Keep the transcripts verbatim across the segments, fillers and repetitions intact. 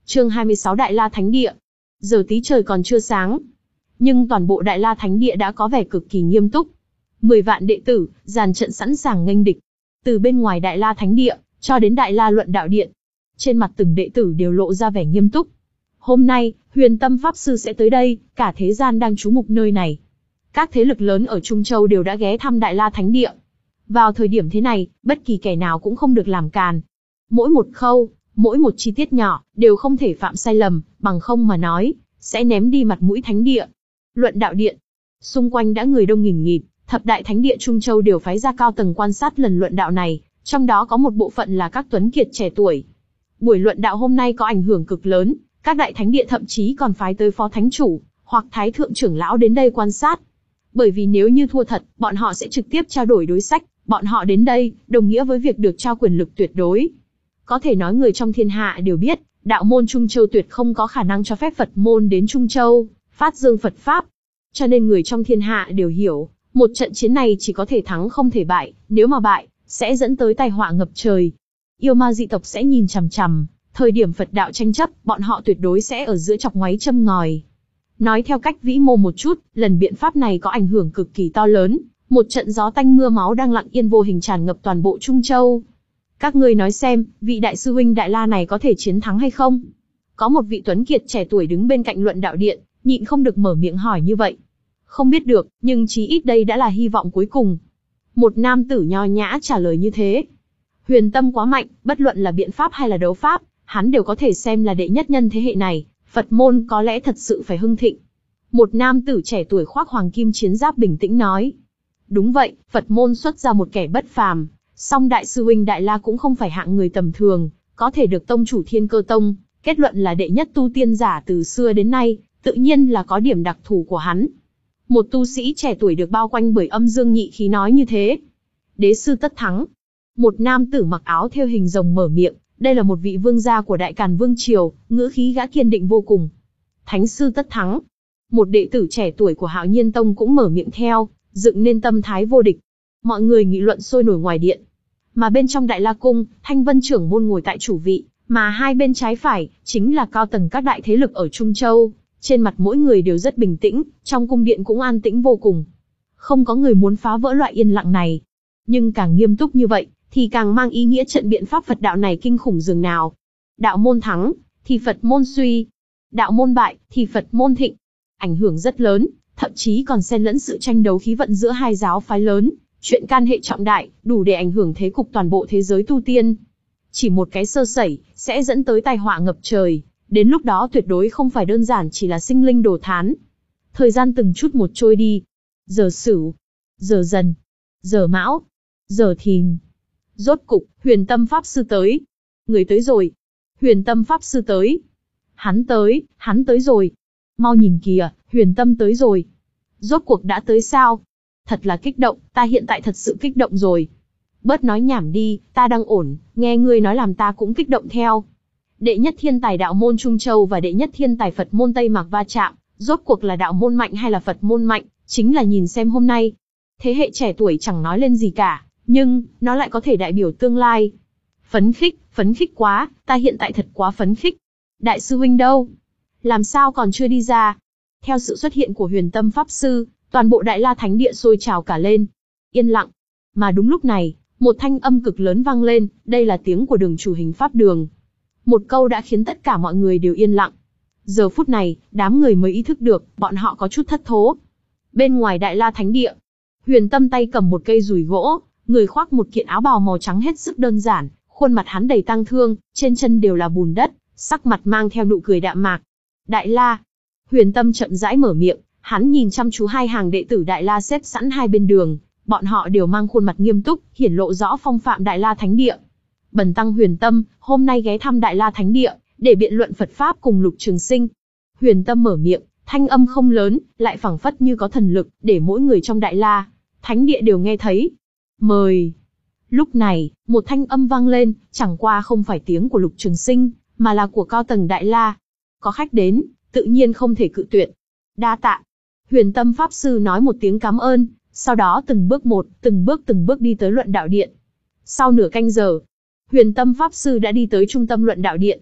Chương hai mươi sáu Đại La Thánh Địa. Giờ tí trời còn chưa sáng, nhưng toàn bộ Đại La Thánh Địa đã có vẻ cực kỳ nghiêm túc. Mười vạn đệ tử, dàn trận sẵn sàng nghênh địch. Từ bên ngoài Đại La Thánh Địa, cho đến Đại La Luận Đạo Điện, trên mặt từng đệ tử đều lộ ra vẻ nghiêm túc. Hôm nay, Huyền Tâm Pháp Sư sẽ tới đây, cả thế gian đang chú mục nơi này. Các thế lực lớn ở Trung Châu đều đã ghé thăm Đại La Thánh Địa. Vào thời điểm thế này, bất kỳ kẻ nào cũng không được làm càn. Mỗi một khâu, mỗi một chi tiết nhỏ, đều không thể phạm sai lầm, bằng không mà nói, sẽ ném đi mặt mũi Thánh Địa. Luận Đạo Điện. Xung quanh đã người đông nghìn nghịt, thập đại Thánh Địa Trung Châu đều phái ra cao tầng quan sát lần luận đạo này, trong đó có một bộ phận là các tuấn kiệt trẻ tuổi. Buổi luận đạo hôm nay có ảnh hưởng cực lớn, các đại Thánh Địa thậm chí còn phái tới Phó Thánh Chủ, hoặc Thái Thượng Trưởng Lão đến đây quan sát. Bởi vì nếu như thua thật, bọn họ sẽ trực tiếp trao đổi đối sách, bọn họ đến đây, đồng nghĩa với việc được trao quyền lực tuyệt đối. Có thể nói người trong thiên hạ đều biết, đạo môn Trung Châu tuyệt không có khả năng cho phép Phật môn đến Trung Châu, phát dương Phật Pháp. Cho nên người trong thiên hạ đều hiểu, một trận chiến này chỉ có thể thắng không thể bại, nếu mà bại, sẽ dẫn tới tai họa ngập trời. Yêu ma dị tộc sẽ nhìn chằm chằm, thời điểm Phật đạo tranh chấp, bọn họ tuyệt đối sẽ ở giữa chọc ngoáy châm ngòi. Nói theo cách vĩ mô một chút, lần biện pháp này có ảnh hưởng cực kỳ to lớn, một trận gió tanh mưa máu đang lặng yên vô hình tràn ngập toàn bộ Trung Châu. Các ngươi nói xem, vị đại sư huynh Đại La này có thể chiến thắng hay không? Có một vị tuấn kiệt trẻ tuổi đứng bên cạnh luận đạo điện, nhịn không được mở miệng hỏi như vậy. Không biết được, nhưng chí ít đây đã là hy vọng cuối cùng. Một nam tử nho nhã trả lời như thế. Huyền Tâm quá mạnh, bất luận là biện pháp hay là đấu pháp, hắn đều có thể xem là đệ nhất nhân thế hệ này, Phật môn có lẽ thật sự phải hưng thịnh. Một nam tử trẻ tuổi khoác hoàng kim chiến giáp bình tĩnh nói. Đúng vậy, Phật môn xuất ra một kẻ bất phàm, song đại sư huynh Đại La cũng không phải hạng người tầm thường, có thể được tông chủ Thiên Cơ Tông kết luận là đệ nhất tu tiên giả từ xưa đến nay, tự nhiên là có điểm đặc thù của hắn. Một tu sĩ trẻ tuổi được bao quanh bởi âm dương nhị khí nói như thế. Đế sư tất thắng. Một nam tử mặc áo thêu hình rồng mở miệng, đây là một vị vương gia của Đại Càn Vương Triều, ngữ khí gã kiên định vô cùng. Thánh sư tất thắng. Một đệ tử trẻ tuổi của Hạo Nhiên Tông cũng mở miệng theo, dựng nên tâm thái vô địch. Mọi người nghị luận sôi nổi ngoài điện. Mà bên trong Đại La Cung, Thanh Vân trưởng môn ngồi tại chủ vị, mà hai bên trái phải, chính là cao tầng các đại thế lực ở Trung Châu. Trên mặt mỗi người đều rất bình tĩnh, trong cung điện cũng an tĩnh vô cùng. Không có người muốn phá vỡ loại yên lặng này. Nhưng càng nghiêm túc như vậy, thì càng mang ý nghĩa trận biện pháp Phật đạo này kinh khủng dường nào. Đạo môn thắng, thì Phật môn suy. Đạo môn bại, thì Phật môn thịnh. Ảnh hưởng rất lớn, thậm chí còn xen lẫn sự tranh đấu khí vận giữa hai giáo phái lớn. Chuyện can hệ trọng đại, đủ để ảnh hưởng thế cục toàn bộ thế giới tu tiên. Chỉ một cái sơ sẩy, sẽ dẫn tới tai họa ngập trời. Đến lúc đó tuyệt đối không phải đơn giản chỉ là sinh linh đồ thán. Thời gian từng chút một trôi đi. Giờ Sửu, giờ Dần, giờ Mão, giờ Thìn. Rốt cục, Huyền Tâm Pháp Sư tới. Người tới rồi. Huyền Tâm Pháp Sư tới. Hắn tới, hắn tới rồi. Mau nhìn kìa, Huyền Tâm tới rồi. Rốt cuộc đã tới sao? Thật là kích động, ta hiện tại thật sự kích động rồi. Bớt nói nhảm đi, ta đang ổn, nghe ngươi nói làm ta cũng kích động theo. Đệ nhất thiên tài đạo môn Trung Châu và đệ nhất thiên tài Phật môn Tây Mạc va chạm, rốt cuộc là đạo môn mạnh hay là Phật môn mạnh, chính là nhìn xem hôm nay. Thế hệ trẻ tuổi chẳng nói lên gì cả, nhưng, nó lại có thể đại biểu tương lai. Phấn khích, phấn khích quá, ta hiện tại thật quá phấn khích. Đại sư huynh đâu? Làm sao còn chưa đi ra? Theo sự xuất hiện của Huyền Tâm Pháp Sư, toàn bộ Đại La Thánh Địa sôi trào cả lên. Yên lặng. Mà đúng lúc này, một thanh âm cực lớn vang lên, đây là tiếng của đường chủ Hình Pháp Đường. Một câu đã khiến tất cả mọi người đều yên lặng. Giờ phút này, đám người mới ý thức được, bọn họ có chút thất thố. Bên ngoài Đại La Thánh Địa, Huyền Tâm tay cầm một cây dùi gỗ, người khoác một kiện áo bào màu trắng hết sức đơn giản, khuôn mặt hắn đầy tang thương, trên chân đều là bùn đất, sắc mặt mang theo nụ cười đạm mạc. Đại La. Huyền Tâm chậm rãi mở miệng, hắn nhìn chăm chú hai hàng đệ tử Đại La xếp sẵn hai bên đường, bọn họ đều mang khuôn mặt nghiêm túc, hiển lộ rõ phong phạm Đại La Thánh Địa. Bần tăng Huyền Tâm, hôm nay ghé thăm Đại La Thánh Địa, để biện luận Phật Pháp cùng Lục Trường Sinh. Huyền Tâm mở miệng, thanh âm không lớn, lại phảng phất như có thần lực, để mỗi người trong Đại La Thánh Địa đều nghe thấy. Mời. Lúc này, một thanh âm vang lên, chẳng qua không phải tiếng của Lục Trường Sinh, mà là của cao tầng Đại La. Có khách đến, tự nhiên không thể cự tuyệt. Đa tạ. Huyền Tâm Pháp Sư nói một tiếng cảm ơn, sau đó từng bước một, từng bước từng bước đi tới luận đạo điện. Sau nửa canh giờ, Huyền Tâm Pháp Sư đã đi tới trung tâm luận đạo điện.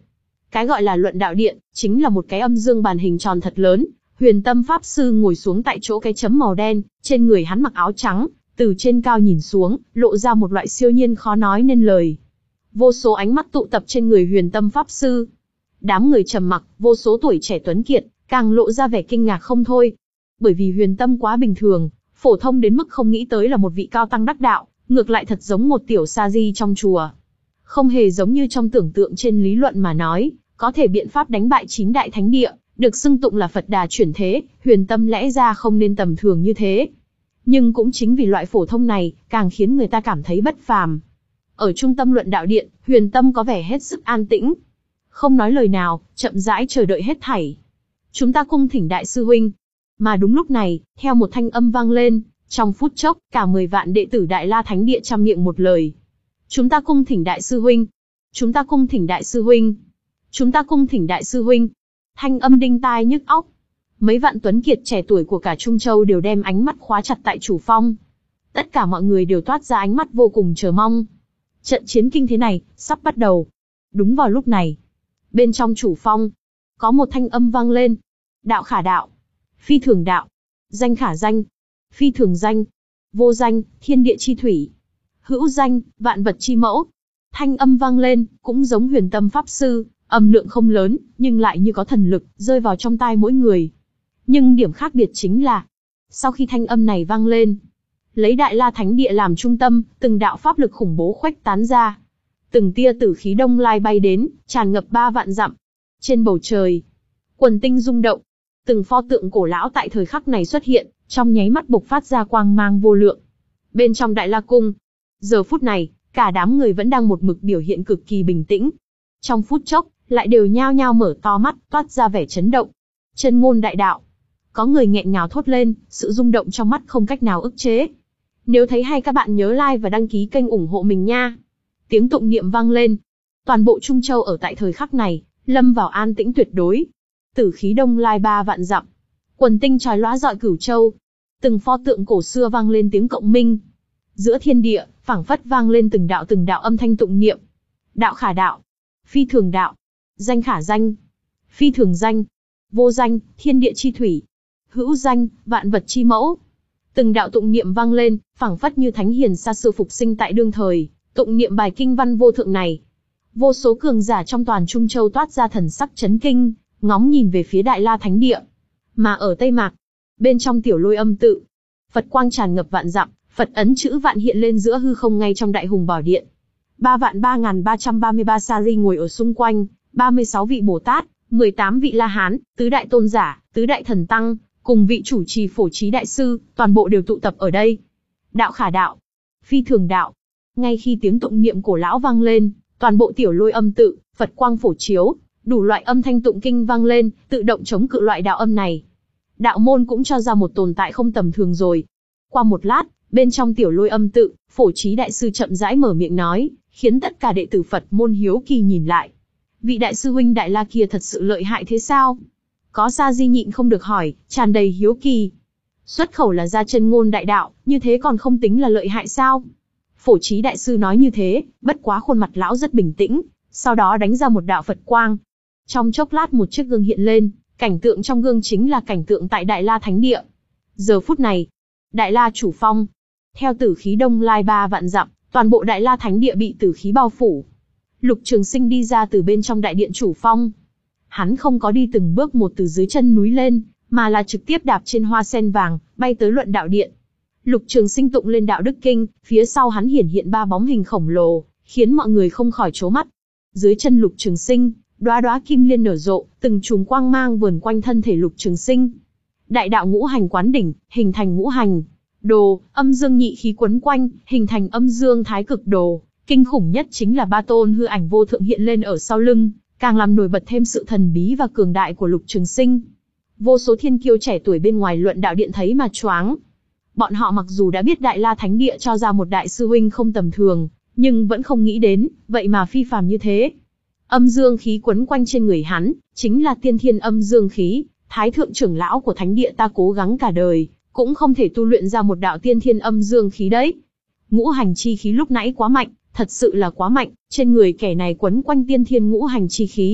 Cái gọi là luận đạo điện, chính là một cái âm dương bàn hình tròn thật lớn. Huyền Tâm Pháp Sư ngồi xuống tại chỗ cái chấm màu đen, trên người hắn mặc áo trắng, từ trên cao nhìn xuống, lộ ra một loại siêu nhiên khó nói nên lời. Vô số ánh mắt tụ tập trên người Huyền Tâm Pháp Sư. Đám người trầm mặc, vô số tuổi trẻ tuấn kiệt, càng lộ ra vẻ kinh ngạc không thôi. Bởi vì Huyền Tâm quá bình thường, phổ thông đến mức không nghĩ tới là một vị cao tăng đắc đạo, ngược lại thật giống một tiểu sa di trong chùa. Không hề giống như trong tưởng tượng trên lý luận mà nói, có thể biện pháp đánh bại chín đại thánh địa, được xưng tụng là Phật Đà chuyển thế, Huyền Tâm lẽ ra không nên tầm thường như thế. Nhưng cũng chính vì loại phổ thông này, càng khiến người ta cảm thấy bất phàm. Ở trung tâm luận đạo điện, Huyền Tâm có vẻ hết sức an tĩnh. Không nói lời nào, chậm rãi chờ đợi hết thảy. Chúng ta cung thỉnh đại sư huynh. Mà đúng lúc này, theo một thanh âm vang lên, trong phút chốc, cả mười vạn đệ tử Đại La Thánh Địa trăm miệng một lời. Chúng ta cung thỉnh đại sư huynh. Chúng ta cung thỉnh đại sư huynh. Chúng ta cung thỉnh đại sư huynh. Thanh âm đinh tai nhức óc. Mấy vạn tuấn kiệt trẻ tuổi của cả Trung Châu đều đem ánh mắt khóa chặt tại chủ phong. Tất cả mọi người đều toát ra ánh mắt vô cùng chờ mong. Trận chiến kinh thế này, sắp bắt đầu. Đúng vào lúc này, bên trong chủ phong, có một thanh âm vang lên. Đạo khả đạo. Phi thường đạo. Danh khả danh. Phi thường danh. Vô danh, thiên địa chi thủy. Hữu danh, vạn vật chi mẫu. Thanh âm vang lên, cũng giống Huyền Tâm Pháp Sư, âm lượng không lớn, nhưng lại như có thần lực, rơi vào trong tai mỗi người. Nhưng điểm khác biệt chính là, sau khi thanh âm này vang lên, lấy Đại La Thánh Địa làm trung tâm, từng đạo pháp lực khủng bố khuếch tán ra. Từng tia tử khí đông lai bay đến, tràn ngập ba vạn dặm. Trên bầu trời, quần tinh rung động. Từng pho tượng cổ lão tại thời khắc này xuất hiện, trong nháy mắt bộc phát ra quang mang vô lượng. Bên trong Đại La Cung, giờ phút này, cả đám người vẫn đang một mực biểu hiện cực kỳ bình tĩnh. Trong phút chốc, lại đều nhao nhao mở to mắt, toát ra vẻ chấn động. Chân ngôn đại đạo. Có người nghẹn ngào thốt lên, sự rung động trong mắt không cách nào ức chế. Nếu thấy hay các bạn nhớ like và đăng ký kênh ủng hộ mình nha. Tiếng tụng niệm vang lên. Toàn bộ Trung Châu ở tại thời khắc này, lâm vào an tĩnh tuyệt đối. Tử khí đông lai ba vạn dặm. Quần tinh chói lóa rọi cửu châu. Từng pho tượng cổ xưa vang lên tiếng cộng minh. Giữa thiên địa, phảng phất vang lên từng đạo từng đạo âm thanh tụng niệm. Đạo khả đạo. Phi thường đạo. Danh khả danh. Phi thường danh. Vô danh, thiên địa chi thủy. Hữu danh, vạn vật chi mẫu. Từng đạo tụng niệm vang lên, phảng phất như thánh hiền xa xưa phục sinh tại đương thời, tụng niệm bài kinh văn vô thượng này. Vô số cường giả trong toàn Trung Châu toát ra thần sắc chấn kinh, ngóng nhìn về phía Đại La Thánh Địa. Mà ở Tây Mạc, bên trong Tiểu Lôi Âm tự, Phật quang tràn ngập vạn dặm, Phật ấn chữ vạn hiện lên giữa hư không ngay trong Đại Hùng Bảo Điện. Ba vạn ba ngàn ba trăm ba mươi ba sa ri ngồi ở xung quanh, ba mươi sáu vị Bồ Tát, mười tám vị La Hán, tứ đại tôn giả, tứ đại thần tăng, cùng vị chủ trì Phổ Trí đại sư, toàn bộ đều tụ tập ở đây. Đạo khả đạo, phi thường đạo. Ngay khi tiếng tụng niệm cổ lão vang lên, toàn bộ Tiểu Lôi Âm tự, Phật quang phổ chiếu, đủ loại âm thanh tụng kinh vang lên, tự động chống cự loại đạo âm này. Đạo môn cũng cho ra một tồn tại không tầm thường rồi. Qua một lát, bên trong Tiểu Lôi Âm tự, Phổ Trí đại sư chậm rãi mở miệng nói, khiến tất cả đệ tử Phật môn hiếu kỳ nhìn lại. Vị đại sư huynh Đại La kia thật sự lợi hại thế sao? Có sa di nhịn không được hỏi, tràn đầy hiếu kỳ. Xuất khẩu là ra chân ngôn đại đạo, như thế còn không tính là lợi hại sao? Phổ Trí đại sư nói như thế, bất quá khuôn mặt lão rất bình tĩnh, sau đó đánh ra một đạo Phật quang. Trong chốc lát một chiếc gương hiện lên, cảnh tượng trong gương chính là cảnh tượng tại Đại La Thánh Địa. Giờ phút này, Đại La chủ phong, theo tử khí đông lai ba vạn dặm, toàn bộ Đại La Thánh Địa bị tử khí bao phủ. Lục Trường Sinh đi ra từ bên trong đại điện chủ phong. Hắn không có đi từng bước một từ dưới chân núi lên, mà là trực tiếp đạp trên hoa sen vàng, bay tới luận đạo điện. Lục Trường Sinh tụng lên đạo đức kinh, phía sau hắn hiển hiện ba bóng hình khổng lồ, khiến mọi người không khỏi trố mắt. Dưới chân Lục Trường Sinh, đóa đóa kim liên nở rộ, từng chùm quang mang vờn quanh thân thể Lục Trường Sinh. Đại đạo ngũ hành quán đỉnh, hình thành ngũ hành đồ, âm dương nhị khí quấn quanh, hình thành âm dương thái cực đồ. Kinh khủng nhất chính là ba tôn hư ảnh vô thượng hiện lên ở sau lưng, càng làm nổi bật thêm sự thần bí và cường đại của Lục Trường Sinh. Vô số thiên kiêu trẻ tuổi bên ngoài luận đạo điện thấy mà choáng. Bọn họ mặc dù đã biết Đại La Thánh Địa cho ra một đại sư huynh không tầm thường, nhưng vẫn không nghĩ đến, vậy mà phi phàm như thế. Âm dương khí quấn quanh trên người hắn, chính là tiên thiên âm dương khí, Thái thượng trưởng lão của Thánh Địa ta cố gắng cả đời, cũng không thể tu luyện ra một đạo tiên thiên âm dương khí đấy. Ngũ hành chi khí lúc nãy quá mạnh, thật sự là quá mạnh, trên người kẻ này quấn quanh tiên thiên ngũ hành chi khí,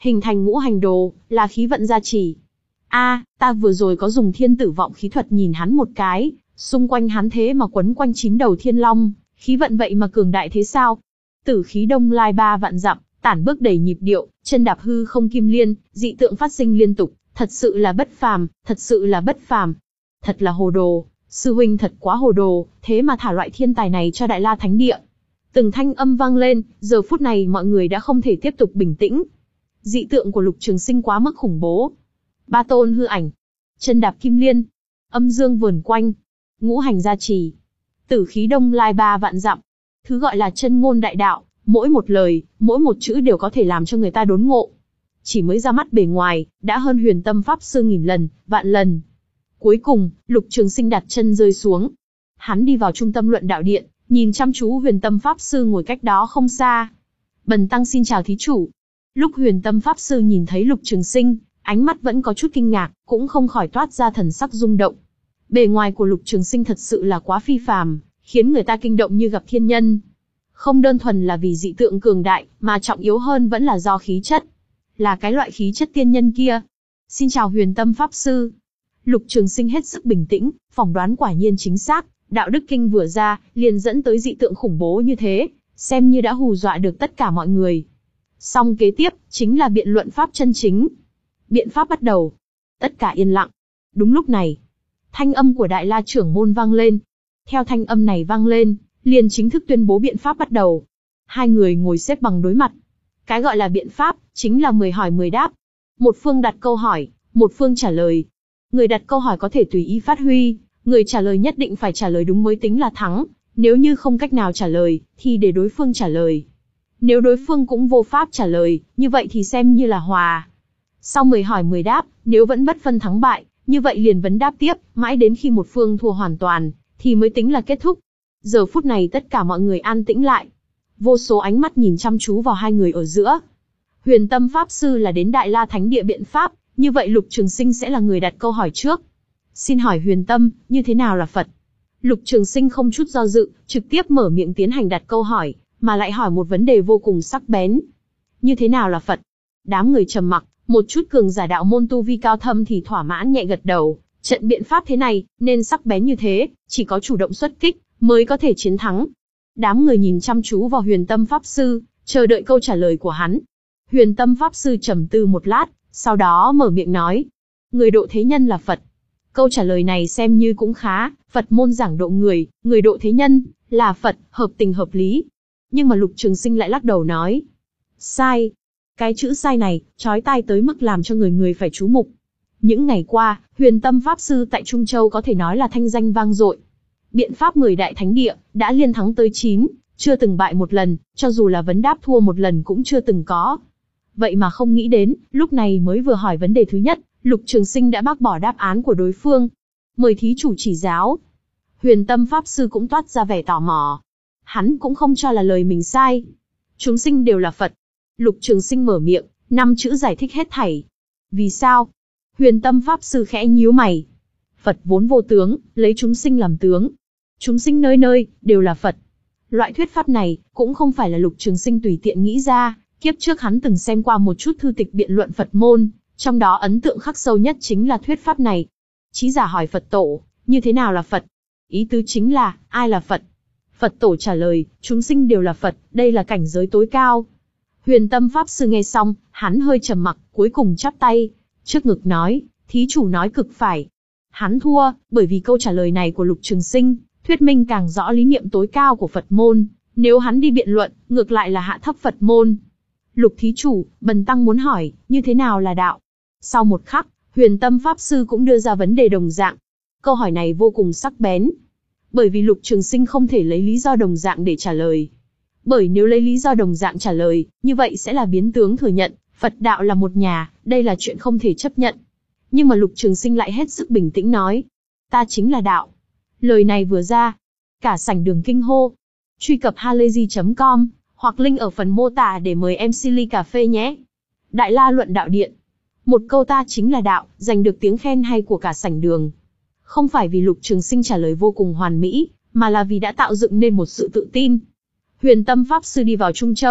hình thành ngũ hành đồ, là khí vận gia trì. A, ta vừa rồi có dùng thiên tử vọng khí thuật nhìn hắn một cái, xung quanh hắn thế mà quấn quanh chín đầu thiên long, khí vận vậy mà cường đại thế sao? Tử khí đông lai ba vạn dặm, tản bước đầy nhịp điệu, chân đạp hư không kim liên, dị tượng phát sinh liên tục, thật sự là bất phàm, thật sự là bất phàm. Thật là hồ đồ, sư huynh thật quá hồ đồ, thế mà thả loại thiên tài này cho Đại La Thánh Địa. Từng thanh âm vang lên, giờ phút này mọi người đã không thể tiếp tục bình tĩnh. Dị tượng của Lục Trường Sinh quá mức khủng bố. Ba tôn hư ảnh, chân đạp kim liên, âm dương vờn quanh, ngũ hành gia trì, tử khí đông lai ba vạn dặm. Thứ gọi là chân ngôn đại đạo, mỗi một lời, mỗi một chữ đều có thể làm cho người ta đốn ngộ. Chỉ mới ra mắt bề ngoài, đã hơn Huyền Tâm Pháp Sư nghìn lần, vạn lần. Cuối cùng, Lục Trường Sinh đặt chân rơi xuống. Hắn đi vào trung tâm luận đạo điện, nhìn chăm chú Huyền Tâm Pháp Sư ngồi cách đó không xa. Bần tăng xin chào thí chủ. Lúc Huyền Tâm Pháp Sư nhìn thấy Lục Trường Sinh, ánh mắt vẫn có chút kinh ngạc, cũng không khỏi toát ra thần sắc rung động. Bề ngoài của Lục Trường Sinh thật sự là quá phi phàm, khiến người ta kinh động như gặp thiên nhân. Không đơn thuần là vì dị tượng cường đại, mà trọng yếu hơn vẫn là do khí chất. Là cái loại khí chất tiên nhân kia. Xin chào Huyền Tâm Pháp Sư. Lục Trường Sinh hết sức bình tĩnh, phỏng đoán quả nhiên chính xác, đạo đức kinh vừa ra, liền dẫn tới dị tượng khủng bố như thế, xem như đã hù dọa được tất cả mọi người. Xong kế tiếp, chính là biện luận pháp chân chính. Biện pháp bắt đầu. Tất cả yên lặng. Đúng lúc này, thanh âm của Đại La trưởng môn vang lên. Theo thanh âm này vang lên, liền chính thức tuyên bố biện pháp bắt đầu. Hai người ngồi xếp bằng đối mặt. Cái gọi là biện pháp, chính là mười hỏi mười đáp. Một phương đặt câu hỏi, một phương trả lời. Người đặt câu hỏi có thể tùy ý phát huy, người trả lời nhất định phải trả lời đúng mới tính là thắng. Nếu như không cách nào trả lời, thì để đối phương trả lời. Nếu đối phương cũng vô pháp trả lời, như vậy thì xem như là hòa. Sau mười hỏi mười đáp, nếu vẫn bất phân thắng bại, như vậy liền vấn đáp tiếp, mãi đến khi một phương thua hoàn toàn, thì mới tính là kết thúc. Giờ phút này tất cả mọi người an tĩnh lại. Vô số ánh mắt nhìn chăm chú vào hai người ở giữa. Huyền Tâm Pháp Sư là đến Đại La Thánh Địa biện pháp, như vậy Lục Trường Sinh sẽ là người đặt câu hỏi trước. Xin hỏi Huyền Tâm, như thế nào là Phật? Lục Trường Sinh không chút do dự, trực tiếp mở miệng tiến hành đặt câu hỏi, mà lại hỏi một vấn đề vô cùng sắc bén. Như thế nào là Phật? Đám người trầm mặc, một chút cường giả đạo môn tu vi cao thâm thì thỏa mãn nhẹ gật đầu. Trận biện pháp thế này, nên sắc bén như thế, chỉ có chủ động xuất kích, mới có thể chiến thắng. Đám người nhìn chăm chú vào Huyền Tâm Pháp Sư, chờ đợi câu trả lời của hắn. Huyền Tâm Pháp Sư trầm tư một lát, sau đó mở miệng nói. Người độ thế nhân là Phật. Câu trả lời này xem như cũng khá, Phật môn giảng độ người, người độ thế nhân, là Phật, hợp tình hợp lý. Nhưng mà Lục Trường Sinh lại lắc đầu nói. Sai. Cái chữ sai này, chói tai tới mức làm cho người người phải chú mục. Những ngày qua, Huyền Tâm Pháp Sư tại Trung Châu có thể nói là thanh danh vang dội. Biện pháp mười đại thánh địa, đã liên thắng tới chín, chưa từng bại một lần, cho dù là vấn đáp thua một lần cũng chưa từng có. Vậy mà không nghĩ đến, lúc này mới vừa hỏi vấn đề thứ nhất, Lục Trường Sinh đã bác bỏ đáp án của đối phương. Mời thí chủ chỉ giáo. Huyền Tâm Pháp Sư cũng toát ra vẻ tò mò. Hắn cũng không cho là lời mình sai. Chúng sinh đều là Phật. Lục Trường Sinh mở miệng, năm chữ giải thích hết thảy. Vì sao? Huyền Tâm Pháp Sư khẽ nhíu mày. Phật vốn vô tướng, lấy chúng sinh làm tướng. Chúng sinh nơi nơi, đều là Phật. Loại thuyết pháp này, cũng không phải là Lục Trường Sinh tùy tiện nghĩ ra. Kiếp trước hắn từng xem qua một chút thư tịch biện luận Phật môn, trong đó ấn tượng khắc sâu nhất chính là thuyết pháp này. Chí giả hỏi Phật tổ, như thế nào là Phật? Ý tứ chính là, ai là Phật? Phật tổ trả lời, chúng sinh đều là Phật, đây là cảnh giới tối cao. Huyền Tâm Pháp Sư nghe xong, hắn hơi trầm mặc, cuối cùng chắp tay, trước ngực nói, thí chủ nói cực phải. Hắn thua, bởi vì câu trả lời này của Lục Trường Sinh, thuyết minh càng rõ lý niệm tối cao của Phật môn. Nếu hắn đi biện luận, ngược lại là hạ thấp Phật môn. Lục thí chủ, bần tăng muốn hỏi, như thế nào là đạo? Sau một khắc, Huyền Tâm Pháp Sư cũng đưa ra vấn đề đồng dạng. Câu hỏi này vô cùng sắc bén. Bởi vì Lục Trường Sinh không thể lấy lý do đồng dạng để trả lời. Bởi nếu lấy lý do đồng dạng trả lời, như vậy sẽ là biến tướng thừa nhận, Phật đạo là một nhà, đây là chuyện không thể chấp nhận. Nhưng mà Lục Trường Sinh lại hết sức bình tĩnh nói. Ta chính là đạo. Lời này vừa ra, cả sảnh đường kinh hô. Truy cập halayzi chấm com, hoặc link ở phần mô tả để mời em xê ly cà phê nhé. Đại La Luận Đạo Điện. Một câu ta chính là đạo, giành được tiếng khen hay của cả sảnh đường. Không phải vì Lục Trường Sinh trả lời vô cùng hoàn mỹ, mà là vì đã tạo dựng nên một sự tự tin. Huyền Tâm Pháp Sư đi vào Trung Châu,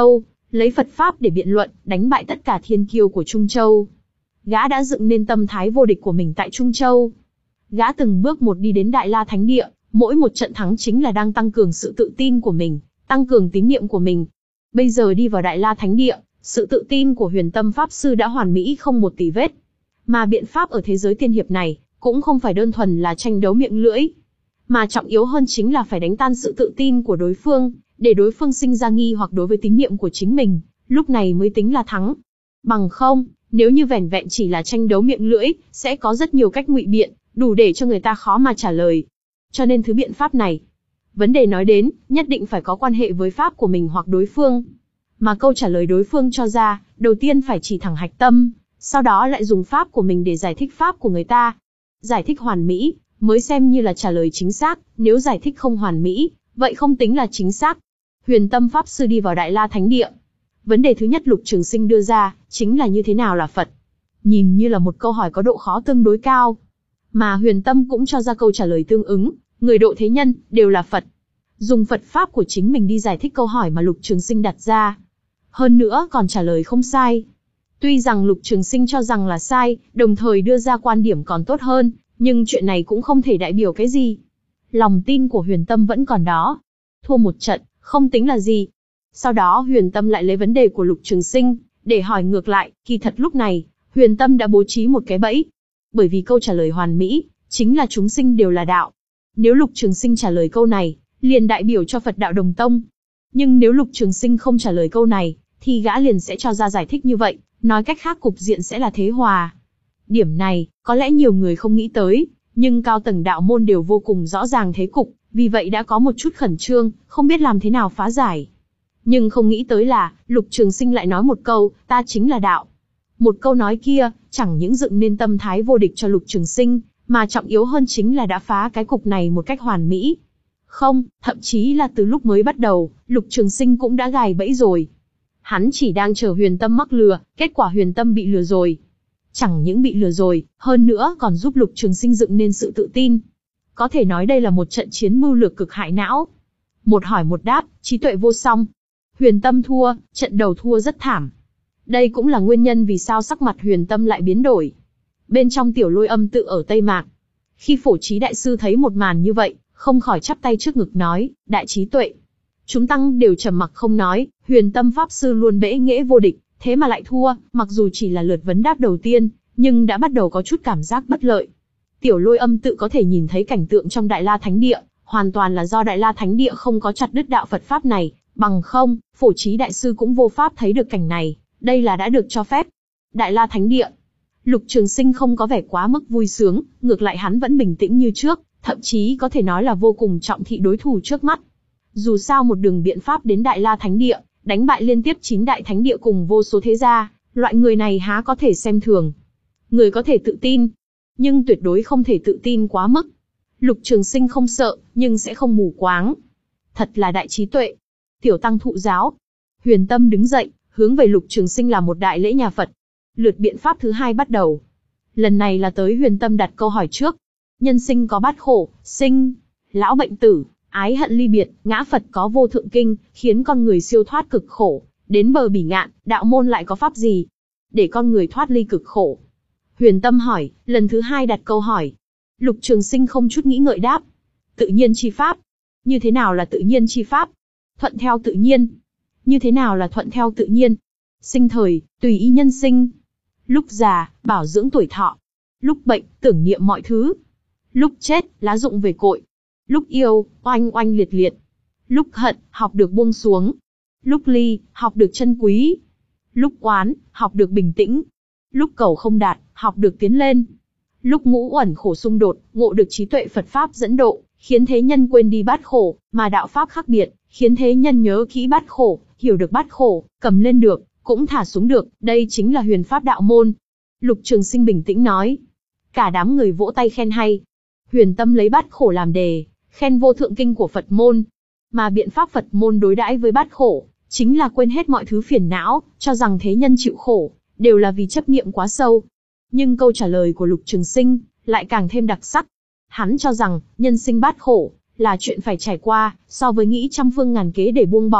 lấy Phật Pháp để biện luận, đánh bại tất cả thiên kiêu của Trung Châu. Gã đã dựng nên tâm thái vô địch của mình tại Trung Châu. Gã từng bước một đi đến Đại La Thánh Địa, mỗi một trận thắng chính là đang tăng cường sự tự tin của mình, tăng cường tín niệm của mình. Bây giờ đi vào Đại La Thánh Địa, sự tự tin của Huyền Tâm Pháp Sư đã hoàn mỹ không một tì vết. Mà biện pháp ở thế giới tiên hiệp này, cũng không phải đơn thuần là tranh đấu miệng lưỡi. Mà trọng yếu hơn chính là phải đánh tan sự tự tin của đối phương, để đối phương sinh ra nghi hoặc đối với tín niệm của chính mình, lúc này mới tính là thắng. Bằng không, nếu như vẻn vẹn chỉ là tranh đấu miệng lưỡi, sẽ có rất nhiều cách ngụy biện, đủ để cho người ta khó mà trả lời. Cho nên thứ biện pháp này, vấn đề nói đến, nhất định phải có quan hệ với pháp của mình hoặc đối phương. Mà câu trả lời đối phương cho ra, đầu tiên phải chỉ thẳng hạch tâm, sau đó lại dùng pháp của mình để giải thích pháp của người ta. Giải thích hoàn mỹ, mới xem như là trả lời chính xác, nếu giải thích không hoàn mỹ, vậy không tính là chính xác. Huyền Tâm Pháp Sư đi vào Đại La Thánh Địa. Vấn đề thứ nhất Lục Trường Sinh đưa ra, chính là như thế nào là Phật. Nhìn như là một câu hỏi có độ khó tương đối cao. Mà Huyền Tâm cũng cho ra câu trả lời tương ứng, người độ thế nhân, đều là Phật. Dùng Phật Pháp của chính mình đi giải thích câu hỏi mà Lục Trường Sinh đặt ra. Hơn nữa còn trả lời không sai. Tuy rằng Lục Trường Sinh cho rằng là sai, đồng thời đưa ra quan điểm còn tốt hơn, nhưng chuyện này cũng không thể đại biểu cái gì. Lòng tin của Huyền Tâm vẫn còn đó. Thua một trận, không tính là gì. Sau đó Huyền Tâm lại lấy vấn đề của Lục Trường Sinh, để hỏi ngược lại, kỳ thật lúc này, Huyền Tâm đã bố trí một cái bẫy. Bởi vì câu trả lời hoàn mỹ, chính là chúng sinh đều là đạo. Nếu Lục Trường Sinh trả lời câu này, liền đại biểu cho Phật đạo đồng tông. Nhưng nếu Lục Trường Sinh không trả lời câu này, thì gã liền sẽ cho ra giải thích như vậy, nói cách khác cục diện sẽ là thế hòa. Điểm này, có lẽ nhiều người không nghĩ tới, nhưng cao tầng đạo môn đều vô cùng rõ ràng thế cục, vì vậy đã có một chút khẩn trương, không biết làm thế nào phá giải. Nhưng không nghĩ tới là, Lục Trường Sinh lại nói một câu, ta chính là đạo. Một câu nói kia, chẳng những dựng nên tâm thái vô địch cho Lục Trường Sinh, mà trọng yếu hơn chính là đã phá cái cục này một cách hoàn mỹ. Không, thậm chí là từ lúc mới bắt đầu, Lục Trường Sinh cũng đã gài bẫy rồi. Hắn chỉ đang chờ Huyền Tâm mắc lừa, kết quả Huyền Tâm bị lừa rồi. Chẳng những bị lừa rồi, hơn nữa còn giúp Lục Trường Sinh dựng nên sự tự tin. Có thể nói đây là một trận chiến mưu lược cực hại não. Một hỏi một đáp, trí tuệ vô song. Huyền Tâm thua, trận đầu thua rất thảm. Đây cũng là nguyên nhân vì sao sắc mặt Huyền Tâm lại biến đổi. Bên trong Tiểu Lôi Âm Tự ở Tây Mạc, khi Phổ Trí đại sư thấy một màn như vậy, không khỏi chắp tay trước ngực nói, đại trí tuệ. Chúng tăng đều trầm mặc không nói, Huyền Tâm Pháp Sư luôn bẽ nghễ vô địch, thế mà lại thua, mặc dù chỉ là lượt vấn đáp đầu tiên, nhưng đã bắt đầu có chút cảm giác bất lợi. Tiểu Lôi Âm Tự có thể nhìn thấy cảnh tượng trong Đại La Thánh Địa, hoàn toàn là do Đại La Thánh Địa không có chặt đứt đạo Phật Pháp này, bằng không, Phổ Trí đại sư cũng vô pháp thấy được cảnh này, đây là đã được cho phép. Đại La Thánh Địa, Lục Trường Sinh không có vẻ quá mức vui sướng, ngược lại hắn vẫn bình tĩnh như trước, thậm chí có thể nói là vô cùng trọng thị đối thủ trước mắt. Dù sao một đường biện pháp đến Đại La Thánh Địa, đánh bại liên tiếp chín đại thánh địa cùng vô số thế gia, loại người này há có thể xem thường. Người có thể tự tin, nhưng tuyệt đối không thể tự tin quá mức. Lục Trường Sinh không sợ, nhưng sẽ không mù quáng. Thật là đại trí tuệ. Tiểu tăng thụ giáo. Huyền Tâm đứng dậy, hướng về Lục Trường Sinh làm một đại lễ nhà Phật. Lượt biện pháp thứ hai bắt đầu. Lần này là tới Huyền Tâm đặt câu hỏi trước. Nhân sinh có bát khổ, sinh, lão bệnh tử, ái hận ly biệt, ngã Phật có vô thượng kinh, khiến con người siêu thoát cực khổ, đến bờ bỉ ngạn, đạo môn lại có pháp gì để con người thoát ly cực khổ? Huyền Tâm hỏi, lần thứ hai đặt câu hỏi. Lục Trường Sinh không chút nghĩ ngợi đáp. Tự nhiên chi pháp. Như thế nào là tự nhiên chi pháp? Thuận theo tự nhiên. Như thế nào là thuận theo tự nhiên? Sinh thời, tùy ý nhân sinh. Lúc già, bảo dưỡng tuổi thọ. Lúc bệnh, tưởng niệm mọi thứ. Lúc chết, lá rụng về cội. Lúc yêu, oanh oanh liệt liệt. Lúc hận, học được buông xuống. Lúc ly, học được trân quý. Lúc oán, học được bình tĩnh. Lúc cầu không đạt, học được tiến lên. Lúc ngũ uẩn khổ xung đột, ngộ được trí tuệ Phật Pháp dẫn độ, khiến thế nhân quên đi bát khổ, mà đạo Pháp khác biệt, khiến thế nhân nhớ kỹ bát khổ, hiểu được bát khổ, cầm lên được, cũng thả xuống được, đây chính là huyền Pháp đạo môn. Lục Trường Sinh bình tĩnh nói. Cả đám người vỗ tay khen hay. Huyền Tâm lấy bát khổ làm đề, khen vô thượng kinh của Phật môn. Mà biện pháp Phật môn đối đãi với bát khổ, chính là quên hết mọi thứ phiền não, cho rằng thế nhân chịu khổ, đều là vì chấp niệm quá sâu. Nhưng câu trả lời của Lục Trường Sinh lại càng thêm đặc sắc. Hắn cho rằng, nhân sinh bát khổ, là chuyện phải trải qua, so với nghĩ trăm phương ngàn kế để buông bỏ,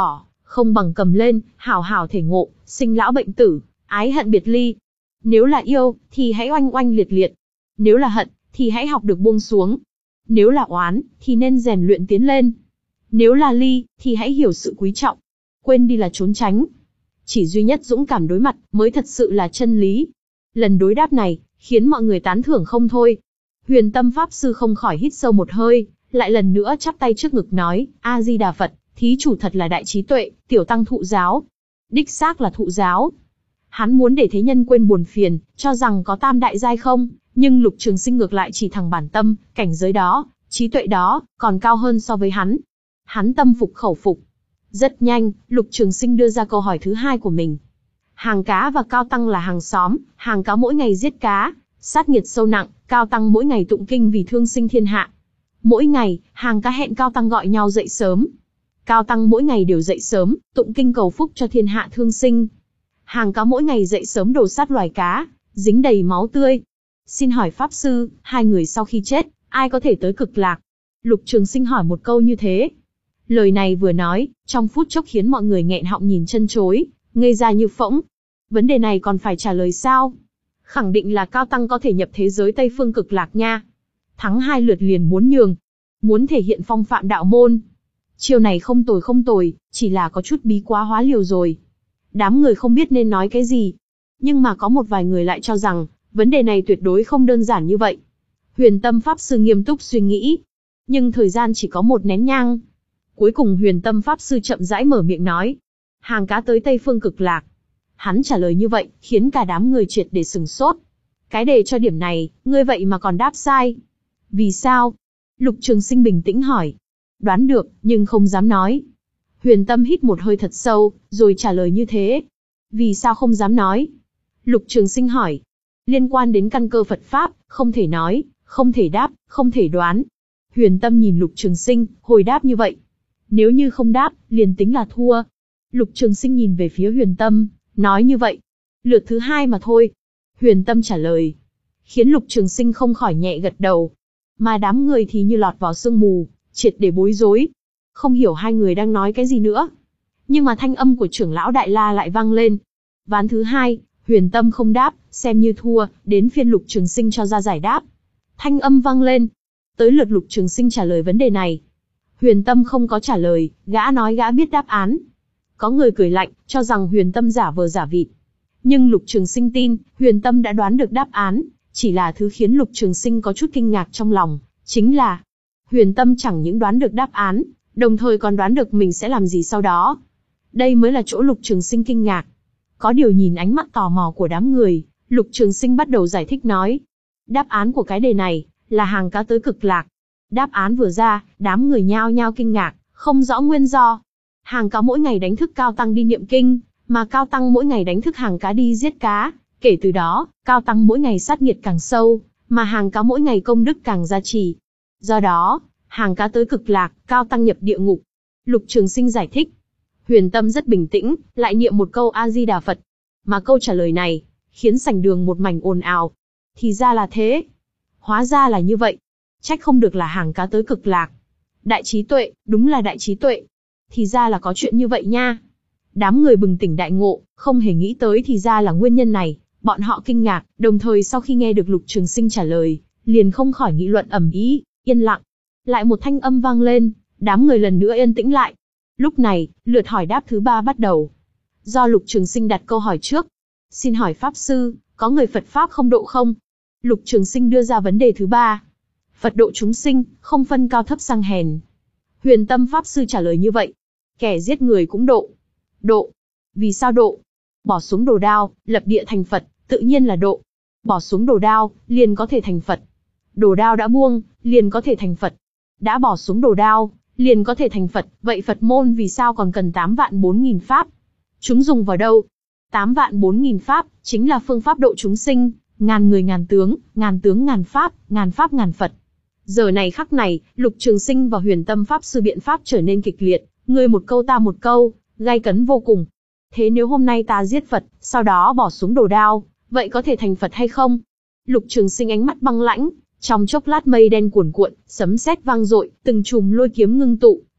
không bằng cầm lên, hảo hảo thể ngộ, sinh lão bệnh tử, ái hận biệt ly. Nếu là yêu, thì hãy oanh oanh liệt liệt. Nếu là hận, thì hãy học được buông xuống. Nếu là oán, thì nên rèn luyện tiến lên. Nếu là ly, thì hãy hiểu sự quý trọng. Quên đi là trốn tránh. Chỉ duy nhất dũng cảm đối mặt, mới thật sự là chân lý. Lần đối đáp này, khiến mọi người tán thưởng không thôi. Huyền Tâm Pháp Sư không khỏi hít sâu một hơi, lại lần nữa chắp tay trước ngực nói, A-di-đà Phật, thí chủ thật là đại trí tuệ, tiểu tăng thụ giáo. Đích xác là thụ giáo. Hắn muốn để thế nhân quên buồn phiền, cho rằng có tam đại giai không, nhưng Lục Trường Sinh ngược lại chỉ thẳng bản tâm, cảnh giới đó, trí tuệ đó, còn cao hơn so với hắn. Hắn tâm phục khẩu phục. Rất nhanh, Lục Trường Sinh đưa ra câu hỏi thứ hai của mình. Hàng Cá và Cao Tăng là hàng xóm, Hàng Cá mỗi ngày giết cá, sát nghiệt sâu nặng, Cao Tăng mỗi ngày tụng kinh vì thương sinh thiên hạ. Mỗi ngày, Hàng Cá hẹn Cao Tăng gọi nhau dậy sớm. Cao Tăng mỗi ngày đều dậy sớm, tụng kinh cầu phúc cho thiên hạ thương sinh. Hàng Cá mỗi ngày dậy sớm đồ sát loài cá, dính đầy máu tươi. Xin hỏi Pháp Sư, hai người sau khi chết, ai có thể tới cực lạc? Lục Trường Sinh hỏi một câu như thế. Lời này vừa nói, trong phút chốc khiến mọi người nghẹn họng nhìn chân chối, ngây ra như phỗng. Vấn đề này còn phải trả lời sao? Khẳng định là Cao Tăng có thể nhập thế giới Tây Phương cực lạc nha. Thắng hai lượt liền muốn nhường, muốn thể hiện phong phạm đạo môn. Chiêu này không tồi không tồi, chỉ là có chút bí quá hóa liều rồi. Đám người không biết nên nói cái gì. Nhưng mà có một vài người lại cho rằng, vấn đề này tuyệt đối không đơn giản như vậy. Huyền Tâm Pháp Sư nghiêm túc suy nghĩ. Nhưng thời gian chỉ có một nén nhang. Cuối cùng Huyền Tâm Pháp Sư chậm rãi mở miệng nói. Hàng Cá tới Tây Phương cực lạc. Hắn trả lời như vậy, khiến cả đám người triệt để sừng sốt. Cái đề cho điểm này, ngươi vậy mà còn đáp sai. Vì sao? Lục Trường Sinh bình tĩnh hỏi. Đoán được, nhưng không dám nói. Huyền Tâm hít một hơi thật sâu, rồi trả lời như thế. Vì sao không dám nói? Lục Trường Sinh hỏi. Liên quan đến căn cơ Phật Pháp, không thể nói, không thể đáp, không thể đoán. Huyền Tâm nhìn Lục Trường Sinh, hồi đáp như vậy. Nếu như không đáp, liền tính là thua. Lục Trường Sinh nhìn về phía Huyền Tâm, nói như vậy. Lượt thứ hai mà thôi. Huyền Tâm trả lời. Khiến Lục Trường Sinh không khỏi nhẹ gật đầu. Mà đám người thì như lọt vào sương mù, triệt để bối rối. Không hiểu hai người đang nói cái gì nữa. Nhưng mà thanh âm của trưởng lão Đại La lại vang lên. Ván thứ hai, Huyền Tâm không đáp, xem như thua, đến phiên Lục Trường Sinh cho ra giải đáp. Thanh âm vang lên. Tới lượt Lục Trường Sinh trả lời vấn đề này. Huyền Tâm không có trả lời, gã nói gã biết đáp án. Có người cười lạnh, cho rằng Huyền Tâm giả vờ giả vịt. Nhưng Lục Trường Sinh tin, Huyền Tâm đã đoán được đáp án, chỉ là thứ khiến Lục Trường Sinh có chút kinh ngạc trong lòng, chính là Huyền Tâm chẳng những đoán được đáp án, đồng thời còn đoán được mình sẽ làm gì sau đó. Đây mới là chỗ Lục Trường Sinh kinh ngạc. Có điều nhìn ánh mắt tò mò của đám người, Lục Trường Sinh bắt đầu giải thích nói. Đáp án của cái đề này, là Hàng Cá tới cực lạc. Đáp án vừa ra, đám người nhao nhao kinh ngạc, không rõ nguyên do. Hàng Cá mỗi ngày đánh thức Cao Tăng đi niệm kinh, mà Cao Tăng mỗi ngày đánh thức Hàng Cá đi giết cá. Kể từ đó, Cao Tăng mỗi ngày sát nghiệt càng sâu, mà Hàng Cá mỗi ngày công đức càng gia trì. Do đó, Hàng Cá tới cực lạc, Cao Tăng nhập địa ngục. Lục Trường Sinh giải thích. Huyền Tâm rất bình tĩnh, lại niệm một câu A-di-đà Phật. Mà câu trả lời này, khiến sảnh đường một mảnh ồn ào. Thì ra là thế. Hóa ra là như vậy. Trách không được là Hàng Cá tới cực lạc. Đại trí tuệ, đúng là đại trí tuệ. Thì ra là có chuyện như vậy nha. Đám người bừng tỉnh đại ngộ, không hề nghĩ tới thì ra là nguyên nhân này. Bọn họ kinh ngạc, đồng thời sau khi nghe được Lục Trường Sinh trả lời, liền không khỏi nghị luận ầm ĩ, yên lặng. Lại một thanh âm vang lên, đám người lần nữa yên tĩnh lại. Lúc này, lượt hỏi đáp thứ ba bắt đầu. Do Lục Trường Sinh đặt câu hỏi trước. Xin hỏi Pháp Sư, có người Phật Pháp không độ không? Lục Trường Sinh đưa ra vấn đề thứ ba. Phật độ chúng sinh, không phân cao thấp sang hèn. Huyền Tâm Pháp Sư trả lời như vậy. Kẻ giết người cũng độ. Độ. Vì sao độ? Bỏ xuống đồ đao, lập địa thành Phật, tự nhiên là độ. Bỏ xuống đồ đao, liền có thể thành Phật. Đồ đao đã buông, liền có thể thành Phật. Đã bỏ xuống đồ đao, liền có thể thành Phật, vậy Phật môn vì sao còn cần tám vạn bốn nghìn pháp? Chúng dùng vào đâu? tám vạn bốn nghìn pháp, chính là phương pháp độ chúng sinh, ngàn người ngàn tướng, ngàn tướng ngàn pháp, ngàn pháp ngàn Phật. Giờ này khắc này, Lục Trường Sinh và Huyền Tâm Pháp Sư biện pháp trở nên kịch liệt, người một câu ta một câu, gay cấn vô cùng. Thế nếu hôm nay ta giết Phật, sau đó bỏ xuống đồ đao, vậy có thể thành Phật hay không? Lục Trường Sinh ánh mắt băng lãnh, trong chốc lát mây đen cuồn cuộn, sấm sét vang dội, từng chùm lôi kiếm ngưng tụ,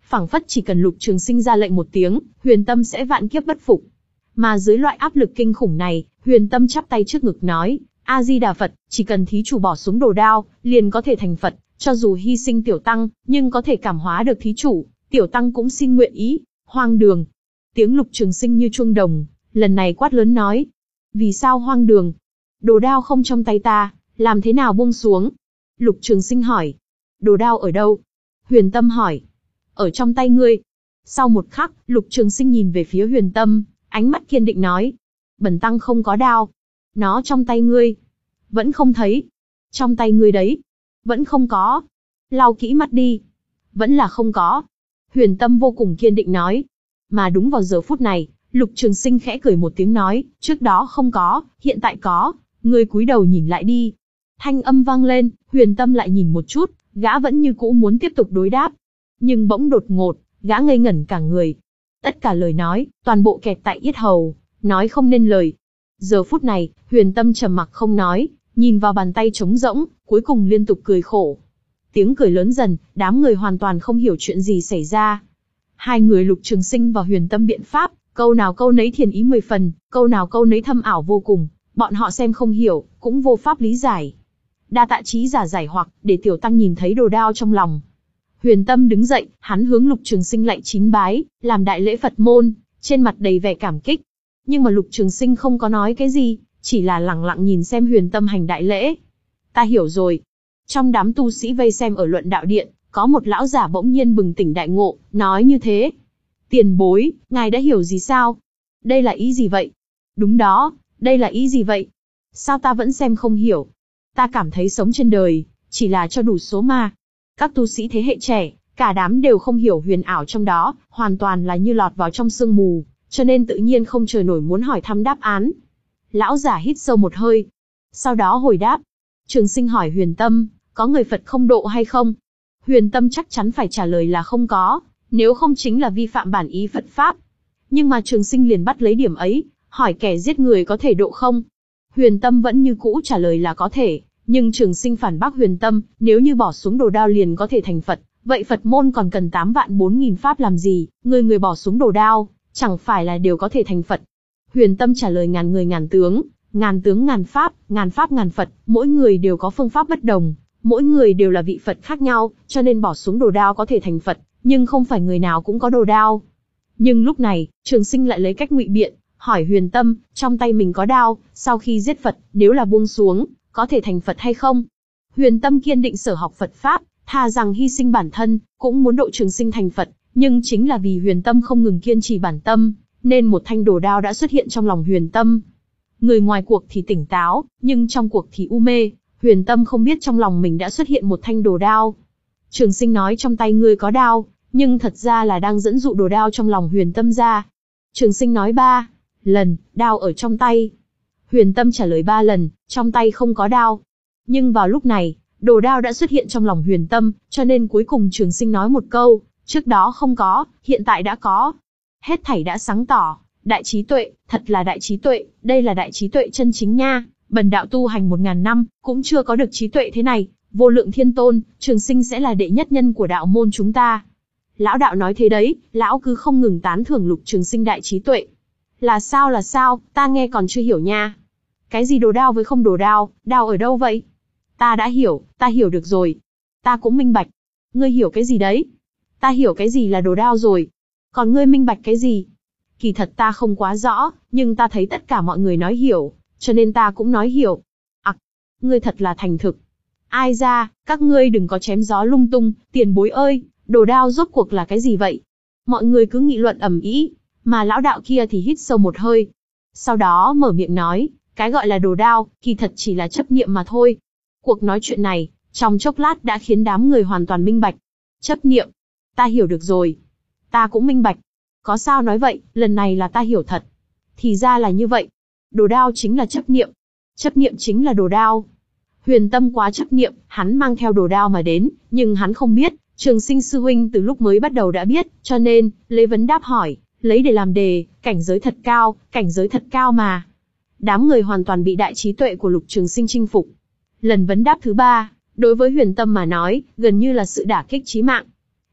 phảng phất chỉ cần Lục Trường Sinh ra lệnh một tiếng, Huyền Tâm sẽ vạn kiếp bất phục. Mà dưới loại áp lực kinh khủng này, Huyền Tâm chắp tay trước ngực nói, A Di Đà Phật, chỉ cần thí chủ bỏ xuống đồ đao, liền có thể thành Phật, cho dù hy sinh tiểu tăng, nhưng có thể cảm hóa được thí chủ, tiểu tăng cũng xin nguyện ý. Hoang đường. Tiếng Lục Trường Sinh như chuông đồng, lần này quát lớn nói. Vì sao hoang đường? Đồ đao không trong tay ta, làm thế nào buông xuống? Lục Trường Sinh hỏi. Đồ đao ở đâu? Huyền Tâm hỏi. Ở trong tay ngươi. Sau một khắc, Lục Trường Sinh nhìn về phía Huyền Tâm, ánh mắt kiên định nói. Bần tăng không có đao. Nó trong tay ngươi. Vẫn không thấy. Trong tay ngươi đấy. Vẫn không có. Lau kỹ mắt đi. Vẫn là không có. Huyền Tâm vô cùng kiên định nói. Mà đúng vào giờ phút này, Lục Trường Sinh khẽ cười một tiếng nói, trước đó không có, hiện tại có, ngươi cúi đầu nhìn lại đi. Thanh âm vang lên, Huyền Tâm lại nhìn một chút, gã vẫn như cũ muốn tiếp tục đối đáp. Nhưng bỗng đột ngột, gã ngây ngẩn cả người. Tất cả lời nói, toàn bộ kẹt tại yết hầu, nói không nên lời. Giờ phút này, Huyền Tâm trầm mặc không nói, nhìn vào bàn tay trống rỗng, cuối cùng liên tục cười khổ. Tiếng cười lớn dần, đám người hoàn toàn không hiểu chuyện gì xảy ra. Hai người Lục Trường Sinh và Huyền Tâm biện pháp, câu nào câu nấy thiền ý mười phần, câu nào câu nấy thâm ảo vô cùng, bọn họ xem không hiểu, cũng vô pháp lý giải. Đa tạ trí giả giải hoặc, để tiểu tăng nhìn thấy đồ đao trong lòng. Huyền Tâm đứng dậy, hắn hướng Lục Trường Sinh lạy chín bái, làm đại lễ Phật môn, trên mặt đầy vẻ cảm kích. Nhưng mà Lục Trường Sinh không có nói cái gì, chỉ là lặng lặng nhìn xem Huyền Tâm hành đại lễ. Ta hiểu rồi. Trong đám tu sĩ vây xem ở luận đạo điện, có một lão giả bỗng nhiên bừng tỉnh đại ngộ, nói như thế. Tiền bối, ngài đã hiểu gì sao? Đây là ý gì vậy? Đúng đó, đây là ý gì vậy? Sao ta vẫn xem không hiểu? Ta cảm thấy sống trên đời, chỉ là cho đủ số mà. Các tu sĩ thế hệ trẻ, cả đám đều không hiểu huyền ảo trong đó, hoàn toàn là như lọt vào trong sương mù, cho nên tự nhiên không chờ nổi muốn hỏi thăm đáp án. Lão giả hít sâu một hơi, sau đó hồi đáp. Trường Sinh hỏi Huyền Tâm, có người Phật không độ hay không? Huyền Tâm chắc chắn phải trả lời là không có, nếu không chính là vi phạm bản ý Phật Pháp. Nhưng mà Trường Sinh liền bắt lấy điểm ấy, hỏi kẻ giết người có thể độ không? Huyền Tâm vẫn như cũ trả lời là có thể, nhưng Trường Sinh phản bác Huyền Tâm, nếu như bỏ xuống đồ đao liền có thể thành Phật, vậy Phật môn còn cần tám vạn bốn nghìn pháp làm gì, người người bỏ xuống đồ đao, chẳng phải là đều có thể thành Phật. Huyền Tâm trả lời ngàn người ngàn tướng, ngàn tướng ngàn pháp, ngàn pháp ngàn Phật, mỗi người đều có phương pháp bất đồng, mỗi người đều là vị Phật khác nhau, cho nên bỏ xuống đồ đao có thể thành Phật, nhưng không phải người nào cũng có đồ đao. Nhưng lúc này, Trường Sinh lại lấy cách ngụy biện, hỏi Huyền Tâm, trong tay mình có đao, sau khi giết Phật, nếu là buông xuống, có thể thành Phật hay không? Huyền Tâm kiên định sở học Phật Pháp, thà rằng hy sinh bản thân, cũng muốn độ Trường Sinh thành Phật, nhưng chính là vì Huyền Tâm không ngừng kiên trì bản tâm, nên một thanh đồ đao đã xuất hiện trong lòng Huyền Tâm. Người ngoài cuộc thì tỉnh táo, nhưng trong cuộc thì u mê, Huyền Tâm không biết trong lòng mình đã xuất hiện một thanh đồ đao. Trường Sinh nói trong tay ngươi có đao, nhưng thật ra là đang dẫn dụ đồ đao trong lòng Huyền Tâm ra. Trường Sinh nói ba lần, đao ở trong tay. Huyền Tâm trả lời ba lần, trong tay không có đao. Nhưng vào lúc này, đồ đao đã xuất hiện trong lòng Huyền Tâm, cho nên cuối cùng Trường Sinh nói một câu, trước đó không có, hiện tại đã có. Hết thảy đã sáng tỏ, đại trí tuệ, thật là đại trí tuệ, đây là đại trí tuệ chân chính nha. Bần đạo tu hành một ngàn năm, cũng chưa có được trí tuệ thế này, vô lượng thiên tôn, Trường Sinh sẽ là đệ nhất nhân của đạo môn chúng ta. Lão đạo nói thế đấy, lão cứ không ngừng tán thưởng Lục Trường Sinh đại trí tuệ. Là sao là sao, ta nghe còn chưa hiểu nha. Cái gì đồ đao với không đồ đao, đao ở đâu vậy? Ta đã hiểu, ta hiểu được rồi. Ta cũng minh bạch. Ngươi hiểu cái gì đấy? Ta hiểu cái gì là đồ đao rồi. Còn ngươi minh bạch cái gì? Kỳ thật ta không quá rõ, nhưng ta thấy tất cả mọi người nói hiểu, cho nên ta cũng nói hiểu. Ặc, ngươi thật là thành thực. Ai ra, các ngươi đừng có chém gió lung tung, tiền bối ơi, đồ đao rốt cuộc là cái gì vậy? Mọi người cứ nghị luận ầm ĩ, mà lão đạo kia thì hít sâu một hơi. Sau đó mở miệng nói, cái gọi là đồ đao, kỳ thật chỉ là chấp niệm mà thôi. Cuộc nói chuyện này, trong chốc lát đã khiến đám người hoàn toàn minh bạch. Chấp niệm, ta hiểu được rồi. Ta cũng minh bạch. Có sao nói vậy, lần này là ta hiểu thật. Thì ra là như vậy. Đồ đao chính là chấp niệm. Chấp niệm chính là đồ đao. Huyền Tâm quá chấp niệm, hắn mang theo đồ đao mà đến, nhưng hắn không biết, Trường Sinh sư huynh từ lúc mới bắt đầu đã biết, cho nên, lấy vấn đáp hỏi, lấy để làm đề, cảnh giới thật cao, cảnh giới thật cao mà. Đám người hoàn toàn bị đại trí tuệ của Lục Trường Sinh chinh phục. Lần vấn đáp thứ ba, đối với Huyền Tâm mà nói, gần như là sự đả kích chí mạng.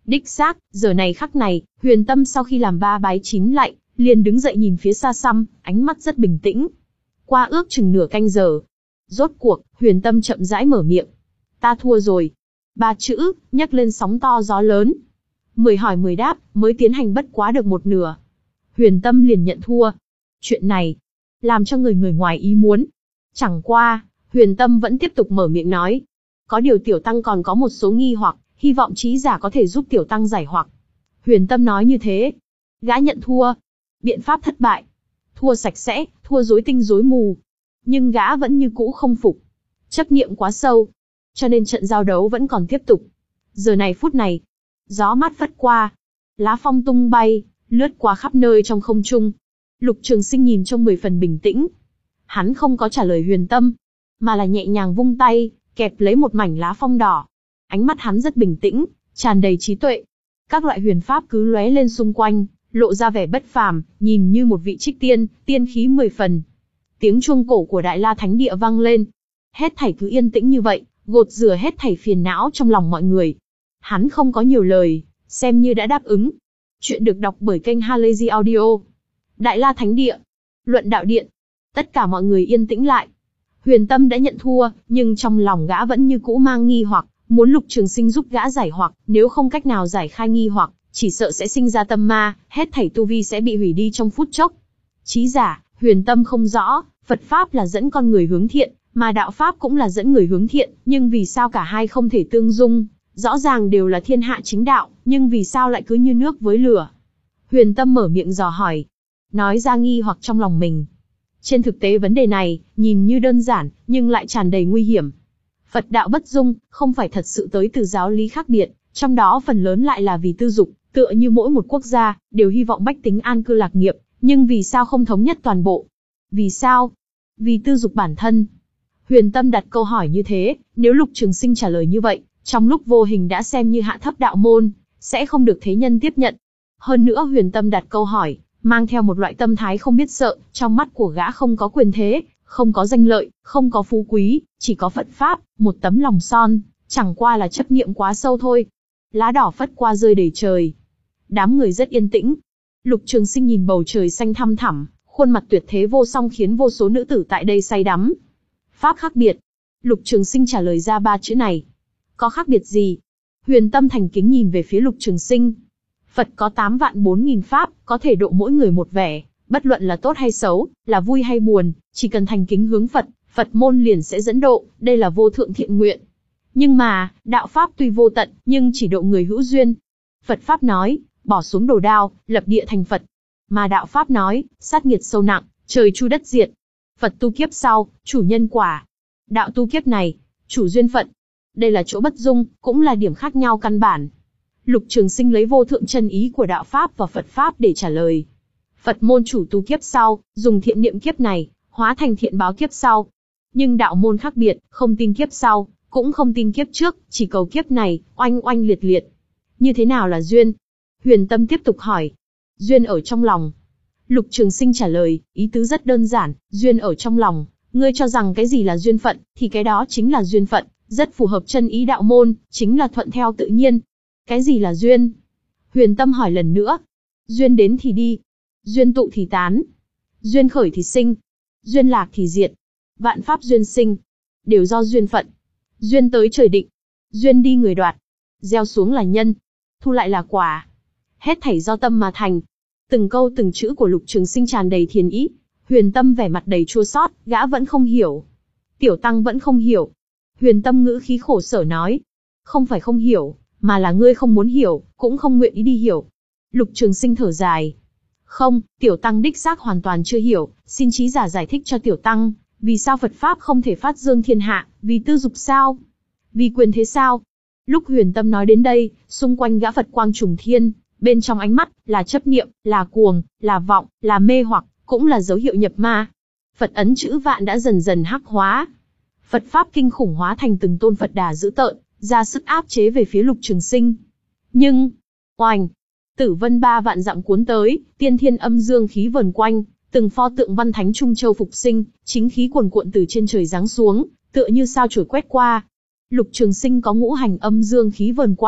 Đích xác, giờ này khắc này, Huyền Tâm sau khi làm ba bái chín lạy, liền đứng dậy nhìn phía xa xăm, ánh mắt rất bình tĩnh. Qua ước chừng nửa canh giờ. Rốt cuộc, Huyền Tâm chậm rãi mở miệng. Ta thua rồi. Ba chữ, nhấc lên sóng to gió lớn. Mười hỏi mười đáp, mới tiến hành bất quá được một nửa. Huyền Tâm liền nhận thua. Chuyện này, làm cho người người ngoài ý muốn. Chẳng qua, Huyền Tâm vẫn tiếp tục mở miệng nói. Có điều tiểu tăng còn có một số nghi hoặc, hy vọng trí giả có thể giúp tiểu tăng giải hoặc. Huyền Tâm nói như thế. Gã nhận thua. Biện pháp thất bại. Thua sạch sẽ, thua rối tinh rối mù. Nhưng gã vẫn như cũ không phục. Chấp niệm quá sâu. Cho nên trận giao đấu vẫn còn tiếp tục. Giờ này phút này, gió mát phất qua. Lá phong tung bay, lướt qua khắp nơi trong không trung. Lục Trường Sinh nhìn trông mười phần bình tĩnh. Hắn không có trả lời Huyền Tâm, mà là nhẹ nhàng vung tay, kẹp lấy một mảnh lá phong đỏ. Ánh mắt hắn rất bình tĩnh, tràn đầy trí tuệ. Các loại huyền pháp cứ lóe lên xung quanh, lộ ra vẻ bất phàm, nhìn như một vị trích tiên, tiên khí mười phần. Tiếng chuông cổ của Đại La Thánh Địa vang lên. Hết thảy cứ yên tĩnh như vậy, gột rửa hết thảy phiền não trong lòng mọi người. Hắn không có nhiều lời, xem như đã đáp ứng. Chuyện được đọc bởi kênh Halazy Audio. Đại La Thánh Địa, Luận Đạo Điện. Tất cả mọi người yên tĩnh lại. Huyền Tâm đã nhận thua, nhưng trong lòng gã vẫn như cũ mang nghi hoặc, muốn Lục Trường Sinh giúp gã giải hoặc, nếu không cách nào giải khai nghi hoặc, chỉ sợ sẽ sinh ra tâm ma, hết thảy tu vi sẽ bị hủy đi trong phút chốc. Chí giả, Huyền Tâm không rõ, Phật Pháp là dẫn con người hướng thiện, mà Đạo Pháp cũng là dẫn người hướng thiện, nhưng vì sao cả hai không thể tương dung? Rõ ràng đều là thiên hạ chính đạo, nhưng vì sao lại cứ như nước với lửa? Huyền Tâm mở miệng dò hỏi, nói ra nghi hoặc trong lòng mình. Trên thực tế vấn đề này, nhìn như đơn giản, nhưng lại tràn đầy nguy hiểm. Phật đạo bất dung, không phải thật sự tới từ giáo lý khác biệt, trong đó phần lớn lại là vì tư dục, tựa như mỗi một quốc gia, đều hy vọng bách tính an cư lạc nghiệp, nhưng vì sao không thống nhất toàn bộ? Vì sao? Vì tư dục bản thân. Huyền Tâm đặt câu hỏi như thế, nếu Lục Trường Sinh trả lời như vậy, trong lúc vô hình đã xem như hạ thấp đạo môn, sẽ không được thế nhân tiếp nhận. Hơn nữa Huyền Tâm đặt câu hỏi, mang theo một loại tâm thái không biết sợ, trong mắt của gã không có quyền thế, không có danh lợi, không có phú quý, chỉ có Phật Pháp, một tấm lòng son, chẳng qua là chấp niệm quá sâu thôi. Lá đỏ phất qua rơi đầy trời. Đám người rất yên tĩnh. Lục Trường Sinh nhìn bầu trời xanh thăm thẳm, khuôn mặt tuyệt thế vô song khiến vô số nữ tử tại đây say đắm. Pháp khác biệt. Lục Trường Sinh trả lời ra ba chữ này. Có khác biệt gì? Huyền Tâm thành kính nhìn về phía Lục Trường Sinh. Phật có tám vạn bốn nghìn pháp, có thể độ mỗi người một vẻ, bất luận là tốt hay xấu, là vui hay buồn, chỉ cần thành kính hướng Phật, Phật môn liền sẽ dẫn độ, đây là vô thượng thiện nguyện. Nhưng mà, đạo pháp tuy vô tận, nhưng chỉ độ người hữu duyên. Phật pháp nói, bỏ xuống đồ đao, lập địa thành Phật. Mà đạo pháp nói, sát nghiệt sâu nặng, trời chu đất diệt. Phật tu kiếp sau, chủ nhân quả. Đạo tu kiếp này, chủ duyên phận. Đây là chỗ bất dung, cũng là điểm khác nhau căn bản. Lục Trường Sinh lấy vô thượng chân ý của đạo pháp và Phật pháp để trả lời. Phật môn chủ tu kiếp sau, dùng thiện niệm kiếp này, hóa thành thiện báo kiếp sau. Nhưng đạo môn khác biệt, không tin kiếp sau, cũng không tin kiếp trước, chỉ cầu kiếp này, oanh oanh liệt liệt. Như thế nào là duyên? Huyền Tâm tiếp tục hỏi. Duyên ở trong lòng. Lục Trường Sinh trả lời, ý tứ rất đơn giản, duyên ở trong lòng. Ngươi cho rằng cái gì là duyên phận, thì cái đó chính là duyên phận, rất phù hợp chân ý đạo môn, chính là thuận theo tự nhiên. Cái gì là duyên? Huyền Tâm hỏi lần nữa. Duyên đến thì đi. Duyên tụ thì tán. Duyên khởi thì sinh. Duyên lạc thì diệt. Vạn pháp duyên sinh. Đều do duyên phận. Duyên tới trời định. Duyên đi người đoạt. Gieo xuống là nhân. Thu lại là quả. Hết thảy do tâm mà thành. Từng câu từng chữ của Lục Trường Sinh tràn đầy thiền ý. Huyền Tâm vẻ mặt đầy chua xót, gã vẫn không hiểu. Tiểu tăng vẫn không hiểu. Huyền Tâm ngữ khí khổ sở nói. Không phải không hiểu, mà là ngươi không muốn hiểu, cũng không nguyện ý đi hiểu. Lục Trường Sinh thở dài. Không, tiểu tăng đích xác hoàn toàn chưa hiểu, xin trí giả giải thích cho tiểu tăng, vì sao Phật Pháp không thể phát dương thiên hạ, vì tư dục sao? Vì quyền thế sao? Lúc Huyền Tâm nói đến đây, xung quanh gã Phật quang trùng thiên, bên trong ánh mắt, là chấp niệm, là cuồng, là vọng, là mê hoặc, cũng là dấu hiệu nhập ma. Phật ấn chữ vạn đã dần dần hắc hóa. Phật Pháp kinh khủng hóa thành từng tôn Phật đà dữ tợn, ra sức áp chế về phía Lục Trường Sinh. Nhưng, oanh, tử vân ba vạn dặm cuốn tới, tiên thiên âm dương khí vờn quanh, từng pho tượng văn thánh Trung Châu phục sinh, chính khí cuồn cuộn từ trên trời giáng xuống, tựa như sao chổi quét qua. Lục Trường Sinh có ngũ hành âm dương khí vờn quanh,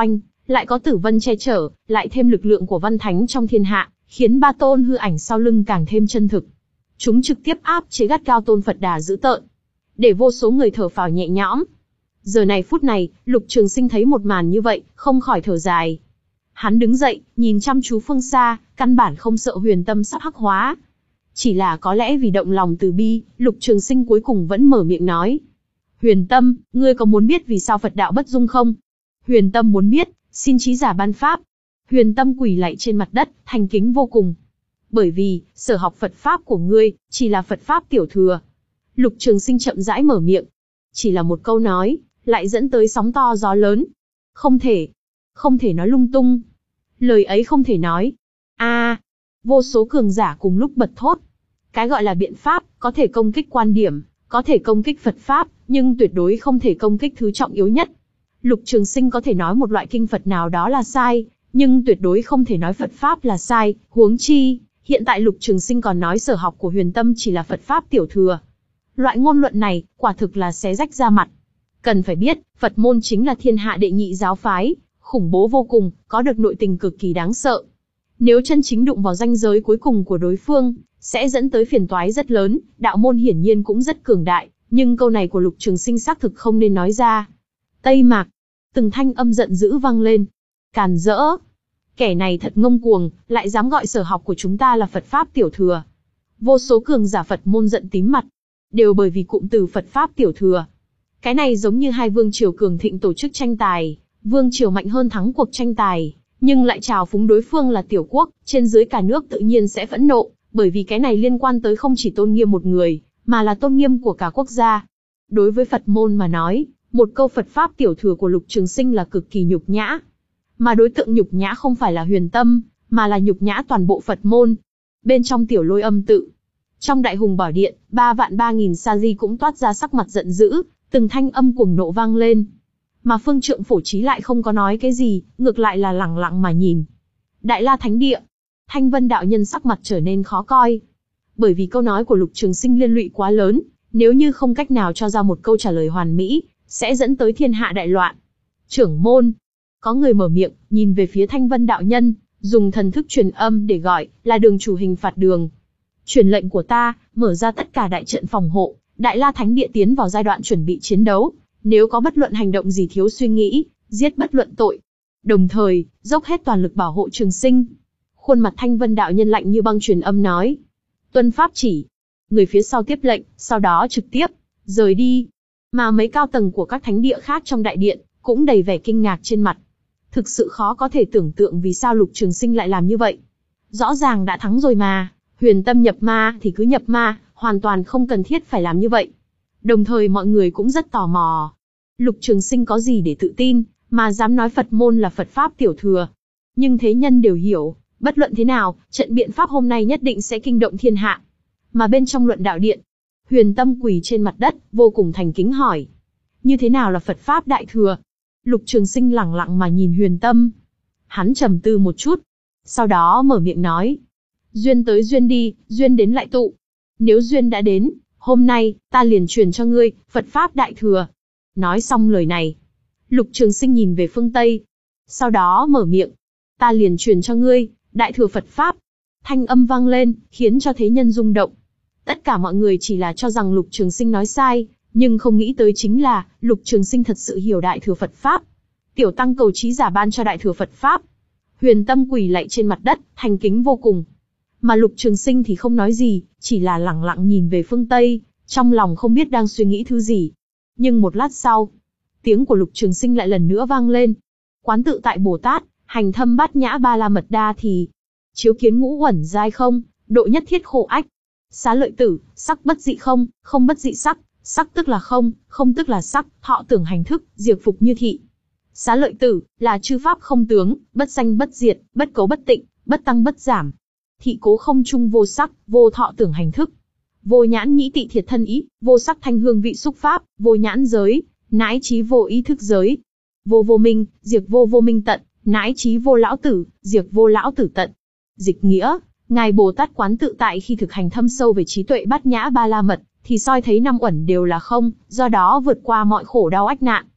lại có tử vân che chở, lại thêm lực lượng của văn thánh trong thiên hạ, khiến ba tôn hư ảnh sau lưng càng thêm chân thực. Chúng trực tiếp áp chế gắt gao tôn Phật Đà dữ tợn, để vô số người thở phào nhẹ nhõm. Giờ này phút này, Lục Trường Sinh thấy một màn như vậy, không khỏi thở dài. Hắn đứng dậy, nhìn chăm chú phương xa, căn bản không sợ huyền tâm sắp hắc hóa. Chỉ là có lẽ vì động lòng từ bi, Lục Trường Sinh cuối cùng vẫn mở miệng nói. Huyền tâm, ngươi có muốn biết vì sao Phật đạo bất dung không? Huyền tâm muốn biết, xin trí giả ban pháp. Huyền tâm quỳ lạy trên mặt đất, thành kính vô cùng. Bởi vì, sở học Phật Pháp của ngươi, chỉ là Phật Pháp tiểu thừa. Lục Trường Sinh chậm rãi mở miệng. Chỉ là một câu nói, lại dẫn tới sóng to gió lớn. Không thể, không thể nói lung tung. Lời ấy không thể nói. A, à, vô số cường giả cùng lúc bật thốt. Cái gọi là biện pháp, có thể công kích quan điểm, có thể công kích Phật Pháp, nhưng tuyệt đối không thể công kích thứ trọng yếu nhất. Lục Trường Sinh có thể nói một loại kinh Phật nào đó là sai, nhưng tuyệt đối không thể nói Phật Pháp là sai, huống chi, hiện tại Lục Trường Sinh còn nói sở học của huyền tâm chỉ là Phật Pháp tiểu thừa. Loại ngôn luận này, quả thực là xé rách da mặt. Cần phải biết, Phật môn chính là thiên hạ đệ nhị giáo phái, khủng bố vô cùng, có được nội tình cực kỳ đáng sợ. Nếu chân chính đụng vào ranh giới cuối cùng của đối phương, sẽ dẫn tới phiền toái rất lớn, đạo môn hiển nhiên cũng rất cường đại, nhưng câu này của Lục Trường Sinh xác thực không nên nói ra. Tây Mạc, từng thanh âm giận dữ vang lên. Càn rỡ! Kẻ này thật ngông cuồng, lại dám gọi sở học của chúng ta là Phật Pháp tiểu thừa. Vô số cường giả Phật môn giận tím mặt, đều bởi vì cụm từ Phật Pháp tiểu thừa. Cái này giống như hai vương triều cường thịnh tổ chức tranh tài, vương triều mạnh hơn thắng cuộc tranh tài, nhưng lại trào phúng đối phương là tiểu quốc, trên dưới cả nước tự nhiên sẽ phẫn nộ, bởi vì cái này liên quan tới không chỉ tôn nghiêm một người, mà là tôn nghiêm của cả quốc gia. Đối với Phật môn mà nói, một câu Phật Pháp tiểu thừa của Lục Trường Sinh là cực kỳ nhục nhã. Mà đối tượng nhục nhã không phải là huyền tâm, mà là nhục nhã toàn bộ Phật môn. Bên trong tiểu lôi âm tự, trong đại hùng bảo điện, ba vạn ba nghìn sa di cũng toát ra sắc mặt giận dữ, từng thanh âm cuồng nộ vang lên. Mà phương trượng phổ trí lại không có nói cái gì, ngược lại là lẳng lặng mà nhìn. Đại La Thánh Địa, Thanh Vân đạo nhân sắc mặt trở nên khó coi. Bởi vì câu nói của Lục Trường Sinh liên lụy quá lớn, nếu như không cách nào cho ra một câu trả lời hoàn mỹ, sẽ dẫn tới thiên hạ đại loạn. Trưởng môn, có người mở miệng, nhìn về phía Thanh Vân đạo nhân, dùng thần thức truyền âm để gọi, là đường chủ hình phạt đường. Truyền lệnh của ta, mở ra tất cả đại trận phòng hộ, Đại La Thánh Địa tiến vào giai đoạn chuẩn bị chiến đấu. Nếu có bất luận hành động gì thiếu suy nghĩ, giết bất luận tội. Đồng thời, dốc hết toàn lực bảo hộ Trường Sinh. Khuôn mặt Thanh Vân đạo nhân lạnh như băng truyền âm nói. Tuân pháp chỉ. Người phía sau tiếp lệnh, sau đó trực tiếp rời đi. Mà mấy cao tầng của các thánh địa khác trong đại điện, cũng đầy vẻ kinh ngạc trên mặt. Thực sự khó có thể tưởng tượng vì sao Lục Trường Sinh lại làm như vậy. Rõ ràng đã thắng rồi mà, huyền tâm nhập ma thì cứ nhập ma, hoàn toàn không cần thiết phải làm như vậy. Đồng thời mọi người cũng rất tò mò. Lục Trường Sinh có gì để tự tin, mà dám nói Phật môn là Phật Pháp tiểu thừa. Nhưng thế nhân đều hiểu, bất luận thế nào, trận biện pháp hôm nay nhất định sẽ kinh động thiên hạ. Mà bên trong luận đạo điện, huyền tâm quỳ trên mặt đất, vô cùng thành kính hỏi. Như thế nào là Phật Pháp đại thừa? Lục Trường Sinh lẳng lặng mà nhìn huyền tâm. Hắn trầm tư một chút, sau đó mở miệng nói. Duyên tới duyên đi, duyên đến lại tụ. Nếu duyên đã đến, hôm nay, ta liền truyền cho ngươi, Phật Pháp đại thừa. Nói xong lời này, Lục Trường Sinh nhìn về phương Tây. Sau đó mở miệng. Ta liền truyền cho ngươi, đại thừa Phật Pháp. Thanh âm vang lên, khiến cho thế nhân rung động. Tất cả mọi người chỉ là cho rằng Lục Trường Sinh nói sai, nhưng không nghĩ tới chính là, Lục Trường Sinh thật sự hiểu đại thừa Phật Pháp. Tiểu tăng cầu trí giả ban cho đại thừa Phật Pháp. Huyền tâm quỳ lạy trên mặt đất, thành kính vô cùng. Mà Lục Trường Sinh thì không nói gì, chỉ là lẳng lặng nhìn về phương Tây, trong lòng không biết đang suy nghĩ thứ gì. Nhưng một lát sau, tiếng của Lục Trường Sinh lại lần nữa vang lên. Quán tự tại Bồ Tát, hành thâm bát nhã ba la mật đa thì, chiếu kiến ngũ uẩn giai không, độ nhất thiết khổ ách. Xá lợi tử, sắc bất dị không, không bất dị sắc, sắc tức là không, không tức là sắc, thọ tưởng hành thức, diệt phục như thị. Xá lợi tử, là chư pháp không tướng, bất sanh bất diệt, bất cấu bất tịnh, bất tăng bất giảm. Thị cố không chung vô sắc, vô thọ tưởng hành thức. Vô nhãn nhĩ tị thiệt thân ý, vô sắc thanh hương vị xúc pháp, vô nhãn giới, nãi trí vô ý thức giới. Vô vô minh, diệt vô vô minh tận, nãi trí vô lão tử, diệt vô lão tử tận. Dịch nghĩa, Ngài Bồ Tát quán tự tại khi thực hành thâm sâu về trí tuệ bát nhã ba la mật, thì soi thấy năm uẩn đều là không, do đó vượt qua mọi khổ đau ách nạn.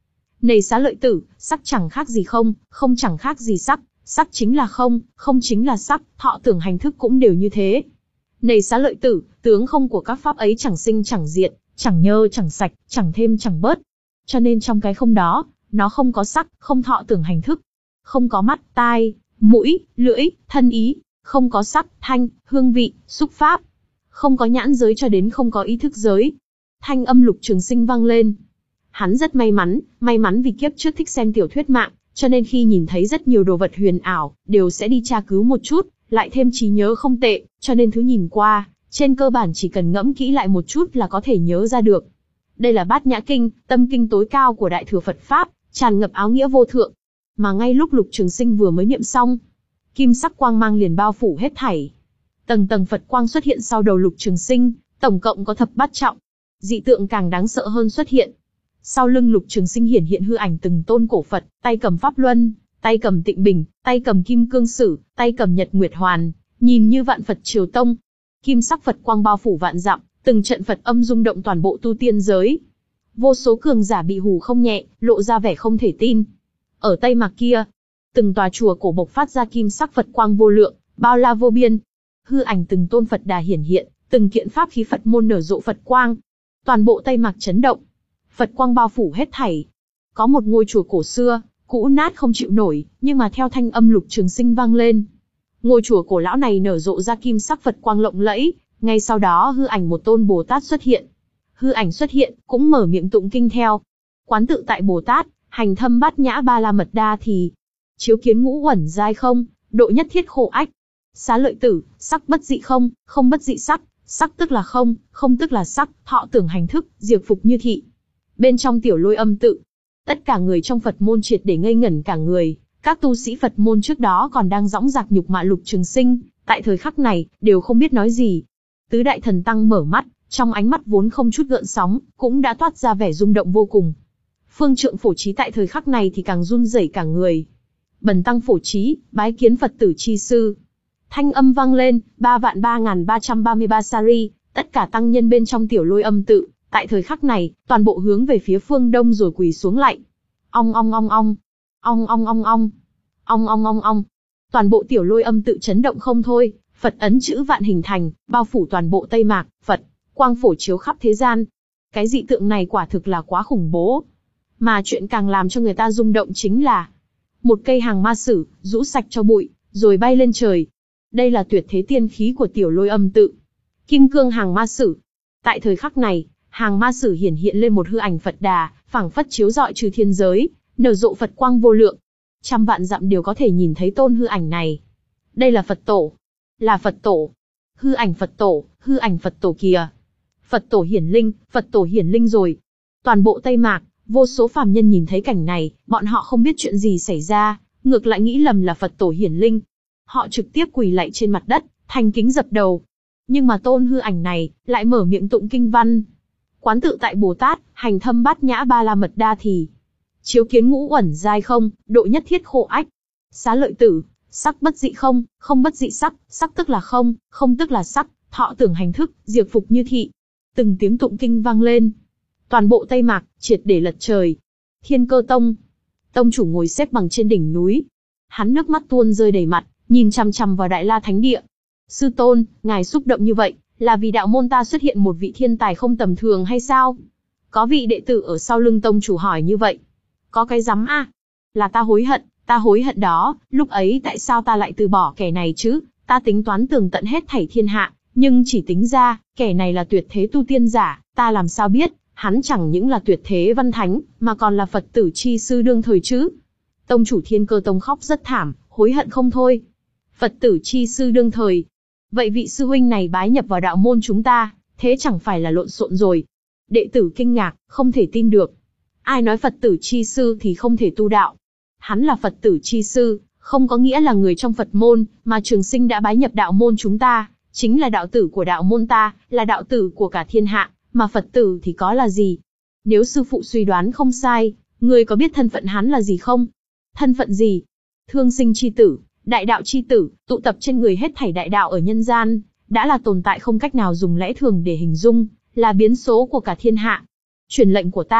Này Xá Lợi Tử, sắc chẳng khác gì không, không chẳng khác gì sắc, sắc chính là không, không chính là sắc, thọ tưởng hành thức cũng đều như thế. Này Xá Lợi Tử, tướng không của các pháp ấy chẳng sinh chẳng diệt, chẳng nhơ chẳng sạch, chẳng thêm chẳng bớt. Cho nên trong cái không đó, nó không có sắc, không thọ tưởng hành thức. Không có mắt, tai, mũi, lưỡi, thân ý, không có sắc, thanh, hương vị, xúc pháp. Không có nhãn giới cho đến không có ý thức giới. Thanh âm Lục Trường Sinh vang lên. Hắn rất may mắn, may mắn vì kiếp trước thích xem tiểu thuyết mạng, cho nên khi nhìn thấy rất nhiều đồ vật huyền ảo, đều sẽ đi tra cứu một chút, lại thêm trí nhớ không tệ, cho nên thứ nhìn qua, trên cơ bản chỉ cần ngẫm kỹ lại một chút là có thể nhớ ra được. Đây là Bát Nhã Kinh, tâm kinh tối cao của Đại Thừa Phật Pháp, tràn ngập áo nghĩa vô thượng. Mà ngay lúc Lục Trường Sinh vừa mới niệm xong, kim sắc quang mang liền bao phủ hết thảy. Tầng tầng Phật quang xuất hiện sau đầu Lục Trường Sinh, tổng cộng có thập bát trọng. Dị tượng càng đáng sợ hơn xuất hiện. Sau lưng Lục Trường Sinh hiển hiện hư ảnh từng tôn cổ Phật, tay cầm Pháp Luân, tay cầm Tịnh Bình, tay cầm Kim Cương Sử, tay cầm Nhật Nguyệt Hoàn, nhìn như vạn Phật triều tông. Kim sắc Phật quang bao phủ vạn dặm, từng trận Phật âm rung động toàn bộ tu tiên giới. Vô số cường giả bị hù không nhẹ, lộ ra vẻ không thể tin. Ở Tây Mạc kia, từng tòa chùa cổ bộc phát ra kim sắc Phật quang vô lượng, bao la vô biên. Hư ảnh từng tôn Phật đà hiển hiện, từng kiện pháp khí Phật môn nở rộ Phật quang. Toàn bộ Tây Mạc chấn động. Phật quang bao phủ hết thảy. Có một ngôi chùa cổ xưa, cũ nát không chịu nổi, nhưng mà theo thanh âm Lục Trường Sinh vang lên, ngôi chùa cổ lão này nở rộ ra kim sắc Phật quang lộng lẫy, ngay sau đó hư ảnh một tôn Bồ Tát xuất hiện. Hư ảnh xuất hiện, cũng mở miệng tụng kinh theo. Quán tự tại Bồ Tát, hành thâm bát nhã ba la mật đa thì, chiếu kiến ngũ uẩn giai không, độ nhất thiết khổ ách. Xá Lợi Tử, sắc bất dị không, không bất dị sắc, sắc tức là không, không tức là sắc, thọ tưởng hành thức, diệt phục như thị. Bên trong Tiểu Lôi Âm tự, tất cả người trong Phật môn triệt để ngây ngẩn cả người. Các tu sĩ Phật môn trước đó còn đang dõng dạc nhục mạ Lục Trường Sinh, tại thời khắc này, đều không biết nói gì. Tứ đại thần tăng mở mắt, trong ánh mắt vốn không chút gợn sóng, cũng đã toát ra vẻ rung động vô cùng. Phương Trượng Phổ Trí tại thời khắc này thì càng run rẩy cả người. Bần tăng Phổ Trí, bái kiến Phật tử chi sư. Thanh âm vang lên, ba vạn ba ngàn ba trăm ba mươi ba sari, tất cả tăng nhân bên trong Tiểu Lôi Âm tự, tại thời khắc này, toàn bộ hướng về phía phương đông rồi quỳ xuống lạy. Ong ong ong ong, ong ong ong ong, ong ong ong ong. Toàn bộ Tiểu Lôi Âm tự chấn động không thôi, Phật ấn chữ vạn hình thành, bao phủ toàn bộ Tây Mạc, Phật quang phổ chiếu khắp thế gian. Cái dị tượng này quả thực là quá khủng bố. Mà chuyện càng làm cho người ta rung động chính là một cây hàng ma sử, rũ sạch cho bụi, rồi bay lên trời. Đây là tuyệt thế tiên khí của Tiểu Lôi Âm tự. Kim cương hàng ma sử. Tại thời khắc này, hàng ma sử hiển hiện lên một hư ảnh Phật đà, phảng phất chiếu rọi trừ thiên giới, nở rộ Phật quang vô lượng. Trăm vạn dặm đều có thể nhìn thấy tôn hư ảnh này. Đây là Phật tổ. Là Phật tổ. Hư ảnh Phật tổ, hư ảnh Phật tổ kìa. Phật tổ hiển linh, Phật tổ hiển linh rồi. Toàn bộ Tây Mạc, vô số phàm nhân nhìn thấy cảnh này, bọn họ không biết chuyện gì xảy ra, ngược lại nghĩ lầm là Phật tổ hiển linh. Họ trực tiếp quỳ lạy trên mặt đất, thành kính dập đầu. Nhưng mà tôn hư ảnh này, lại mở miệng tụng kinh văn. Quán tự tại Bồ Tát, hành thâm bát nhã ba la mật đa thì, chiếu kiến ngũ uẩn giai không, độ nhất thiết khổ ách. Xá Lợi Tử, sắc bất dị không, không bất dị sắc, sắc tức là không, không tức là sắc, thọ tưởng hành thức, diệt phục như thị. Từng tiếng tụng kinh vang lên. Toàn bộ Tây Mạc, triệt để lật trời. Thiên Cơ Tông. Tông chủ ngồi xếp bằng trên đỉnh núi. Hắn nước mắt tuôn rơi đầy mặt, nhìn chằm chằm vào Đại La Thánh Địa. Sư tôn, ngài xúc động như vậy, là vì đạo môn ta xuất hiện một vị thiên tài không tầm thường hay sao? Có vị đệ tử ở sau lưng tông chủ hỏi như vậy. Có cái rắm a? Là ta hối hận, ta hối hận đó, lúc ấy tại sao ta lại từ bỏ kẻ này chứ? Ta tính toán tường tận hết thảy thiên hạ, nhưng chỉ tính ra, kẻ này là tuyệt thế tu tiên giả, ta làm sao biết, hắn chẳng những là tuyệt thế văn thánh, mà còn là Phật tử chi sư đương thời chứ? Tông chủ Thiên Cơ Tông khóc rất thảm, hối hận không thôi. Phật tử chi sư đương thời. Vậy vị sư huynh này bái nhập vào đạo môn chúng ta, thế chẳng phải là lộn xộn rồi. Đệ tử kinh ngạc, không thể tin được. Ai nói Phật tử chi sư thì không thể tu đạo. Hắn là Phật tử chi sư, không có nghĩa là người trong Phật môn, mà Trường Sinh đã bái nhập đạo môn chúng ta, chính là đạo tử của đạo môn ta, là đạo tử của cả thiên hạ, mà Phật tử thì có là gì? Nếu sư phụ suy đoán không sai, ngươi có biết thân phận hắn là gì không? Thân phận gì? Thương sinh chi tử, đại đạo chi tử, tụ tập trên người hết thảy đại đạo ở nhân gian, đã là tồn tại không cách nào dùng lẽ thường để hình dung, là biến số của cả thiên hạ. Truyền lệnh của ta,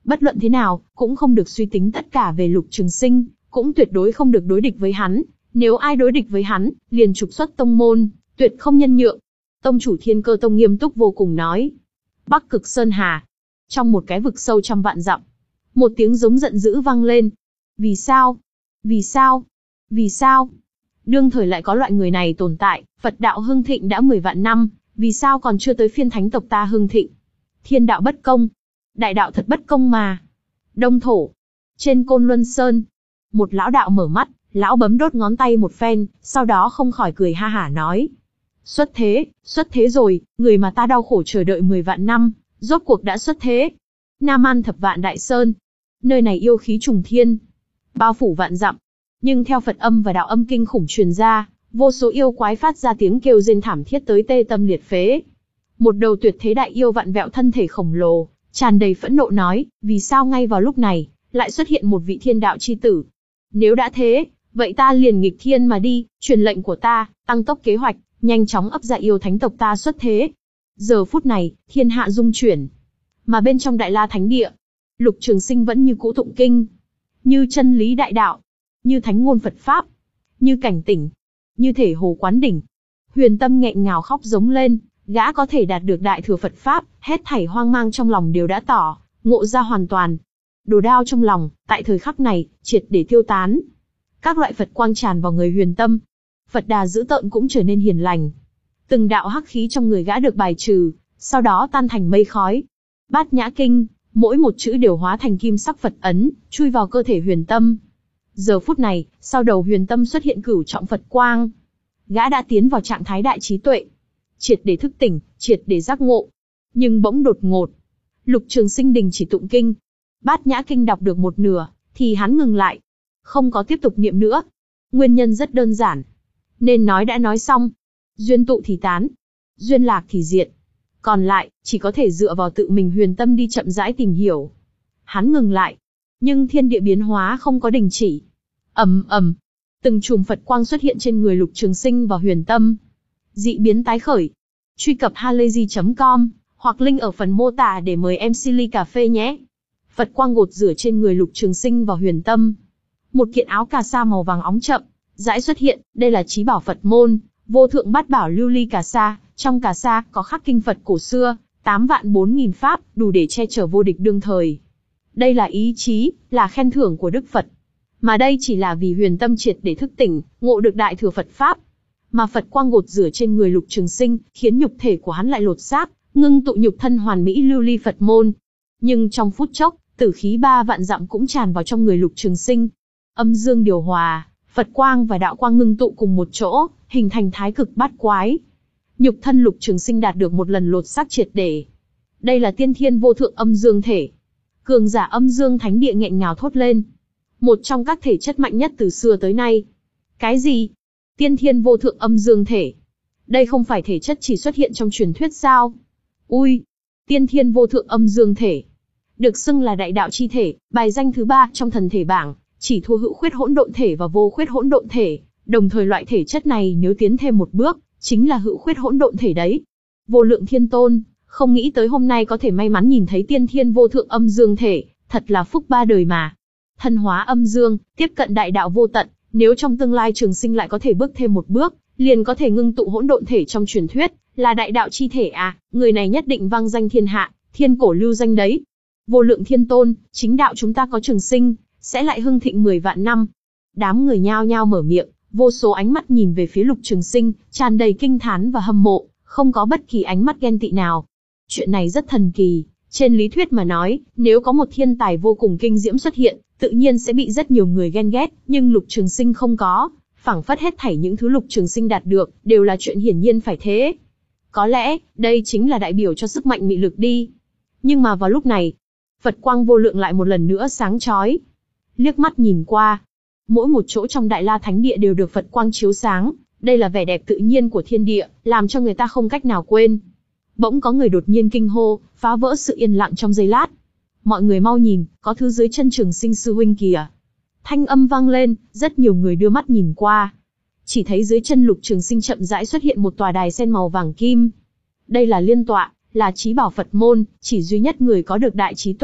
Bất luận thế nào, cũng không được suy tính tất cả về Lục Trường Sinh, cũng tuyệt đối không được đối địch với hắn. Nếu ai đối địch với hắn, liền trục xuất tông môn, tuyệt không nhân nhượng. Tông chủ Thiên Cơ Tông nghiêm túc vô cùng nói. Bắc Cực Sơn Hà, trong một cái vực sâu trăm vạn dặm, một tiếng giống giận dữ vang lên. Vì sao? Vì sao? Vì sao? Đương thời lại có loại người này tồn tại, Phật đạo hưng thịnh đã mười vạn năm, vì sao còn chưa tới phiên thánh tộc ta hưng thịnh? Thiên đạo bất công, đại đạo thật bất công mà. Đông thổ, trên Côn Luân Sơn, một lão đạo mở mắt, lão bấm đốt ngón tay một phen, sau đó không khỏi cười ha hả nói. Xuất thế, xuất thế rồi, người mà ta đau khổ chờ đợi mười vạn năm, rốt cuộc đã xuất thế. Nam An Thập Vạn Đại Sơn, nơi này yêu khí trùng thiên, bao phủ vạn dặm. Nhưng theo Phật âm và đạo âm kinh khủng truyền ra, vô số yêu quái phát ra tiếng kêu rên thảm thiết tới tê tâm liệt phế. Một đầu tuyệt thế đại yêu vặn vẹo thân thể khổng lồ, tràn đầy phẫn nộ nói, vì sao ngay vào lúc này, lại xuất hiện một vị thiên đạo chi tử? Nếu đã thế, vậy ta liền nghịch thiên mà đi, truyền lệnh của ta, tăng tốc kế hoạch, nhanh chóng ấp ra yêu thánh tộc ta xuất thế. Giờ phút này, thiên hạ rung chuyển. Mà bên trong Đại La Thánh Địa, Lục Trường Sinh vẫn như cũ tụng kinh, như chân lý đại đạo, như thánh ngôn Phật Pháp, như cảnh tỉnh, như thể hồ quán đỉnh. Huyền Tâm nghẹn ngào khóc giống lên, gã có thể đạt được đại thừa Phật Pháp, hết thảy hoang mang trong lòng đều đã tỏ, ngộ ra hoàn toàn. Đồ đao trong lòng, tại thời khắc này, triệt để tiêu tán. Các loại Phật quang tràn vào người Huyền Tâm. Phật đà dữ tợn cũng trở nên hiền lành. Từng đạo hắc khí trong người gã được bài trừ, sau đó tan thành mây khói. Bát Nhã Kinh, mỗi một chữ đều hóa thành kim sắc Phật ấn, chui vào cơ thể Huyền Tâm. Giờ phút này, sau đầu Huyền Tâm xuất hiện cửu trọng Phật quang. Gã đã tiến vào trạng thái đại trí tuệ, triệt để thức tỉnh, triệt để giác ngộ. Nhưng bỗng đột ngột, Lục Trường Sinh đình chỉ tụng kinh. Bát Nhã Kinh đọc được một nửa, thì hắn ngừng lại, không có tiếp tục niệm nữa. Nguyên nhân rất đơn giản, nên nói đã nói xong. Duyên tụ thì tán, duyên lạc thì diệt. Còn lại, chỉ có thể dựa vào tự mình Huyền Tâm đi chậm rãi tìm hiểu. Hắn ngừng lại, nhưng thiên địa biến hóa không có đình chỉ. Ầm ầm, từng chùm Phật quang xuất hiện trên người Lục Trường Sinh và Huyền Tâm. Dị biến tái khởi. Truy cập halayzi chấm com hoặc link ở phần mô tả để mời em xê ly cà phê nhé. Phật quang gột rửa trên người Lục Trường Sinh và Huyền Tâm. Một kiện áo cà sa màu vàng óng chậm rãi xuất hiện, đây là chí bảo Phật môn, Vô Thượng Bát Bảo Lưu Ly Cà Sa. Trong cà sa có khắc kinh Phật cổ xưa, tám vạn bốn nghìn pháp, đủ để che chở vô địch đương thời. Đây là ý chí, là khen thưởng của Đức Phật. Mà đây chỉ là vì Huyền Tâm triệt để thức tỉnh, ngộ được đại thừa Phật Pháp. Mà Phật quang gột rửa trên người Lục Trường Sinh, khiến nhục thể của hắn lại lột xác, ngưng tụ nhục thân hoàn mỹ lưu ly Phật môn. Nhưng trong phút chốc, tử khí ba vạn dặm cũng tràn vào trong người Lục Trường Sinh. Âm dương điều hòa, Phật quang và đạo quang ngưng tụ cùng một chỗ, hình thành thái cực bát quái. Nhục thân Lục Trường Sinh đạt được một lần lột xác triệt để. Đây là tiên thiên vô thượng âm dương thể. Cường giả âm dương thánh địa nghẹn ngào thốt lên. Một trong các thể chất mạnh nhất từ xưa tới nay. Cái gì? Tiên thiên vô thượng âm dương thể. Đây không phải thể chất chỉ xuất hiện trong truyền thuyết sao? Ui! Tiên thiên vô thượng âm dương thể. Được xưng là đại đạo chi thể, bài danh thứ ba trong thần thể bảng, chỉ thua hữu khuyết hỗn độn thể và vô khuyết hỗn độn thể. Đồng thời loại thể chất này nếu tiến thêm một bước, chính là hữu khuyết hỗn độn thể đấy. Vô Lượng Thiên Tôn, không nghĩ tới hôm nay có thể may mắn nhìn thấy tiên thiên vô thượng âm dương thể, thật là phúc ba đời mà. Thân hóa âm dương, tiếp cận đại đạo vô tận, nếu trong tương lai Trường Sinh lại có thể bước thêm một bước, liền có thể ngưng tụ hỗn độn thể trong truyền thuyết, là đại đạo chi thể à, người này nhất định vang danh thiên hạ, thiên cổ lưu danh đấy. Vô Lượng Thiên Tôn, chính đạo chúng ta có Trường Sinh, sẽ lại hưng thịnh mười vạn năm. Đám người nhao nhao mở miệng, vô số ánh mắt nhìn về phía Lục Trường Sinh, tràn đầy kinh thán và hâm mộ, không có bất kỳ ánh mắt ghen tị nào. Chuyện này rất thần kỳ, trên lý thuyết mà nói, nếu có một thiên tài vô cùng kinh diễm xuất hiện, tự nhiên sẽ bị rất nhiều người ghen ghét, nhưng Lục Trường Sinh không có, phảng phất hết thảy những thứ Lục Trường Sinh đạt được, đều là chuyện hiển nhiên phải thế. Có lẽ, đây chính là đại biểu cho sức mạnh mị lực đi. Nhưng mà vào lúc này, Phật quang vô lượng lại một lần nữa sáng chói. Liếc mắt nhìn qua, mỗi một chỗ trong Đại La Thánh Địa đều được Phật quang chiếu sáng, đây là vẻ đẹp tự nhiên của thiên địa, làm cho người ta không cách nào quên. Bỗng có người đột nhiên kinh hô, phá vỡ sự yên lặng trong giây lát. Mọi người mau nhìn, có thứ dưới chân Trường Sinh sư huynh kìa. Thanh âm vang lên, rất nhiều người đưa mắt nhìn qua. Chỉ thấy dưới chân Lục Trường Sinh chậm rãi xuất hiện một tòa đài sen màu vàng kim. Đây là liên tọa, là chí bảo Phật môn, chỉ duy nhất người có được đại trí tuệ,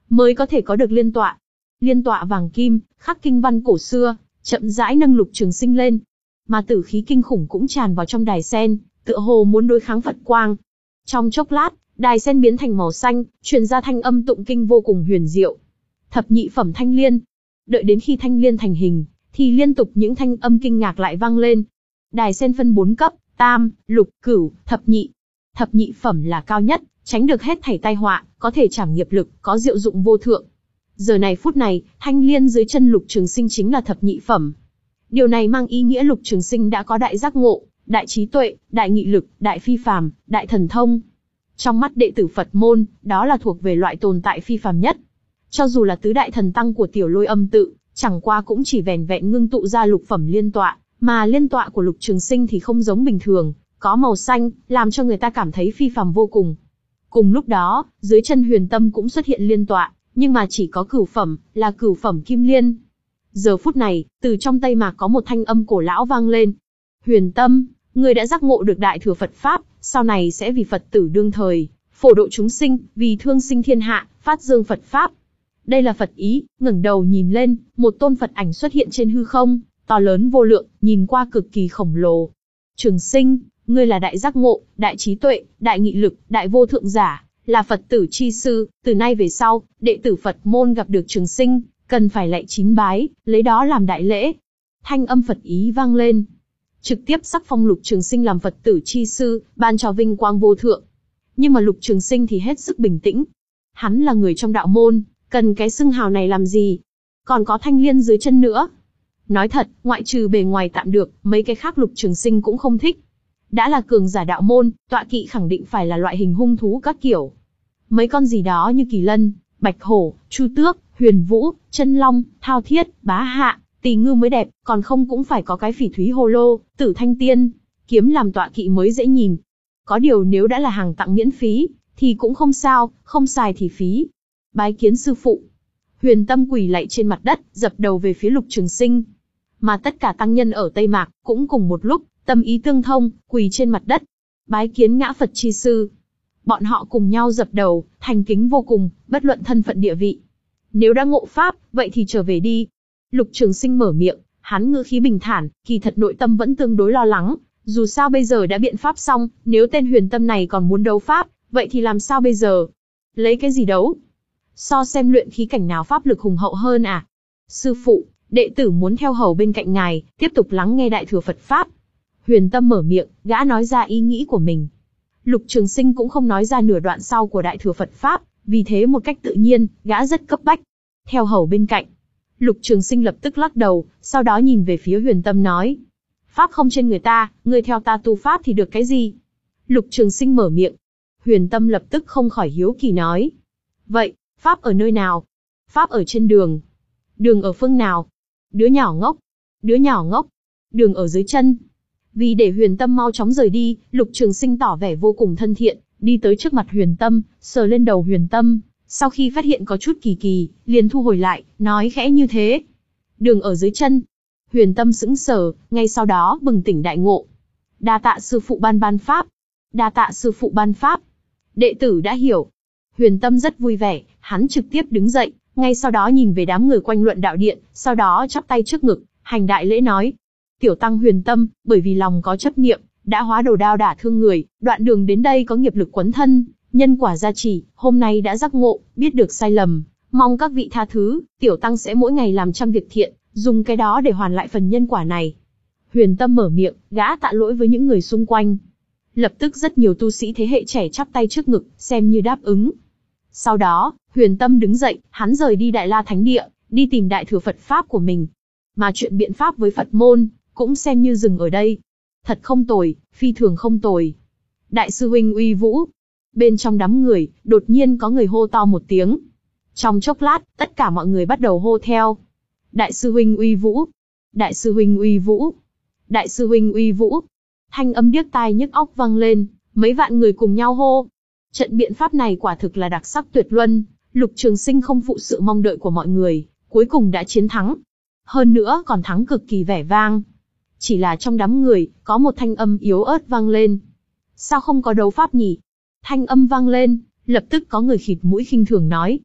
mới có thể có được liên tọa. Liên tọa vàng kim, khắc kinh văn cổ xưa, chậm rãi nâng Lục Trường Sinh lên. Mà tử khí kinh khủng cũng tràn vào trong đài sen, tựa hồ muốn đối kháng Phật quang. Trong chốc lát, đài sen biến thành màu xanh, truyền ra thanh âm tụng kinh vô cùng huyền diệu. Thập nhị phẩm thanh liên. Đợi đến khi thanh liên thành hình, thì liên tục những thanh âm kinh ngạc lại vang lên. Đài sen phân bốn cấp, tam, lục, cửu, thập nhị. Thập nhị phẩm là cao nhất, tránh được hết thảy tai họa, có thể trảm nghiệp lực, có diệu dụng vô thượng. Giờ này phút này, thanh liên dưới chân Lục Trường Sinh chính là thập nhị phẩm. Điều này mang ý nghĩa Lục Trường Sinh đã có đại giác ngộ, đại trí tuệ, đại nghị lực, đại phi phàm, đại thần thông. Trong mắt đệ tử Phật môn, đó là thuộc về loại tồn tại phi phàm nhất. Cho dù là tứ đại thần tăng của Tiểu Lôi Âm tự, chẳng qua cũng chỉ vẻn vẹn ngưng tụ ra lục phẩm liên tọa, mà liên tọa của Lục Trường Sinh thì không giống bình thường, có màu xanh, làm cho người ta cảm thấy phi phàm vô cùng. Cùng lúc đó, dưới chân Huyền Tâm cũng xuất hiện liên tọa, nhưng mà chỉ có cửu phẩm, là cửu phẩm kim liên. Giờ phút này, từ trong Tây Mạc có một thanh âm cổ lão vang lên. Huyền Tâm, người đã giác ngộ được đại thừa Phật Pháp, sau này sẽ vì Phật tử đương thời, phổ độ chúng sinh, vì thương sinh thiên hạ, phát dương Phật Pháp. Đây là Phật ý. Ngẩng đầu nhìn lên, một tôn Phật ảnh xuất hiện trên hư không, to lớn vô lượng, nhìn qua cực kỳ khổng lồ. Trường Sinh, ngươi là đại giác ngộ, đại trí tuệ, đại nghị lực, đại vô thượng giả, là Phật tử chi sư, từ nay về sau, đệ tử Phật môn gặp được Trường Sinh, cần phải lạy chín bái, lấy đó làm đại lễ. Thanh âm Phật ý vang lên, trực tiếp sắc phong Lục Trường Sinh làm Phật tử chi sư, ban cho vinh quang vô thượng. Nhưng mà Lục Trường Sinh thì hết sức bình tĩnh. Hắn là người trong đạo môn, cần cái xưng hào này làm gì? Còn có thanh liên dưới chân nữa. Nói thật, ngoại trừ bề ngoài tạm được, mấy cái khác Lục Trường Sinh cũng không thích. Đã là cường giả đạo môn, tọa kỵ khẳng định phải là loại hình hung thú các kiểu. Mấy con gì đó như kỳ lân, bạch hổ, chu tước, huyền vũ, chân long, thao thiết, bá hạ, tỳ ngư mới đẹp, còn không cũng phải có cái phỉ thúy hồ lô, tử thanh tiên, kiếm làm tọa kỵ mới dễ nhìn. Có điều nếu đã là hàng tặng miễn phí, thì cũng không sao, không xài thì phí. Bái kiến sư phụ. Huyền Tâm quỳ lạy trên mặt đất, dập đầu về phía Lục Trường Sinh. Mà tất cả tăng nhân ở Tây Mạc cũng cùng một lúc, tâm ý tương thông, quỳ trên mặt đất. Bái kiến ngã Phật chi sư. Bọn họ cùng nhau dập đầu, thành kính vô cùng, bất luận thân phận địa vị. Nếu đã ngộ pháp, vậy thì trở về đi. Lục Trường Sinh mở miệng, hắn ngữ khí bình thản, kỳ thật nội tâm vẫn tương đối lo lắng. Dù sao bây giờ đã biện pháp xong, nếu tên Huyền Tâm này còn muốn đấu pháp, vậy thì làm sao bây giờ? Lấy cái gì đấu? So xem luyện khí cảnh nào pháp lực hùng hậu hơn à? Sư phụ, đệ tử muốn theo hầu bên cạnh ngài, tiếp tục lắng nghe đại thừa Phật Pháp. Huyền Tâm mở miệng, gã nói ra ý nghĩ của mình. Lục Trường Sinh cũng không nói ra nửa đoạn sau của đại thừa Phật Pháp, vì thế một cách tự nhiên, gã rất cấp bách. Theo hầu bên cạnh. Lục Trường Sinh lập tức lắc đầu, sau đó nhìn về phía Huyền Tâm nói. Pháp không trên người ta, ngươi theo ta tu Pháp thì được cái gì? Lục Trường Sinh mở miệng. Huyền Tâm lập tức không khỏi hiếu kỳ nói. Vậy, Pháp ở nơi nào? Pháp ở trên đường. Đường ở phương nào? Đứa nhỏ ngốc. Đứa nhỏ ngốc. Đường ở dưới chân. Vì để Huyền Tâm mau chóng rời đi, Lục Trường Sinh tỏ vẻ vô cùng thân thiện, đi tới trước mặt Huyền Tâm, sờ lên đầu Huyền Tâm. Sau khi phát hiện có chút kỳ kỳ, liền thu hồi lại, nói khẽ như thế. Đường ở dưới chân. Huyền Tâm sững sờ, ngay sau đó bừng tỉnh đại ngộ. Đa tạ sư phụ ban ban pháp. Đa tạ sư phụ ban pháp. Đệ tử đã hiểu. Huyền Tâm rất vui vẻ, hắn trực tiếp đứng dậy, ngay sau đó nhìn về đám người quanh luận đạo điện, sau đó chắp tay trước ngực, hành đại lễ nói. Tiểu tăng Huyền Tâm, bởi vì lòng có chấp niệm, đã hóa đồ đao đả thương người, đoạn đường đến đây có nghiệp lực quấn thân, nhân quả gia trì, hôm nay đã giác ngộ, biết được sai lầm, mong các vị tha thứ, tiểu tăng sẽ mỗi ngày làm trăm việc thiện, dùng cái đó để hoàn lại phần nhân quả này. Huyền Tâm mở miệng, gã tạ lỗi với những người xung quanh. Lập tức rất nhiều tu sĩ thế hệ trẻ chắp tay trước ngực, xem như đáp ứng. Sau đó, Huyền Tâm đứng dậy, hắn rời đi Đại La Thánh Địa, đi tìm đại thừa Phật Pháp của mình. Mà chuyện biện pháp với Phật môn, cũng xem như dừng ở đây. Thật không tồi, phi thường không tồi. Đại sư huynh uy vũ. Bên trong đám người, đột nhiên có người hô to một tiếng. Trong chốc lát, tất cả mọi người bắt đầu hô theo. Đại sư huynh uy vũ. Đại sư huynh uy vũ. Đại sư huynh uy vũ. Thanh âm điếc tai nhức óc vang lên, mấy vạn người cùng nhau hô. Trận biện pháp này quả thực là đặc sắc tuyệt luân, Lục Trường Sinh không phụ sự mong đợi của mọi người, cuối cùng đã chiến thắng. Hơn nữa còn thắng cực kỳ vẻ vang. Chỉ là trong đám người, có một thanh âm yếu ớt vang lên. Sao không có đấu pháp nhỉ? Thanh âm vang lên, lập tức có người khịt mũi khinh thường nói.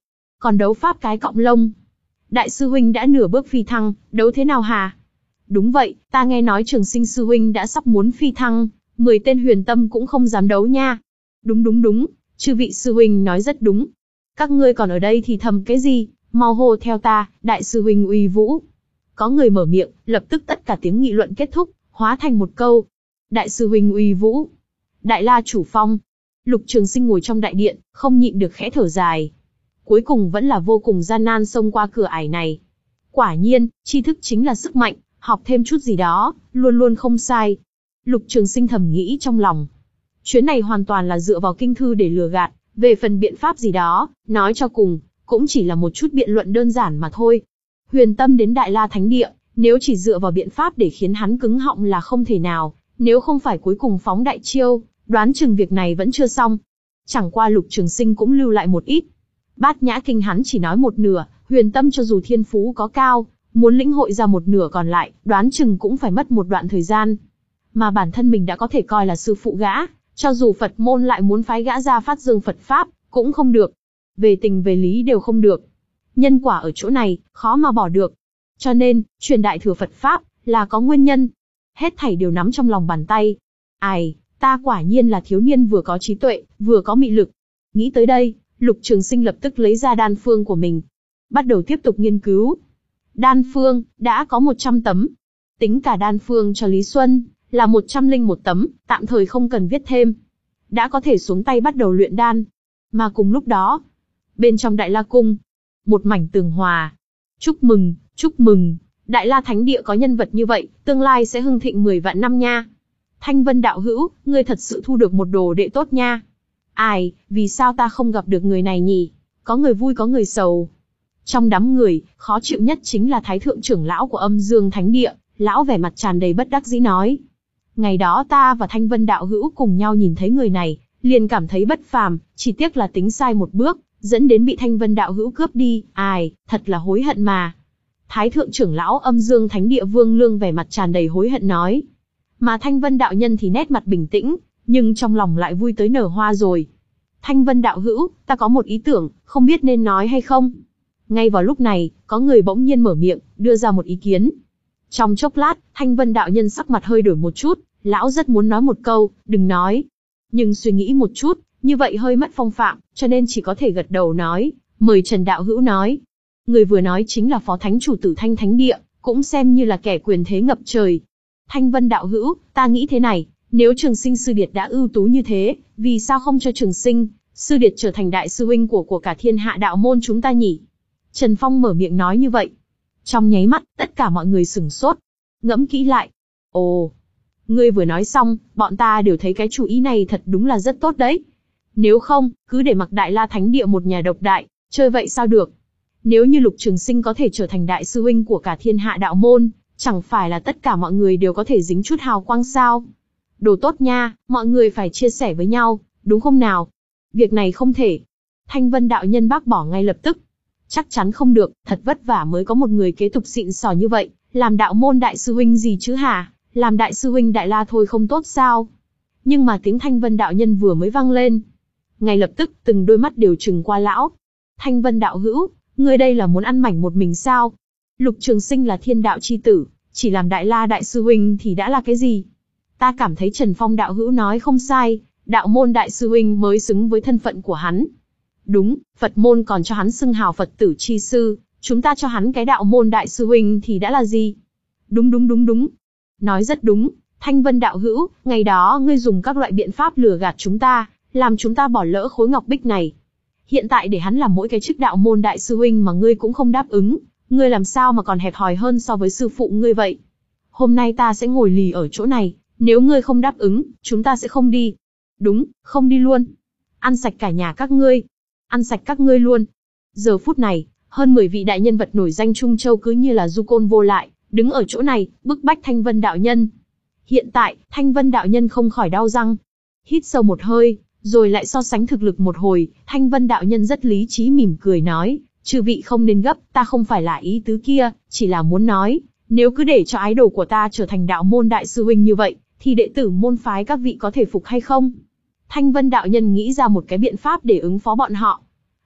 còn đấu pháp cái cọng lông. Đại sư huynh đã nửa bước phi thăng, đấu thế nào hả? Đúng vậy, ta nghe nói Trường Sinh sư huynh đã sắp muốn phi thăng, mười tên huyền tâm cũng không dám đấu nha. Đúng đúng đúng, chư vị sư huynh nói rất đúng. Các ngươi còn ở đây thì thầm cái gì, mau hô theo ta, đại sư huynh uy vũ. Có người mở miệng, lập tức tất cả tiếng nghị luận kết thúc, hóa thành một câu. Đại sư huynh uy vũ. Đại La chủ phong. Lục Trường Sinh ngồi trong đại điện, không nhịn được khẽ thở dài. Cuối cùng vẫn là vô cùng gian nan xông qua cửa ải này. Quả nhiên, tri thức chính là sức mạnh, học thêm chút gì đó, luôn luôn không sai. Lục Trường Sinh thầm nghĩ trong lòng. Chuyến này hoàn toàn là dựa vào kinh thư để lừa gạt, về phần biện pháp gì đó, nói cho cùng, cũng chỉ là một chút biện luận đơn giản mà thôi. Huyền tâm đến Đại La Thánh Địa, nếu chỉ dựa vào biện pháp để khiến hắn cứng họng là không thể nào, nếu không phải cuối cùng phóng đại chiêu, đoán chừng việc này vẫn chưa xong. Chẳng qua Lục Trường Sinh cũng lưu lại một ít. Bát Nhã Kinh hắn chỉ nói một nửa, huyền tâm cho dù thiên phú có cao, muốn lĩnh hội ra một nửa còn lại, đoán chừng cũng phải mất một đoạn thời gian. Mà bản thân mình đã có thể coi là sư phụ gã, cho dù Phật môn lại muốn phái gã ra phát dương Phật Pháp, cũng không được. Về tình về lý đều không được. Nhân quả ở chỗ này, khó mà bỏ được. Cho nên, truyền đại thừa Phật Pháp, là có nguyên nhân. Hết thảy đều nắm trong lòng bàn tay. Ai, ta quả nhiên là thiếu niên vừa có trí tuệ, vừa có mị lực. Nghĩ tới đây, Lục Trường Sinh lập tức lấy ra đan phương của mình. Bắt đầu tiếp tục nghiên cứu. Đan phương, đã có một trăm tấm. Tính cả đan phương cho Lý Xuân, là một trăm linh một tấm, tạm thời không cần viết thêm. Đã có thể xuống tay bắt đầu luyện đan. Mà cùng lúc đó, bên trong Đại La Cung, một mảnh tường hòa. Chúc mừng, chúc mừng, Đại La Thánh Địa có nhân vật như vậy, tương lai sẽ hưng thịnh mười vạn năm nha. Thanh Vân đạo hữu, ngươi thật sự thu được một đồ đệ tốt nha. Ai, vì sao ta không gặp được người này nhỉ? Có người vui có người sầu. Trong đám người, khó chịu nhất chính là Thái Thượng trưởng lão của Âm Dương Thánh Địa, lão vẻ mặt tràn đầy bất đắc dĩ nói. Ngày đó ta và Thanh Vân đạo hữu cùng nhau nhìn thấy người này, liền cảm thấy bất phàm, chỉ tiếc là tính sai một bước, dẫn đến bị Thanh Vân đạo hữu cướp đi, ai, thật là hối hận mà. Thái Thượng trưởng lão Âm Dương Thánh Địa Vương Lương vẻ mặt tràn đầy hối hận nói. Mà Thanh Vân đạo nhân thì nét mặt bình tĩnh, nhưng trong lòng lại vui tới nở hoa rồi. Thanh Vân đạo hữu, ta có một ý tưởng, không biết nên nói hay không. Ngay vào lúc này, có người bỗng nhiên mở miệng, đưa ra một ý kiến. Trong chốc lát, Thanh Vân đạo nhân sắc mặt hơi đổi một chút, lão rất muốn nói một câu, đừng nói. Nhưng suy nghĩ một chút, như vậy hơi mất phong phạm, cho nên chỉ có thể gật đầu nói, mời Trần đạo hữu nói. Người vừa nói chính là phó thánh chủ Tử Thanh Thánh Địa, cũng xem như là kẻ quyền thế ngập trời. Thanh Vân đạo hữu, ta nghĩ thế này, nếu Trường Sinh sư điệt đã ưu tú như thế, vì sao không cho Trường Sinh sư điệt trở thành đại sư huynh của của cả thiên hạ đạo môn chúng ta nhỉ? Trần Phong mở miệng nói như vậy. Trong nháy mắt, tất cả mọi người sửng sốt. Ngẫm kỹ lại. Ồ, ngươi vừa nói xong, bọn ta đều thấy cái chủ ý này thật đúng là rất tốt đấy. Nếu không, cứ để mặc Đại La Thánh Địa một nhà độc đại, chơi vậy sao được? Nếu như Lục Trường Sinh có thể trở thành đại sư huynh của cả thiên hạ đạo môn, chẳng phải là tất cả mọi người đều có thể dính chút hào quang sao? Đồ tốt nha, mọi người phải chia sẻ với nhau, đúng không nào? Việc này không thể. Thanh Vân đạo nhân bác bỏ ngay lập tức. Chắc chắn không được, thật vất vả mới có một người kế tục xịn sò như vậy, làm đạo môn đại sư huynh gì chứ hả? Làm đại sư huynh Đại La thôi không tốt sao? Nhưng mà tiếng Thanh Vân đạo nhân vừa mới vang lên, ngay lập tức từng đôi mắt đều trừng qua lão. Thanh Vân đạo hữu, ngươi đây là muốn ăn mảnh một mình sao? Lục Trường Sinh là thiên đạo chi tử, chỉ làm Đại La đại sư huynh thì đã là cái gì? Ta cảm thấy Trần Phong đạo hữu nói không sai, đạo môn đại sư huynh mới xứng với thân phận của hắn. Đúng, Phật môn còn cho hắn xưng hào Phật tử chi sư, chúng ta cho hắn cái đạo môn đại sư huynh thì đã là gì? Đúng đúng đúng đúng. Nói rất đúng, Thanh Vân đạo hữu, ngày đó ngươi dùng các loại biện pháp lừa gạt chúng ta, làm chúng ta bỏ lỡ khối ngọc bích này. Hiện tại để hắn làm mỗi cái chức đạo môn đại sư huynh mà ngươi cũng không đáp ứng, ngươi làm sao mà còn hẹp hòi hơn so với sư phụ ngươi vậy? Hôm nay ta sẽ ngồi lì ở chỗ này, nếu ngươi không đáp ứng, chúng ta sẽ không đi. Đúng, không đi luôn. Ăn sạch cả nhà các ngươi. Ăn sạch các ngươi luôn. Giờ phút này, hơn mười vị đại nhân vật nổi danh Trung Châu cứ như là du côn vô lại, đứng ở chỗ này, bức bách Thanh Vân đạo nhân. Hiện tại, Thanh Vân đạo nhân không khỏi đau răng. Hít sâu một hơi, rồi lại so sánh thực lực một hồi, Thanh Vân đạo nhân rất lý trí mỉm cười nói, chư vị không nên gấp, ta không phải là ý tứ kia, chỉ là muốn nói, nếu cứ để cho ái đồ của ta trở thành đạo môn đại sư huynh như vậy, thì đệ tử môn phái các vị có thể phục hay không? Thanh Vân đạo nhân nghĩ ra một cái biện pháp để ứng phó bọn họ.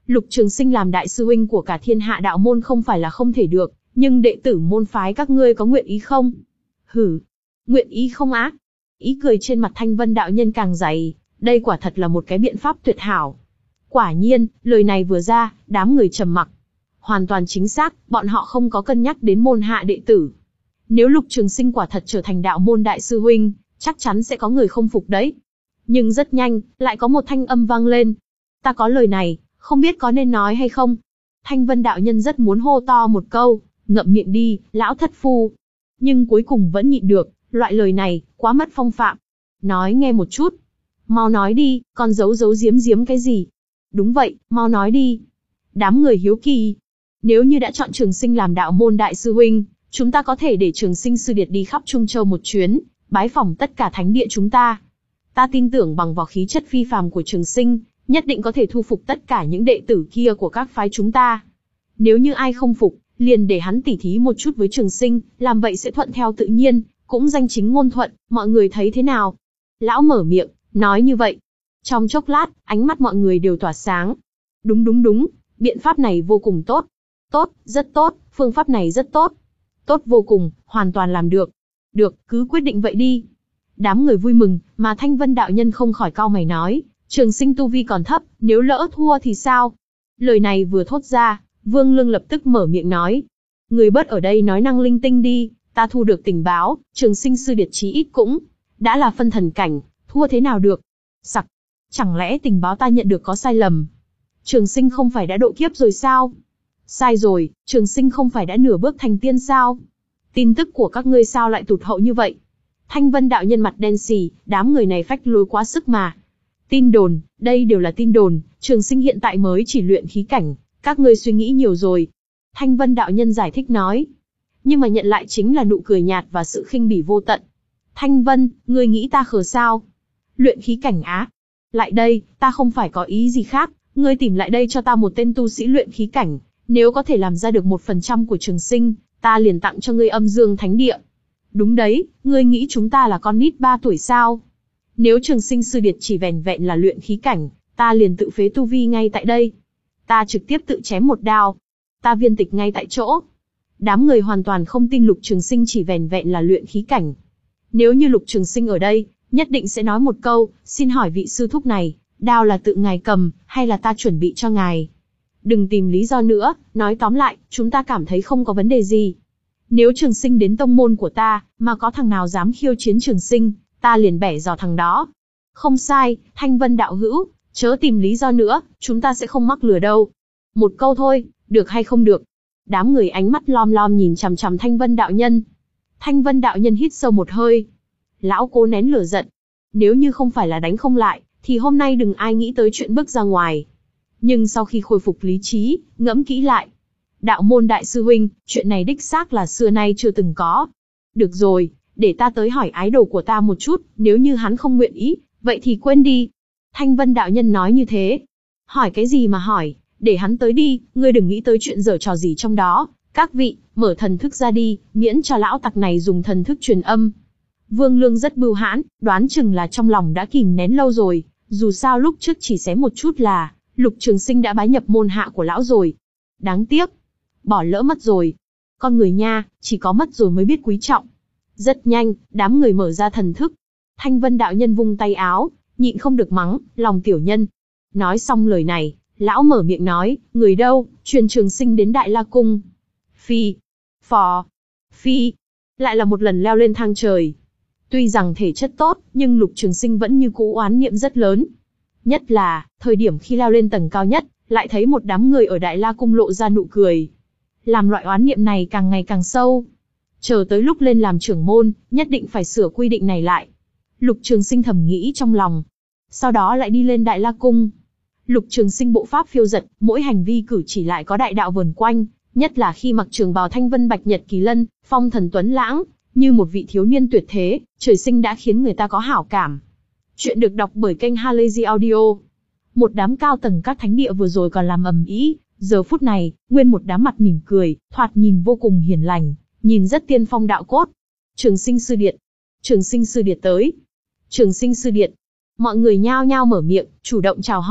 Lục Trường Sinh làm đại sư huynh của cả thiên hạ đạo môn không phải là không thể được, nhưng đệ tử môn phái các ngươi có nguyện ý không? Hử, nguyện ý không á? Ý cười trên mặt Thanh Vân đạo nhân càng dày, đây quả thật là một cái biện pháp tuyệt hảo. Quả nhiên, lời này vừa ra, đám người trầm mặc. Hoàn toàn chính xác, bọn họ không có cân nhắc đến môn hạ đệ tử. Nếu Lục Trường Sinh quả thật trở thành đạo môn đại sư huynh, chắc chắn sẽ có người không phục đấy. Nhưng rất nhanh, lại có một thanh âm vang lên. Ta có lời này, không biết có nên nói hay không? Thanh Vân đạo nhân rất muốn hô to một câu, ngậm miệng đi, lão thất phu. Nhưng cuối cùng vẫn nhịn được, loại lời này, quá mất phong phạm. Nói nghe một chút. Mau nói đi, còn giấu giấu giếm giếm cái gì? Đúng vậy, mau nói đi. Đám người hiếu kỳ. Nếu như đã chọn Trường Sinh làm đạo môn đại sư huynh, chúng ta có thể để Trường Sinh sư điệt đi khắp Trung Châu một chuyến, bái phỏng tất cả thánh địa chúng ta. Ta tin tưởng bằng vào khí chất phi phàm của Trường Sinh, nhất định có thể thu phục tất cả những đệ tử kia của các phái chúng ta. Nếu như ai không phục, liền để hắn tỉ thí một chút với Trường Sinh, làm vậy sẽ thuận theo tự nhiên, cũng danh chính ngôn thuận, mọi người thấy thế nào? Lão mở miệng, nói như vậy. Trong chốc lát, ánh mắt mọi người đều tỏa sáng. Đúng đúng đúng, biện pháp này vô cùng tốt. Tốt, rất tốt, phương pháp này rất tốt. Tốt vô cùng, hoàn toàn làm được. Được, cứ quyết định vậy đi. Đám người vui mừng, mà Thanh Vân đạo nhân không khỏi cau mày nói, Trường Sinh tu vi còn thấp, nếu lỡ thua thì sao? Lời này vừa thốt ra, Vương Lương lập tức mở miệng nói. Người bớt ở đây nói năng linh tinh đi, ta thu được tình báo, Trường Sinh sư điệt chí ít cũng đã là phân thần cảnh, thua thế nào được? Sặc, chẳng lẽ tình báo ta nhận được có sai lầm? Trường Sinh không phải đã độ kiếp rồi sao? Sai rồi, Trường Sinh không phải đã nửa bước thành tiên sao? Tin tức của các ngươi sao lại tụt hậu như vậy? Thanh Vân đạo nhân mặt đen xì, đám người này phách lối quá sức mà. Tin đồn, đây đều là tin đồn, Trường Sinh hiện tại mới chỉ luyện khí cảnh, các ngươi suy nghĩ nhiều rồi. Thanh Vân đạo nhân giải thích nói. Nhưng mà nhận lại chính là nụ cười nhạt và sự khinh bỉ vô tận. Thanh Vân, ngươi nghĩ ta khờ sao? Luyện khí cảnh á? Lại đây, ta không phải có ý gì khác, ngươi tìm lại đây cho ta một tên tu sĩ luyện khí cảnh, nếu có thể làm ra được một phần trăm của Trường Sinh, ta liền tặng cho ngươi Âm Dương Thánh Địa. Đúng đấy, ngươi nghĩ chúng ta là con nít ba tuổi sao? Nếu Trường Sinh sư điệt chỉ vẻn vẹn là luyện khí cảnh, ta liền tự phế tu vi ngay tại đây. Ta trực tiếp tự chém một đao. Ta viên tịch ngay tại chỗ. Đám người hoàn toàn không tin Lục Trường Sinh chỉ vẻn vẹn là luyện khí cảnh. Nếu như Lục Trường Sinh ở đây, nhất định sẽ nói một câu, xin hỏi vị sư thúc này, đao là tự ngài cầm, hay là ta chuẩn bị cho ngài? Đừng tìm lý do nữa, nói tóm lại, chúng ta cảm thấy không có vấn đề gì. Nếu Trường Sinh đến tông môn của ta, mà có thằng nào dám khiêu chiến Trường Sinh, ta liền bẻ giò thằng đó. Không sai, Thanh Vân đạo hữu, chớ tìm lý do nữa, chúng ta sẽ không mắc lừa đâu. Một câu thôi, được hay không được? Đám người ánh mắt lom lom nhìn chằm chằm Thanh Vân đạo nhân. Thanh Vân đạo nhân hít sâu một hơi. Lão cố nén lửa giận. Nếu như không phải là đánh không lại, thì hôm nay đừng ai nghĩ tới chuyện bước ra ngoài. Nhưng sau khi khôi phục lý trí, ngẫm kỹ lại. Đạo môn đại sư huynh, chuyện này đích xác là xưa nay chưa từng có. Được rồi, để ta tới hỏi ái đồ của ta một chút, nếu như hắn không nguyện ý, vậy thì quên đi. Thanh Vân đạo nhân nói như thế. Hỏi cái gì mà hỏi, để hắn tới đi, ngươi đừng nghĩ tới chuyện giở trò gì trong đó. Các vị, mở thần thức ra đi, miễn cho lão tặc này dùng thần thức truyền âm. Vương Lương rất bưu hãn, đoán chừng là trong lòng đã kìm nén lâu rồi, dù sao lúc trước chỉ xé một chút là, Lục Trường Sinh đã bái nhập môn hạ của lão rồi. Đáng tiếc, bỏ lỡ mất rồi. Con người nha, chỉ có mất rồi mới biết quý trọng. Rất nhanh, đám người mở ra thần thức. Thanh Vân đạo nhân vung tay áo, nhịn không được mắng, lòng tiểu nhân. Nói xong lời này, lão mở miệng nói, người đâu, truyền Trường Sinh đến Đại La Cung. Phi, phò, phi, lại là một lần leo lên thang trời. Tuy rằng thể chất tốt, nhưng Lục Trường Sinh vẫn như cũ oán niệm rất lớn. Nhất là, thời điểm khi leo lên tầng cao nhất, lại thấy một đám người ở Đại La Cung lộ ra nụ cười. Làm loại oán niệm này càng ngày càng sâu. Chờ tới lúc lên làm trưởng môn, nhất định phải sửa quy định này lại. Lục Trường Sinh thầm nghĩ trong lòng. Sau đó lại đi lên Đại La Cung. Lục Trường Sinh bộ pháp phiêu dật, mỗi hành vi cử chỉ lại có đại đạo vần quanh, nhất là khi mặc trường bào thanh vân bạch nhật kỳ lân, phong thần tuấn lãng, như một vị thiếu niên tuyệt thế, trời sinh đã khiến người ta có hảo cảm. Chuyện được đọc bởi kênh Halazy Audio. Một đám cao tầng các thánh địa vừa rồi còn làm ầm ĩ, giờ phút này, nguyên một đám mặt mỉm cười, thoạt nhìn vô cùng hiền lành, nhìn rất tiên phong đạo cốt. Trường Sinh sư điệt, Trường Sinh sư điệt tới, Trường Sinh sư điệt. Mọi người nhao nhao mở miệng, chủ động chào hỏi,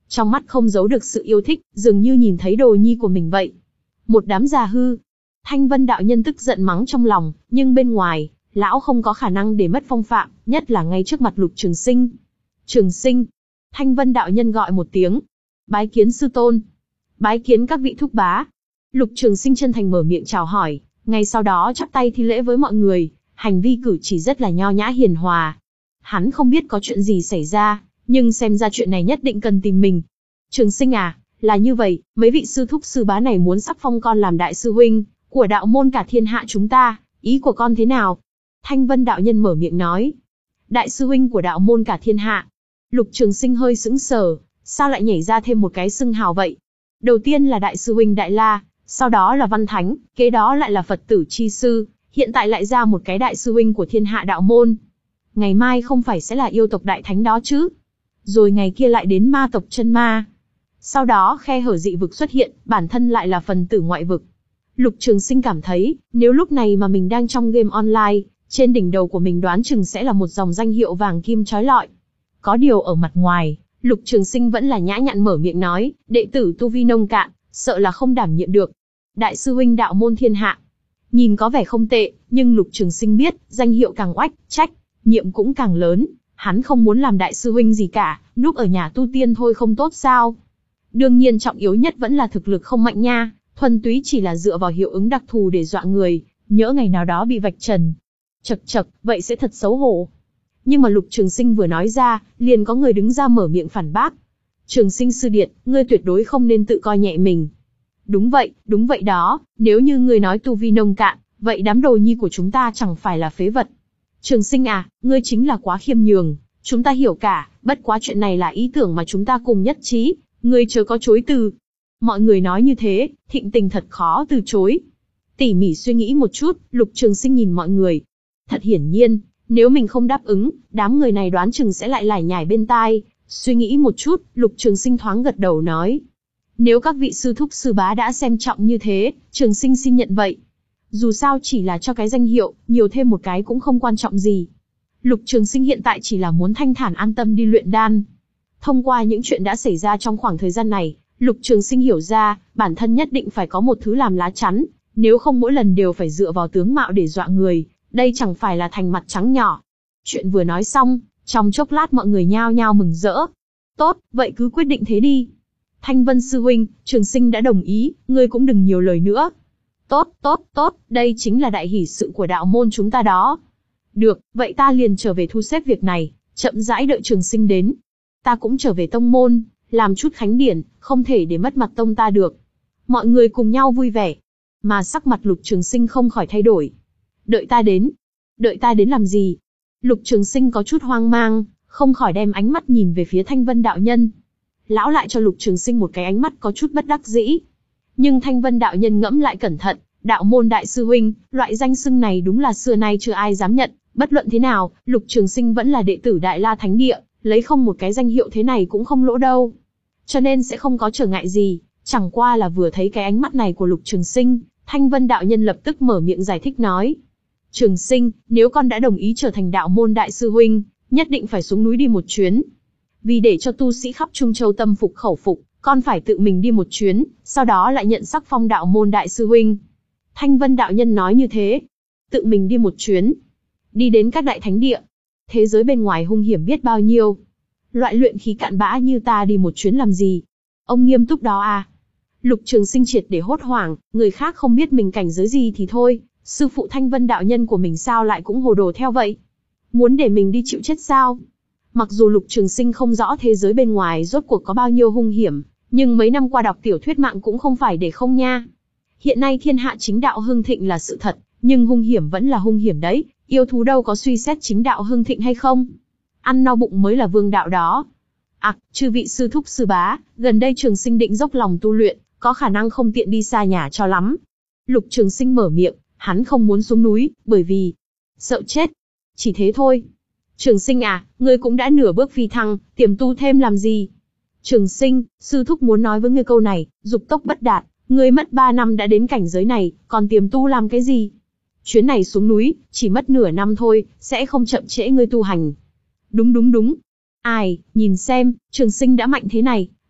Trong mắt không giấu được sự yêu thích, dường như nhìn thấy đồ nhi của mình vậy. Một đám già hư. Thanh Vân đạo nhân tức giận mắng trong lòng, nhưng bên ngoài, lão không có khả năng để mất phong phạm, nhất là ngay trước mặt Lục Trường Sinh. Trường Sinh. Thanh Vân đạo nhân gọi một tiếng. Bái kiến sư tôn. Bái kiến các vị thúc bá. Lục Trường Sinh chân thành mở miệng chào hỏi, ngay sau đó chắp tay thi lễ với mọi người, hành vi cử chỉ rất là nho nhã hiền hòa. Hắn không biết có chuyện gì xảy ra, nhưng xem ra chuyện này nhất định cần tìm mình. Trường Sinh à, là như vậy, mấy vị sư thúc sư bá này muốn sắc phong con làm đại sư huynh của đạo môn cả thiên hạ chúng ta, ý của con thế nào? Thanh Vân đạo nhân mở miệng nói. Đại sư huynh của đạo môn cả thiên hạ. Lục Trường Sinh hơi sững sờ, sao lại nhảy ra thêm một cái xưng hào vậy? Đầu tiên là đại sư huynh Đại La, sau đó là Văn Thánh, kế đó lại là Phật tử chi sư, hiện tại lại ra một cái đại sư huynh của thiên hạ đạo môn. Ngày mai không phải sẽ là yêu tộc đại thánh đó chứ? Rồi ngày kia lại đến ma tộc chân ma. Sau đó khe hở dị vực xuất hiện, bản thân lại là phần tử ngoại vực. Lục Trường Sinh cảm thấy, nếu lúc này mà mình đang trong game online, trên đỉnh đầu của mình đoán chừng sẽ là một dòng danh hiệu vàng kim chói lọi. Có điều ở mặt ngoài, Lục Trường Sinh vẫn là nhã nhặn mở miệng nói, đệ tử tu vi nông cạn, sợ là không đảm nhiệm được. Đại sư huynh đạo môn thiên hạ. Nhìn có vẻ không tệ, nhưng Lục Trường Sinh biết, danh hiệu càng oách, trách nhiệm cũng càng lớn. Hắn không muốn làm đại sư huynh gì cả, núp ở nhà tu tiên thôi không tốt sao? Đương nhiên trọng yếu nhất vẫn là thực lực không mạnh nha, thuần túy chỉ là dựa vào hiệu ứng đặc thù để dọa người, nhỡ ngày nào đó bị vạch trần. Chậc chậc, vậy sẽ thật xấu hổ. Nhưng mà Lục Trường Sinh vừa nói ra, liền có người đứng ra mở miệng phản bác. Trường Sinh sư điệt, ngươi tuyệt đối không nên tự coi nhẹ mình. Đúng vậy, đúng vậy đó, nếu như ngươi nói tu vi nông cạn, vậy đám đồ nhi của chúng ta chẳng phải là phế vật. Trường Sinh à, ngươi chính là quá khiêm nhường, chúng ta hiểu cả, bất quá chuyện này là ý tưởng mà chúng ta cùng nhất trí, ngươi chớ có chối từ. Mọi người nói như thế, Thịnh Tình thật khó từ chối. Tỉ mỉ suy nghĩ một chút, Lục Trường Sinh nhìn mọi người. Thật hiển nhiên, nếu mình không đáp ứng, đám người này đoán chừng sẽ lại lải nhải bên tai. Suy nghĩ một chút, Lục Trường Sinh thoáng gật đầu nói. Nếu các vị sư thúc sư bá đã xem trọng như thế, Trường Sinh xin nhận vậy. Dù sao chỉ là cho cái danh hiệu, nhiều thêm một cái cũng không quan trọng gì. Lục Trường Sinh hiện tại chỉ là muốn thanh thản an tâm đi luyện đan. Thông qua những chuyện đã xảy ra trong khoảng thời gian này, Lục Trường Sinh hiểu ra, bản thân nhất định phải có một thứ làm lá chắn, nếu không mỗi lần đều phải dựa vào tướng mạo để dọa người, đây chẳng phải là thành mặt trắng nhỏ. Chuyện vừa nói xong, trong chốc lát mọi người nhao nhao mừng rỡ. Tốt, vậy cứ quyết định thế đi. Thanh Vân sư huynh, Trường Sinh đã đồng ý, ngươi cũng đừng nhiều lời nữa. Tốt, tốt, tốt, đây chính là đại hỷ sự của đạo môn chúng ta đó. Được, vậy ta liền trở về thu xếp việc này, chậm rãi đợi Trường Sinh đến. Ta cũng trở về tông môn, làm chút khánh điển, không thể để mất mặt tông ta được. Mọi người cùng nhau vui vẻ, mà sắc mặt Lục Trường Sinh không khỏi thay đổi. Đợi ta đến. Đợi ta đến làm gì? Lục Trường Sinh có chút hoang mang, không khỏi đem ánh mắt nhìn về phía Thanh Vân đạo nhân. Lão lại cho Lục Trường Sinh một cái ánh mắt có chút bất đắc dĩ. Nhưng Thanh Vân đạo nhân ngẫm lại cẩn thận, đạo môn đại sư huynh, loại danh xưng này đúng là xưa nay chưa ai dám nhận, bất luận thế nào, Lục Trường Sinh vẫn là đệ tử Đại La Thánh Địa, lấy không một cái danh hiệu thế này cũng không lỗ đâu. Cho nên sẽ không có trở ngại gì, chẳng qua là vừa thấy cái ánh mắt này của Lục Trường Sinh, Thanh Vân đạo nhân lập tức mở miệng giải thích nói. Trường Sinh, nếu con đã đồng ý trở thành đạo môn đại sư huynh, nhất định phải xuống núi đi một chuyến. Vì để cho tu sĩ khắp Trung Châu tâm phục khẩu phục, con phải tự mình đi một chuyến, sau đó lại nhận sắc phong đạo môn đại sư huynh. Thanh Vân đạo nhân nói như thế. Tự mình đi một chuyến. Đi đến các đại thánh địa. Thế giới bên ngoài hung hiểm biết bao nhiêu. Loại luyện khí cạn bã như ta đi một chuyến làm gì? Ông nghiêm túc đó à? Lục Trường Sinh triệt để hốt hoảng, người khác không biết mình cảnh giới gì thì thôi, sư phụ Thanh Vân đạo nhân của mình sao lại cũng hồ đồ theo vậy? Muốn để mình đi chịu chết sao? Mặc dù Lục Trường Sinh không rõ thế giới bên ngoài rốt cuộc có bao nhiêu hung hiểm, nhưng mấy năm qua đọc tiểu thuyết mạng cũng không phải để không nha. Hiện nay thiên hạ chính đạo hưng thịnh là sự thật, nhưng hung hiểm vẫn là hung hiểm đấy, yêu thú đâu có suy xét chính đạo hưng thịnh hay không? Ăn no bụng mới là vương đạo đó. À, chư vị sư thúc sư bá, gần đây Trường Sinh định dốc lòng tu luyện, có khả năng không tiện đi xa nhà cho lắm. Lục Trường Sinh mở miệng, hắn không muốn xuống núi, bởi vì sợ chết. Chỉ thế thôi. Trường Sinh à, ngươi cũng đã nửa bước phi thăng, tiềm tu thêm làm gì? Trường Sinh, sư thúc muốn nói với ngươi câu này, dục tốc bất đạt, ngươi mất ba năm đã đến cảnh giới này, còn tiềm tu làm cái gì? Chuyến này xuống núi, chỉ mất nửa năm thôi, sẽ không chậm trễ ngươi tu hành. Đúng đúng đúng. Ai, nhìn xem, Trường Sinh đã mạnh thế này,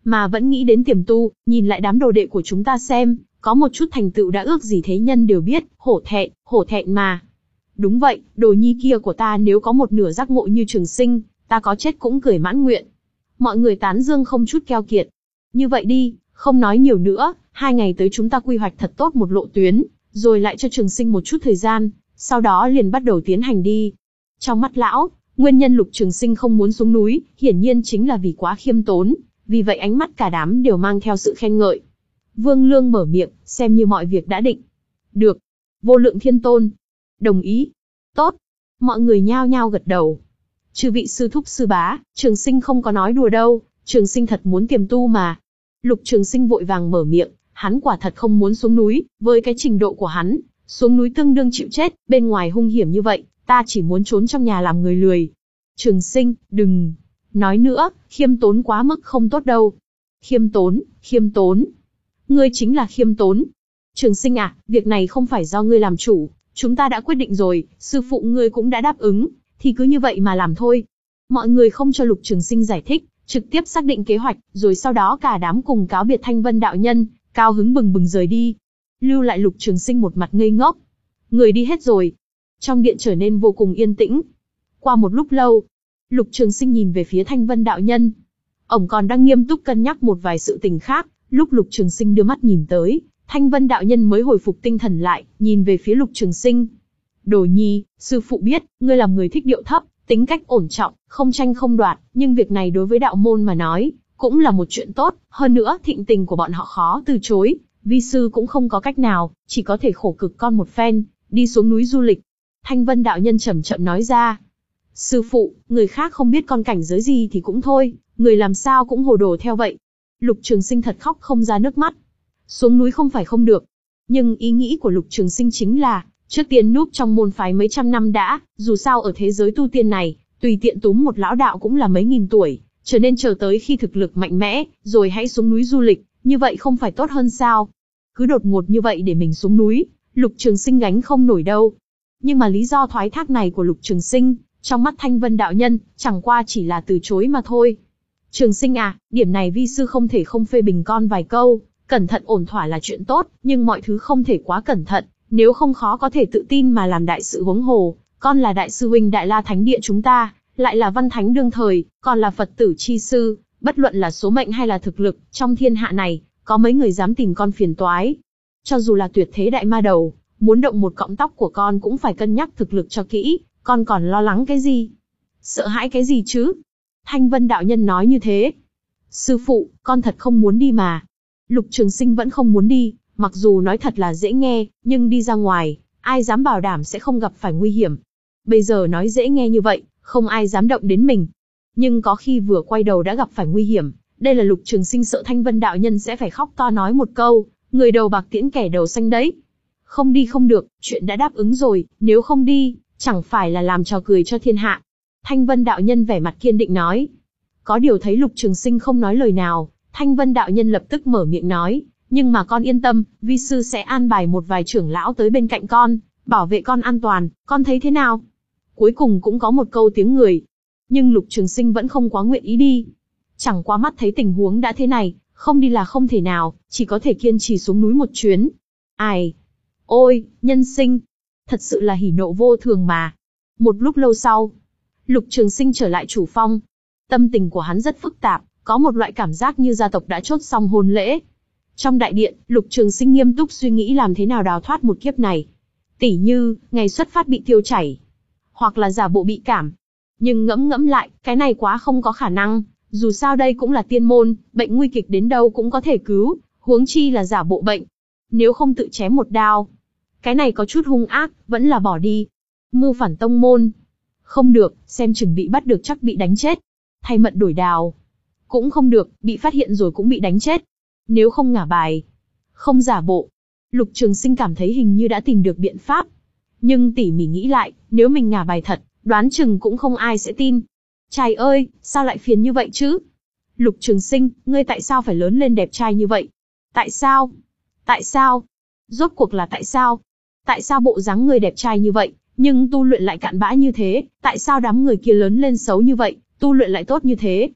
mà vẫn nghĩ đến tiềm tu, nhìn lại đám đồ đệ của chúng ta xem, có một chút thành tựu đã ước gì thế nhân đều biết, hổ thẹn, hổ thẹn mà. Đúng vậy, đồ nhi kia của ta nếu có một nửa giác ngộ như Trường Sinh, ta có chết cũng cười mãn nguyện. Mọi người tán dương không chút keo kiệt. Như vậy đi, không nói nhiều nữa, hai ngày tới chúng ta quy hoạch thật tốt một lộ tuyến, rồi lại cho Trường Sinh một chút thời gian, sau đó liền bắt đầu tiến hành đi. Trong mắt lão, nguyên nhân Lục Trường Sinh không muốn xuống núi, hiển nhiên chính là vì quá khiêm tốn, vì vậy ánh mắt cả đám đều mang theo sự khen ngợi. Vương Lương mở miệng, xem như mọi việc đã định. Được. Vô Lượng Thiên Tôn. Đồng ý. Tốt. Mọi người nhao nhao gật đầu. Chư vị sư thúc sư bá, Trường Sinh không có nói đùa đâu, Trường Sinh thật muốn tiềm tu mà. Lục Trường Sinh vội vàng mở miệng, hắn quả thật không muốn xuống núi, với cái trình độ của hắn, xuống núi tương đương chịu chết, bên ngoài hung hiểm như vậy, ta chỉ muốn trốn trong nhà làm người lười. Trường Sinh, đừng. Nói nữa, khiêm tốn quá mức không tốt đâu. Khiêm tốn, khiêm tốn. Ngươi chính là khiêm tốn. Trường Sinh à, việc này không phải do ngươi làm chủ, chúng ta đã quyết định rồi, sư phụ ngươi cũng đã đáp ứng, thì cứ như vậy mà làm thôi. Mọi người không cho Lục Trường Sinh giải thích, trực tiếp xác định kế hoạch, rồi sau đó cả đám cùng cáo biệt Thanh Vân đạo nhân, cao hứng bừng bừng rời đi. Lưu lại Lục Trường Sinh một mặt ngây ngốc. Người đi hết rồi. Trong điện trở nên vô cùng yên tĩnh. Qua một lúc lâu, Lục Trường Sinh nhìn về phía Thanh Vân đạo nhân. Ổng còn đang nghiêm túc cân nhắc một vài sự tình khác, lúc Lục Trường Sinh đưa mắt nhìn tới, Thanh Vân đạo nhân mới hồi phục tinh thần lại, nhìn về phía Lục Trường Sinh. Đồ nhi, sư phụ biết, ngươi là người thích điệu thấp, tính cách ổn trọng, không tranh không đoạt, nhưng việc này đối với đạo môn mà nói, cũng là một chuyện tốt, hơn nữa thịnh tình của bọn họ khó từ chối, vi sư cũng không có cách nào, chỉ có thể khổ cực con một phen, đi xuống núi du lịch. Thanh Vân đạo nhân chậm chậm nói ra. Sư phụ, người khác không biết con cảnh giới gì thì cũng thôi, người làm sao cũng hồ đồ theo vậy. Lục Trường Sinh thật khóc không ra nước mắt. Xuống núi không phải không được, nhưng ý nghĩ của Lục Trường Sinh chính là, trước tiên núp trong môn phái mấy trăm năm đã, dù sao ở thế giới tu tiên này, tùy tiện túm một lão đạo cũng là mấy nghìn tuổi, trở nên chờ tới khi thực lực mạnh mẽ, rồi hãy xuống núi du lịch, như vậy không phải tốt hơn sao? Cứ đột ngột như vậy để mình xuống núi, Lục Trường Sinh gánh không nổi đâu. Nhưng mà lý do thoái thác này của Lục Trường Sinh, trong mắt Thanh Vân đạo nhân, chẳng qua chỉ là từ chối mà thôi. Trường Sinh à, điểm này vi sư không thể không phê bình con vài câu, cẩn thận ổn thỏa là chuyện tốt, nhưng mọi thứ không thể quá cẩn thận, nếu không khó có thể tự tin mà làm đại sự huống hồ. Con là đại sư huynh Đại La Thánh Địa chúng ta, lại là văn thánh đương thời, còn là Phật tử chi sư, bất luận là số mệnh hay là thực lực, trong thiên hạ này, có mấy người dám tìm con phiền toái. Cho dù là tuyệt thế đại ma đầu, muốn động một cọng tóc của con cũng phải cân nhắc thực lực cho kỹ, con còn lo lắng cái gì? Sợ hãi cái gì chứ? Thanh Vân đạo nhân nói như thế. Sư phụ, con thật không muốn đi mà. Lục Trường Sinh vẫn không muốn đi, mặc dù nói thật là dễ nghe, nhưng đi ra ngoài, ai dám bảo đảm sẽ không gặp phải nguy hiểm. Bây giờ nói dễ nghe như vậy, không ai dám động đến mình. Nhưng có khi vừa quay đầu đã gặp phải nguy hiểm, đây là Lục Trường Sinh sợ Thanh Vân đạo nhân sẽ phải khóc to nói một câu, người đầu bạc tiễn kẻ đầu xanh đấy. Không đi không được, chuyện đã đáp ứng rồi, nếu không đi, chẳng phải là làm trò cười cho thiên hạ. Thanh Vân đạo nhân vẻ mặt kiên định nói. Có điều thấy Lục Trường Sinh không nói lời nào, Thanh Vân đạo nhân lập tức mở miệng nói, nhưng mà con yên tâm, vi sư sẽ an bài một vài trưởng lão tới bên cạnh con, bảo vệ con an toàn, con thấy thế nào? Cuối cùng cũng có một câu tiếng người. Nhưng Lục Trường Sinh vẫn không quá nguyện ý đi. Chẳng qua mắt thấy tình huống đã thế này, không đi là không thể nào, chỉ có thể kiên trì xuống núi một chuyến. Ai? Ôi, nhân sinh! Thật sự là hỉ nộ vô thường mà. Một lúc lâu sau, Lục Trường Sinh trở lại chủ phong. Tâm tình của hắn rất phức tạp, có một loại cảm giác như gia tộc đã chốt xong hôn lễ. Trong đại điện, Lục Trường Sinh nghiêm túc suy nghĩ làm thế nào đào thoát một kiếp này. Tỉ như, ngày xuất phát bị tiêu chảy, hoặc là giả bộ bị cảm. Nhưng ngẫm ngẫm lại, cái này quá không có khả năng, dù sao đây cũng là tiên môn, bệnh nguy kịch đến đâu cũng có thể cứu, huống chi là giả bộ bệnh. Nếu không tự chém một đao, cái này có chút hung ác, vẫn là bỏ đi. Mưu phản tông môn, không được, xem chừng bị bắt được chắc bị đánh chết. Thay mận đổi đào, cũng không được, bị phát hiện rồi cũng bị đánh chết. Nếu không ngả bài, không giả bộ. Lục Trường Sinh cảm thấy hình như đã tìm được biện pháp. Nhưng tỉ mỉ nghĩ lại, nếu mình ngả bài thật, đoán chừng cũng không ai sẽ tin. Trai ơi, sao lại phiền như vậy chứ? Lục Trường Sinh, ngươi tại sao phải lớn lên đẹp trai như vậy? Tại sao? Tại sao? Rốt cuộc là tại sao? Tại sao bộ dáng ngươi đẹp trai như vậy, nhưng tu luyện lại cặn bã như thế? Tại sao đám người kia lớn lên xấu như vậy, tu luyện lại tốt như thế?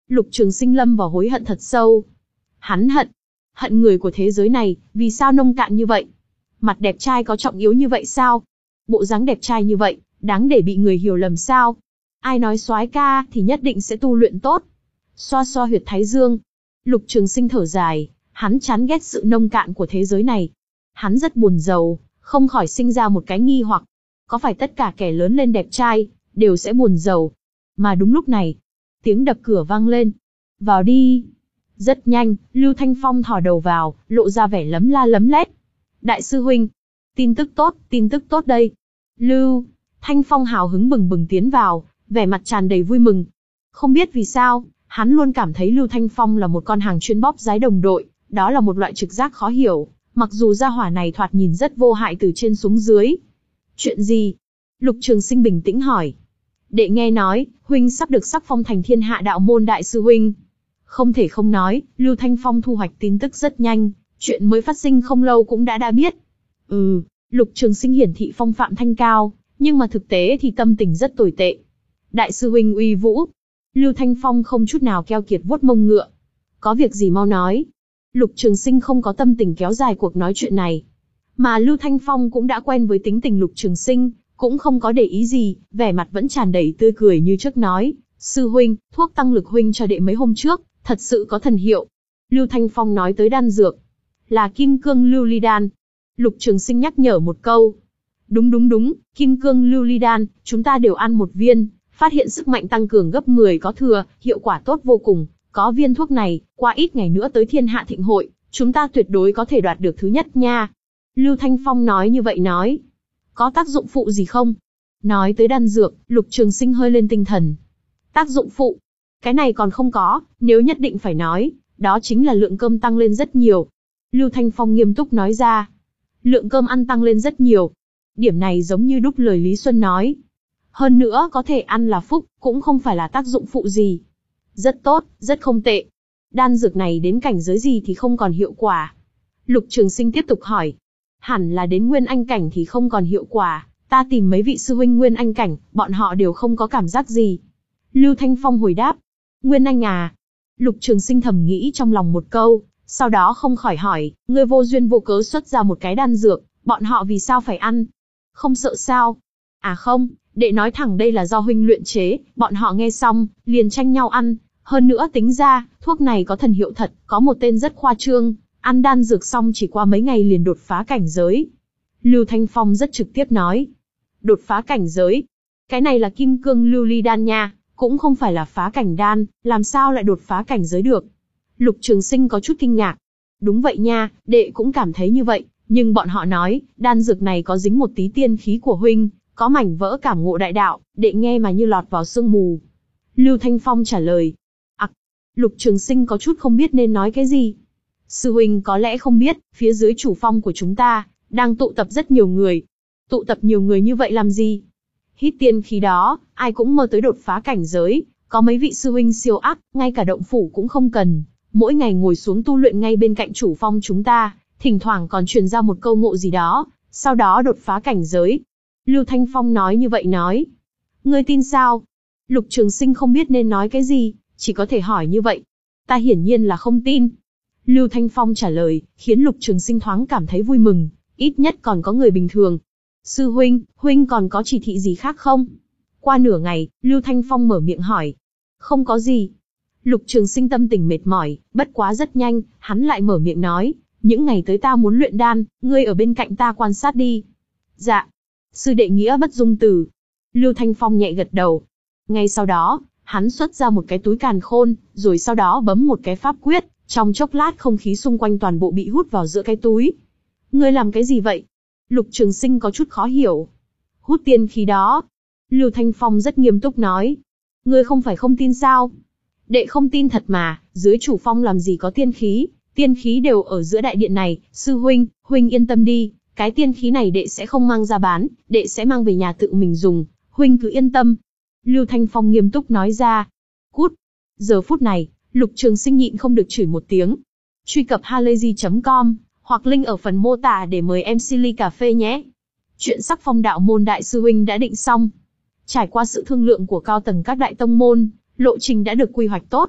Lục Trường Sinh lâm vào hối hận thật sâu. Hắn hận, hận người của thế giới này, vì sao nông cạn như vậy? Mặt đẹp trai có trọng yếu như vậy sao? Bộ dáng đẹp trai như vậy, đáng để bị người hiểu lầm sao? Ai nói soái ca thì nhất định sẽ tu luyện tốt. Xoa xoa huyệt thái dương, Lục Trường Sinh thở dài, hắn chán ghét sự nông cạn của thế giới này. Hắn rất buồn rầu, không khỏi sinh ra một cái nghi hoặc. Có phải tất cả kẻ lớn lên đẹp trai, đều sẽ buồn rầu? Mà đúng lúc này, tiếng đập cửa vang lên. Vào đi. Rất nhanh, Lưu Thanh Phong thò đầu vào, lộ ra vẻ lấm la lấm lét. Đại sư huynh. Tin tức tốt, tin tức tốt đây. Lưu Thanh Phong hào hứng bừng bừng tiến vào, vẻ mặt tràn đầy vui mừng. Không biết vì sao, hắn luôn cảm thấy Lưu Thanh Phong là một con hàng chuyên bóp giái đồng đội, đó là một loại trực giác khó hiểu, mặc dù gia hỏa này thoạt nhìn rất vô hại từ trên xuống dưới. Chuyện gì? Lục Trường Sinh bình tĩnh hỏi. Đệ nghe nói, huynh sắp được sắc phong thành thiên hạ đạo môn đại sư huynh. Không thể không nói, Lưu Thanh Phong thu hoạch tin tức rất nhanh, chuyện mới phát sinh không lâu cũng đã đã biết. Ừ, Lục Trường Sinh hiển thị phong phạm thanh cao, nhưng mà thực tế thì tâm tình rất tồi tệ. Đại sư huynh uy vũ. Lưu Thanh Phong không chút nào keo kiệt vuốt mông ngựa. Có việc gì mau nói. Lục Trường Sinh không có tâm tình kéo dài cuộc nói chuyện này. Mà Lưu Thanh Phong cũng đã quen với tính tình Lục Trường Sinh, cũng không có để ý gì, vẻ mặt vẫn tràn đầy tươi cười như trước nói. Sư huynh, thuốc tăng lực huynh cho đệ mấy hôm trước, thật sự có thần hiệu. Lưu Thanh Phong nói tới đan dược. Là kim cương lưu ly đan. Lục Trường Sinh nhắc nhở một câu. Đúng đúng đúng, kim cương lưu ly đan, chúng ta đều ăn một viên, phát hiện sức mạnh tăng cường gấp mười có thừa, hiệu quả tốt vô cùng. Có viên thuốc này, qua ít ngày nữa tới thiên hạ thịnh hội, chúng ta tuyệt đối có thể đoạt được thứ nhất nha. Lưu Thanh Phong nói như vậy nói. Có tác dụng phụ gì không? Nói tới đan dược, Lục Trường Sinh hơi lên tinh thần. Tác dụng phụ? Cái này còn không có, nếu nhất định phải nói, đó chính là lượng cơm tăng lên rất nhiều. Lưu Thanh Phong nghiêm túc nói ra. Lượng cơm ăn tăng lên rất nhiều. Điểm này giống như đúc lời Lý Xuân nói. Hơn nữa có thể ăn là phúc, cũng không phải là tác dụng phụ gì. Rất tốt, rất không tệ. Đan dược này đến cảnh giới gì thì không còn hiệu quả? Lục Trường Sinh tiếp tục hỏi. Hẳn là đến Nguyên Anh cảnh thì không còn hiệu quả. Ta tìm mấy vị sư huynh Nguyên Anh cảnh, bọn họ đều không có cảm giác gì. Lưu Thanh Phong hồi đáp. Nguyên Anh à? Lục Trường Sinh thầm nghĩ trong lòng một câu, sau đó không khỏi hỏi, ngươi vô duyên vô cớ xuất ra một cái đan dược, bọn họ vì sao phải ăn? Không sợ sao? À không, đệ nói thẳng đây là do huynh luyện chế, bọn họ nghe xong, liền tranh nhau ăn. Hơn nữa tính ra, thuốc này có thần hiệu thật, có một tên rất khoa trương, ăn đan dược xong chỉ qua mấy ngày liền đột phá cảnh giới. Lưu Thanh Phong rất trực tiếp nói. Đột phá cảnh giới? Cái này là kim cương lưu ly đan nha, cũng không phải là phá cảnh đan, làm sao lại đột phá cảnh giới được? Lục Trường Sinh có chút kinh ngạc. Đúng vậy nha, đệ cũng cảm thấy như vậy, nhưng bọn họ nói, đan dược này có dính một tí tiên khí của huynh, có mảnh vỡ cảm ngộ đại đạo, đệ nghe mà như lọt vào sương mù. Lưu Thanh Phong trả lời. Ặc, Lục Trường Sinh có chút không biết nên nói cái gì. Sư huynh có lẽ không biết, phía dưới chủ phong của chúng ta, đang tụ tập rất nhiều người. Tụ tập nhiều người như vậy làm gì? Hít tiên khí đó, ai cũng mơ tới đột phá cảnh giới, có mấy vị sư huynh siêu ác, ngay cả động phủ cũng không cần, mỗi ngày ngồi xuống tu luyện ngay bên cạnh chủ phong chúng ta, thỉnh thoảng còn truyền ra một câu ngộ gì đó, sau đó đột phá cảnh giới. Lưu Thanh Phong nói như vậy nói. Ngươi tin sao? Lục Trường Sinh không biết nên nói cái gì, chỉ có thể hỏi như vậy. Ta hiển nhiên là không tin. Lưu Thanh Phong trả lời, khiến Lục Trường Sinh thoáng cảm thấy vui mừng, ít nhất còn có người bình thường. Sư huynh, huynh còn có chỉ thị gì khác không? Qua nửa ngày, Lưu Thanh Phong mở miệng hỏi. Không có gì. Lục Trường Sinh tâm tình mệt mỏi, bất quá rất nhanh, hắn lại mở miệng nói, những ngày tới ta muốn luyện đan, ngươi ở bên cạnh ta quan sát đi. Dạ. Sư đệ nghĩa bất dung từ. Lưu Thanh Phong nhẹ gật đầu. Ngay sau đó, hắn xuất ra một cái túi càn khôn, rồi sau đó bấm một cái pháp quyết, trong chốc lát không khí xung quanh toàn bộ bị hút vào giữa cái túi. Ngươi làm cái gì vậy? Lục Trường Sinh có chút khó hiểu. Hút tiên khí đó. Lưu Thanh Phong rất nghiêm túc nói. Ngươi không phải không tin sao? Đệ không tin thật mà, dưới chủ phong làm gì có tiên khí, tiên khí đều ở giữa đại điện này, sư huynh, huynh yên tâm đi, cái tiên khí này đệ sẽ không mang ra bán, đệ sẽ mang về nhà tự mình dùng, huynh cứ yên tâm. Lưu Thanh Phong nghiêm túc nói ra. Cút. Giờ phút này, Lục Trường Sinh nhịn không được chửi một tiếng. Truy cập halayzi chấm com, hoặc link ở phần mô tả để mời em xê ly cà phê nhé. Chuyện sắc phong đạo môn đại sư huynh đã định xong. Trải qua sự thương lượng của cao tầng các đại tông môn, lộ trình đã được quy hoạch tốt.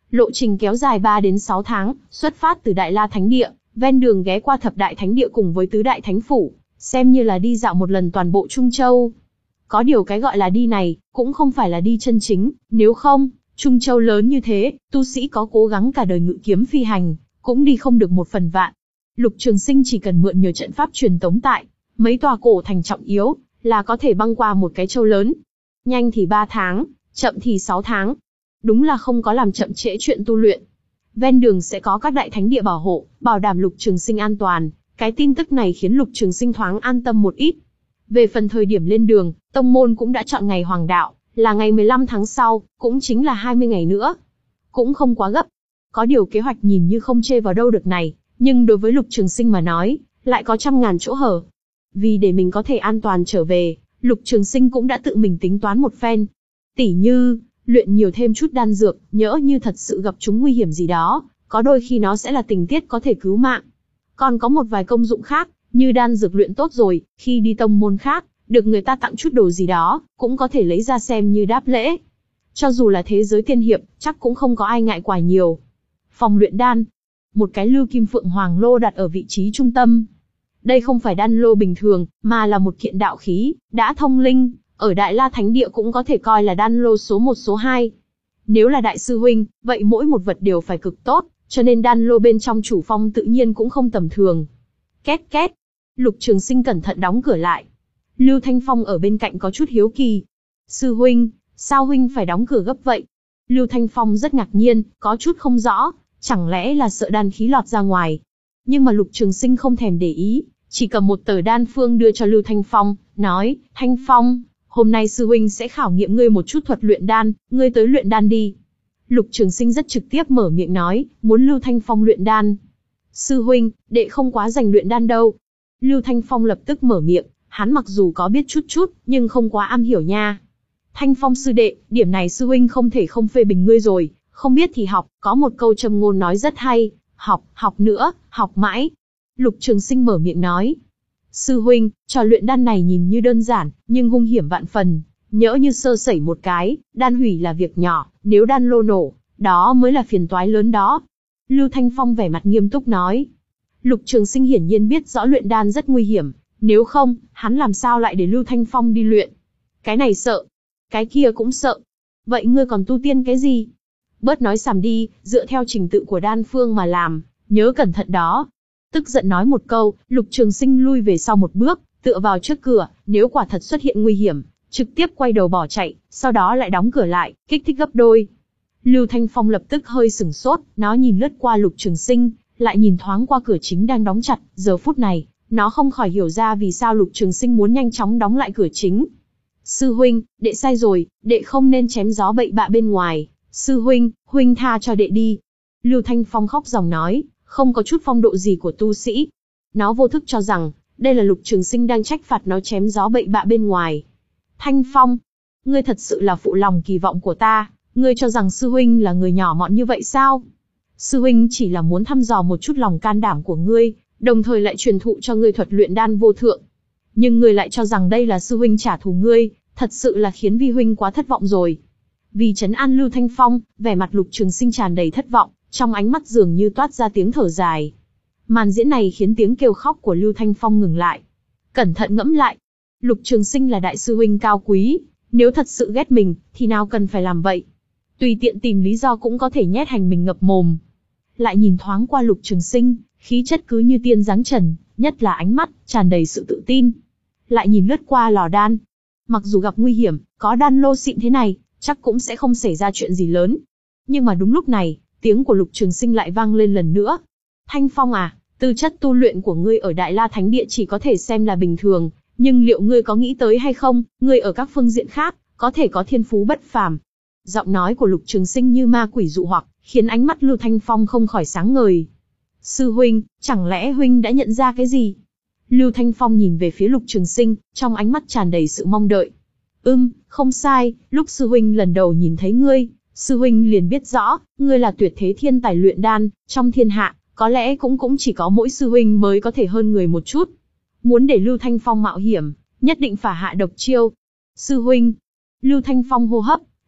Lộ trình kéo dài ba đến sáu tháng, xuất phát từ Đại La Thánh Địa, ven đường ghé qua Thập Đại Thánh Địa cùng với Tứ Đại Thánh Phủ, xem như là đi dạo một lần toàn bộ Trung Châu. Có điều cái gọi là đi này, cũng không phải là đi chân chính, nếu không, Trung Châu lớn như thế, tu sĩ có cố gắng cả đời ngự kiếm phi hành, cũng đi không được một phần vạn. Lục Trường Sinh chỉ cần mượn nhờ trận pháp truyền tống tại mấy tòa cổ thành trọng yếu, là có thể băng qua một cái châu lớn. Nhanh thì ba tháng, chậm thì sáu tháng. Đúng là không có làm chậm trễ chuyện tu luyện. Ven đường sẽ có các đại thánh địa bảo hộ, bảo đảm Lục Trường Sinh an toàn. Cái tin tức này khiến Lục Trường Sinh thoáng an tâm một ít. Về phần thời điểm lên đường, tông môn cũng đã chọn ngày hoàng đạo, là ngày mười lăm tháng sau, cũng chính là hai mươi ngày nữa. Cũng không quá gấp. Có điều kế hoạch nhìn như không chê vào đâu được này, nhưng đối với Lục Trường Sinh mà nói, lại có trăm ngàn chỗ hở. Vì để mình có thể an toàn trở về, Lục Trường Sinh cũng đã tự mình tính toán một phen. Tỉ như, luyện nhiều thêm chút đan dược, nhỡ như thật sự gặp chúng nguy hiểm gì đó, có đôi khi nó sẽ là tình tiết có thể cứu mạng. Còn có một vài công dụng khác, như đan dược luyện tốt rồi, khi đi tông môn khác, được người ta tặng chút đồ gì đó, cũng có thể lấy ra xem như đáp lễ. Cho dù là thế giới tiên hiệp, chắc cũng không có ai ngại quả nhiều. Phòng luyện đan. Một cái lưu kim phượng hoàng lô đặt ở vị trí trung tâm. Đây không phải đan lô bình thường, mà là một kiện đạo khí, đã thông linh, ở Đại La Thánh Địa cũng có thể coi là đan lô số một số hai. Nếu là đại sư huynh, vậy mỗi một vật đều phải cực tốt, cho nên đan lô bên trong chủ phong tự nhiên cũng không tầm thường. Két két. Lục Trường Sinh cẩn thận đóng cửa lại. Lưu Thanh Phong ở bên cạnh có chút hiếu kỳ. Sư huynh, sao huynh phải đóng cửa gấp vậy? Lưu Thanh Phong rất ngạc nhiên, có chút không rõ, chẳng lẽ là sợ đan khí lọt ra ngoài. Nhưng mà Lục Trường Sinh không thèm để ý, chỉ cầm một tờ đan phương đưa cho Lưu Thanh Phong, nói, Thanh Phong, hôm nay sư huynh sẽ khảo nghiệm ngươi một chút thuật luyện đan, ngươi tới luyện đan đi. Lục Trường Sinh rất trực tiếp mở miệng nói, muốn Lưu Thanh Phong luyện đan. Sư huynh, đệ không quá rành luyện đan đâu. Lưu Thanh Phong lập tức mở miệng, hắn mặc dù có biết chút chút, nhưng không quá am hiểu nha. Thanh Phong sư đệ, điểm này sư huynh không thể không phê bình ngươi rồi, không biết thì học, có một câu châm ngôn nói rất hay, học, học nữa, học mãi. Lục Trường Sinh mở miệng nói. Sư huynh, trò luyện đan này nhìn như đơn giản, nhưng hung hiểm vạn phần, nhỡ như sơ sẩy một cái, đan hủy là việc nhỏ, nếu đan lô nổ, đó mới là phiền toái lớn đó. Lưu Thanh Phong vẻ mặt nghiêm túc nói. Lục Trường Sinh hiển nhiên biết rõ luyện đan rất nguy hiểm, nếu không, hắn làm sao lại để Lưu Thanh Phong đi luyện. Cái này sợ, cái kia cũng sợ. Vậy ngươi còn tu tiên cái gì? Bớt nói xàm đi, dựa theo trình tự của đan phương mà làm, nhớ cẩn thận đó. Tức giận nói một câu, Lục Trường Sinh lui về sau một bước, tựa vào trước cửa, nếu quả thật xuất hiện nguy hiểm, trực tiếp quay đầu bỏ chạy, sau đó lại đóng cửa lại, kích thích gấp đôi. Lưu Thanh Phong lập tức hơi sửng sốt, nó nhìn lướt qua Lục Trường Sinh, lại nhìn thoáng qua cửa chính đang đóng chặt, giờ phút này, nó không khỏi hiểu ra vì sao Lục Trường Sinh muốn nhanh chóng đóng lại cửa chính. Sư huynh, đệ sai rồi, đệ không nên chém gió bậy bạ bên ngoài. Sư huynh, huynh tha cho đệ đi. Lưu Thanh Phong khóc ròng nói, không có chút phong độ gì của tu sĩ. Nó vô thức cho rằng, đây là Lục Trường Sinh đang trách phạt nó chém gió bậy bạ bên ngoài. Thanh Phong, ngươi thật sự là phụ lòng kỳ vọng của ta, ngươi cho rằng sư huynh là người nhỏ mọn như vậy sao? Sư huynh chỉ là muốn thăm dò một chút lòng can đảm của ngươi, đồng thời lại truyền thụ cho ngươi thuật luyện đan vô thượng. Nhưng ngươi lại cho rằng đây là sư huynh trả thù ngươi, thật sự là khiến vi huynh quá thất vọng rồi. Vì trấn an Lưu Thanh Phong, vẻ mặt Lục Trường Sinh tràn đầy thất vọng, trong ánh mắt dường như toát ra tiếng thở dài. Màn diễn này khiến tiếng kêu khóc của Lưu Thanh Phong ngừng lại. Cẩn thận ngẫm lại, Lục Trường Sinh là đại sư huynh cao quý, nếu thật sự ghét mình, thì nào cần phải làm vậy. Tùy tiện tìm lý do cũng có thể nhét hành mình ngập mồm. Lại nhìn thoáng qua Lục Trường Sinh, khí chất cứ như tiên dáng trần, nhất là ánh mắt, tràn đầy sự tự tin. Lại nhìn lướt qua lò đan. Mặc dù gặp nguy hiểm, có đan lô xịn thế này, chắc cũng sẽ không xảy ra chuyện gì lớn. Nhưng mà đúng lúc này, tiếng của Lục Trường Sinh lại vang lên lần nữa. Thanh Phong à, tư chất tu luyện của ngươi ở Đại La Thánh Địa chỉ có thể xem là bình thường, nhưng liệu ngươi có nghĩ tới hay không, ngươi ở các phương diện khác, có thể có thiên phú bất phàm. Giọng nói của Lục Trường Sinh như ma quỷ dụ hoặc, khiến ánh mắt Lưu Thanh Phong không khỏi sáng ngời. Sư huynh, chẳng lẽ huynh đã nhận ra cái gì? Lưu Thanh Phong nhìn về phía Lục Trường Sinh, trong ánh mắt tràn đầy sự mong đợi. Ừm, không sai, lúc sư huynh lần đầu nhìn thấy ngươi, sư huynh liền biết rõ, ngươi là tuyệt thế thiên tài luyện đan, trong thiên hạ, có lẽ cũng cũng chỉ có mỗi sư huynh mới có thể hơn người một chút. Muốn để Lưu Thanh Phong mạo hiểm, nhất định phải hạ độc chiêu. Sư huynh, Lưu Thanh Phong hô hấp,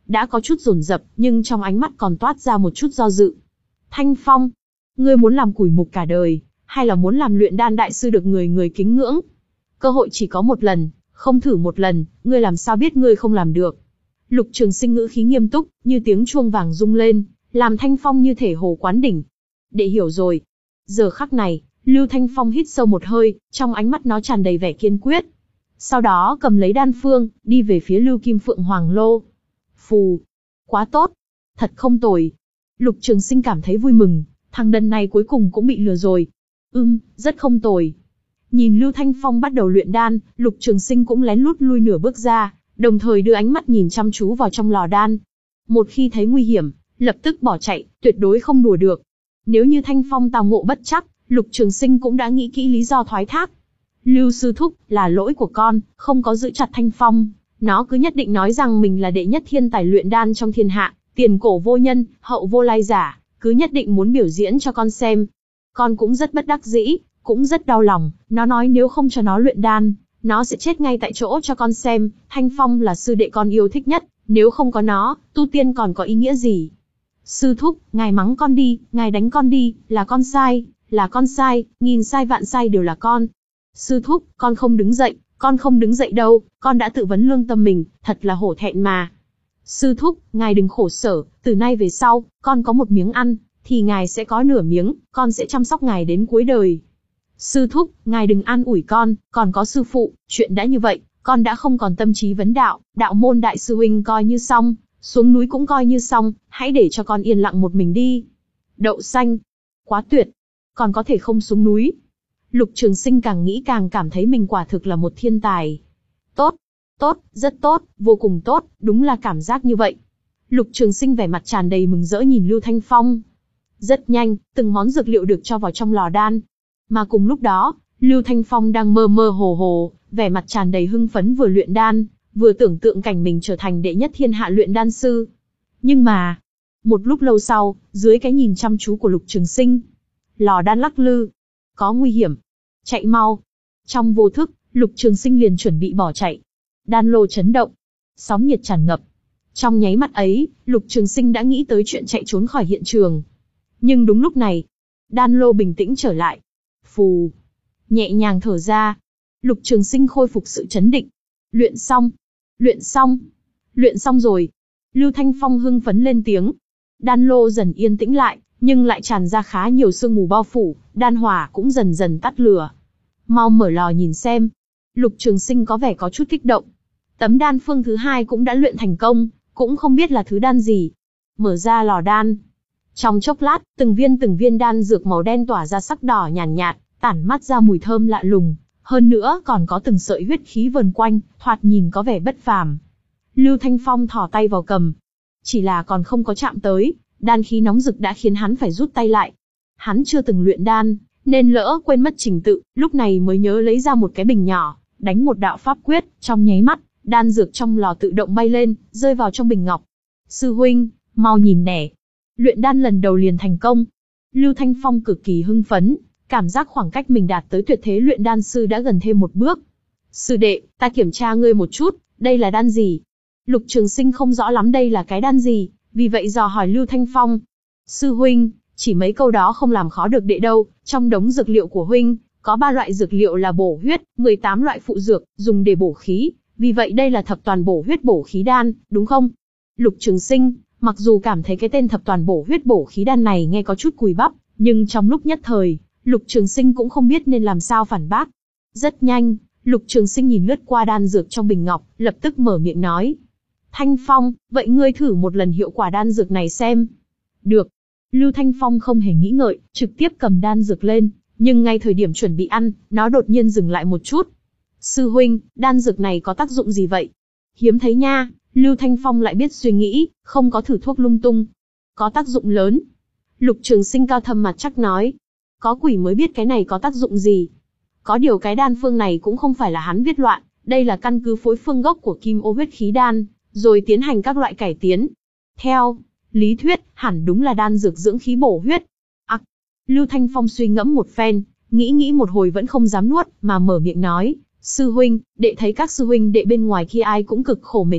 đã có chút dồn dập, nhưng trong ánh mắt còn toát ra một chút do dự. Thanh Phong, ngươi muốn làm củi mục cả đời, hay là muốn làm luyện đan đại sư được người người kính ngưỡng? Cơ hội chỉ có một lần, không thử một lần, ngươi làm sao biết ngươi không làm được? Lục Trường Sinh ngữ khí nghiêm túc, như tiếng chuông vàng rung lên, làm Thanh Phong như thể hồ quán đỉnh. Đệ hiểu rồi. Giờ khắc này, Lưu Thanh Phong hít sâu một hơi, trong ánh mắt nó tràn đầy vẻ kiên quyết. Sau đó cầm lấy đan phương, đi về phía Lưu Kim Phượng Hoàng Lô. Phù, quá tốt, thật không tồi. Lục Trường Sinh cảm thấy vui mừng, thằng đần này cuối cùng cũng bị lừa rồi. Ừm, rất không tồi. Nhìn Lưu Thanh Phong bắt đầu luyện đan, Lục Trường Sinh cũng lén lút lui nửa bước ra, đồng thời đưa ánh mắt nhìn chăm chú vào trong lò đan. Một khi thấy nguy hiểm, lập tức bỏ chạy, tuyệt đối không đùa được. Nếu như Thanh Phong tào ngộ bất chắc, Lục Trường Sinh cũng đã nghĩ kỹ lý do thoái thác. Lưu sư thúc, là lỗi của con, không có giữ chặt Thanh Phong. Nó cứ nhất định nói rằng mình là đệ nhất thiên tài luyện đan trong thiên hạ, tiền cổ vô nhân, hậu vô lai giả, cứ nhất định muốn biểu diễn cho con xem. Con cũng rất bất đắc dĩ, cũng rất đau lòng, nó nói nếu không cho nó luyện đan, nó sẽ chết ngay tại chỗ cho con xem. Thanh Phong là sư đệ con yêu thích nhất, nếu không có nó, tu tiên còn có ý nghĩa gì? Sư thúc, ngài mắng con đi, ngài đánh con đi, là con sai, là con sai, nghìn sai vạn sai đều là con. Sư thúc, con không đứng dậy, con không đứng dậy đâu, con đã tự vấn lương tâm mình, thật là hổ thẹn mà. Sư thúc, ngài đừng khổ sở, từ nay về sau, con có một miếng ăn, thì ngài sẽ có nửa miếng, con sẽ chăm sóc ngài đến cuối đời. Sư thúc, ngài đừng an ủi con, còn có sư phụ, chuyện đã như vậy, con đã không còn tâm trí vấn đạo, đạo môn đại sư huynh coi như xong, xuống núi cũng coi như xong, hãy để cho con yên lặng một mình đi. Đậu xanh, quá tuyệt, còn có thể không xuống núi. Lục Trường Sinh càng nghĩ càng cảm thấy mình quả thực là một thiên tài. Tốt, tốt, rất tốt, vô cùng tốt, đúng là cảm giác như vậy. Lục Trường Sinh vẻ mặt tràn đầy mừng rỡ nhìn Lưu Thanh Phong. Rất nhanh, từng món dược liệu được cho vào trong lò đan. Mà cùng lúc đó, Lưu Thanh Phong đang mơ mơ hồ hồ, vẻ mặt tràn đầy hưng phấn vừa luyện đan, vừa tưởng tượng cảnh mình trở thành đệ nhất thiên hạ luyện đan sư. Nhưng mà, một lúc lâu sau, dưới cái nhìn chăm chú của Lục Trường Sinh, lò đan lắc lư. Có nguy hiểm. Chạy mau. Trong vô thức, Lục Trường Sinh liền chuẩn bị bỏ chạy. Đan lô chấn động. Sóng nhiệt tràn ngập. Trong nháy mắt ấy, Lục Trường Sinh đã nghĩ tới chuyện chạy trốn khỏi hiện trường. Nhưng đúng lúc này, đan lô bình tĩnh trở lại. Phù. Nhẹ nhàng thở ra. Lục Trường Sinh khôi phục sự chấn định. Luyện xong. Luyện xong. Luyện xong rồi. Lưu Thanh Phong hưng phấn lên tiếng. Đan lô dần yên tĩnh lại, nhưng lại tràn ra khá nhiều sương mù bao phủ, đan hỏa cũng dần dần tắt lửa. Mau mở lò nhìn xem. Lục Trường Sinh có vẻ có chút kích động. Tấm đan phương thứ hai cũng đã luyện thành công, cũng không biết là thứ đan gì. Mở ra lò đan. Trong chốc lát, từng viên từng viên đan dược màu đen tỏa ra sắc đỏ nhàn nhạt, nhạt, tản mắt ra mùi thơm lạ lùng. Hơn nữa còn có từng sợi huyết khí vần quanh, thoạt nhìn có vẻ bất phàm. Lưu Thanh Phong thò tay vào cầm. Chỉ là còn không có chạm tới, đan khí nóng rực đã khiến hắn phải rút tay lại. Hắn chưa từng luyện đan, nên lỡ quên mất trình tự, lúc này mới nhớ lấy ra một cái bình nhỏ, đánh một đạo pháp quyết, trong nháy mắt, đan dược trong lò tự động bay lên, rơi vào trong bình ngọc. Sư huynh, mau nhìn nè. Luyện đan lần đầu liền thành công. Lưu Thanh Phong cực kỳ hưng phấn, cảm giác khoảng cách mình đạt tới tuyệt thế luyện đan sư đã gần thêm một bước. Sư đệ, ta kiểm tra ngươi một chút, đây là đan gì? Lục Trường Sinh không rõ lắm đây là cái đan gì, vì vậy dò hỏi Lưu Thanh Phong. Sư huynh, chỉ mấy câu đó không làm khó được đệ đâu, trong đống dược liệu của huynh, có ba loại dược liệu là bổ huyết, mười tám loại phụ dược, dùng để bổ khí, vì vậy đây là thập toàn bổ huyết bổ khí đan, đúng không? Lục Trường Sinh, mặc dù cảm thấy cái tên thập toàn bổ huyết bổ khí đan này nghe có chút cùi bắp, nhưng trong lúc nhất thời, Lục Trường Sinh cũng không biết nên làm sao phản bác. Rất nhanh, Lục Trường Sinh nhìn lướt qua đan dược trong bình ngọc, lập tức mở miệng nói. Thanh Phong, vậy ngươi thử một lần hiệu quả đan dược này xem. Được. Lưu Thanh Phong không hề nghĩ ngợi, trực tiếp cầm đan dược lên, nhưng ngay thời điểm chuẩn bị ăn, nó đột nhiên dừng lại một chút. Sư huynh, đan dược này có tác dụng gì vậy? Hiếm thấy nha, Lưu Thanh Phong lại biết suy nghĩ, không có thử thuốc lung tung. Có tác dụng lớn. Lục Trường Sinh cao thâm mặt chắc nói. Có quỷ mới biết cái này có tác dụng gì. Có điều cái đan phương này cũng không phải là hắn viết loạn, đây là căn cứ phối phương gốc của Kim Ô huyết khí đan, rồi tiến hành các loại cải tiến. Theo lý thuyết, hẳn đúng là đan dược dưỡng khí bổ huyết. À, Lưu Thanh Phong suy ngẫm một phen, nghĩ nghĩ một hồi vẫn không dám nuốt, mà mở miệng nói, sư huynh, đệ thấy các sư huynh đệ bên ngoài kia ai cũng cực khổ mệt nhọc,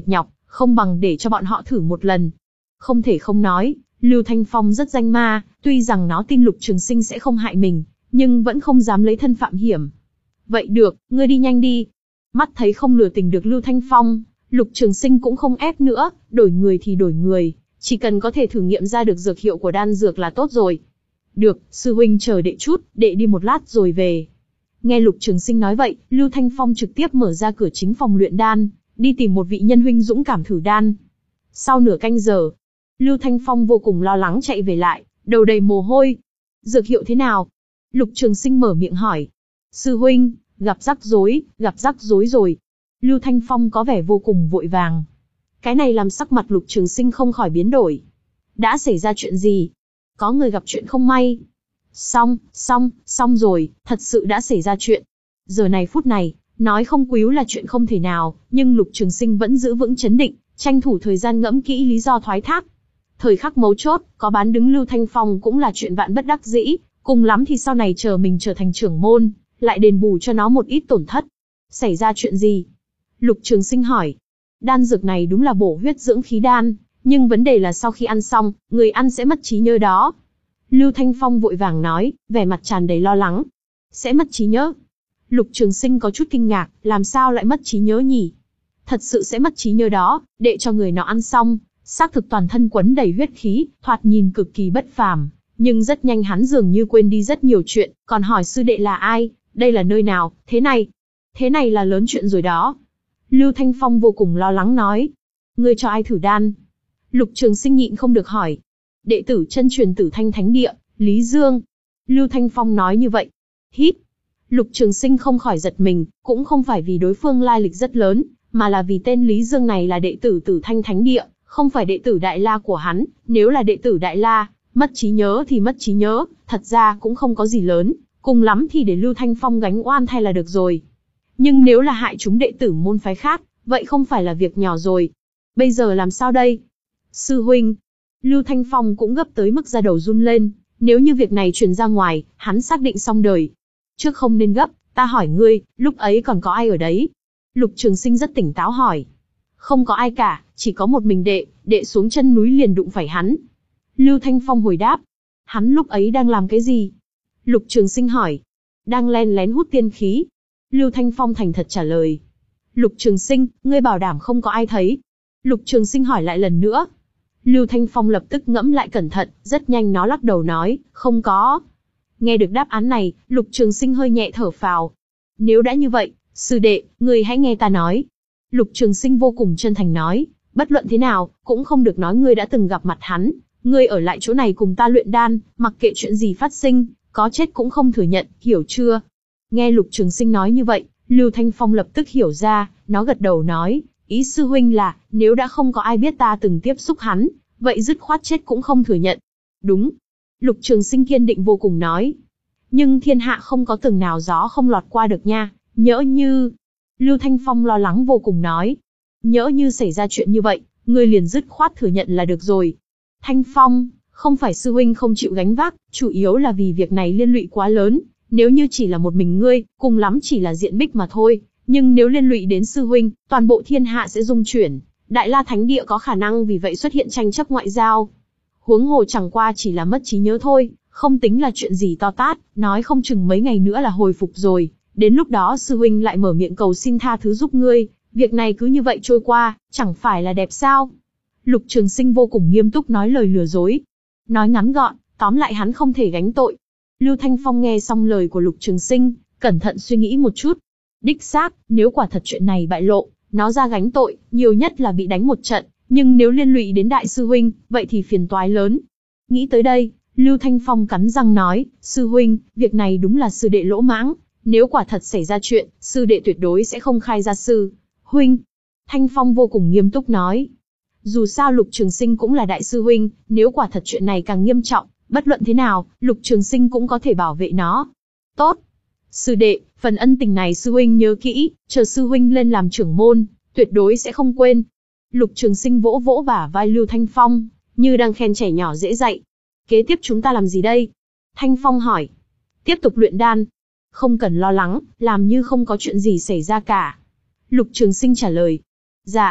không bằng để cho bọn họ thử một lần. Không thể không nói, Lưu Thanh Phong rất danh ma, tuy rằng nó tin Lục Trường Sinh sẽ không hại mình, nhưng vẫn không dám lấy thân phạm hiểm. Vậy được, ngươi đi nhanh đi. Mắt thấy không lừa tình được Lưu Thanh Phong, Lục Trường Sinh cũng không ép nữa, đổi người thì đổi người, chỉ cần có thể thử nghiệm ra được dược hiệu của đan dược là tốt rồi. Được, sư huynh chờ đệ chút, đệ đi một lát rồi về. Nghe Lục Trường Sinh nói vậy, Lưu Thanh Phong trực tiếp mở ra cửa chính phòng luyện đan, đi tìm một vị nhân huynh dũng cảm thử đan. Sau nửa canh giờ, Lưu Thanh Phong vô cùng lo lắng chạy về lại, đầu đầy mồ hôi. Dược hiệu thế nào? Lục Trường Sinh mở miệng hỏi. Sư huynh, gặp rắc rối, gặp rắc rối rồi. Lưu Thanh Phong có vẻ vô cùng vội vàng. Cái này làm sắc mặt Lục Trường Sinh không khỏi biến đổi. Đã xảy ra chuyện gì? Có người gặp chuyện không may. Xong, xong, xong rồi, thật sự đã xảy ra chuyện. Giờ này phút này, nói không cứu là chuyện không thể nào, nhưng Lục Trường Sinh vẫn giữ vững chấn định, tranh thủ thời gian ngẫm kỹ lý do thoái thác. Thời khắc mấu chốt, có bán đứng Lưu Thanh Phong cũng là chuyện vạn bất đắc dĩ, cùng lắm thì sau này chờ mình trở thành trưởng môn, lại đền bù cho nó một ít tổn thất. Xảy ra chuyện gì? Lục Trường Sinh hỏi. Đan dược này đúng là bổ huyết dưỡng khí đan, nhưng vấn đề là sau khi ăn xong, người ăn sẽ mất trí nhớ đó. Lưu Thanh Phong vội vàng nói, vẻ mặt tràn đầy lo lắng. Sẽ mất trí nhớ? Lục Trường Sinh có chút kinh ngạc, làm sao lại mất trí nhớ nhỉ? Thật sự sẽ mất trí nhớ đó, đệ cho người nó ăn xong, xác thực toàn thân quấn đầy huyết khí, thoạt nhìn cực kỳ bất phàm, nhưng rất nhanh hắn dường như quên đi rất nhiều chuyện, còn hỏi sư đệ là ai, đây là nơi nào, thế này, thế này là lớn chuyện rồi đó. Lưu Thanh Phong vô cùng lo lắng nói, ngươi cho ai thử đan? Lục Trường Sinh nhịn không được hỏi. Đệ tử chân truyền Tử Thanh Thánh Địa, Lý Dương. Lưu Thanh Phong nói như vậy. Hít. Lục Trường Sinh không khỏi giật mình, cũng không phải vì đối phương lai lịch rất lớn, mà là vì tên Lý Dương này là đệ tử Tử Thanh Thánh Địa, không phải đệ tử Đại La của hắn. Nếu là đệ tử Đại La, mất trí nhớ thì mất trí nhớ, thật ra cũng không có gì lớn, cùng lắm thì để Lưu Thanh Phong gánh oan thay là được rồi. Nhưng nếu là hại chúng đệ tử môn phái khác, vậy không phải là việc nhỏ rồi. Bây giờ làm sao đây? Sư huynh. Lưu Thanh Phong cũng gấp tới mức da đầu run lên, nếu như việc này truyền ra ngoài, hắn xác định xong đời. Trước không nên gấp, ta hỏi ngươi, lúc ấy còn có ai ở đấy? Lục Trường Sinh rất tỉnh táo hỏi. Không có ai cả, chỉ có một mình đệ, đệ xuống chân núi liền đụng phải hắn. Lưu Thanh Phong hồi đáp. Hắn lúc ấy đang làm cái gì? Lục Trường Sinh hỏi. Đang len lén hút tiên khí. Lưu Thanh Phong thành thật trả lời. Lục Trường Sinh, ngươi bảo đảm không có ai thấy. Lục Trường Sinh hỏi lại lần nữa. Lưu Thanh Phong lập tức ngẫm lại cẩn thận, rất nhanh nó lắc đầu nói, không có. Nghe được đáp án này, Lục Trường Sinh hơi nhẹ thở phào. Nếu đã như vậy, sư đệ, ngươi hãy nghe ta nói. Lục Trường Sinh vô cùng chân thành nói, bất luận thế nào, cũng không được nói ngươi đã từng gặp mặt hắn. Ngươi ở lại chỗ này cùng ta luyện đan, mặc kệ chuyện gì phát sinh, có chết cũng không thừa nhận, hiểu chưa? Nghe Lục Trường Sinh nói như vậy, Lưu Thanh Phong lập tức hiểu ra, nó gật đầu nói, ý sư huynh là, nếu đã không có ai biết ta từng tiếp xúc hắn, vậy dứt khoát chết cũng không thừa nhận. Đúng. Lục Trường Sinh kiên định vô cùng nói. Nhưng thiên hạ không có tường nào gió không lọt qua được nha, nhỡ như... Lưu Thanh Phong lo lắng vô cùng nói. Nhỡ như xảy ra chuyện như vậy, ngươi liền dứt khoát thừa nhận là được rồi. Thanh Phong, không phải sư huynh không chịu gánh vác, chủ yếu là vì việc này liên lụy quá lớn. Nếu như chỉ là một mình ngươi, cùng lắm chỉ là diện bích mà thôi. Nhưng nếu liên lụy đến sư huynh, toàn bộ thiên hạ sẽ rung chuyển. Đại La Thánh Địa có khả năng vì vậy xuất hiện tranh chấp ngoại giao. Huống hồ chẳng qua chỉ là mất trí nhớ thôi, không tính là chuyện gì to tát, nói không chừng mấy ngày nữa là hồi phục rồi. Đến lúc đó sư huynh lại mở miệng cầu xin tha thứ giúp ngươi, việc này cứ như vậy trôi qua, chẳng phải là đẹp sao? Lục Trường Sinh vô cùng nghiêm túc nói lời lừa dối. Nói ngắn gọn, tóm lại hắn không thể gánh tội. Lưu Thanh Phong nghe xong lời của Lục Trường Sinh, cẩn thận suy nghĩ một chút. Đích xác, nếu quả thật chuyện này bại lộ, nó ra gánh tội, nhiều nhất là bị đánh một trận, nhưng nếu liên lụy đến đại sư huynh, vậy thì phiền toái lớn. Nghĩ tới đây, Lưu Thanh Phong cắn răng nói, sư huynh, việc này đúng là sư đệ lỗ mãng, nếu quả thật xảy ra chuyện, sư đệ tuyệt đối sẽ không khai ra sư huynh. Thanh Phong vô cùng nghiêm túc nói, dù sao Lục Trường Sinh cũng là đại sư huynh, nếu quả thật chuyện này càng nghiêm trọng, bất luận thế nào, Lục Trường Sinh cũng có thể bảo vệ nó. Tốt. Sư đệ, phần ân tình này sư huynh nhớ kỹ, chờ sư huynh lên làm trưởng môn, tuyệt đối sẽ không quên. Lục Trường Sinh vỗ vỗ bả vai Lưu Thanh Phong, như đang khen trẻ nhỏ dễ dạy. Kế tiếp chúng ta làm gì đây? Thanh Phong hỏi. Tiếp tục luyện đan. Không cần lo lắng, làm như không có chuyện gì xảy ra cả. Lục Trường Sinh trả lời. Dạ.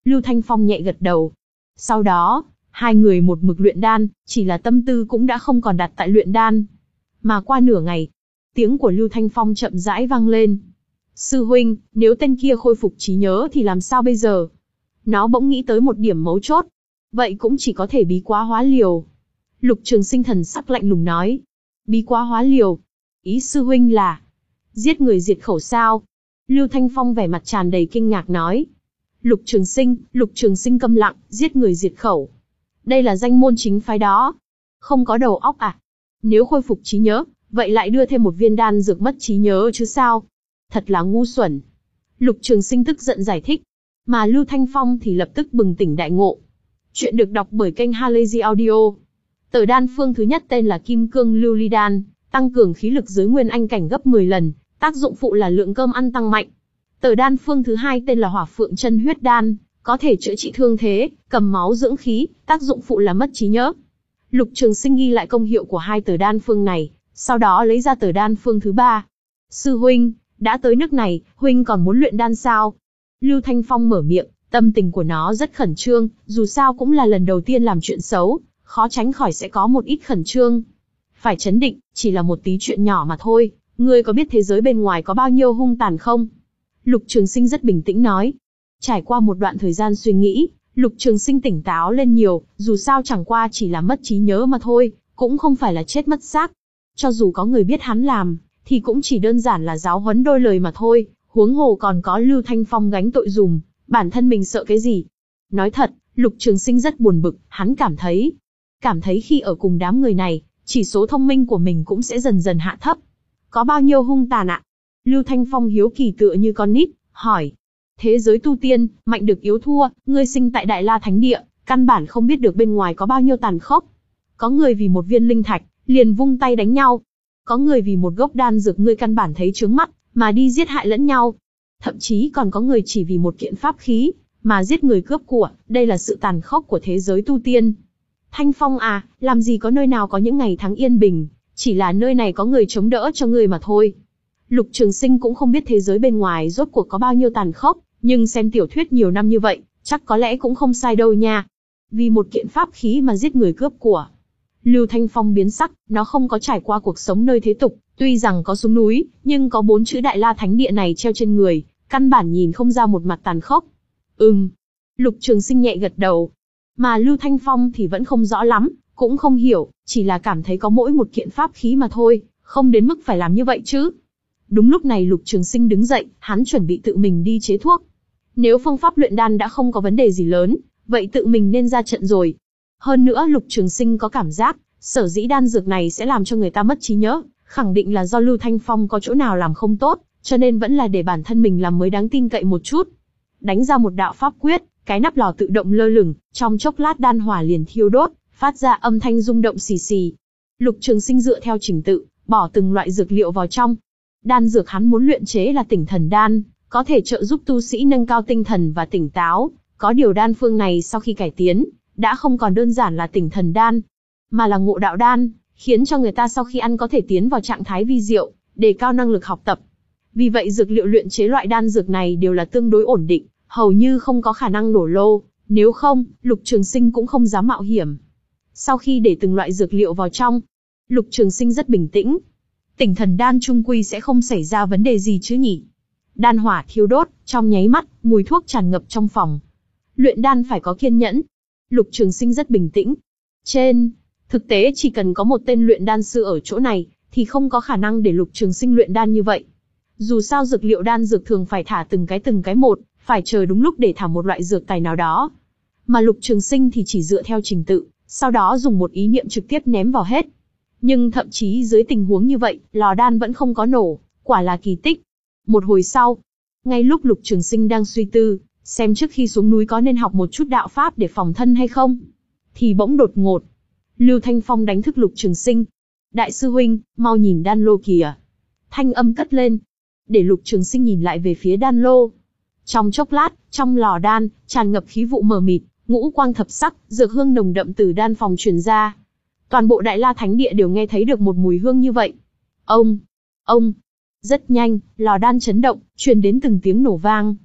Lưu Thanh Phong nhẹ gật đầu. Sau đó, hai người một mực luyện đan, chỉ là tâm tư cũng đã không còn đặt tại luyện đan. Mà qua nửa ngày, tiếng của Lưu Thanh Phong chậm rãi vang lên. Sư huynh, nếu tên kia khôi phục trí nhớ thì làm sao bây giờ? Nó bỗng nghĩ tới một điểm mấu chốt. Vậy cũng chỉ có thể bí quá hóa liều. Lục Trường Sinh thần sắc lạnh lùng nói. Bí quá hóa liều. Ý sư huynh là giết người diệt khẩu sao? Lưu Thanh Phong vẻ mặt tràn đầy kinh ngạc nói. Lục Trường Sinh, Lục Trường Sinh câm lặng, giết người diệt khẩu. Đây là danh môn chính phái đó. Không có đầu óc à? Nếu khôi phục trí nhớ, vậy lại đưa thêm một viên đan dược mất trí nhớ chứ sao? Thật là ngu xuẩn. Lục Trường Sinh tức giận giải thích. Mà Lưu Thanh Phong thì lập tức bừng tỉnh đại ngộ. Chuyện được đọc bởi kênh Halazy Audio. Tờ đan phương thứ nhất tên là Kim Cương Lưu Ly Đan, tăng cường khí lực dưới nguyên anh cảnh gấp mười lần, tác dụng phụ là lượng cơm ăn tăng mạnh. Tờ đan phương thứ hai tên là Hỏa Phượng Chân Huyết Đan, có thể chữa trị thương thế, cầm máu dưỡng khí, tác dụng phụ là mất trí nhớ. Lục Trường Sinh ghi lại công hiệu của hai tờ đan phương này, sau đó lấy ra tờ đan phương thứ ba. Sư huynh, đã tới nước này, huynh còn muốn luyện đan sao? Lưu Thanh Phong mở miệng, tâm tình của nó rất khẩn trương, dù sao cũng là lần đầu tiên làm chuyện xấu, khó tránh khỏi sẽ có một ít khẩn trương. Phải trấn định, chỉ là một tí chuyện nhỏ mà thôi, ngươi có biết thế giới bên ngoài có bao nhiêu hung tàn không? Lục Trường Sinh rất bình tĩnh nói. Trải qua một đoạn thời gian suy nghĩ, Lục Trường Sinh tỉnh táo lên nhiều, dù sao chẳng qua chỉ là mất trí nhớ mà thôi, cũng không phải là chết mất xác. Cho dù có người biết hắn làm, thì cũng chỉ đơn giản là giáo huấn đôi lời mà thôi, huống hồ còn có Lưu Thanh Phong gánh tội dùm, bản thân mình sợ cái gì? Nói thật, Lục Trường Sinh rất buồn bực, hắn cảm thấy, cảm thấy khi ở cùng đám người này, chỉ số thông minh của mình cũng sẽ dần dần hạ thấp. Có bao nhiêu hung tàn ạ? Lưu Thanh Phong hiếu kỳ tựa như con nít, hỏi. Thế giới tu tiên, mạnh được yếu thua, ngươi sinh tại Đại La Thánh Địa, căn bản không biết được bên ngoài có bao nhiêu tàn khốc. Có người vì một viên linh thạch, liền vung tay đánh nhau. Có người vì một gốc đan dược ngươi căn bản thấy chướng mắt, mà đi giết hại lẫn nhau. Thậm chí còn có người chỉ vì một kiện pháp khí, mà giết người cướp của, đây là sự tàn khốc của thế giới tu tiên. Thanh Phong à, làm gì có nơi nào có những ngày tháng yên bình, chỉ là nơi này có người chống đỡ cho người mà thôi. Lục Trường Sinh cũng không biết thế giới bên ngoài rốt cuộc có bao nhiêu tàn khốc, nhưng xem tiểu thuyết nhiều năm như vậy, chắc có lẽ cũng không sai đâu nha. Vì một kiện pháp khí mà giết người cướp của. Lưu Thanh Phong biến sắc, nó không có trải qua cuộc sống nơi thế tục, tuy rằng có xuống núi, nhưng có bốn chữ Đại La Thánh Địa này treo trên người, căn bản nhìn không ra một mặt tàn khốc. Ừm. Lục Trường Sinh nhẹ gật đầu. Mà Lưu Thanh Phong thì vẫn không rõ lắm, cũng không hiểu, chỉ là cảm thấy có mỗi một kiện pháp khí mà thôi, không đến mức phải làm như vậy chứ. Đúng lúc này Lục Trường Sinh đứng dậy, hắn chuẩn bị tự mình đi chế thuốc. Nếu phương pháp luyện đan đã không có vấn đề gì lớn, vậy tự mình nên ra trận rồi. Hơn nữa Lục Trường Sinh có cảm giác, sở dĩ đan dược này sẽ làm cho người ta mất trí nhớ, khẳng định là do Lưu Thanh Phong có chỗ nào làm không tốt, cho nên vẫn là để bản thân mình làm mới đáng tin cậy một chút. Đánh ra một đạo pháp quyết, cái nắp lò tự động lơ lửng, trong chốc lát đan hỏa liền thiêu đốt, phát ra âm thanh rung động xì xì. Lục Trường Sinh dựa theo trình tự, bỏ từng loại dược liệu vào trong. Đan dược hắn muốn luyện chế là Tỉnh Thần Đan, có thể trợ giúp tu sĩ nâng cao tinh thần và tỉnh táo. Có điều đan phương này sau khi cải tiến, đã không còn đơn giản là Tỉnh Thần Đan, mà là Ngộ Đạo Đan, khiến cho người ta sau khi ăn có thể tiến vào trạng thái vi diệu, đề cao năng lực học tập. Vì vậy dược liệu luyện chế loại đan dược này đều là tương đối ổn định, hầu như không có khả năng nổ lô, nếu không, Lục Trường Sinh cũng không dám mạo hiểm. Sau khi để từng loại dược liệu vào trong, Lục Trường Sinh rất bình tĩnh. Tỉnh Thần Đan chung quy sẽ không xảy ra vấn đề gì chứ nhỉ? Đan hỏa thiêu đốt, trong nháy mắt, mùi thuốc tràn ngập trong phòng. Luyện đan phải có kiên nhẫn. Lục Trường Sinh rất bình tĩnh. Trên thực tế chỉ cần có một tên luyện đan sư ở chỗ này, thì không có khả năng để Lục Trường Sinh luyện đan như vậy. Dù sao dược liệu đan dược thường phải thả từng cái từng cái một, phải chờ đúng lúc để thả một loại dược tài nào đó. Mà Lục Trường Sinh thì chỉ dựa theo trình tự, sau đó dùng một ý niệm trực tiếp ném vào hết. Nhưng thậm chí dưới tình huống như vậy, lò đan vẫn không có nổ, quả là kỳ tích. Một hồi sau, ngay lúc Lục Trường Sinh đang suy tư, xem trước khi xuống núi có nên học một chút đạo pháp để phòng thân hay không, thì bỗng đột ngột, Lưu Thanh Phong đánh thức Lục Trường Sinh. Đại sư huynh, mau nhìn đan lô kìa. Thanh âm cất lên, để Lục Trường Sinh nhìn lại về phía đan lô. Trong chốc lát, trong lò đan, tràn ngập khí vụ mờ mịt, ngũ quang thập sắc, dược hương nồng đậm từ đan phòng truyền ra. Toàn bộ Đại La Thánh Địa đều nghe thấy được một mùi hương như vậy. Ông, ông, rất nhanh, lò đan chấn động, truyền đến từng tiếng nổ vang.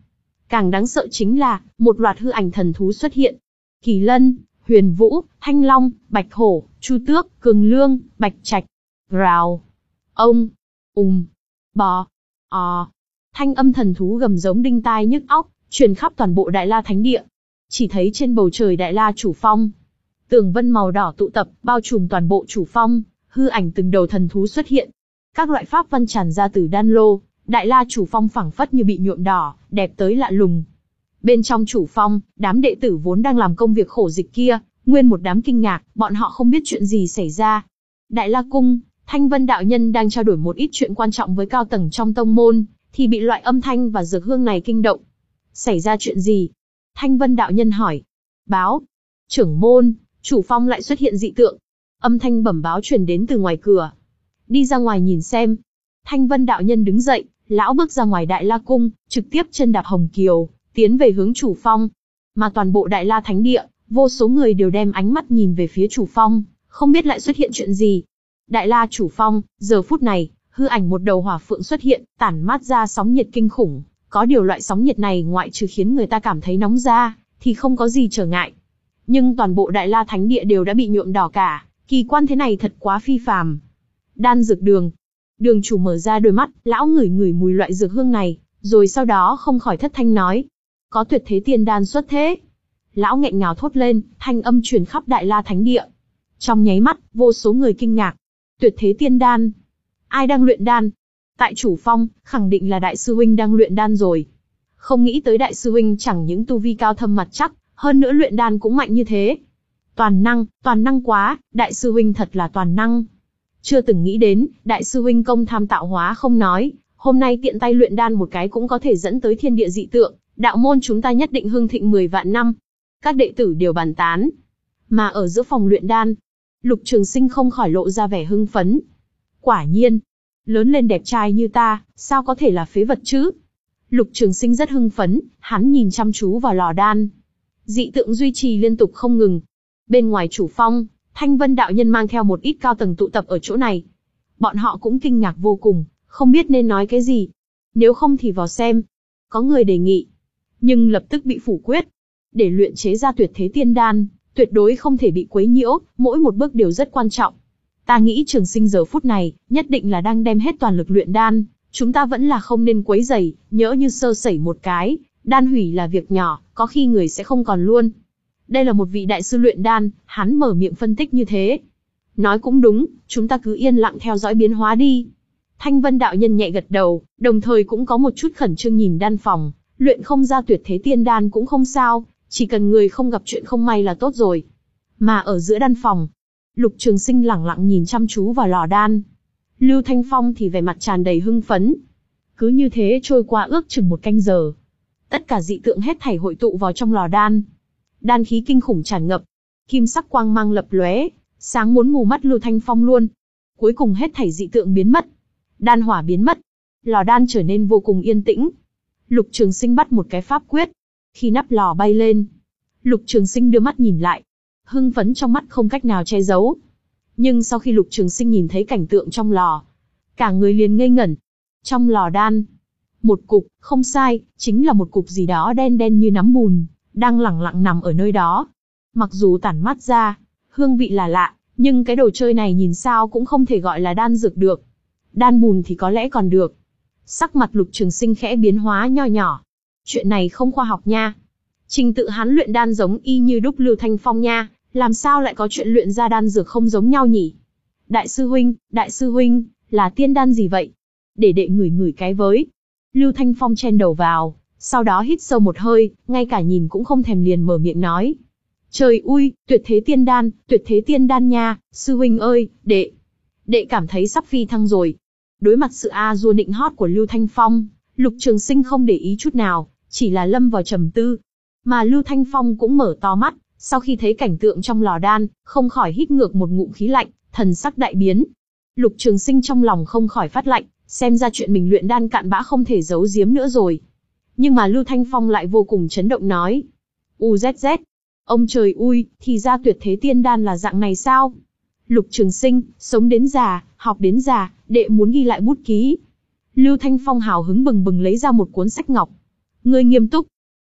Càng đáng sợ chính là, một loạt hư ảnh thần thú xuất hiện. Kỳ lân, huyền vũ, thanh long, bạch hổ, chu tước, cường lương, bạch trạch. Rào. Ông. Ùm. Bò. Ò. Thanh âm thần thú gầm giống đinh tai nhức óc, truyền khắp toàn bộ Đại La Thánh Địa. Chỉ thấy trên bầu trời Đại La Chủ Phong, tường vân màu đỏ tụ tập, bao trùm toàn bộ chủ phong, hư ảnh từng đầu thần thú xuất hiện. Các loại pháp văn tràn ra từ đan lô, Đại La Chủ Phong phảng phất như bị nhuộm đỏ, đẹp tới lạ lùng. Bên trong chủ phong, đám đệ tử vốn đang làm công việc khổ dịch kia, nguyên một đám kinh ngạc, bọn họ không biết chuyện gì xảy ra. Đại La Cung, Thanh Vân đạo nhân đang trao đổi một ít chuyện quan trọng với cao tầng trong tông môn, thì bị loại âm thanh và dược hương này kinh động. Xảy ra chuyện gì? Thanh Vân đạo nhân hỏi. Báo. Trưởng môn, chủ phong lại xuất hiện dị tượng. Âm thanh bẩm báo truyền đến từ ngoài cửa. Đi ra ngoài nhìn xem. Thanh Vân đạo nhân đứng dậy, lão bước ra ngoài Đại La Cung, trực tiếp chân đạp hồng kiều, tiến về hướng chủ phong. Mà toàn bộ Đại La Thánh Địa, vô số người đều đem ánh mắt nhìn về phía chủ phong, không biết lại xuất hiện chuyện gì. Đại La chủ phong, giờ phút này, hư ảnh một đầu hỏa phượng xuất hiện, tản mát ra sóng nhiệt kinh khủng. Có điều loại sóng nhiệt này ngoại trừ khiến người ta cảm thấy nóng da, thì không có gì trở ngại. Nhưng toàn bộ Đại La Thánh Địa đều đã bị nhuộm đỏ cả, kỳ quan thế này thật quá phi phàm. Đan dược đường. Đường chủ mở ra đôi mắt, lão ngửi ngửi mùi loại dược hương này, rồi sau đó không khỏi thất thanh nói. Có tuyệt thế tiên đan xuất thế. Lão nghẹn ngào thốt lên, thanh âm truyền khắp Đại La Thánh Địa. Trong nháy mắt, vô số người kinh ngạc. Tuyệt thế tiên đan. Ai đang luyện đan? Tại chủ phong, khẳng định là đại sư huynh đang luyện đan rồi. Không nghĩ tới đại sư huynh chẳng những tu vi cao thâm mặt chắc, hơn nữa luyện đan cũng mạnh như thế. Toàn năng, toàn năng quá, đại sư huynh thật là toàn năng. Chưa từng nghĩ đến, đại sư huynh công tham tạo hóa không nói, hôm nay tiện tay luyện đan một cái cũng có thể dẫn tới thiên địa dị tượng, đạo môn chúng ta nhất định hưng thịnh mười vạn năm. Các đệ tử đều bàn tán. Mà ở giữa phòng luyện đan, Lục Trường Sinh không khỏi lộ ra vẻ hưng phấn. Quả nhiên, lớn lên đẹp trai như ta, sao có thể là phế vật chứ? Lục Trường Sinh rất hưng phấn, hắn nhìn chăm chú vào lò đan. Dị tượng duy trì liên tục không ngừng. Bên ngoài chủ phong, Thanh Vân đạo nhân mang theo một ít cao tầng tụ tập ở chỗ này. Bọn họ cũng kinh ngạc vô cùng, không biết nên nói cái gì. Nếu không thì vào xem. Có người đề nghị, nhưng lập tức bị phủ quyết. Để luyện chế ra tuyệt thế tiên đan, tuyệt đối không thể bị quấy nhiễu, mỗi một bước đều rất quan trọng. Ta nghĩ Trường Sinh giờ phút này, nhất định là đang đem hết toàn lực luyện đan, chúng ta vẫn là không nên quấy rầy, nhỡ như sơ sẩy một cái, đan hủy là việc nhỏ, có khi người sẽ không còn luôn. Đây là một vị đại sư luyện đan, hắn mở miệng phân tích như thế. Nói cũng đúng, chúng ta cứ yên lặng theo dõi biến hóa đi. Thanh Vân đạo nhân nhẹ gật đầu, đồng thời cũng có một chút khẩn trương nhìn đan phòng, luyện không ra tuyệt thế tiên đan cũng không sao, chỉ cần người không gặp chuyện không may là tốt rồi. Mà ở giữa đan phòng, Lục Trường Sinh lẳng lặng nhìn chăm chú vào lò đan. Lưu Thanh Phong thì vẻ mặt tràn đầy hưng phấn. Cứ như thế trôi qua ước chừng một canh giờ. Tất cả dị tượng hết thảy hội tụ vào trong lò đan. Đan khí kinh khủng tràn ngập, kim sắc quang mang lập lóe, sáng muốn mù mắt Lưu Thanh Phong luôn. Cuối cùng hết thảy dị tượng biến mất, đan hỏa biến mất, lò đan trở nên vô cùng yên tĩnh. Lục Trường Sinh bắt một cái pháp quyết, khi nắp lò bay lên, Lục Trường Sinh đưa mắt nhìn lại, hưng phấn trong mắt không cách nào che giấu. Nhưng sau khi Lục Trường Sinh nhìn thấy cảnh tượng trong lò, cả người liền ngây ngẩn. Trong lò đan, một cục, không sai, chính là một cục gì đó đen đen như nắm bùn, đang lẳng lặng nằm ở nơi đó. Mặc dù tản mát ra, hương vị là lạ, nhưng cái đồ chơi này nhìn sao cũng không thể gọi là đan dược được. Đan bùn thì có lẽ còn được. Sắc mặt Lục Trường Sinh khẽ biến hóa nho nhỏ. Chuyện này không khoa học nha. Trình tự hắn luyện đan giống y như đúc Lưu Thanh Phong nha, làm sao lại có chuyện luyện ra đan dược không giống nhau nhỉ? Đại sư huynh, đại sư huynh, là tiên đan gì vậy? Để đệ ngửi ngửi cái với. Lưu Thanh Phong chen đầu vào, sau đó hít sâu một hơi, ngay cả nhìn cũng không thèm liền mở miệng nói. Trời ui, tuyệt thế tiên đan, tuyệt thế tiên đan nha, sư huynh ơi, đệ. Đệ cảm thấy sắp phi thăng rồi. Đối mặt sự a dua nịnh hót của Lưu Thanh Phong, Lục Trường Sinh không để ý chút nào, chỉ là lâm vào trầm tư. Mà Lưu Thanh Phong cũng mở to mắt, sau khi thấy cảnh tượng trong lò đan, không khỏi hít ngược một ngụm khí lạnh, thần sắc đại biến. Lục Trường Sinh trong lòng không khỏi phát lạnh, xem ra chuyện mình luyện đan cặn bã không thể giấu giếm nữa rồi. Nhưng mà Lưu Thanh Phong lại vô cùng chấn động nói. U Z Z, ông trời ui, thì ra tuyệt thế tiên đan là dạng này sao? Lục Trường Sinh, sống đến già, học đến già, đệ muốn ghi lại bút ký. Lưu Thanh Phong hào hứng bừng bừng lấy ra một cuốn sách ngọc. Ngươi nghiêm túc,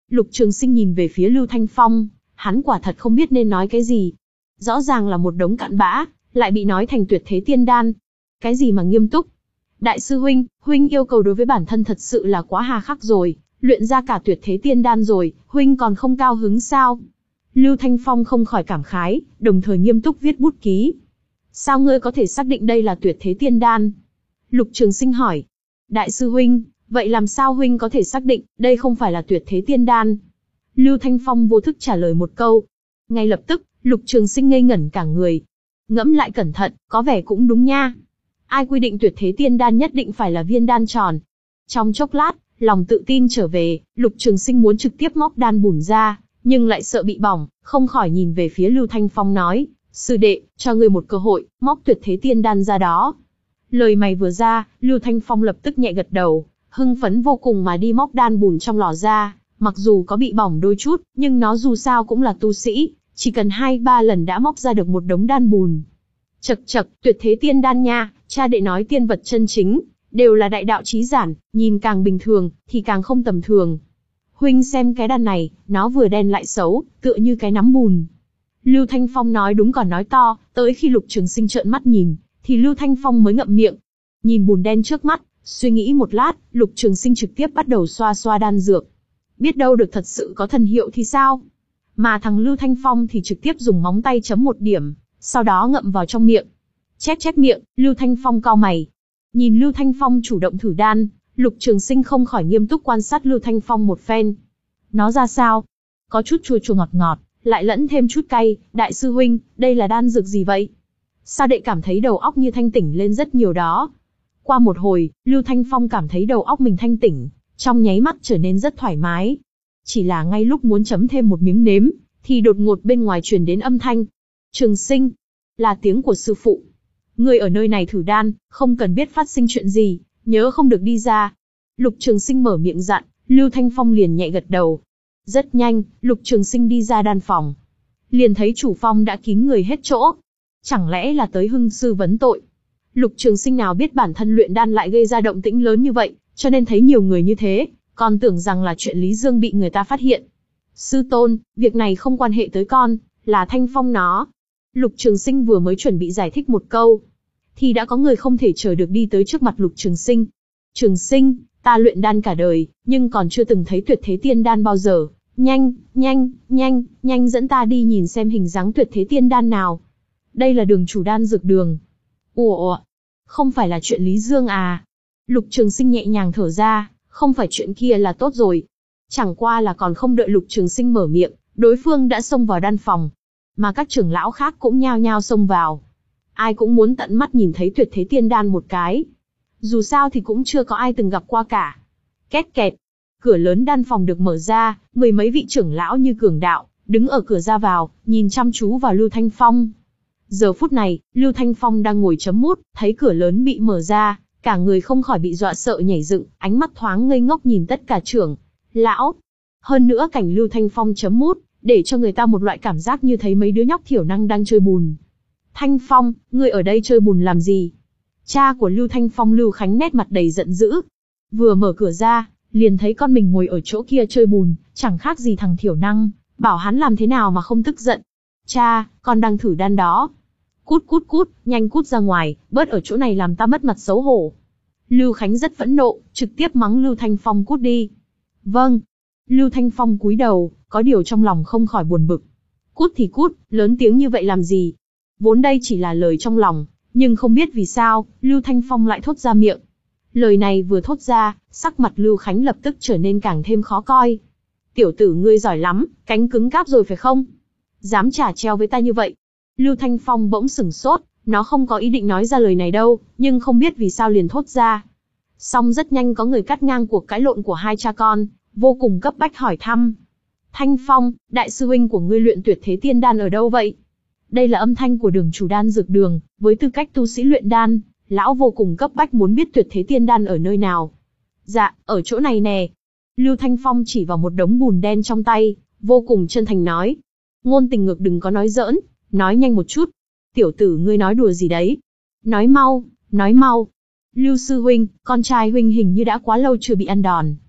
Lục Trường Sinh nhìn về phía Lưu Thanh Phong, hắn quả thật không biết nên nói cái gì. Rõ ràng là một đống cặn bã, lại bị nói thành tuyệt thế tiên đan. Cái gì mà nghiêm túc? Đại sư huynh, huynh yêu cầu đối với bản thân thật sự là quá hà khắc rồi, luyện ra cả tuyệt thế tiên đan rồi, huynh còn không cao hứng sao? Lưu Thanh Phong không khỏi cảm khái, đồng thời nghiêm túc viết bút ký. Sao ngươi có thể xác định đây là tuyệt thế tiên đan? Lục Trường Sinh hỏi. Đại sư huynh, vậy làm sao huynh có thể xác định đây không phải là tuyệt thế tiên đan? Lưu Thanh Phong vô thức trả lời một câu. Ngay lập tức, Lục Trường Sinh ngây ngẩn cả người. Ngẫm lại cẩn thận, có vẻ cũng đúng nha. Ai quy định tuyệt thế tiên đan nhất định phải là viên đan tròn? Trong chốc lát, lòng tự tin trở về, Lục Trường Sinh muốn trực tiếp móc đan bùn ra, nhưng lại sợ bị bỏng, không khỏi nhìn về phía Lưu Thanh Phong nói, sư đệ, cho ngươi một cơ hội, móc tuyệt thế tiên đan ra đó. Lời mày vừa ra, Lưu Thanh Phong lập tức nhẹ gật đầu, hưng phấn vô cùng mà đi móc đan bùn trong lò ra, mặc dù có bị bỏng đôi chút, nhưng nó dù sao cũng là tu sĩ, chỉ cần hai ba lần đã móc ra được một đống đan bùn. Chậc chậc, tuyệt thế tiên đan nha, cha đệ nói tiên vật chân chính, đều là đại đạo chí giản, nhìn càng bình thường, thì càng không tầm thường. Huynh xem cái đan này, nó vừa đen lại xấu, tựa như cái nắm bùn. Lưu Thanh Phong nói đúng còn nói to, tới khi Lục Trường Sinh trợn mắt nhìn, thì Lưu Thanh Phong mới ngậm miệng. Nhìn bùn đen trước mắt, suy nghĩ một lát, Lục Trường Sinh trực tiếp bắt đầu xoa xoa đan dược. Biết đâu được thật sự có thần hiệu thì sao? Mà thằng Lưu Thanh Phong thì trực tiếp dùng móng tay chấm một điểm, sau đó ngậm vào trong miệng. Chép chép miệng, Lưu Thanh Phong cau mày. Nhìn Lưu Thanh Phong chủ động thử đan, Lục Trường Sinh không khỏi nghiêm túc quan sát Lưu Thanh Phong một phen. Nó ra sao? Có chút chua chua ngọt ngọt, lại lẫn thêm chút cay. Đại sư huynh, đây là đan dược gì vậy? Sao đệ cảm thấy đầu óc như thanh tỉnh lên rất nhiều đó? Qua một hồi, Lưu Thanh Phong cảm thấy đầu óc mình thanh tỉnh, trong nháy mắt trở nên rất thoải mái. Chỉ là ngay lúc muốn chấm thêm một miếng nếm, thì đột ngột bên ngoài truyền đến âm thanh. Trường Sinh, là tiếng của sư phụ. Ngươi ở nơi này thử đan, không cần biết phát sinh chuyện gì, nhớ không được đi ra. Lục Trường Sinh mở miệng dặn, Lưu Thanh Phong liền nhẹ gật đầu. Rất nhanh, Lục Trường Sinh đi ra đan phòng. Liền thấy chủ phong đã kín người hết chỗ. Chẳng lẽ là tới hưng sư vấn tội? Lục Trường Sinh nào biết bản thân luyện đan lại gây ra động tĩnh lớn như vậy, cho nên thấy nhiều người như thế, còn tưởng rằng là chuyện Lý Dương bị người ta phát hiện. Sư tôn, việc này không quan hệ tới con, là Thanh Phong nó. Lục Trường Sinh vừa mới chuẩn bị giải thích một câu, thì đã có người không thể chờ được đi tới trước mặt Lục Trường Sinh. Trường Sinh, ta luyện đan cả đời, nhưng còn chưa từng thấy tuyệt thế tiên đan bao giờ. Nhanh, nhanh, nhanh, nhanh dẫn ta đi nhìn xem hình dáng tuyệt thế tiên đan nào. Đây là đường chủ đan dược đường. Ủa, không phải là chuyện Lý Dương à? Lục Trường Sinh nhẹ nhàng thở ra, không phải chuyện kia là tốt rồi. Chẳng qua là còn không đợi Lục Trường Sinh mở miệng, đối phương đã xông vào đan phòng. Mà các trưởng lão khác cũng nhao nhao xông vào. Ai cũng muốn tận mắt nhìn thấy tuyệt thế tiên đan một cái. Dù sao thì cũng chưa có ai từng gặp qua cả. Két kẹt. Cửa lớn đan phòng được mở ra, mười mấy vị trưởng lão như cường đạo, đứng ở cửa ra vào, nhìn chăm chú vào Lưu Thanh Phong. Giờ phút này, Lưu Thanh Phong đang ngồi chấm mút, thấy cửa lớn bị mở ra, cả người không khỏi bị dọa sợ nhảy dựng, ánh mắt thoáng ngây ngốc nhìn tất cả trưởng lão. Hơn nữa cảnh Lưu Thanh Phong chấm mút, để cho người ta một loại cảm giác như thấy mấy đứa nhóc thiểu năng đang chơi bùn. Thanh Phong, ngươi ở đây chơi bùn làm gì? Cha của Lưu Thanh Phong Lưu Khánh nét mặt đầy giận dữ. Vừa mở cửa ra, liền thấy con mình ngồi ở chỗ kia chơi bùn, chẳng khác gì thằng thiểu năng, bảo hắn làm thế nào mà không tức giận. Cha, con đang thử đan đó. Cút cút cút, nhanh cút ra ngoài, bớt ở chỗ này làm ta mất mặt xấu hổ. Lưu Khánh rất phẫn nộ, trực tiếp mắng Lưu Thanh Phong cút đi. Vâng. Lưu Thanh Phong cúi đầu, có điều trong lòng không khỏi buồn bực. Cút thì cút, lớn tiếng như vậy làm gì? Vốn đây chỉ là lời trong lòng, nhưng không biết vì sao, Lưu Thanh Phong lại thốt ra miệng. Lời này vừa thốt ra, sắc mặt Lưu Khánh lập tức trở nên càng thêm khó coi. Tiểu tử ngươi giỏi lắm, cánh cứng cáp rồi phải không? Dám trả treo với ta như vậy? Lưu Thanh Phong bỗng sửng sốt, nó không có ý định nói ra lời này đâu, nhưng không biết vì sao liền thốt ra. Xong rất nhanh có người cắt ngang cuộc cãi lộn của hai cha con, vô cùng cấp bách hỏi thăm. Thanh Phong, đại sư huynh của ngươi luyện tuyệt thế tiên đan ở đâu vậy? Đây là âm thanh của đường chủ đan dược đường, với tư cách tu sĩ luyện đan, lão vô cùng cấp bách muốn biết tuyệt thế tiên đan ở nơi nào. Dạ, ở chỗ này nè. Lưu Thanh Phong chỉ vào một đống bùn đen trong tay, vô cùng chân thành nói. Ngôn Tình Ngược đừng có nói giỡn, nói nhanh một chút. Tiểu tử ngươi nói đùa gì đấy? Nói mau, nói mau. Lưu sư huynh, con trai huynh hình như đã quá lâu chưa bị ăn đòn.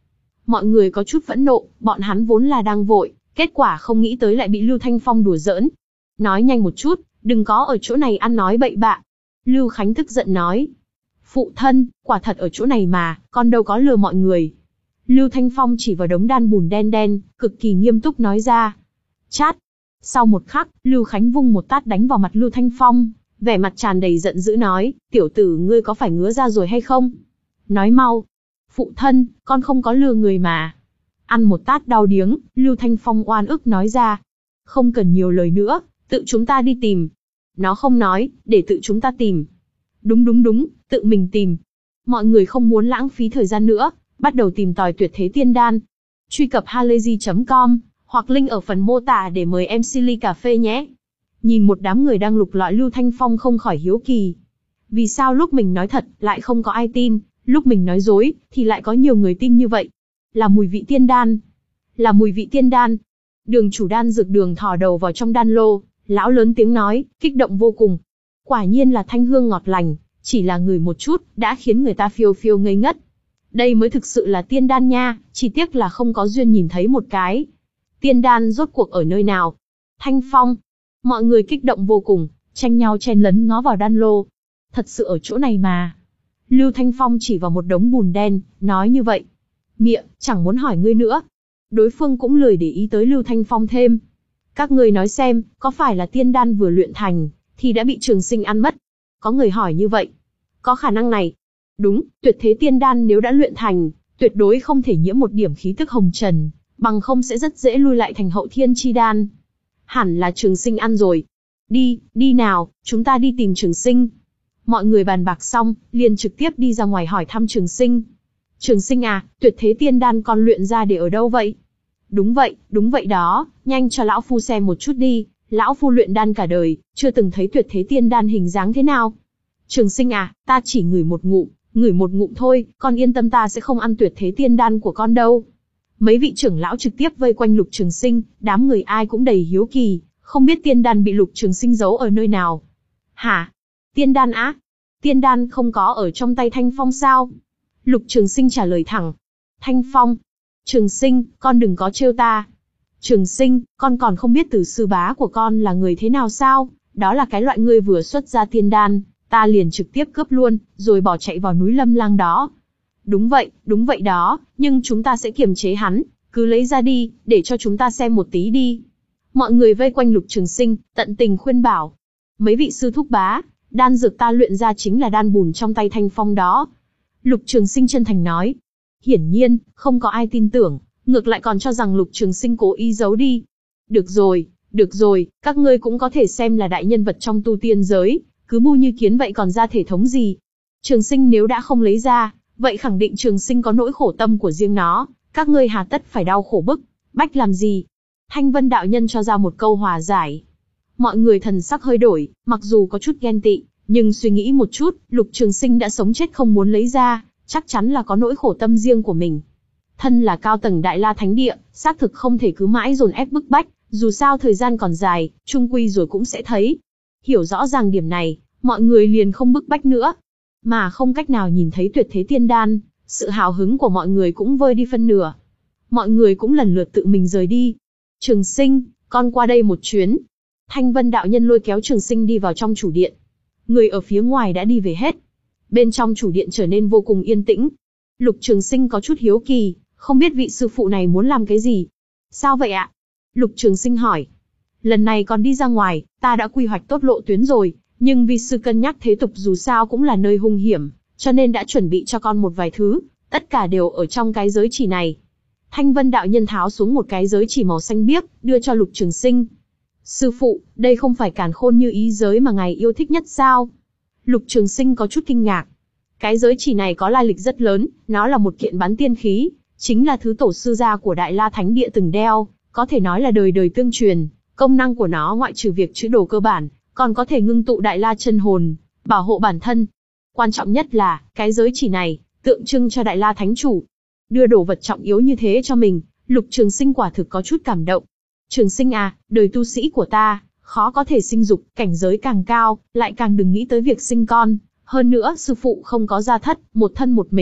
Mọi người có chút phẫn nộ, bọn hắn vốn là đang vội, kết quả không nghĩ tới lại bị Lưu Thanh Phong đùa giỡn. Nói nhanh một chút, đừng có ở chỗ này ăn nói bậy bạ. Lưu Khánh tức giận nói. Phụ thân, quả thật ở chỗ này mà, con đâu có lừa mọi người. Lưu Thanh Phong chỉ vào đống đan bùn đen đen, cực kỳ nghiêm túc nói ra. Chát. Sau một khắc, Lưu Khánh vung một tát đánh vào mặt Lưu Thanh Phong, vẻ mặt tràn đầy giận dữ nói, tiểu tử ngươi có phải ngứa ra rồi hay không? Nói mau. Phụ thân, con không có lừa người mà. Ăn một tát đau điếng, Lưu Thanh Phong oan ức nói ra. Không cần nhiều lời nữa, tự chúng ta đi tìm. Nó không nói, để tự chúng ta tìm. Đúng đúng đúng, tự mình tìm. Mọi người không muốn lãng phí thời gian nữa, bắt đầu tìm tòi tuyệt thế tiên đan. Truy cập halayzi chấm com, hoặc link ở phần mô tả để mời em xê ly cà phê nhé. Nhìn một đám người đang lục lọi, Lưu Thanh Phong không khỏi hiếu kỳ. Vì sao lúc mình nói thật, lại không có ai tin, lúc mình nói dối, thì lại có nhiều người tin như vậy? Là mùi vị tiên đan. Là mùi vị tiên đan. Đường chủ đan dược đường thò đầu vào trong đan lô, lão lớn tiếng nói, kích động vô cùng. Quả nhiên là thanh hương ngọt lành, chỉ là ngửi một chút, đã khiến người ta phiêu phiêu ngây ngất. Đây mới thực sự là tiên đan nha, chỉ tiếc là không có duyên nhìn thấy một cái. Tiên đan rốt cuộc ở nơi nào? Thanh Phong. Mọi người kích động vô cùng, tranh nhau chen lấn ngó vào đan lô. Thật sự ở chỗ này mà. Lưu Thanh Phong chỉ vào một đống bùn đen, nói như vậy. Miệng, chẳng muốn hỏi ngươi nữa. Đối phương cũng lười để ý tới Lưu Thanh Phong thêm. Các ngươi nói xem, có phải là tiên đan vừa luyện thành, thì đã bị Trường Sinh ăn mất? Có người hỏi như vậy. Có khả năng này. Đúng, tuyệt thế tiên đan nếu đã luyện thành, tuyệt đối không thể nhiễm một điểm khí tức hồng trần, bằng không sẽ rất dễ lui lại thành hậu thiên chi đan. Hẳn là Trường Sinh ăn rồi. Đi, đi nào, chúng ta đi tìm Trường Sinh. Mọi người bàn bạc xong, liền trực tiếp đi ra ngoài hỏi thăm Trường Sinh. Trường Sinh à, tuyệt thế tiên đan con luyện ra để ở đâu vậy? Đúng vậy, đúng vậy đó, nhanh cho lão phu xem một chút đi, lão phu luyện đan cả đời, chưa từng thấy tuyệt thế tiên đan hình dáng thế nào. Trường Sinh à, ta chỉ ngửi một ngụm, ngửi một ngụm thôi, con yên tâm ta sẽ không ăn tuyệt thế tiên đan của con đâu. Mấy vị trưởng lão trực tiếp vây quanh Lục Trường Sinh, đám người ai cũng đầy hiếu kỳ, không biết tiên đan bị Lục Trường Sinh giấu ở nơi nào. Hả? Tiên đan á? Tiên đan không có ở trong tay Thanh Phong sao? Lục Trường Sinh trả lời thẳng. Thanh Phong. Trường Sinh, con đừng có trêu ta. Trường Sinh, con còn không biết từ sư bá của con là người thế nào sao? Đó là cái loại ngươi vừa xuất ra tiên đan, ta liền trực tiếp cướp luôn, rồi bỏ chạy vào núi Lâm Lang đó. Đúng vậy, đúng vậy đó, nhưng chúng ta sẽ kiềm chế hắn, cứ lấy ra đi, để cho chúng ta xem một tí đi. Mọi người vây quanh Lục Trường Sinh, tận tình khuyên bảo. Mấy vị sư thúc bá, đan dược ta luyện ra chính là đan bùn trong tay Thanh Phong đó. Lục Trường Sinh chân thành nói. Hiển nhiên, không có ai tin tưởng, ngược lại còn cho rằng Lục Trường Sinh cố ý giấu đi. Được rồi, được rồi, các ngươi cũng có thể xem là đại nhân vật trong tu tiên giới, cứ bu như kiến vậy còn ra thể thống gì. Trường Sinh nếu đã không lấy ra, vậy khẳng định Trường Sinh có nỗi khổ tâm của riêng nó, các ngươi hà tất phải đau khổ bức, bách làm gì. Thanh Vân đạo nhân cho ra một câu hòa giải. Mọi người thần sắc hơi đổi, mặc dù có chút ghen tị, nhưng suy nghĩ một chút, Lục Trường Sinh đã sống chết không muốn lấy ra, chắc chắn là có nỗi khổ tâm riêng của mình. Thân là cao tầng Đại La Thánh Địa, xác thực không thể cứ mãi dồn ép bức bách, dù sao thời gian còn dài, chung quy rồi cũng sẽ thấy. Hiểu rõ ràng điểm này, mọi người liền không bức bách nữa. Mà không cách nào nhìn thấy tuyệt thế tiên đan, sự hào hứng của mọi người cũng vơi đi phân nửa. Mọi người cũng lần lượt tự mình rời đi. Trường Sinh, con qua đây một chuyến. Thanh Vân đạo nhân lôi kéo Trường Sinh đi vào trong chủ điện. Người ở phía ngoài đã đi về hết. Bên trong chủ điện trở nên vô cùng yên tĩnh. Lục Trường Sinh có chút hiếu kỳ, không biết vị sư phụ này muốn làm cái gì. Sao vậy ạ? Lục Trường Sinh hỏi. Lần này còn đi ra ngoài, ta đã quy hoạch tốt lộ tuyến rồi, nhưng vì sư cân nhắc thế tục dù sao cũng là nơi hung hiểm, cho nên đã chuẩn bị cho con một vài thứ, tất cả đều ở trong cái giới chỉ này. Thanh Vân đạo nhân tháo xuống một cái giới chỉ màu xanh biếc, đưa cho Lục Trường Sinh. Sư phụ, đây không phải càn khôn như ý giới mà ngài yêu thích nhất sao? Lục Trường Sinh có chút kinh ngạc. Cái giới chỉ này có lai lịch rất lớn, nó là một kiện bán tiên khí, chính là thứ tổ sư gia của Đại La Thánh Địa từng đeo, có thể nói là đời đời tương truyền. Công năng của nó ngoại trừ việc chữa đồ cơ bản, còn có thể ngưng tụ Đại La chân hồn, bảo hộ bản thân. Quan trọng nhất là, cái giới chỉ này, tượng trưng cho Đại La Thánh Chủ. Đưa đồ vật trọng yếu như thế cho mình, Lục Trường Sinh quả thực có chút cảm động. Trường Sinh à, đời tu sĩ của ta, khó có thể sinh dục, cảnh giới càng cao, lại càng đừng nghĩ tới việc sinh con. Hơn nữa, sư phụ không có gia thất, một thân một mình,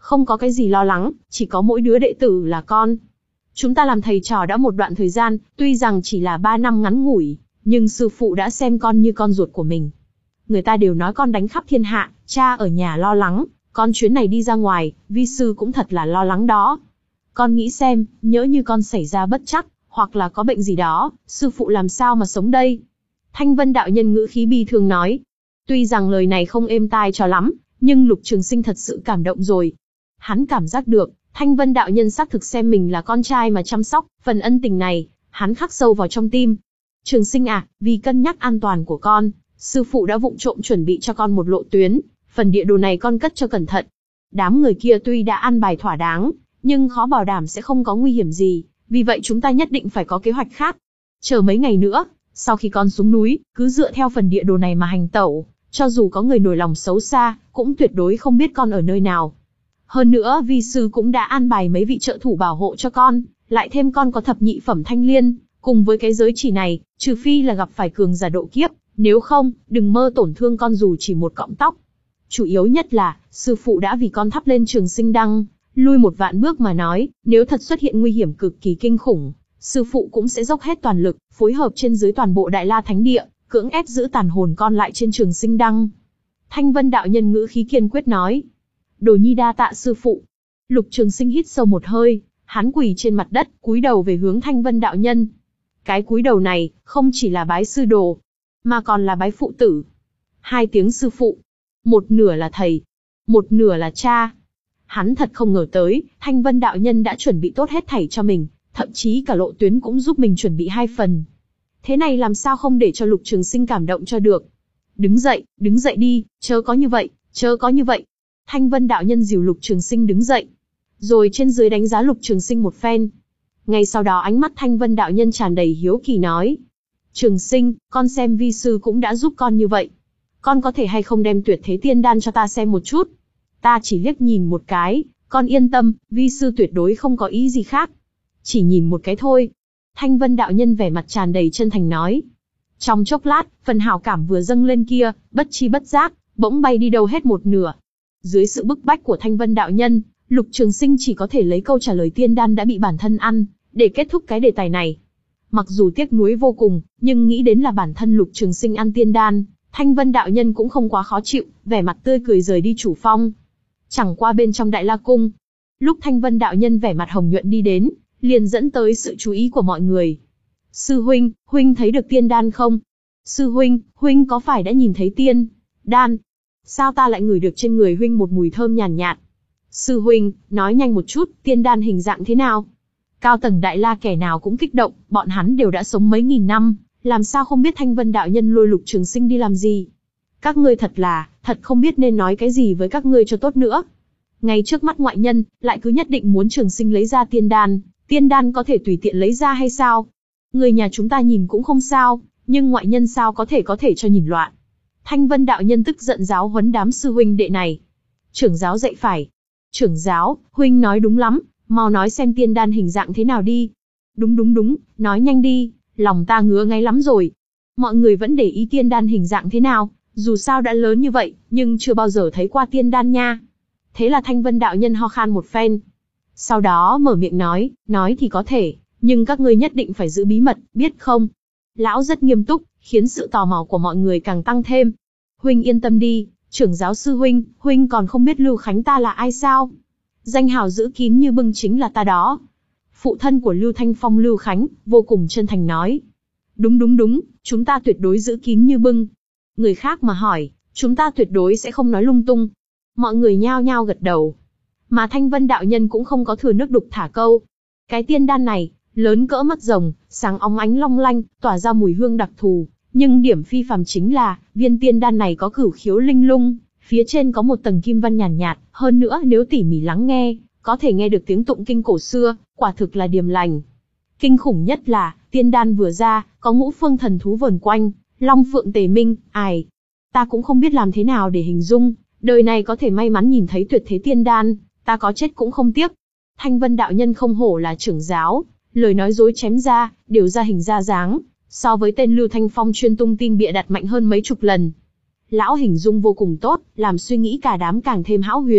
Không có cái gì lo lắng, chỉ có mỗi đứa đệ tử là con. Chúng ta làm thầy trò đã một đoạn thời gian, tuy rằng chỉ là ba năm ngắn ngủi, nhưng sư phụ đã xem con như con ruột của mình. Người ta đều nói con đánh khắp thiên hạ, cha ở nhà lo lắng, con chuyến này đi ra ngoài, vi sư cũng thật là lo lắng đó. Con nghĩ xem, nhỡ như con xảy ra bất trắc, hoặc là có bệnh gì đó, sư phụ làm sao mà sống đây? Thanh Vân đạo nhân ngữ khí bi thương nói. Tuy rằng lời này không êm tai cho lắm, nhưng Lục Trường Sinh thật sự cảm động rồi. Hắn cảm giác được, Thanh Vân đạo nhân xác thực xem mình là con trai mà chăm sóc, phần ân tình này, hắn khắc sâu vào trong tim. Trường Sinh à, vì cân nhắc an toàn của con, sư phụ đã vụng trộm chuẩn bị cho con một lộ tuyến, phần địa đồ này con cất cho cẩn thận. Đám người kia tuy đã an bài thỏa đáng, nhưng khó bảo đảm sẽ không có nguy hiểm gì, vì vậy chúng ta nhất định phải có kế hoạch khác. Chờ mấy ngày nữa, sau khi con xuống núi, cứ dựa theo phần địa đồ này mà hành tẩu, cho dù có người nổi lòng xấu xa, cũng tuyệt đối không biết con ở nơi nào. Hơn nữa, vi sư cũng đã an bài mấy vị trợ thủ bảo hộ cho con, lại thêm con có thập nhị phẩm thanh liên, cùng với cái giới chỉ này, trừ phi là gặp phải cường giả độ kiếp, nếu không, đừng mơ tổn thương con dù chỉ một cọng tóc. Chủ yếu nhất là, sư phụ đã vì con thắp lên Trường Sinh đăng, lui một vạn bước mà nói, nếu thật xuất hiện nguy hiểm cực kỳ kinh khủng, sư phụ cũng sẽ dốc hết toàn lực, phối hợp trên dưới toàn bộ Đại La Thánh Địa, cưỡng ép giữ tàn hồn con lại trên Trường Sinh đăng. Thanh Vân đạo nhân ngữ khí kiên quyết nói. Đồ nhi đa tạ sư phụ. Lục Trường Sinh hít sâu một hơi, hắn quỳ trên mặt đất, cúi đầu về hướng Thanh Vân đạo nhân. Cái cúi đầu này, không chỉ là bái sư đồ, mà còn là bái phụ tử. Hai tiếng sư phụ, một nửa là thầy, một nửa là cha. Hắn thật không ngờ tới, Thanh Vân đạo nhân đã chuẩn bị tốt hết thảy cho mình, thậm chí cả lộ tuyến cũng giúp mình chuẩn bị hai phần. Thế này làm sao không để cho Lục Trường Sinh cảm động cho được. Đứng dậy, đứng dậy đi, chớ có như vậy, chớ có như vậy. Thanh Vân đạo nhân dìu Lục Trường Sinh đứng dậy, rồi trên dưới đánh giá Lục Trường Sinh một phen. Ngay sau đó ánh mắt Thanh Vân đạo nhân tràn đầy hiếu kỳ nói. Trường Sinh, con xem vi sư cũng đã giúp con như vậy. Con có thể hay không đem Tuyệt Thế Tiên Đan cho ta xem một chút? Ta chỉ liếc nhìn một cái, con yên tâm, vi sư tuyệt đối không có ý gì khác. Chỉ nhìn một cái thôi. Thanh Vân đạo nhân vẻ mặt tràn đầy chân thành nói. Trong chốc lát, phần hảo cảm vừa dâng lên kia, bất chi bất giác, bỗng bay đi đâu hết một nửa. Dưới sự bức bách của Thanh Vân đạo nhân, Lục Trường Sinh chỉ có thể lấy câu trả lời tiên đan đã bị bản thân ăn, để kết thúc cái đề tài này. Mặc dù tiếc nuối vô cùng, nhưng nghĩ đến là bản thân Lục Trường Sinh ăn tiên đan, Thanh Vân đạo nhân cũng không quá khó chịu, vẻ mặt tươi cười rời đi chủ phong. Chẳng qua bên trong Đại La Cung, lúc Thanh Vân đạo nhân vẻ mặt hồng nhuận đi đến, liền dẫn tới sự chú ý của mọi người. Sư huynh, huynh thấy được tiên đan không? Sư huynh, huynh có phải đã nhìn thấy tiên đan? Sao ta lại ngửi được trên người huynh một mùi thơm nhàn nhạt, nhạt? Sư huynh, nói nhanh một chút, tiên đan hình dạng thế nào? Cao tầng Đại La kẻ nào cũng kích động, bọn hắn đều đã sống mấy nghìn năm, làm sao không biết Thanh Vân đạo nhân lôi Lục Trường Sinh đi làm gì? Các ngươi thật là, thật không biết nên nói cái gì với các ngươi cho tốt nữa. Ngay trước mắt ngoại nhân, lại cứ nhất định muốn Trường Sinh lấy ra tiên đan, tiên đan có thể tùy tiện lấy ra hay sao? Người nhà chúng ta nhìn cũng không sao, nhưng ngoại nhân sao có thể có thể cho nhìn loạn? Thanh Vân đạo nhân tức giận giáo huấn đám sư huynh đệ này. Trưởng giáo dạy phải. Trưởng giáo, huynh nói đúng lắm, mau nói xem tiên đan hình dạng thế nào đi. Đúng đúng đúng, nói nhanh đi, lòng ta ngứa ngáy lắm rồi. Mọi người vẫn để ý tiên đan hình dạng thế nào, dù sao đã lớn như vậy, nhưng chưa bao giờ thấy qua tiên đan nha. Thế là Thanh Vân đạo nhân ho khan một phen. Sau đó mở miệng nói, nói thì có thể, nhưng các ngươi nhất định phải giữ bí mật, biết không? Lão rất nghiêm túc, khiến sự tò mò của mọi người càng tăng thêm. Huynh yên tâm đi, trưởng giáo sư huynh, huynh còn không biết Lưu Khánh ta là ai sao? Danh hào giữ kín như bưng chính là ta đó. Phụ thân của Lưu Thanh Phong Lưu Khánh, vô cùng chân thành nói. Đúng đúng đúng, chúng ta tuyệt đối giữ kín như bưng. Người khác mà hỏi, chúng ta tuyệt đối sẽ không nói lung tung. Mọi người nhao nhao gật đầu. Mà Thanh Vân đạo nhân cũng không có thừa nước đục thả câu. Cái tiên đan này, lớn cỡ mắt rồng, sáng óng ánh long lanh, tỏa ra mùi hương đặc thù. Nhưng điểm phi phàm chính là, viên tiên đan này có cửu khiếu linh lung, phía trên có một tầng kim văn nhàn nhạt, nhạt, hơn nữa nếu tỉ mỉ lắng nghe, có thể nghe được tiếng tụng kinh cổ xưa, quả thực là điềm lành. Kinh khủng nhất là, tiên đan vừa ra, có ngũ phương thần thú vờn quanh, long phượng tề minh, ai. Ta cũng không biết làm thế nào để hình dung, đời này có thể may mắn nhìn thấy Tuyệt Thế Tiên Đan, ta có chết cũng không tiếc. Thanh Vân đạo nhân không hổ là trưởng giáo, lời nói dối chém ra, đều ra hình ra dáng, so với tên Lưu Thanh Phong chuyên tung tin bịa đặt mạnh hơn mấy chục lần. Lão hình dung vô cùng tốt, làm suy nghĩ cả đám càng thêm hão huyền,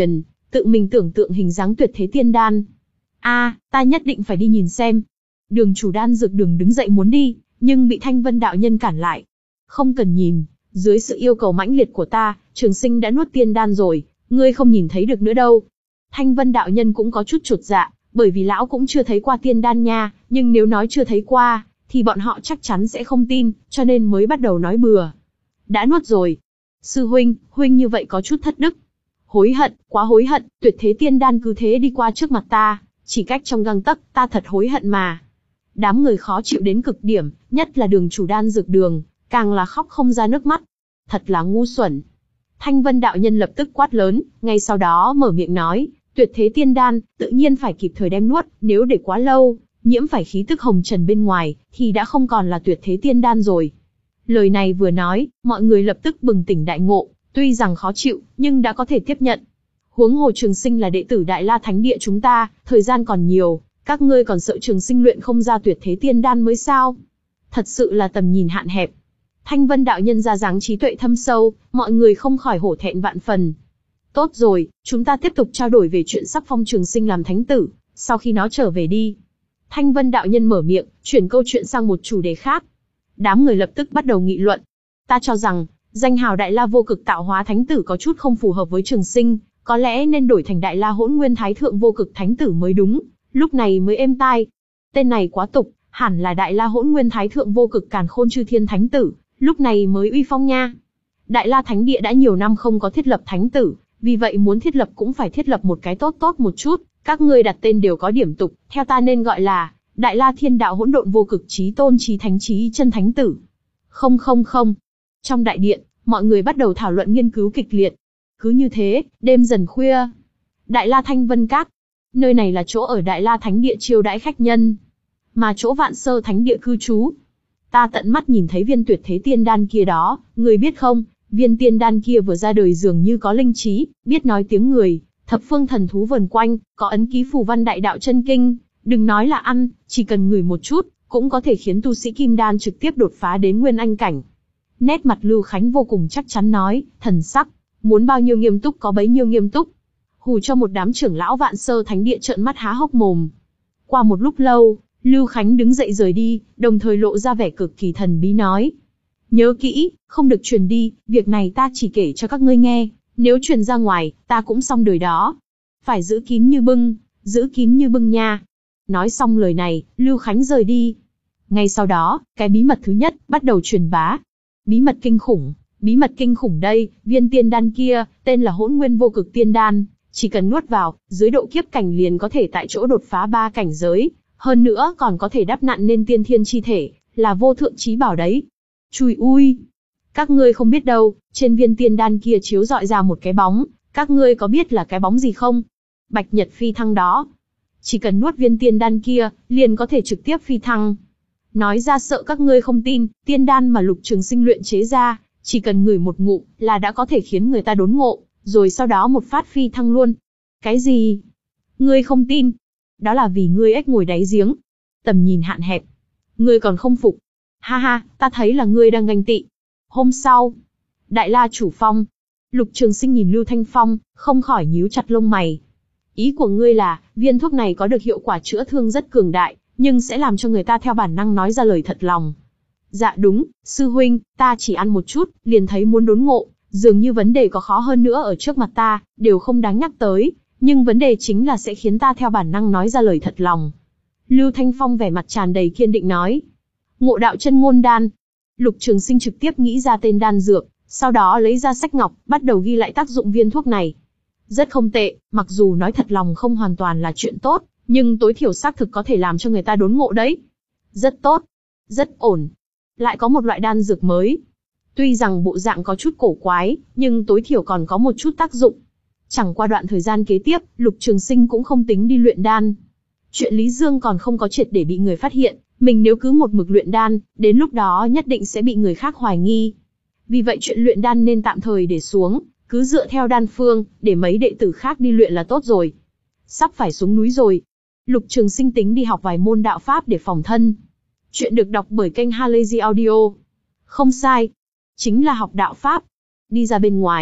tự mình tưởng tượng hình dáng tuyệt thế tiên đan. A, ta nhất định phải đi nhìn xem. Đường chủ đan dược đường đứng dậy muốn đi, nhưng bị Thanh Vân đạo nhân cản lại. Không cần nhìn, dưới sự yêu cầu mãnh liệt của ta, Trường Sinh đã nuốt tiên đan rồi, ngươi không nhìn thấy được nữa đâu. Thanh Vân đạo nhân cũng có chút chột dạ, bởi vì lão cũng chưa thấy qua tiên đan nha, nhưng nếu nói chưa thấy qua, thì bọn họ chắc chắn sẽ không tin, cho nên mới bắt đầu nói bừa. Đã nuốt rồi. Sư huynh, huynh như vậy có chút thất đức. Hối hận, quá hối hận, tuyệt thế tiên đan cứ thế đi qua trước mặt ta, chỉ cách trong gang tấc, ta thật hối hận mà. Đám người khó chịu đến cực điểm, nhất là đường chủ đan dược đường, càng là khóc không ra nước mắt. Thật là ngu xuẩn. Thanh Vân đạo nhân lập tức quát lớn, ngay sau đó mở miệng nói, tuyệt thế tiên đan, tự nhiên phải kịp thời đem nuốt, nếu để quá lâu, nhiễm phải khí tức hồng trần bên ngoài, thì đã không còn là tuyệt thế tiên đan rồi. Lời này vừa nói, mọi người lập tức bừng tỉnh đại ngộ, tuy rằng khó chịu, nhưng đã có thể tiếp nhận. Huống hồ Trường Sinh là đệ tử Đại La Thánh Địa chúng ta, thời gian còn nhiều, các ngươi còn sợ Trường Sinh luyện không ra tuyệt thế tiên đan mới sao? Thật sự là tầm nhìn hạn hẹp. Thanh Vân đạo nhân ra dáng trí tuệ thâm sâu, mọi người không khỏi hổ thẹn vạn phần. Tốt rồi, chúng ta tiếp tục trao đổi về chuyện sắc phong Trường Sinh làm thánh tử, sau khi nó trở về đi. Thanh Vân đạo nhân mở miệng, chuyển câu chuyện sang một chủ đề khác. Đám người lập tức bắt đầu nghị luận. Ta cho rằng, danh hào Đại La vô cực tạo hóa thánh tử có chút không phù hợp với Trường Sinh, có lẽ nên đổi thành Đại La hỗn nguyên thái thượng vô cực thánh tử mới đúng, lúc này mới êm tai. Tên này quá tục, hẳn là Đại La hỗn nguyên thái thượng vô cực càn khôn chư thiên thánh tử, lúc này mới uy phong nha. Đại La Thánh Địa đã nhiều năm không có thiết lập thánh tử, vì vậy muốn thiết lập cũng phải thiết lập một cái tốt tốt một chút, các ngươi đặt tên đều có điểm tục, theo ta nên gọi là Đại La Thiên Đạo hỗn độn vô cực chí tôn chí thánh chí chân thánh tử. Không không không. Trong đại điện, mọi người bắt đầu thảo luận nghiên cứu kịch liệt. Cứ như thế, đêm dần khuya. Đại La Thanh Vân Các. Nơi này là chỗ ở Đại La Thánh Địa chiêu đãi khách nhân, mà chỗ Vạn Sơ Thánh Địa cư trú. Ta tận mắt nhìn thấy viên tuyệt thế tiên đan kia đó, người biết không, viên tiên đan kia vừa ra đời dường như có linh trí, biết nói tiếng người, thập phương thần thú vần quanh, có ấn ký phù văn đại đạo chân kinh, đừng nói là ăn, chỉ cần ngửi một chút, cũng có thể khiến tu sĩ kim đan trực tiếp đột phá đến nguyên anh cảnh. Nét mặt Lưu Khánh vô cùng chắc chắn nói, thần sắc, muốn bao nhiêu nghiêm túc có bấy nhiêu nghiêm túc. Hù cho một đám trưởng lão Vạn Sơ Thánh Địa trợn mắt há hốc mồm. Qua một lúc lâu, Lưu Khánh đứng dậy rời đi, đồng thời lộ ra vẻ cực kỳ thần bí nói. Nhớ kỹ, không được truyền đi, việc này ta chỉ kể cho các ngươi nghe, nếu truyền ra ngoài, ta cũng xong đời đó. Phải giữ kín như bưng, giữ kín như bưng nha. Nói xong lời này, Lưu Khánh rời đi. Ngay sau đó, cái bí mật thứ nhất bắt đầu truyền bá. Bí mật kinh khủng, bí mật kinh khủng đây, viên tiên đan kia, tên là hỗn nguyên vô cực tiên đan, chỉ cần nuốt vào, dưới độ kiếp cảnh liền có thể tại chỗ đột phá ba cảnh giới, hơn nữa còn có thể đắp nặn nên tiên thiên chi thể, là vô thượng chí bảo đấy. Chùi ui! Các ngươi không biết đâu, trên viên tiên đan kia chiếu rọi ra một cái bóng, các ngươi có biết là cái bóng gì không? Bạch Nhật phi thăng đó. Chỉ cần nuốt viên tiên đan kia, liền có thể trực tiếp phi thăng. Nói ra sợ các ngươi không tin, tiên đan mà Lục Trường Sinh luyện chế ra, chỉ cần ngửi một ngụm là đã có thể khiến người ta đốn ngộ, rồi sau đó một phát phi thăng luôn. Cái gì? Ngươi không tin? Đó là vì ngươi ếch ngồi đáy giếng, tầm nhìn hạn hẹp. Ngươi còn không phục? Ha ha, ta thấy là ngươi đang ganh tị. Hôm sau, Đại La chủ phong, Lục Trường Sinh nhìn Lưu Thanh Phong, không khỏi nhíu chặt lông mày. Ý của ngươi là, viên thuốc này có được hiệu quả chữa thương rất cường đại, nhưng sẽ làm cho người ta theo bản năng nói ra lời thật lòng. Dạ đúng, sư huynh, ta chỉ ăn một chút, liền thấy muốn đốn ngộ, dường như vấn đề có khó hơn nữa ở trước mặt ta, đều không đáng nhắc tới, nhưng vấn đề chính là sẽ khiến ta theo bản năng nói ra lời thật lòng. Lưu Thanh Phong vẻ mặt tràn đầy kiên định nói. Ngộ đạo chân ngôn đan. Lục Trường Sinh trực tiếp nghĩ ra tên đan dược, sau đó lấy ra sách ngọc, bắt đầu ghi lại tác dụng viên thuốc này. Rất không tệ, mặc dù nói thật lòng không hoàn toàn là chuyện tốt, nhưng tối thiểu xác thực có thể làm cho người ta đốn ngộ đấy. Rất tốt, rất ổn. Lại có một loại đan dược mới. Tuy rằng bộ dạng có chút cổ quái, nhưng tối thiểu còn có một chút tác dụng. Chẳng qua đoạn thời gian kế tiếp, Lục Trường Sinh cũng không tính đi luyện đan. Chuyện Lý Dương còn không có triệt để bị người phát hiện, mình nếu cứ một mực luyện đan, đến lúc đó nhất định sẽ bị người khác hoài nghi. Vì vậy chuyện luyện đan nên tạm thời để xuống, cứ dựa theo đan phương, để mấy đệ tử khác đi luyện là tốt rồi. Sắp phải xuống núi rồi. Lục Trường Sinh tính đi học vài môn đạo pháp để phòng thân. Chuyện được đọc bởi kênh Halazy Audio. Không sai, chính là học đạo pháp. Đi ra bên ngoài,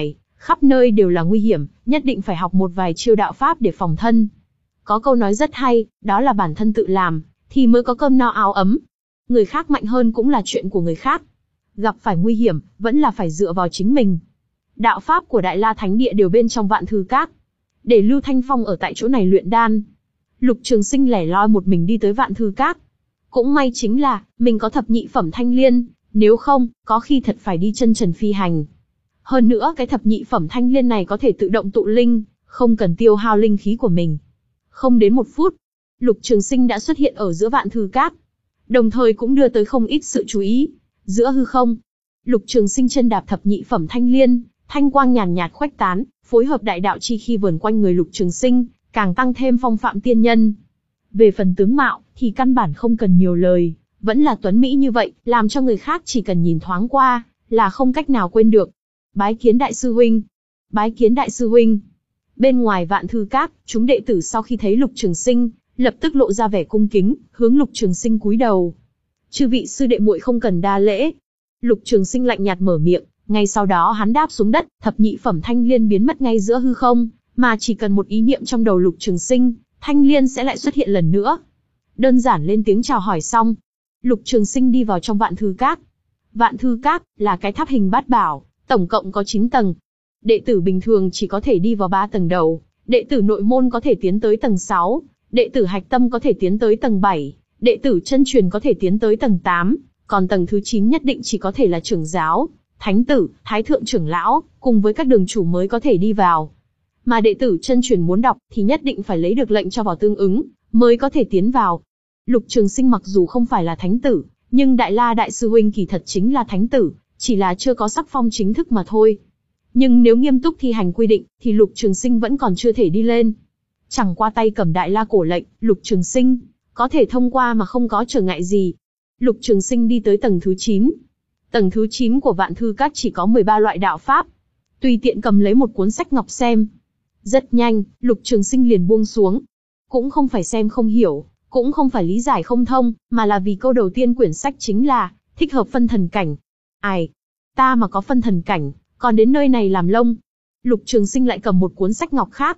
Khắp nơi đều là nguy hiểm, nhất định phải học một vài chiêu đạo pháp để phòng thân. Có câu nói rất hay, đó là bản thân tự làm, thì mới có cơm no áo ấm. Người khác mạnh hơn cũng là chuyện của người khác. Gặp phải nguy hiểm, vẫn là phải dựa vào chính mình. Đạo pháp của Đại La Thánh Địa đều bên trong Vạn Thư Các. Để Lưu Thanh Phong ở tại chỗ này luyện đan. Lục Trường Sinh lẻ loi một mình đi tới Vạn Thư Các. Cũng may chính là, mình có thập nhị phẩm thanh liên, nếu không, có khi thật phải đi chân trần phi hành. Hơn nữa cái thập nhị phẩm thanh liên này có thể tự động tụ linh, không cần tiêu hao linh khí của mình. Không đến một phút, Lục Trường Sinh đã xuất hiện ở giữa Vạn Thư Các. Đồng thời cũng đưa tới không ít sự chú ý. Giữa hư không, Lục Trường Sinh chân đạp thập nhị phẩm thanh liên, thanh quang nhàn nhạt khuếch tán, phối hợp đại đạo chi khi vờn quanh người Lục Trường Sinh, càng tăng thêm phong phạm tiên nhân. Về phần tướng mạo, thì căn bản không cần nhiều lời, vẫn là tuấn mỹ như vậy, làm cho người khác chỉ cần nhìn thoáng qua, là không cách nào quên được. Bái kiến đại sư huynh. Bái kiến đại sư huynh. Bên ngoài Vạn Thư Các, chúng đệ tử sau khi thấy Lục Trường Sinh, lập tức lộ ra vẻ cung kính, hướng Lục Trường Sinh cúi đầu. Chư vị sư đệ muội không cần đa lễ. Lục Trường Sinh lạnh nhạt mở miệng, ngay sau đó hắn đáp xuống đất, thập nhị phẩm thanh liên biến mất ngay giữa hư không, mà chỉ cần một ý niệm trong đầu Lục Trường Sinh, thanh liên sẽ lại xuất hiện lần nữa. Đơn giản lên tiếng chào hỏi xong, Lục Trường Sinh đi vào trong Vạn Thư Các. Vạn Thư Các là cái tháp hình bát bảo, tổng cộng có chín tầng. Đệ tử bình thường chỉ có thể đi vào ba tầng đầu, đệ tử nội môn có thể tiến tới tầng sáu, đệ tử hạch tâm có thể tiến tới tầng bảy, đệ tử chân truyền có thể tiến tới tầng tám, còn tầng thứ chín nhất định chỉ có thể là trưởng giáo, thánh tử, thái thượng trưởng lão, cùng với các đường chủ mới có thể đi vào. Mà đệ tử chân truyền muốn đọc thì nhất định phải lấy được lệnh cho vào tương ứng, mới có thể tiến vào. Lục Trường Sinh mặc dù không phải là thánh tử, nhưng Đại La Đại Sư Huynh kỳ thật chính là thánh tử, chỉ là chưa có sắc phong chính thức mà thôi. Nhưng nếu nghiêm túc thi hành quy định, thì Lục Trường Sinh vẫn còn chưa thể đi lên. Chẳng qua tay cầm Đại La cổ lệnh, Lục Trường Sinh có thể thông qua mà không có trở ngại gì. Lục Trường Sinh đi tới tầng thứ chín. Tầng thứ chín của Vạn Thư Các chỉ có mười ba loại đạo pháp. Tùy tiện cầm lấy một cuốn sách ngọc xem. Rất nhanh, Lục Trường Sinh liền buông xuống. Cũng không phải xem không hiểu, cũng không phải lý giải không thông, mà là vì câu đầu tiên quyển sách chính là thích hợp phân thần cảnh. Ai? Ta mà có phân thần cảnh, còn đến nơi này làm lông. Lục Trường Sinh lại cầm một cuốn sách ngọc khác.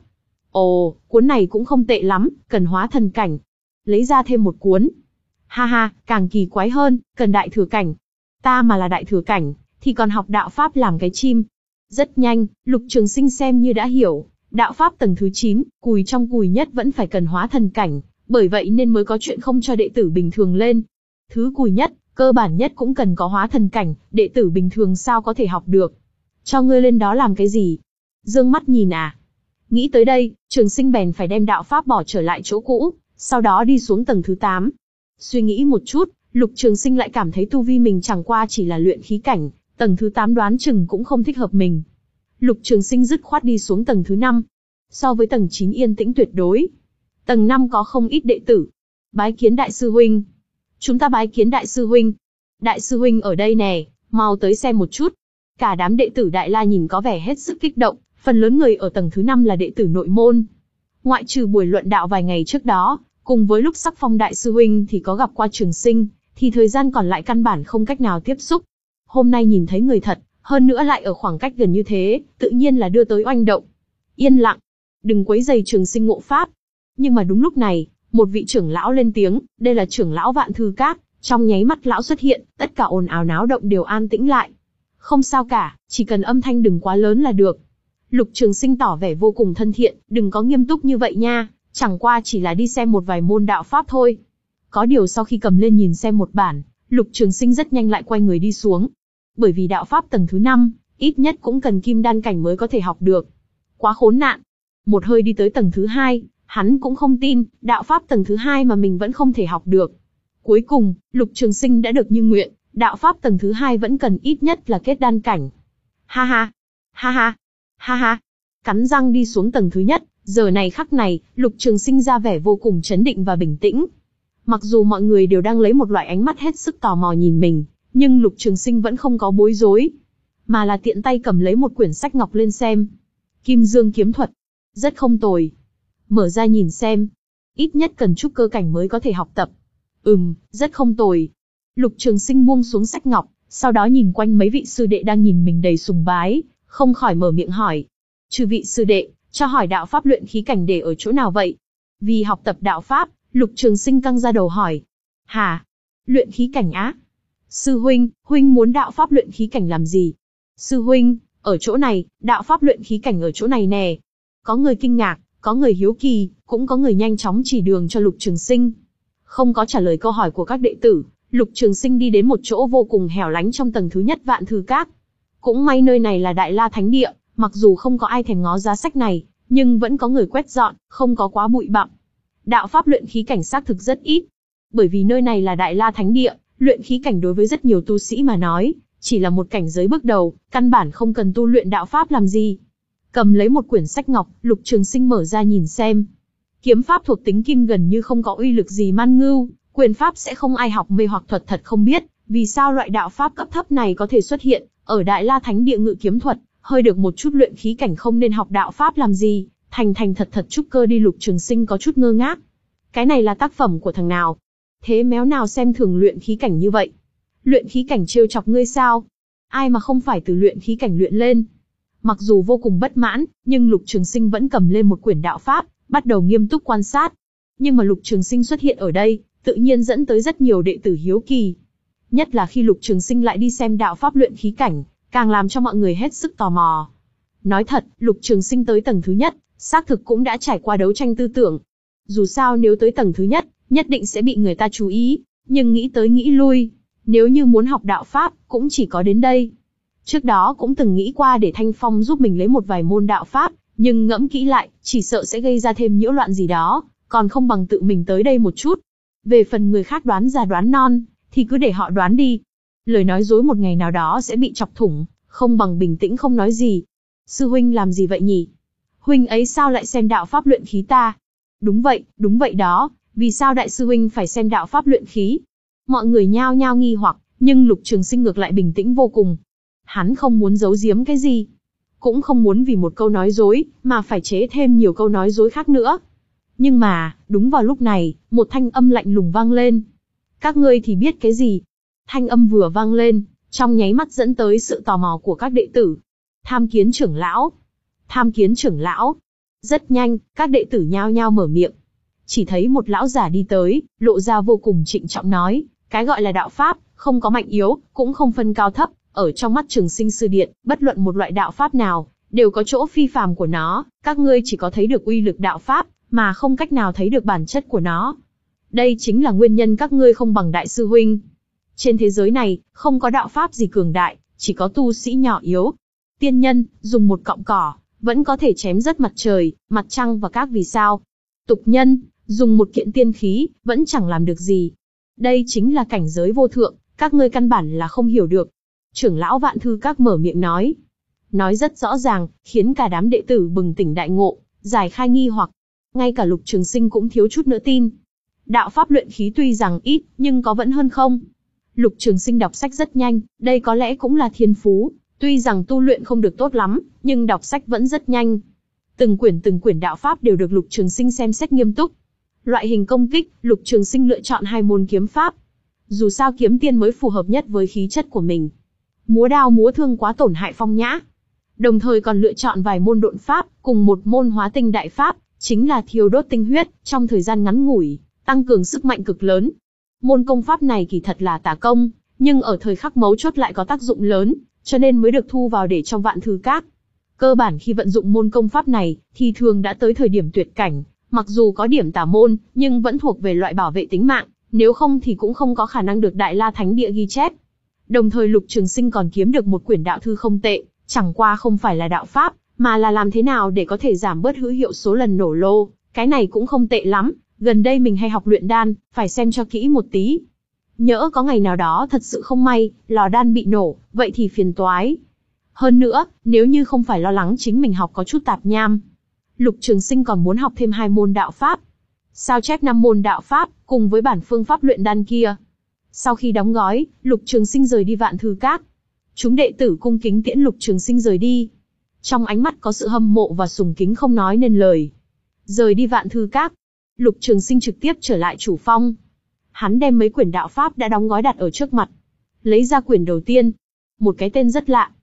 Ồ, cuốn này cũng không tệ lắm, cần hóa thần cảnh. Lấy ra thêm một cuốn. Ha ha, càng kỳ quái hơn, cần đại thừa cảnh. Ta mà là đại thừa cảnh, thì còn học đạo pháp làm cái chim. Rất nhanh, Lục Trường Sinh xem như đã hiểu, đạo pháp tầng thứ chín, cùi trong cùi nhất vẫn phải cần hóa thần cảnh, bởi vậy nên mới có chuyện không cho đệ tử bình thường lên. Thứ cùi nhất, cơ bản nhất cũng cần có hóa thần cảnh, đệ tử bình thường sao có thể học được. Cho ngươi lên đó làm cái gì? Dương mắt nhìn à? Nghĩ tới đây, Trường Sinh bèn phải đem đạo pháp bỏ trở lại chỗ cũ, sau đó đi xuống tầng thứ tám. Suy nghĩ một chút, Lục Trường Sinh lại cảm thấy tu vi mình chẳng qua chỉ là luyện khí cảnh, tầng thứ tám đoán chừng cũng không thích hợp mình. Lục Trường Sinh dứt khoát đi xuống tầng thứ năm. So với tầng chín yên tĩnh tuyệt đối. Tầng năm có không ít đệ tử. Bái kiến đại sư huynh. Chúng ta bái kiến đại sư huynh. Đại sư huynh ở đây nè, mau tới xem một chút. Cả đám đệ tử Đại La nhìn có vẻ hết sức kích động, phần lớn người ở tầng thứ năm là đệ tử nội môn. Ngoại trừ buổi luận đạo vài ngày trước đó, cùng với lúc sắc phong đại sư huynh thì có gặp qua Trường Sinh, thì thời gian còn lại căn bản không cách nào tiếp xúc. Hôm nay nhìn thấy người thật, hơn nữa lại ở khoảng cách gần như thế, tự nhiên là đưa tới oanh động. Yên lặng, đừng quấy rầy Trường Sinh ngộ pháp. Nhưng mà đúng lúc này, một vị trưởng lão lên tiếng, đây là trưởng lão Vạn Thư Các, trong nháy mắt lão xuất hiện, tất cả ồn ào náo động đều an tĩnh lại. Không sao cả, chỉ cần âm thanh đừng quá lớn là được. Lục Trường Sinh tỏ vẻ vô cùng thân thiện, đừng có nghiêm túc như vậy nha, chẳng qua chỉ là đi xem một vài môn đạo pháp thôi. Có điều sau khi cầm lên nhìn xem một bản, Lục Trường Sinh rất nhanh lại quay người đi xuống. Bởi vì đạo pháp tầng thứ năm, ít nhất cũng cần kim đan cảnh mới có thể học được. Quá khốn nạn. Một hơi đi tới tầng thứ hai, hắn cũng không tin, đạo pháp tầng thứ hai mà mình vẫn không thể học được. Cuối cùng, Lục Trường Sinh đã được như nguyện, đạo pháp tầng thứ hai vẫn cần ít nhất là kết đan cảnh. Ha ha, ha ha, ha ha. Cắn răng đi xuống tầng thứ nhất, giờ này khắc này, Lục Trường Sinh ra vẻ vô cùng trấn định và bình tĩnh. Mặc dù mọi người đều đang lấy một loại ánh mắt hết sức tò mò nhìn mình, nhưng Lục Trường Sinh vẫn không có bối rối, mà là tiện tay cầm lấy một quyển sách ngọc lên xem. Kim Dương kiếm thuật, rất không tồi. Mở ra nhìn xem, ít nhất cần trúc cơ cảnh mới có thể học tập. Ừm, rất không tồi. Lục Trường Sinh buông xuống sách ngọc, sau đó nhìn quanh mấy vị sư đệ đang nhìn mình đầy sùng bái, không khỏi mở miệng hỏi. Chư vị sư đệ, cho hỏi đạo pháp luyện khí cảnh để ở chỗ nào vậy? Vì học tập đạo pháp, Lục Trường Sinh căng ra đầu hỏi. Hả? Luyện khí cảnh á? Sư huynh, huynh muốn đạo pháp luyện khí cảnh làm gì? Sư huynh, ở chỗ này, đạo pháp luyện khí cảnh ở chỗ này nè. Có người kinh ngạc, có người hiếu kỳ, cũng có người nhanh chóng chỉ đường cho Lục Trường Sinh. Không có trả lời câu hỏi của các đệ tử, Lục Trường Sinh đi đến một chỗ vô cùng hẻo lánh trong tầng thứ nhất Vạn Thư Các. Cũng may nơi này là Đại La Thánh Địa, mặc dù không có ai thèm ngó giá sách này, nhưng vẫn có người quét dọn, không có quá bụi bặm. Đạo pháp luyện khí cảnh xác thực rất ít. Bởi vì nơi này là Đại La Thánh Địa, luyện khí cảnh đối với rất nhiều tu sĩ mà nói, chỉ là một cảnh giới bước đầu, căn bản không cần tu luyện đạo pháp làm gì. Cầm lấy một quyển sách ngọc, Lục Trường Sinh mở ra nhìn xem. Kiếm pháp thuộc tính kim gần như không có uy lực gì man ngưu, quyền pháp sẽ không ai học mê hoặc thuật thật không biết, vì sao loại đạo pháp cấp thấp này có thể xuất hiện ở Đại La Thánh Địa ngự kiếm thuật, hơi được một chút luyện khí cảnh không nên học đạo pháp làm gì, thành thành thật thật trúc cơ đi. Lục Trường Sinh có chút ngơ ngác. Cái này là tác phẩm của thằng nào? Thế méo nào xem thường luyện khí cảnh như vậy? Luyện khí cảnh trêu chọc ngươi sao? Ai mà không phải từ luyện khí cảnh luyện lên? Mặc dù vô cùng bất mãn, nhưng Lục Trường Sinh vẫn cầm lên một quyển đạo pháp, bắt đầu nghiêm túc quan sát. Nhưng mà Lục Trường Sinh xuất hiện ở đây, tự nhiên dẫn tới rất nhiều đệ tử hiếu kỳ. Nhất là khi Lục Trường Sinh lại đi xem đạo pháp luyện khí cảnh, càng làm cho mọi người hết sức tò mò. Nói thật, Lục Trường Sinh tới tầng thứ nhất, xác thực cũng đã trải qua đấu tranh tư tưởng. Dù sao nếu tới tầng thứ nhất, nhất định sẽ bị người ta chú ý, nhưng nghĩ tới nghĩ lui, nếu như muốn học đạo pháp, cũng chỉ có đến đây. Trước đó cũng từng nghĩ qua để Thanh Phong giúp mình lấy một vài môn đạo pháp, nhưng ngẫm kỹ lại, chỉ sợ sẽ gây ra thêm nhiễu loạn gì đó, còn không bằng tự mình tới đây một chút. Về phần người khác đoán già đoán non, thì cứ để họ đoán đi. Lời nói dối một ngày nào đó sẽ bị chọc thủng, không bằng bình tĩnh không nói gì. Sư huynh làm gì vậy nhỉ? Huynh ấy sao lại xem đạo pháp luyện khí ta? Đúng vậy, đúng vậy đó, vì sao đại sư huynh phải xem đạo pháp luyện khí? Mọi người nhao nhao nghi hoặc, nhưng Lục Trường Sinh ngược lại bình tĩnh vô cùng. Hắn không muốn giấu giếm cái gì, cũng không muốn vì một câu nói dối, mà phải chế thêm nhiều câu nói dối khác nữa. Nhưng mà, đúng vào lúc này, một thanh âm lạnh lùng vang lên. Các ngươi thì biết cái gì? Thanh âm vừa vang lên, trong nháy mắt dẫn tới sự tò mò của các đệ tử. Tham Kiến trưởng lão. Tham Kiến trưởng lão. Rất nhanh, các đệ tử nhao nhao mở miệng. Chỉ thấy một lão giả đi tới, lộ ra vô cùng trịnh trọng nói, cái gọi là đạo pháp, không có mạnh yếu, cũng không phân cao thấp, ở trong mắt Trường Sinh sư điện, bất luận một loại đạo pháp nào, đều có chỗ phi phàm của nó, các ngươi chỉ có thấy được uy lực đạo pháp, mà không cách nào thấy được bản chất của nó. Đây chính là nguyên nhân các ngươi không bằng đại sư huynh. Trên thế giới này, không có đạo pháp gì cường đại, chỉ có tu sĩ nhỏ yếu. Tiên nhân, dùng một cọng cỏ, vẫn có thể chém rớt mặt trời, mặt trăng và các vì sao. Tục nhân, dùng một kiện tiên khí, vẫn chẳng làm được gì. Đây chính là cảnh giới vô thượng, các ngươi căn bản là không hiểu được. Trưởng lão Vạn Thư Các mở miệng nói. Nói rất rõ ràng, khiến cả đám đệ tử bừng tỉnh đại ngộ, giải khai nghi hoặc. Ngay cả Lục Trường Sinh cũng thiếu chút nữa tin. Đạo pháp luyện khí tuy rằng ít, nhưng có vẫn hơn không. Lục Trường Sinh đọc sách rất nhanh, đây có lẽ cũng là thiên phú. Tuy rằng tu luyện không được tốt lắm, nhưng đọc sách vẫn rất nhanh. Từng quyển từng quyển đạo pháp đều được Lục Trường Sinh xem xét nghiêm túc. Loại hình công kích, Lục Trường Sinh lựa chọn hai môn kiếm pháp. Dù sao kiếm tiên mới phù hợp nhất với khí chất của mình. Múa đao múa thương quá tổn hại phong nhã. Đồng thời còn lựa chọn vài môn độn pháp, cùng một môn hóa tinh đại pháp, chính là thiêu đốt tinh huyết, trong thời gian ngắn ngủi, tăng cường sức mạnh cực lớn. Môn công pháp này kỳ thật là tà công, nhưng ở thời khắc mấu chốt lại có tác dụng lớn, cho nên mới được thu vào để trong Vạn Thư Các. Cơ bản khi vận dụng môn công pháp này, thì thường đã tới thời điểm tuyệt cảnh, mặc dù có điểm tà môn, nhưng vẫn thuộc về loại bảo vệ tính mạng, nếu không thì cũng không có khả năng được Đại La Thánh Địa ghi chép. Đồng thời Lục Trường Sinh còn kiếm được một quyển đạo thư không tệ, chẳng qua không phải là đạo pháp, mà là làm thế nào để có thể giảm bớt hữu hiệu số lần nổ lô, cái này cũng không tệ lắm, gần đây mình hay học luyện đan, phải xem cho kỹ một tí. Nhỡ có ngày nào đó thật sự không may, lò đan bị nổ, vậy thì phiền toái. Hơn nữa, nếu như không phải lo lắng chính mình học có chút tạp nham, Lục Trường Sinh còn muốn học thêm hai môn đạo pháp. Sao chép năm môn đạo pháp, cùng với bản phương pháp luyện đan kia. Sau khi đóng gói, Lục Trường Sinh rời đi Vạn Thư Các. Chúng đệ tử cung kính tiễn Lục Trường Sinh rời đi. Trong ánh mắt có sự hâm mộ và sùng kính không nói nên lời. Rời đi Vạn Thư Các, Lục Trường Sinh trực tiếp trở lại chủ phong. Hắn đem mấy quyển đạo pháp đã đóng gói đặt ở trước mặt. Lấy ra quyển đầu tiên. Một cái tên rất lạ.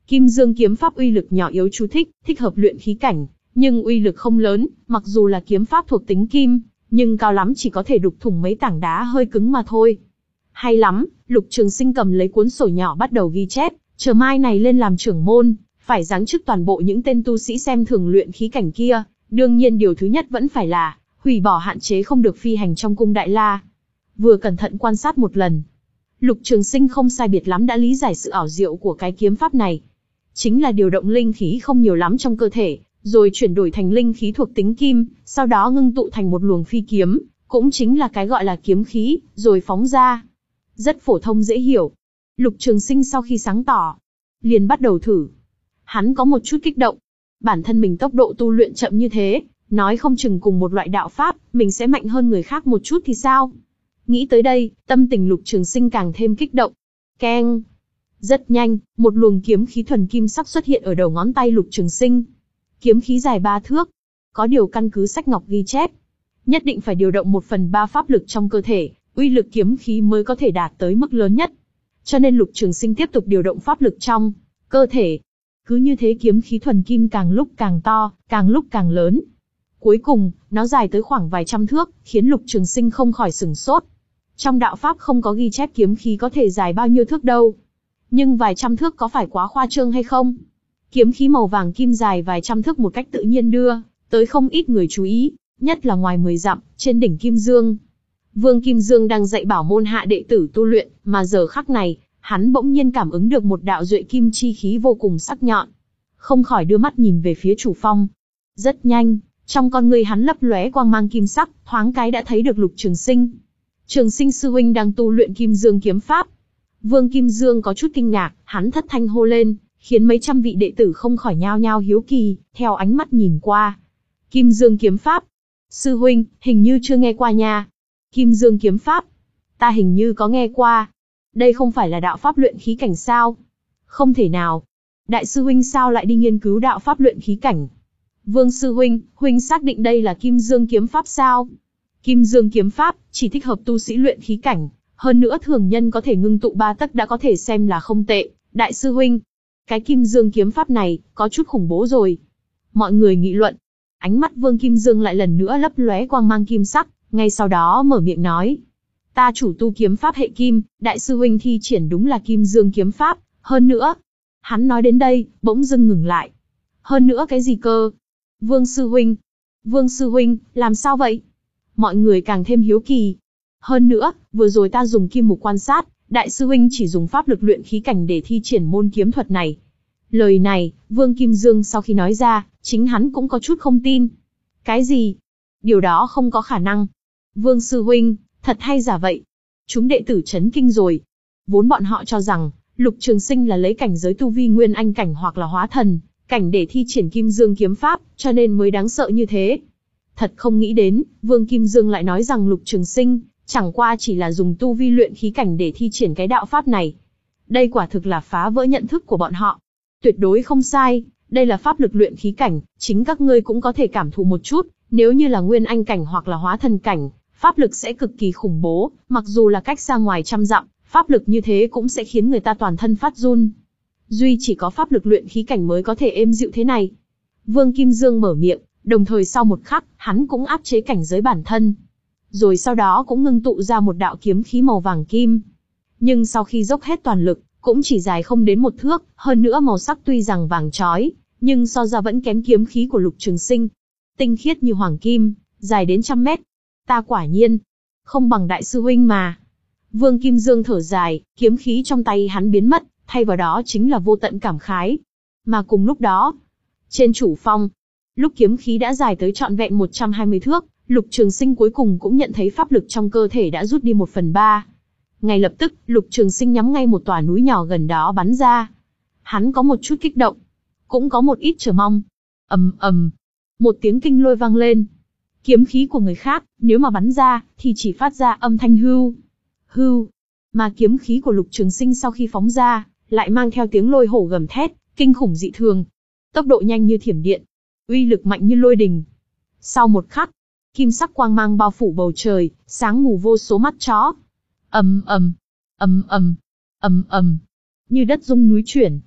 Kim Dương kiếm pháp uy lực nhỏ yếu chú thích, thích hợp luyện khí cảnh, nhưng uy lực không lớn, mặc dù là kiếm pháp thuộc tính kim, nhưng cao lắm chỉ có thể đục thủng mấy tảng đá hơi cứng mà thôi. Hay lắm, Lục Trường Sinh cầm lấy cuốn sổ nhỏ bắt đầu ghi chép, chờ mai này lên làm trưởng môn, phải giáng chức toàn bộ những tên tu sĩ xem thường luyện khí cảnh kia, đương nhiên điều thứ nhất vẫn phải là hủy bỏ hạn chế không được phi hành trong cung Đại La. Vừa cẩn thận quan sát một lần, Lục Trường Sinh không sai biệt lắm đã lý giải sự ảo diệu của cái kiếm pháp này. Chính là điều động linh khí không nhiều lắm trong cơ thể, rồi chuyển đổi thành linh khí thuộc tính kim, sau đó ngưng tụ thành một luồng phi kiếm, cũng chính là cái gọi là kiếm khí, rồi phóng ra. Rất phổ thông dễ hiểu. Lục Trường Sinh sau khi sáng tỏ, liền bắt đầu thử. Hắn có một chút kích động. Bản thân mình tốc độ tu luyện chậm như thế, nói không chừng cùng một loại đạo pháp, mình sẽ mạnh hơn người khác một chút thì sao? Nghĩ tới đây, tâm tình Lục Trường Sinh càng thêm kích động. Keng! Rất nhanh, một luồng kiếm khí thuần kim sắc xuất hiện ở đầu ngón tay Lục Trường Sinh. Kiếm khí dài ba thước. Có điều căn cứ sách ngọc ghi chép, nhất định phải điều động một phần ba pháp lực trong cơ thể, uy lực kiếm khí mới có thể đạt tới mức lớn nhất. Cho nên Lục Trường Sinh tiếp tục điều động pháp lực trong cơ thể. Cứ như thế kiếm khí thuần kim càng lúc càng to, càng lúc càng lớn. Cuối cùng, nó dài tới khoảng vài trăm thước, khiến Lục Trường Sinh không khỏi sửng sốt. Trong đạo pháp không có ghi chép kiếm khí có thể dài bao nhiêu thước đâu. Nhưng vài trăm thước có phải quá khoa trương hay không? Kiếm khí màu vàng kim dài vài trăm thước một cách tự nhiên đưa tới không ít người chú ý, nhất là ngoài mười dặm, trên đỉnh Kim Dương. Vương Kim Dương đang dạy bảo môn hạ đệ tử tu luyện, mà giờ khắc này, hắn bỗng nhiên cảm ứng được một đạo duệ kim chi khí vô cùng sắc nhọn. Không khỏi đưa mắt nhìn về phía chủ phong. Rất nhanh, trong con người hắn lấp lóe quang mang kim sắc, thoáng cái đã thấy được Lục Trường Sinh. Trường Sinh sư huynh đang tu luyện Kim Dương kiếm pháp. Vương Kim Dương có chút kinh ngạc, hắn thất thanh hô lên, khiến mấy trăm vị đệ tử không khỏi nhao nhao hiếu kỳ, theo ánh mắt nhìn qua. Kim Dương kiếm pháp. Sư huynh, hình như chưa nghe qua nha. Kim Dương kiếm pháp. Ta hình như có nghe qua. Đây không phải là đạo pháp luyện khí cảnh sao? Không thể nào. Đại sư huynh sao lại đi nghiên cứu đạo pháp luyện khí cảnh? Vương sư huynh, huynh xác định đây là Kim Dương kiếm pháp sao? Kim Dương kiếm pháp chỉ thích hợp tu sĩ luyện khí cảnh, hơn nữa thường nhân có thể ngưng tụ ba tấc đã có thể xem là không tệ. Đại sư huynh, cái Kim Dương kiếm pháp này có chút khủng bố rồi. Mọi người nghị luận. Ánh mắt Vương Kim Dương lại lần nữa lấp lóe quang mang kim sắc, ngay sau đó mở miệng nói: Ta chủ tu kiếm pháp hệ kim, đại sư huynh thi triển đúng là Kim Dương kiếm pháp, hơn nữa. Hắn nói đến đây, bỗng dưng ngừng lại. Hơn nữa cái gì cơ? Vương sư huynh, Vương sư huynh, làm sao vậy? Mọi người càng thêm hiếu kỳ. Hơn nữa, vừa rồi ta dùng kim mục quan sát, đại sư huynh chỉ dùng pháp lực luyện khí cảnh để thi triển môn kiếm thuật này. Lời này, Vương Kim Dương sau khi nói ra, chính hắn cũng có chút không tin. Cái gì? Điều đó không có khả năng. Vương sư huynh, thật hay giả vậy? Chúng đệ tử chấn kinh rồi. Vốn bọn họ cho rằng, Lục Trường Sinh là lấy cảnh giới tu vi nguyên anh cảnh hoặc là hóa thần cảnh để thi triển Kim Dương kiếm pháp, cho nên mới đáng sợ như thế. Thật không nghĩ đến, Vương Kim Dương lại nói rằng Lục Trường Sinh chẳng qua chỉ là dùng tu vi luyện khí cảnh để thi triển cái đạo pháp này. Đây quả thực là phá vỡ nhận thức của bọn họ. Tuyệt đối không sai, đây là pháp lực luyện khí cảnh, chính các ngươi cũng có thể cảm thụ một chút, nếu như là nguyên anh cảnh hoặc là hóa thần cảnh, pháp lực sẽ cực kỳ khủng bố, mặc dù là cách xa ngoài trăm dặm, pháp lực như thế cũng sẽ khiến người ta toàn thân phát run. Duy chỉ có pháp lực luyện khí cảnh mới có thể êm dịu thế này. Vương Kim Dương mở miệng, đồng thời sau một khắc, hắn cũng áp chế cảnh giới bản thân. Rồi sau đó cũng ngưng tụ ra một đạo kiếm khí màu vàng kim. Nhưng sau khi dốc hết toàn lực, cũng chỉ dài không đến một thước, hơn nữa màu sắc tuy rằng vàng chói, nhưng so ra vẫn kém kiếm khí của Lục Trường Sinh. Tinh khiết như hoàng kim, dài đến trăm mét. Ta quả nhiên, không bằng đại sư huynh mà. Vương Kim Dương thở dài, kiếm khí trong tay hắn biến mất, thay vào đó chính là vô tận cảm khái. Mà cùng lúc đó, trên chủ phong, lúc kiếm khí đã dài tới trọn vẹn một trăm hai mươi thước, Lục Trường Sinh cuối cùng cũng nhận thấy pháp lực trong cơ thể đã rút đi một phần ba. Ngay lập tức, Lục Trường Sinh nhắm ngay một tòa núi nhỏ gần đó bắn ra. Hắn có một chút kích động, cũng có một ít chờ mong. Ầm ầm, một tiếng kinh lôi vang lên. Kiếm khí của người khác, nếu mà bắn ra, thì chỉ phát ra âm thanh hưu, hưu. Mà kiếm khí của Lục Trường Sinh sau khi phóng ra, lại mang theo tiếng lôi hổ gầm thét, kinh khủng dị thường. Tốc độ nhanh như thiểm điện, uy lực mạnh như lôi đình. Sau một khắc, kim sắc quang mang bao phủ bầu trời, sáng mù vô số mắt chó. Ầm ầm, ầm ầm, ầm ầm, như đất rung núi chuyển.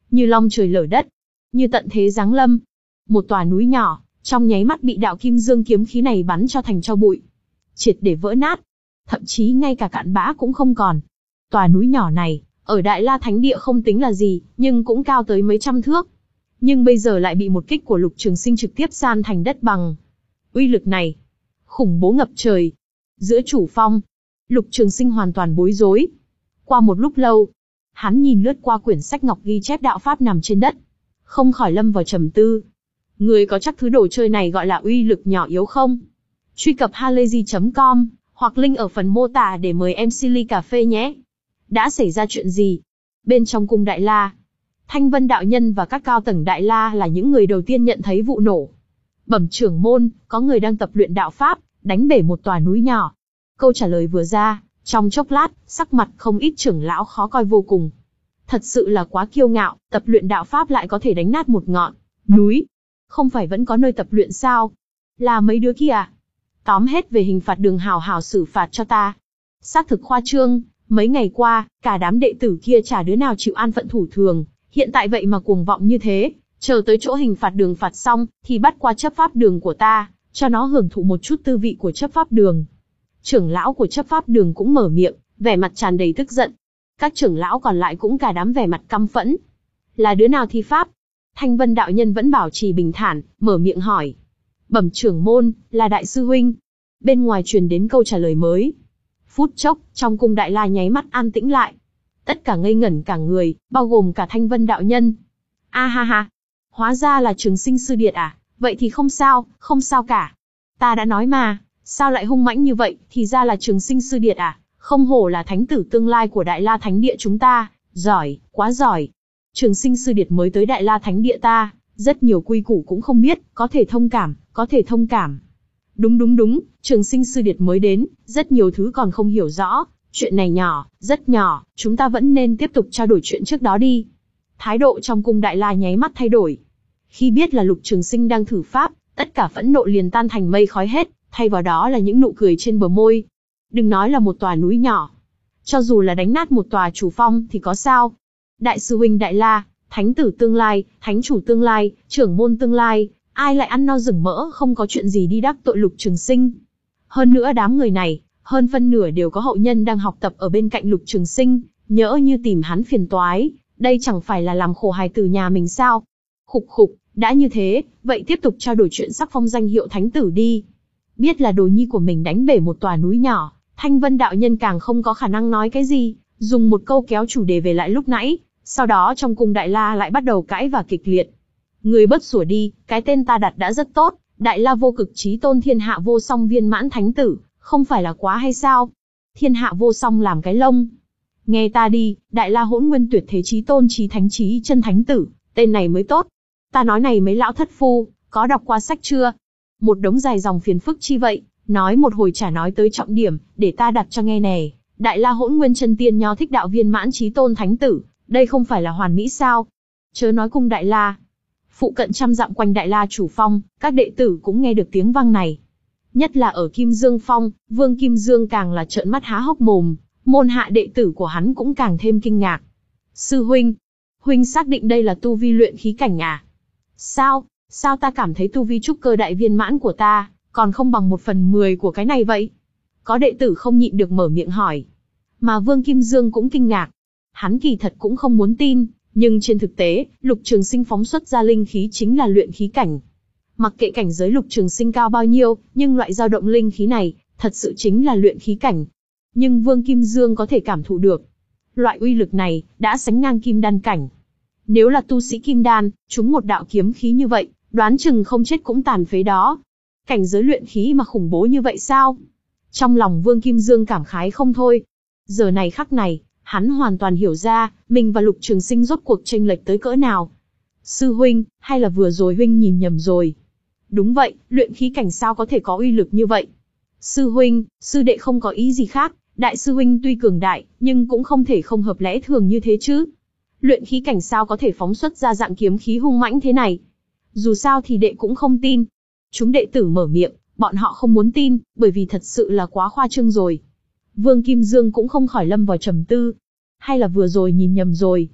như long trời lở đất, như tận thế giáng lâm. Một tòa núi nhỏ, trong nháy mắt bị đạo kim dương kiếm khí này bắn cho thành tro bụi, triệt để vỡ nát, thậm chí ngay cả cặn bã cũng không còn. Tòa núi nhỏ này, ở Đại La Thánh Địa không tính là gì, nhưng cũng cao tới mấy trăm thước. Nhưng bây giờ lại bị một kích của Lục Trường Sinh trực tiếp san thành đất bằng. Uy lực này, khủng bố ngập trời. Giữa chủ phong, Lục Trường Sinh hoàn toàn bối rối. Qua một lúc lâu, hắn nhìn lướt qua quyển sách ngọc ghi chép đạo pháp nằm trên đất, không khỏi lâm vào trầm tư. Người có chắc thứ đồ chơi này gọi là uy lực nhỏ yếu không? Truy cập halayzi chấm com hoặc link ở phần mô tả để mời em xê ly cà phê nhé. Đã xảy ra chuyện gì? Bên trong cung Đại La, Thanh Vân đạo nhân và các cao tầng Đại La là những người đầu tiên nhận thấy vụ nổ. Bẩm trưởng môn, có người đang tập luyện đạo pháp, đánh bể một tòa núi nhỏ. Câu trả lời vừa ra, trong chốc lát, sắc mặt không ít trưởng lão khó coi vô cùng. Thật sự là quá kiêu ngạo, tập luyện đạo pháp lại có thể đánh nát một ngọn núi. Không phải vẫn có nơi tập luyện sao? Là mấy đứa kia à? Tóm hết về hình phạt đường hào hào xử phạt cho ta. Xác thực khoa trương, mấy ngày qua, cả đám đệ tử kia chả đứa nào chịu an phận thủ thường, hiện tại vậy mà cuồng vọng như thế, chờ tới chỗ hình phạt đường phạt xong, thì bắt qua chấp pháp đường của ta, cho nó hưởng thụ một chút tư vị của chấp pháp đường. Trưởng lão của chấp pháp đường cũng mở miệng, vẻ mặt tràn đầy tức giận. Các trưởng lão còn lại cũng cả đám vẻ mặt căm phẫn. Là đứa nào thi pháp? Thanh Vân đạo nhân vẫn bảo trì bình thản, mở miệng hỏi. Bẩm trưởng môn, là đại sư huynh. Bên ngoài truyền đến câu trả lời mới. Phút chốc, trong cung Đại La nháy mắt an tĩnh lại. Tất cả ngây ngẩn cả người, bao gồm cả Thanh Vân đạo nhân. A ha ha, hóa ra là Trường Sinh sư điệt à, vậy thì không sao, không sao cả. Ta đã nói mà, sao lại hung mãnh như vậy, thì ra là Trường Sinh sư điệt à, không hổ là thánh tử tương lai của Đại La Thánh Địa chúng ta, giỏi, quá giỏi. Trường Sinh sư điệt mới tới Đại La Thánh Địa ta, rất nhiều quy củ cũng không biết, có thể thông cảm, có thể thông cảm. Đúng đúng đúng, Trường Sinh sư điệt mới đến, rất nhiều thứ còn không hiểu rõ, chuyện này nhỏ, rất nhỏ, chúng ta vẫn nên tiếp tục trao đổi chuyện trước đó đi. Thái độ trong cung Đại La nháy mắt thay đổi. Khi biết là Lục Trường Sinh đang thử pháp, tất cả phẫn nộ liền tan thành mây khói hết, thay vào đó là những nụ cười trên bờ môi. Đừng nói là một tòa núi nhỏ, cho dù là đánh nát một tòa chủ phong thì có sao? Đại sư huynh Đại La, thánh tử tương lai, thánh chủ tương lai, trưởng môn tương lai, ai lại ăn no rừng mỡ không có chuyện gì đi đắc tội Lục Trường Sinh? Hơn nữa đám người này, hơn phân nửa đều có hậu nhân đang học tập ở bên cạnh Lục Trường Sinh, nhỡ như tìm hắn phiền toái, đây chẳng phải là làm khổ hài tử nhà mình sao? Khục khục, đã như thế, vậy tiếp tục trao đổi chuyện sắc phong danh hiệu thánh tử đi. Biết là đồ nhi của mình đánh bể một tòa núi nhỏ, Thanh Vân đạo nhân càng không có khả năng nói cái gì, dùng một câu kéo chủ đề về lại lúc nãy, sau đó trong cung Đại La lại bắt đầu cãi và kịch liệt. Người bớt sủa đi, cái tên ta đặt đã rất tốt, Đại La vô cực chí tôn thiên hạ vô song viên mãn thánh tử, không phải là quá hay sao? Thiên hạ vô song làm cái lông. Nghe ta đi, Đại La hỗn nguyên tuyệt thế chí tôn chí thánh chí chân thánh tử, tên này mới tốt. Ta nói này mấy lão thất phu, có đọc qua sách chưa? Một đống dài dòng phiền phức chi vậy, nói một hồi chả nói tới trọng điểm, để ta đặt cho nghe nè. Đại La hỗn nguyên chân tiên nho thích đạo viên mãn chí tôn thánh tử, đây không phải là hoàn mỹ sao? Chớ nói cung Đại La. Phụ cận trăm dặm quanh Đại La chủ phong, các đệ tử cũng nghe được tiếng vang này. Nhất là ở Kim Dương Phong, Vương Kim Dương càng là trợn mắt há hốc mồm, môn hạ đệ tử của hắn cũng càng thêm kinh ngạc. Sư huynh, huynh xác định đây là tu vi luyện khí cảnh à? Sao, sao ta cảm thấy tu vi trúc cơ đại viên mãn của ta, còn không bằng một phần mười của cái này vậy? Có đệ tử không nhịn được mở miệng hỏi. Mà Vương Kim Dương cũng kinh ngạc. Hắn kỳ thật cũng không muốn tin, nhưng trên thực tế, Lục Trường Sinh phóng xuất ra linh khí chính là luyện khí cảnh. Mặc kệ cảnh giới Lục Trường Sinh cao bao nhiêu, nhưng loại dao động linh khí này, thật sự chính là luyện khí cảnh. Nhưng Vương Kim Dương có thể cảm thụ được. Loại uy lực này, đã sánh ngang kim đan cảnh. Nếu là tu sĩ kim đan, chúng một đạo kiếm khí như vậy, đoán chừng không chết cũng tàn phế đó. Cảnh giới luyện khí mà khủng bố như vậy sao? Trong lòng Vương Kim Dương cảm khái không thôi. Giờ này khắc này, hắn hoàn toàn hiểu ra, mình và Lục Trường Sinh rốt cuộc chênh lệch tới cỡ nào. Sư huynh, hay là vừa rồi huynh nhìn nhầm rồi? Đúng vậy, luyện khí cảnh sao có thể có uy lực như vậy? Sư huynh, sư đệ không có ý gì khác, đại sư huynh tuy cường đại, nhưng cũng không thể không hợp lẽ thường như thế chứ. Luyện khí cảnh sao có thể phóng xuất ra dạng kiếm khí hung mãnh thế này? Dù sao thì đệ cũng không tin. Chúng đệ tử mở miệng, bọn họ không muốn tin, bởi vì thật sự là quá khoa trương rồi. Vương Kim Dương cũng không khỏi lâm vào trầm tư. Hay là vừa rồi nhìn nhầm rồi?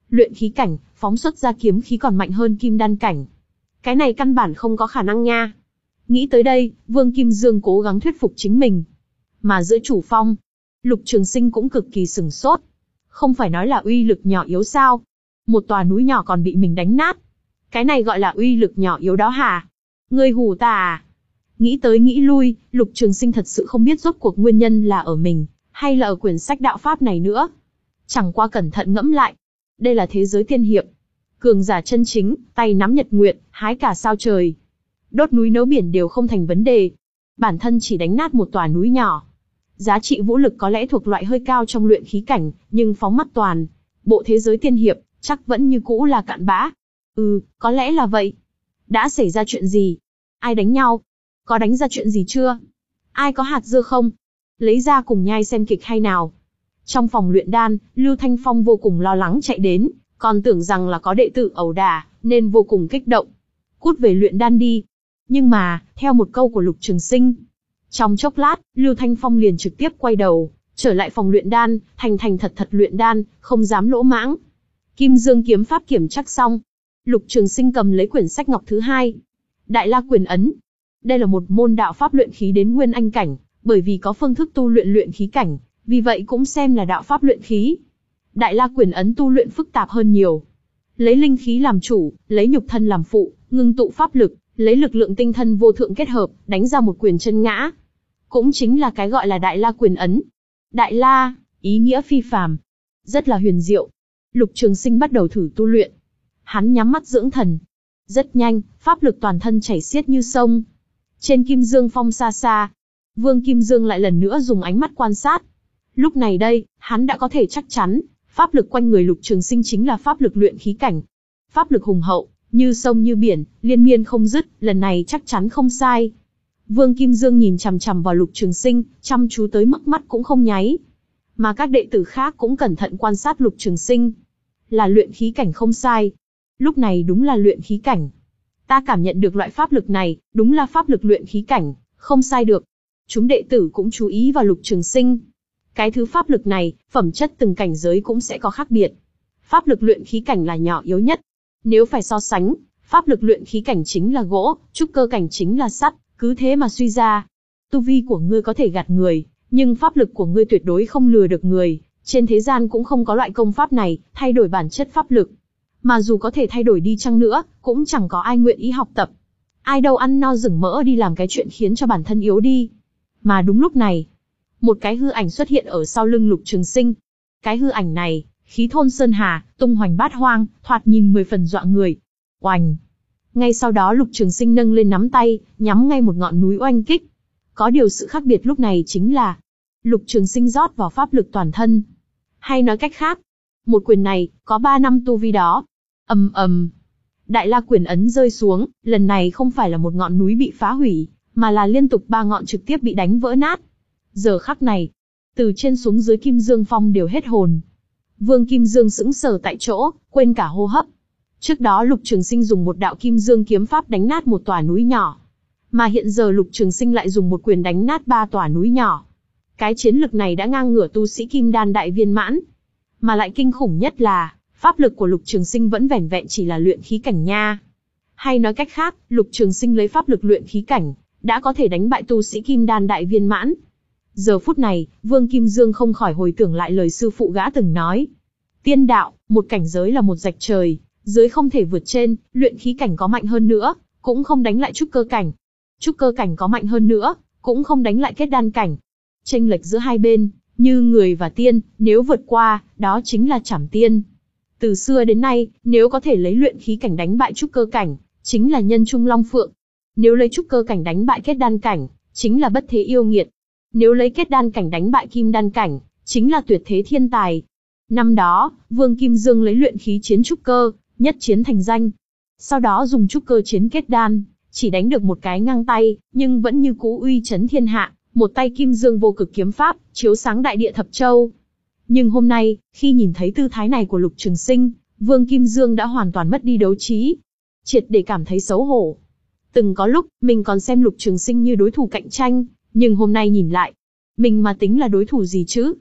Luyện khí cảnh, phóng xuất ra kiếm khí còn mạnh hơn kim đan cảnh. Cái này căn bản không có khả năng nha. Nghĩ tới đây, Vương Kim Dương cố gắng thuyết phục chính mình. Mà giữa chủ phong, Lục Trường Sinh cũng cực kỳ sửng sốt. Không phải nói là uy lực nhỏ yếu sao? Một tòa núi nhỏ còn bị mình đánh nát. Cái này gọi là uy lực nhỏ yếu đó hả? Ngươi hù ta à? Nghĩ tới nghĩ lui, Lục Trường Sinh thật sự không biết rốt cuộc nguyên nhân là ở mình, hay là ở quyển sách đạo pháp này nữa. Chẳng qua cẩn thận ngẫm lại. Đây là thế giới tiên hiệp. Cường giả chân chính, tay nắm nhật nguyệt, hái cả sao trời. Đốt núi nấu biển đều không thành vấn đề. Bản thân chỉ đánh nát một tòa núi nhỏ. Giá trị vũ lực có lẽ thuộc loại hơi cao trong luyện khí cảnh, nhưng phóng mắt toàn bộ thế giới tiên hiệp, chắc vẫn như cũ là cặn bã. Ừ, có lẽ là vậy. Đã xảy ra chuyện gì? Ai đánh nhau? Có đánh ra chuyện gì chưa? Ai có hạt dưa không? Lấy ra cùng nhai xem kịch hay nào. Trong phòng luyện đan, Lưu Thanh Phong vô cùng lo lắng chạy đến, còn tưởng rằng là có đệ tử ẩu đả, nên vô cùng kích động. Cút về luyện đan đi. Nhưng mà, theo một câu của Lục Trường Sinh, trong chốc lát, Lưu Thanh Phong liền trực tiếp quay đầu, trở lại phòng luyện đan, thành thành thật thật luyện đan, không dám lỗ mãng. Kim Dương kiếm pháp kiểm chắc xong, Lục Trường Sinh cầm lấy quyển sách ngọc thứ hai, Đại La Quyền Ấn. Đây là một môn đạo pháp luyện khí đến nguyên anh cảnh, bởi vì có phương thức tu luyện luyện khí cảnh, vì vậy cũng xem là đạo pháp luyện khí. Đại La Quyền Ấn tu luyện phức tạp hơn nhiều. Lấy linh khí làm chủ, lấy nhục thân làm phụ, ngưng tụ pháp lực, lấy lực lượng tinh thần vô thượng kết hợp, đánh ra một quyền chân ngã. Cũng chính là cái gọi là Đại La Quyền Ấn. Đại La, ý nghĩa phi phàm, rất là huyền diệu. Lục Trường Sinh bắt đầu thử tu luyện. Hắn nhắm mắt dưỡng thần. Rất nhanh, pháp lực toàn thân chảy xiết như sông. Trên Kim Dương Phong xa xa, Vương Kim Dương lại lần nữa dùng ánh mắt quan sát. Lúc này đây, hắn đã có thể chắc chắn, pháp lực quanh người Lục Trường Sinh chính là pháp lực luyện khí cảnh. Pháp lực hùng hậu, như sông như biển, liên miên không dứt, lần này chắc chắn không sai. Vương Kim Dương nhìn chằm chằm vào Lục Trường Sinh, chăm chú tới mức mắt cũng không nháy. Mà các đệ tử khác cũng cẩn thận quan sát Lục Trường Sinh. Là luyện khí cảnh không sai. Lúc này đúng là luyện khí cảnh. Ta cảm nhận được loại pháp lực này, đúng là pháp lực luyện khí cảnh, không sai được. Chúng đệ tử cũng chú ý vào Lục Trường Sinh. Cái thứ pháp lực này, phẩm chất từng cảnh giới cũng sẽ có khác biệt. Pháp lực luyện khí cảnh là nhỏ yếu nhất. Nếu phải so sánh, pháp lực luyện khí cảnh chính là gỗ, trúc cơ cảnh chính là sắt, cứ thế mà suy ra. Tu vi của ngươi có thể gạt người, nhưng pháp lực của ngươi tuyệt đối không lừa được người. Trên thế gian cũng không có loại công pháp này, thay đổi bản chất pháp lực. Mà dù có thể thay đổi đi chăng nữa, cũng chẳng có ai nguyện ý học tập. Ai đâu ăn no rừng mỡ đi làm cái chuyện khiến cho bản thân yếu đi. Mà đúng lúc này, một cái hư ảnh xuất hiện ở sau lưng Lục Trường Sinh. Cái hư ảnh này, khí thôn sơn hà, tung hoành bát hoang, thoạt nhìn mười phần dọa người. Oành! Ngay sau đó Lục Trường Sinh nâng lên nắm tay, nhắm ngay một ngọn núi oanh kích. Có điều sự khác biệt lúc này chính là, Lục Trường Sinh rót vào pháp lực toàn thân. Hay nói cách khác, một quyền này, có ba năm tu vi đó. Ầm ầm. Đại La Quyền Ấn rơi xuống, lần này không phải là một ngọn núi bị phá hủy, mà là liên tục ba ngọn trực tiếp bị đánh vỡ nát. Giờ khắc này, từ trên xuống dưới Kim Dương Phong đều hết hồn. Vương Kim Dương sững sờ tại chỗ, quên cả hô hấp. Trước đó Lục Trường Sinh dùng một đạo Kim Dương kiếm pháp đánh nát một tòa núi nhỏ, mà hiện giờ Lục Trường Sinh lại dùng một quyền đánh nát ba tòa núi nhỏ. Cái chiến lực này đã ngang ngửa tu sĩ Kim Đan đại viên mãn, mà lại kinh khủng nhất là pháp lực của Lục Trường Sinh vẫn vẻn vẹn chỉ là luyện khí cảnh nha. Hay nói cách khác, Lục Trường Sinh lấy pháp lực luyện khí cảnh, đã có thể đánh bại tu sĩ Kim Đan đại viên mãn. Giờ phút này, Vương Kim Dương không khỏi hồi tưởng lại lời sư phụ gã từng nói. Tiên đạo, một cảnh giới là một rạch trời, dưới không thể vượt trên, luyện khí cảnh có mạnh hơn nữa, cũng không đánh lại trúc cơ cảnh. Trúc cơ cảnh có mạnh hơn nữa, cũng không đánh lại kết đan cảnh. Chênh lệch giữa hai bên, như người và tiên, nếu vượt qua, đó chính là trảm tiên. Từ xưa đến nay, nếu có thể lấy luyện khí cảnh đánh bại trúc cơ cảnh, chính là nhân trung long phượng. Nếu lấy trúc cơ cảnh đánh bại kết đan cảnh, chính là bất thế yêu nghiệt. Nếu lấy kết đan cảnh đánh bại kim đan cảnh, chính là tuyệt thế thiên tài. Năm đó, Vương Kim Dương lấy luyện khí chiến trúc cơ, nhất chiến thành danh. Sau đó dùng trúc cơ chiến kết đan, chỉ đánh được một cái ngang tay, nhưng vẫn như cũ uy chấn thiên hạ, một tay Kim Dương vô cực kiếm pháp, chiếu sáng đại địa thập châu. Nhưng hôm nay, khi nhìn thấy tư thái này của Lục Trường Sinh, Vương Kim Dương đã hoàn toàn mất đi đấu trí, triệt để cảm thấy xấu hổ. Từng có lúc, mình còn xem Lục Trường Sinh như đối thủ cạnh tranh, nhưng hôm nay nhìn lại, mình mà tính là đối thủ gì chứ?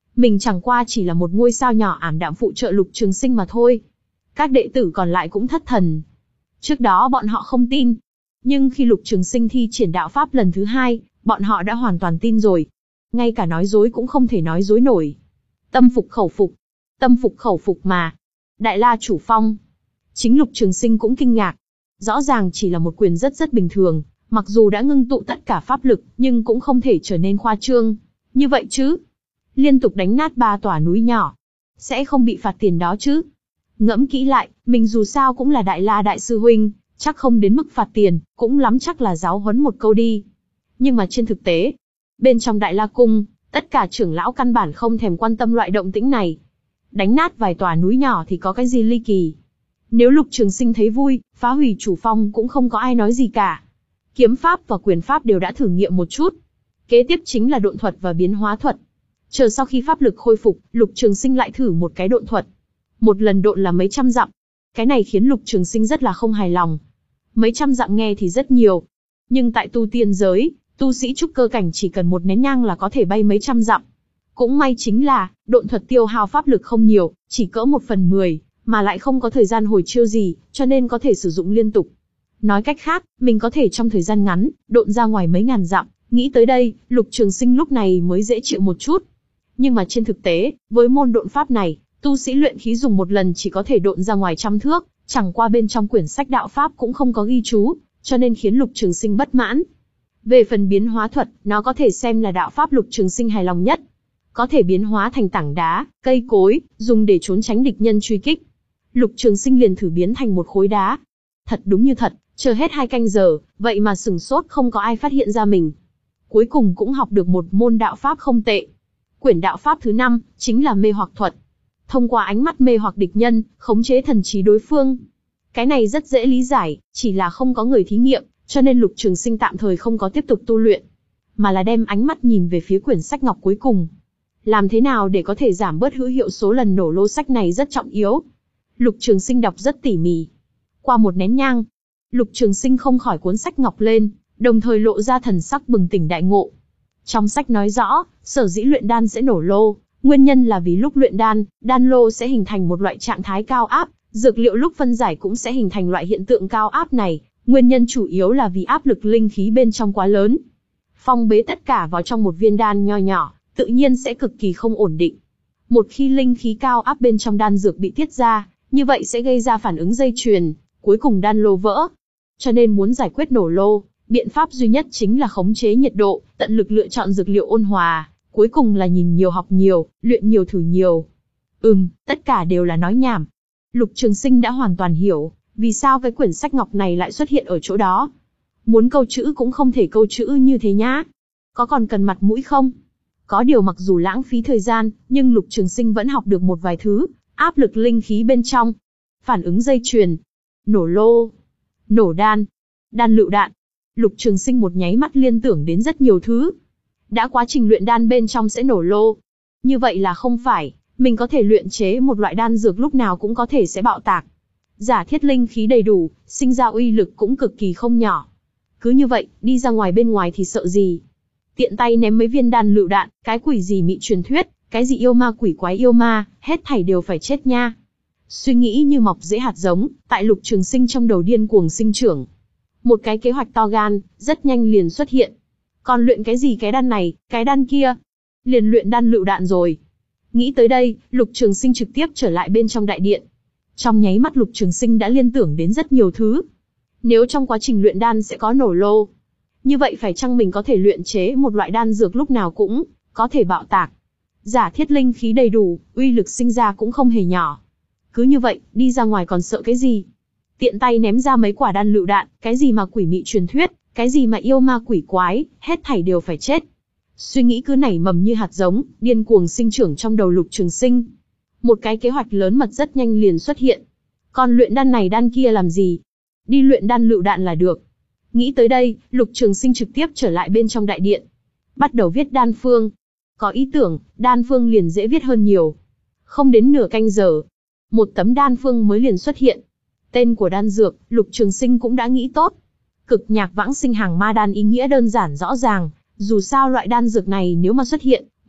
Mình chẳng qua chỉ là một ngôi sao nhỏ ảm đạm phụ trợ Lục Trường Sinh mà thôi. Các đệ tử còn lại cũng thất thần. Trước đó bọn họ không tin. Nhưng khi Lục Trường Sinh thi triển đạo pháp lần thứ hai, bọn họ đã hoàn toàn tin rồi. Ngay cả nói dối cũng không thể nói dối nổi. Tâm phục khẩu phục. Tâm phục khẩu phục mà. Đại La Chủ Phong. Chính Lục Trường Sinh cũng kinh ngạc. Rõ ràng chỉ là một quyền rất rất bình thường, mặc dù đã ngưng tụ tất cả pháp lực, nhưng cũng không thể trở nên khoa trương. Như vậy chứ? Liên tục đánh nát ba tòa núi nhỏ. Sẽ không bị phạt tiền đó chứ? Ngẫm kỹ lại, mình dù sao cũng là Đại La Đại Sư Huynh, chắc không đến mức phạt tiền, cũng lắm chắc là giáo huấn một câu đi. Nhưng mà trên thực tế, bên trong Đại La Cung, tất cả trưởng lão căn bản không thèm quan tâm loại động tĩnh này. Đánh nát vài tòa núi nhỏ thì có cái gì ly kỳ. Nếu Lục Trường Sinh thấy vui, phá hủy chủ phong cũng không có ai nói gì cả. Kiếm pháp và quyền pháp đều đã thử nghiệm một chút. Kế tiếp chính là độn thuật và biến hóa thuật. Chờ sau khi pháp lực khôi phục, Lục Trường Sinh lại thử một cái độn thuật. Một lần độn là mấy trăm dặm. Cái này khiến Lục Trường Sinh rất là không hài lòng. Mấy trăm dặm nghe thì rất nhiều. Nhưng tại tu tiên giới, tu sĩ trúc cơ cảnh chỉ cần một nén nhang là có thể bay mấy trăm dặm. Cũng may chính là, độn thuật tiêu hao pháp lực không nhiều, chỉ cỡ một phần mười, mà lại không có thời gian hồi chiêu gì, cho nên có thể sử dụng liên tục. Nói cách khác, mình có thể trong thời gian ngắn, độn ra ngoài mấy ngàn dặm. Nghĩ tới đây, Lục Trường Sinh lúc này mới dễ chịu một chút. Nhưng mà trên thực tế, với môn độn pháp này, tu sĩ luyện khí dùng một lần chỉ có thể độn ra ngoài trăm thước, chẳng qua bên trong quyển sách đạo pháp cũng không có ghi chú, cho nên khiến Lục Trường Sinh bất mãn. Về phần biến hóa thuật, nó có thể xem là đạo pháp Lục Trường Sinh hài lòng nhất. Có thể biến hóa thành tảng đá, cây cối, dùng để trốn tránh địch nhân truy kích. Lục Trường Sinh liền thử biến thành một khối đá. Thật đúng như thật, chờ hết hai canh giờ, vậy mà sửng sốt không có ai phát hiện ra mình. Cuối cùng cũng học được một môn đạo pháp không tệ. Quyển đạo pháp thứ năm, chính là mê hoặc thuật. Thông qua ánh mắt mê hoặc địch nhân, khống chế thần trí đối phương. Cái này rất dễ lý giải, chỉ là không có người thí nghiệm, cho nên Lục Trường Sinh tạm thời không có tiếp tục tu luyện. Mà là đem ánh mắt nhìn về phía quyển sách ngọc cuối cùng. Làm thế nào để có thể giảm bớt hữu hiệu số lần nổ lô sách này rất trọng yếu. Lục Trường Sinh đọc rất tỉ mỉ. Qua một nén nhang, Lục Trường Sinh không khỏi cuốn sách ngọc lên, đồng thời lộ ra thần sắc bừng tỉnh đại ngộ. Trong sách nói rõ, sở dĩ luyện đan sẽ nổ lô, nguyên nhân là vì lúc luyện đan, đan lô sẽ hình thành một loại trạng thái cao áp, dược liệu lúc phân giải cũng sẽ hình thành loại hiện tượng cao áp này, nguyên nhân chủ yếu là vì áp lực linh khí bên trong quá lớn. Phong bế tất cả vào trong một viên đan nho nhỏ, tự nhiên sẽ cực kỳ không ổn định. Một khi linh khí cao áp bên trong đan dược bị tiết ra, như vậy sẽ gây ra phản ứng dây chuyền, cuối cùng đan lô vỡ. Cho nên muốn giải quyết nổ lô, biện pháp duy nhất chính là khống chế nhiệt độ, tận lực lựa chọn dược liệu ôn hòa, cuối cùng là nhìn nhiều học nhiều, luyện nhiều thử nhiều. Ừm, tất cả đều là nói nhảm. Lục Trường Sinh đã hoàn toàn hiểu, vì sao cái quyển sách ngọc này lại xuất hiện ở chỗ đó. Muốn câu chữ cũng không thể câu chữ như thế nhá. Có còn cần mặt mũi không? Có điều mặc dù lãng phí thời gian, nhưng Lục Trường Sinh vẫn học được một vài thứ, áp lực linh khí bên trong, phản ứng dây chuyền, nổ lô, nổ đan, đan lựu đạn. Lục Trường Sinh một nháy mắt liên tưởng đến rất nhiều thứ. Đã quá trình luyện đan bên trong sẽ nổ lô. Như vậy là không phải, mình có thể luyện chế một loại đan dược lúc nào cũng có thể sẽ bạo tạc. Giả thiết linh khí đầy đủ, sinh ra uy lực cũng cực kỳ không nhỏ. Cứ như vậy, đi ra ngoài bên ngoài thì sợ gì? Tiện tay ném mấy viên đan lựu đạn, cái quỷ gì mị truyền thuyết, cái gì yêu ma quỷ quái yêu ma, hết thảy đều phải chết nha. Suy nghĩ như mọc rễ hạt giống, tại Lục Trường Sinh trong đầu điên cuồng sinh trưởng. Một cái kế hoạch to gan, rất nhanh liền xuất hiện. Còn luyện cái gì cái đan này, cái đan kia? Liền luyện đan lựu đạn rồi. Nghĩ tới đây, Lục Trường Sinh trực tiếp trở lại bên trong đại điện. Trong nháy mắt Lục Trường Sinh đã liên tưởng đến rất nhiều thứ. Nếu trong quá trình luyện đan sẽ có nổ lô, như vậy phải chăng mình có thể luyện chế một loại đan dược lúc nào cũng có thể bạo tạc? Giả thiết linh khí đầy đủ, uy lực sinh ra cũng không hề nhỏ. Cứ như vậy, đi ra ngoài còn sợ cái gì? Tiện tay ném ra mấy quả đan lựu đạn, cái gì mà quỷ mị truyền thuyết, cái gì mà yêu ma quỷ quái, hết thảy đều phải chết. Suy nghĩ cứ nảy mầm như hạt giống, điên cuồng sinh trưởng trong đầu Lục Trường Sinh. Một cái kế hoạch lớn mật rất nhanh liền xuất hiện. Còn luyện đan này đan kia làm gì? Đi luyện đan lựu đạn là được. Nghĩ tới đây, Lục Trường Sinh trực tiếp trở lại bên trong đại điện. Bắt đầu viết đan phương. Có ý tưởng, đan phương liền dễ viết hơn nhiều. Không đến nửa canh giờ, một tấm đan phương mới liền xuất hiện. Tên của đan dược, Lục Trường Sinh cũng đã nghĩ tốt. Cực nhạc vãng sinh hàng ma đan ý nghĩa đơn giản rõ ràng. Dù sao loại đan dược này nếu mà xuất hiện,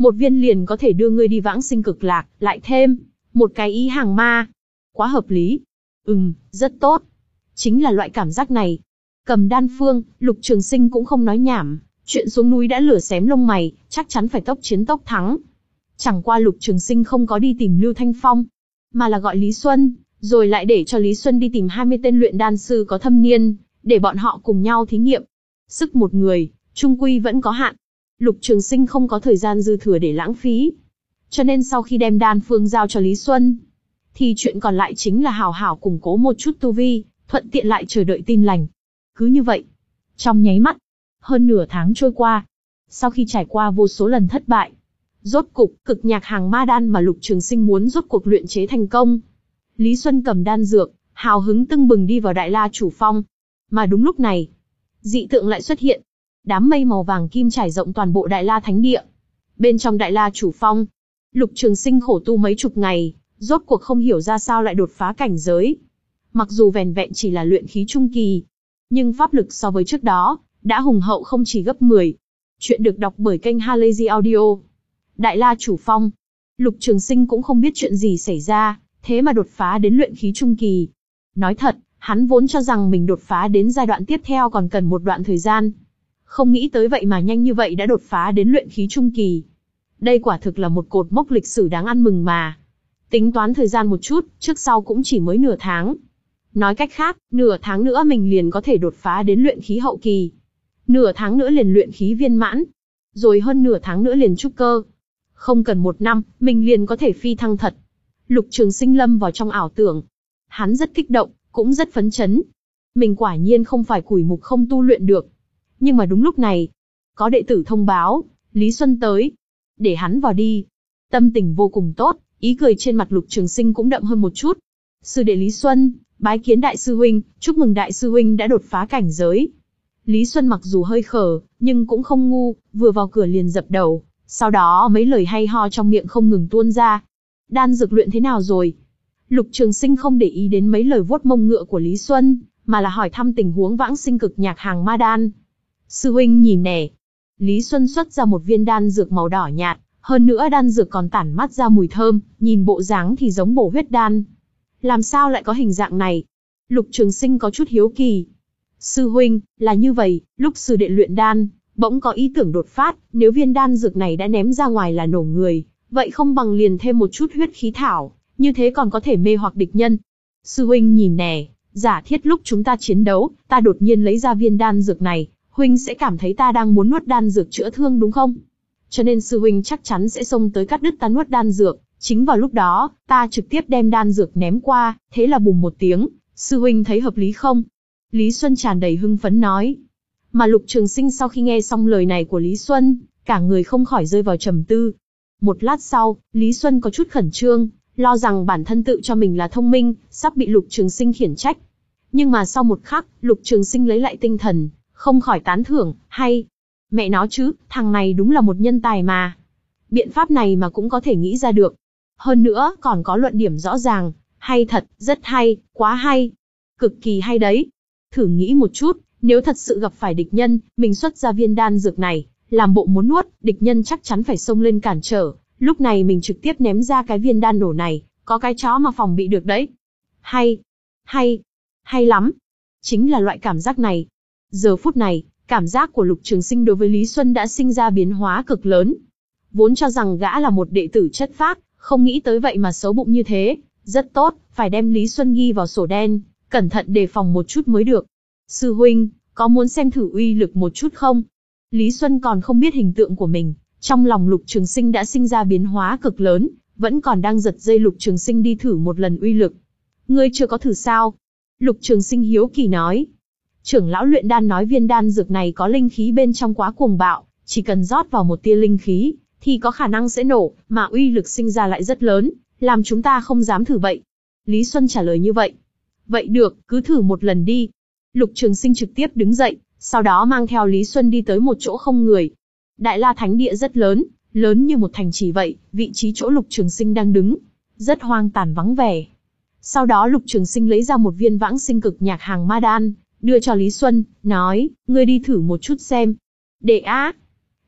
Một viên liền có thể đưa ngươi đi vãng sinh cực lạc, lại thêm một cái ý hàng ma. Quá hợp lý. Ừm, rất tốt. Chính là loại cảm giác này. Cầm đan phương, Lục Trường Sinh cũng không nói nhảm. Chuyện xuống núi đã lửa xém lông mày, chắc chắn phải tốc chiến tốc thắng. Chẳng qua Lục Trường Sinh không có đi tìm Lưu Thanh Phong, mà là gọi Lý Xuân, rồi lại để cho Lý Xuân đi tìm hai mươi tên luyện đan sư có thâm niên, để bọn họ cùng nhau thí nghiệm. Sức một người, chung quy vẫn có hạn. Lục Trường Sinh không có thời gian dư thừa để lãng phí. Cho nên sau khi đem đan phương giao cho Lý Xuân, thì chuyện còn lại chính là hào hảo củng cố một chút tu vi, thuận tiện lại chờ đợi tin lành. Cứ như vậy, trong nháy mắt, hơn nửa tháng trôi qua. Sau khi trải qua vô số lần thất bại, rốt cục, cực nhạc hàng ma đan mà Lục Trường Sinh muốn rốt cuộc luyện chế thành công. Lý Xuân cầm đan dược, hào hứng tưng bừng đi vào Đại La Chủ Phong. Mà đúng lúc này, dị tượng lại xuất hiện. Đám mây màu vàng kim trải rộng toàn bộ Đại La Thánh Địa. Bên trong Đại La Chủ Phong, Lục Trường Sinh khổ tu mấy chục ngày, rốt cuộc không hiểu ra sao lại đột phá cảnh giới. Mặc dù vẻn vẹn chỉ là luyện khí trung kỳ, nhưng pháp lực so với trước đó, đã hùng hậu không chỉ gấp mười. Chuyện được đọc bởi kênh Halazy Audio. Đại La Chủ Phong. Lục Trường Sinh cũng không biết chuyện gì xảy ra, thế mà đột phá đến luyện khí trung kỳ. Nói thật, hắn vốn cho rằng mình đột phá đến giai đoạn tiếp theo còn cần một đoạn thời gian. Không nghĩ tới vậy mà nhanh như vậy đã đột phá đến luyện khí trung kỳ. Đây quả thực là một cột mốc lịch sử đáng ăn mừng mà. Tính toán thời gian một chút, trước sau cũng chỉ mới nửa tháng. Nói cách khác, nửa tháng nữa mình liền có thể đột phá đến luyện khí hậu kỳ. Nửa tháng nữa liền luyện khí viên mãn. Rồi hơn nửa tháng nữa liền trúc cơ. Không cần một năm, mình liền có thể phi thăng thật. Lục Trường Sinh lâm vào trong ảo tưởng. Hắn rất kích động, cũng rất phấn chấn. Mình quả nhiên không phải cùi mục không tu luyện được. Nhưng mà đúng lúc này, có đệ tử thông báo, Lý Xuân tới. Để hắn vào đi. Tâm tình vô cùng tốt, ý cười trên mặt Lục Trường Sinh cũng đậm hơn một chút. Sư đệ Lý Xuân, bái kiến đại sư huynh, chúc mừng đại sư huynh đã đột phá cảnh giới. Lý Xuân mặc dù hơi khờ, nhưng cũng không ngu, vừa vào cửa liền dập đầu. Sau đó mấy lời hay ho trong miệng không ngừng tuôn ra. Đan dược luyện thế nào rồi? Lục Trường Sinh không để ý đến mấy lời vuốt mông ngựa của Lý Xuân, mà là hỏi thăm tình huống vãng sinh cực nhạc hàng ma đan. Sư huynh nhìn nè. Lý Xuân xuất ra một viên đan dược màu đỏ nhạt, hơn nữa đan dược còn tản mát ra mùi thơm, nhìn bộ dáng thì giống bổ huyết đan. Làm sao lại có hình dạng này? Lục Trường Sinh có chút hiếu kỳ. Sư huynh, là như vậy, lúc sư đệ luyện đan, bỗng có ý tưởng đột phát, nếu viên đan dược này đã ném ra ngoài là nổ người, vậy không bằng liền thêm một chút huyết khí thảo, như thế còn có thể mê hoặc địch nhân. Sư huynh nhìn nè, giả thiết lúc chúng ta chiến đấu, ta đột nhiên lấy ra viên đan dược này, huynh sẽ cảm thấy ta đang muốn nuốt đan dược chữa thương đúng không? Cho nên sư huynh chắc chắn sẽ xông tới cắt đứt ta nuốt đan dược, chính vào lúc đó, ta trực tiếp đem đan dược ném qua, thế là bùm một tiếng, sư huynh thấy hợp lý không? Lý Xuân tràn đầy hưng phấn nói. Mà Lục Trường Sinh sau khi nghe xong lời này của Lý Xuân, cả người không khỏi rơi vào trầm tư. Một lát sau, Lý Xuân có chút khẩn trương, lo rằng bản thân tự cho mình là thông minh, sắp bị Lục Trường Sinh khiển trách. Nhưng mà sau một khắc, Lục Trường Sinh lấy lại tinh thần, không khỏi tán thưởng, hay. Mẹ nó chứ, thằng này đúng là một nhân tài mà. Biện pháp này mà cũng có thể nghĩ ra được. Hơn nữa, còn có luận điểm rõ ràng, hay thật, rất hay, quá hay. Cực kỳ hay đấy. Thử nghĩ một chút, nếu thật sự gặp phải địch nhân, mình xuất ra viên đan dược này, làm bộ muốn nuốt, địch nhân chắc chắn phải xông lên cản trở. Lúc này mình trực tiếp ném ra cái viên đan nổ này, có cái chó mà phòng bị được đấy. Hay, hay, hay lắm. Chính là loại cảm giác này. Giờ phút này, cảm giác của Lục Trường Sinh đối với Lý Xuân đã sinh ra biến hóa cực lớn. Vốn cho rằng gã là một đệ tử chất phác, không nghĩ tới vậy mà xấu bụng như thế. Rất tốt, phải đem Lý Xuân ghi vào sổ đen, cẩn thận đề phòng một chút mới được. Sư huynh, có muốn xem thử uy lực một chút không? Lý Xuân còn không biết hình tượng của mình, trong lòng Lục Trường Sinh đã sinh ra biến hóa cực lớn, vẫn còn đang giật dây Lục Trường Sinh đi thử một lần uy lực. Ngươi chưa có thử sao? Lục Trường Sinh hiếu kỳ nói. Trưởng lão luyện đan nói viên đan dược này có linh khí bên trong quá cuồng bạo, chỉ cần rót vào một tia linh khí, thì có khả năng sẽ nổ, mà uy lực sinh ra lại rất lớn, làm chúng ta không dám thử vậy. Lý Xuân trả lời như vậy. Vậy được, cứ thử một lần đi. Lục Trường Sinh trực tiếp đứng dậy, sau đó mang theo Lý Xuân đi tới một chỗ không người. Đại La Thánh Địa rất lớn, lớn như một thành trì vậy, vị trí chỗ Lục Trường Sinh đang đứng, rất hoang tàn vắng vẻ. Sau đó Lục Trường Sinh lấy ra một viên vãng sinh cực nhạc hàng ma đan, đưa cho Lý Xuân, nói, ngươi đi thử một chút xem. Đệ á.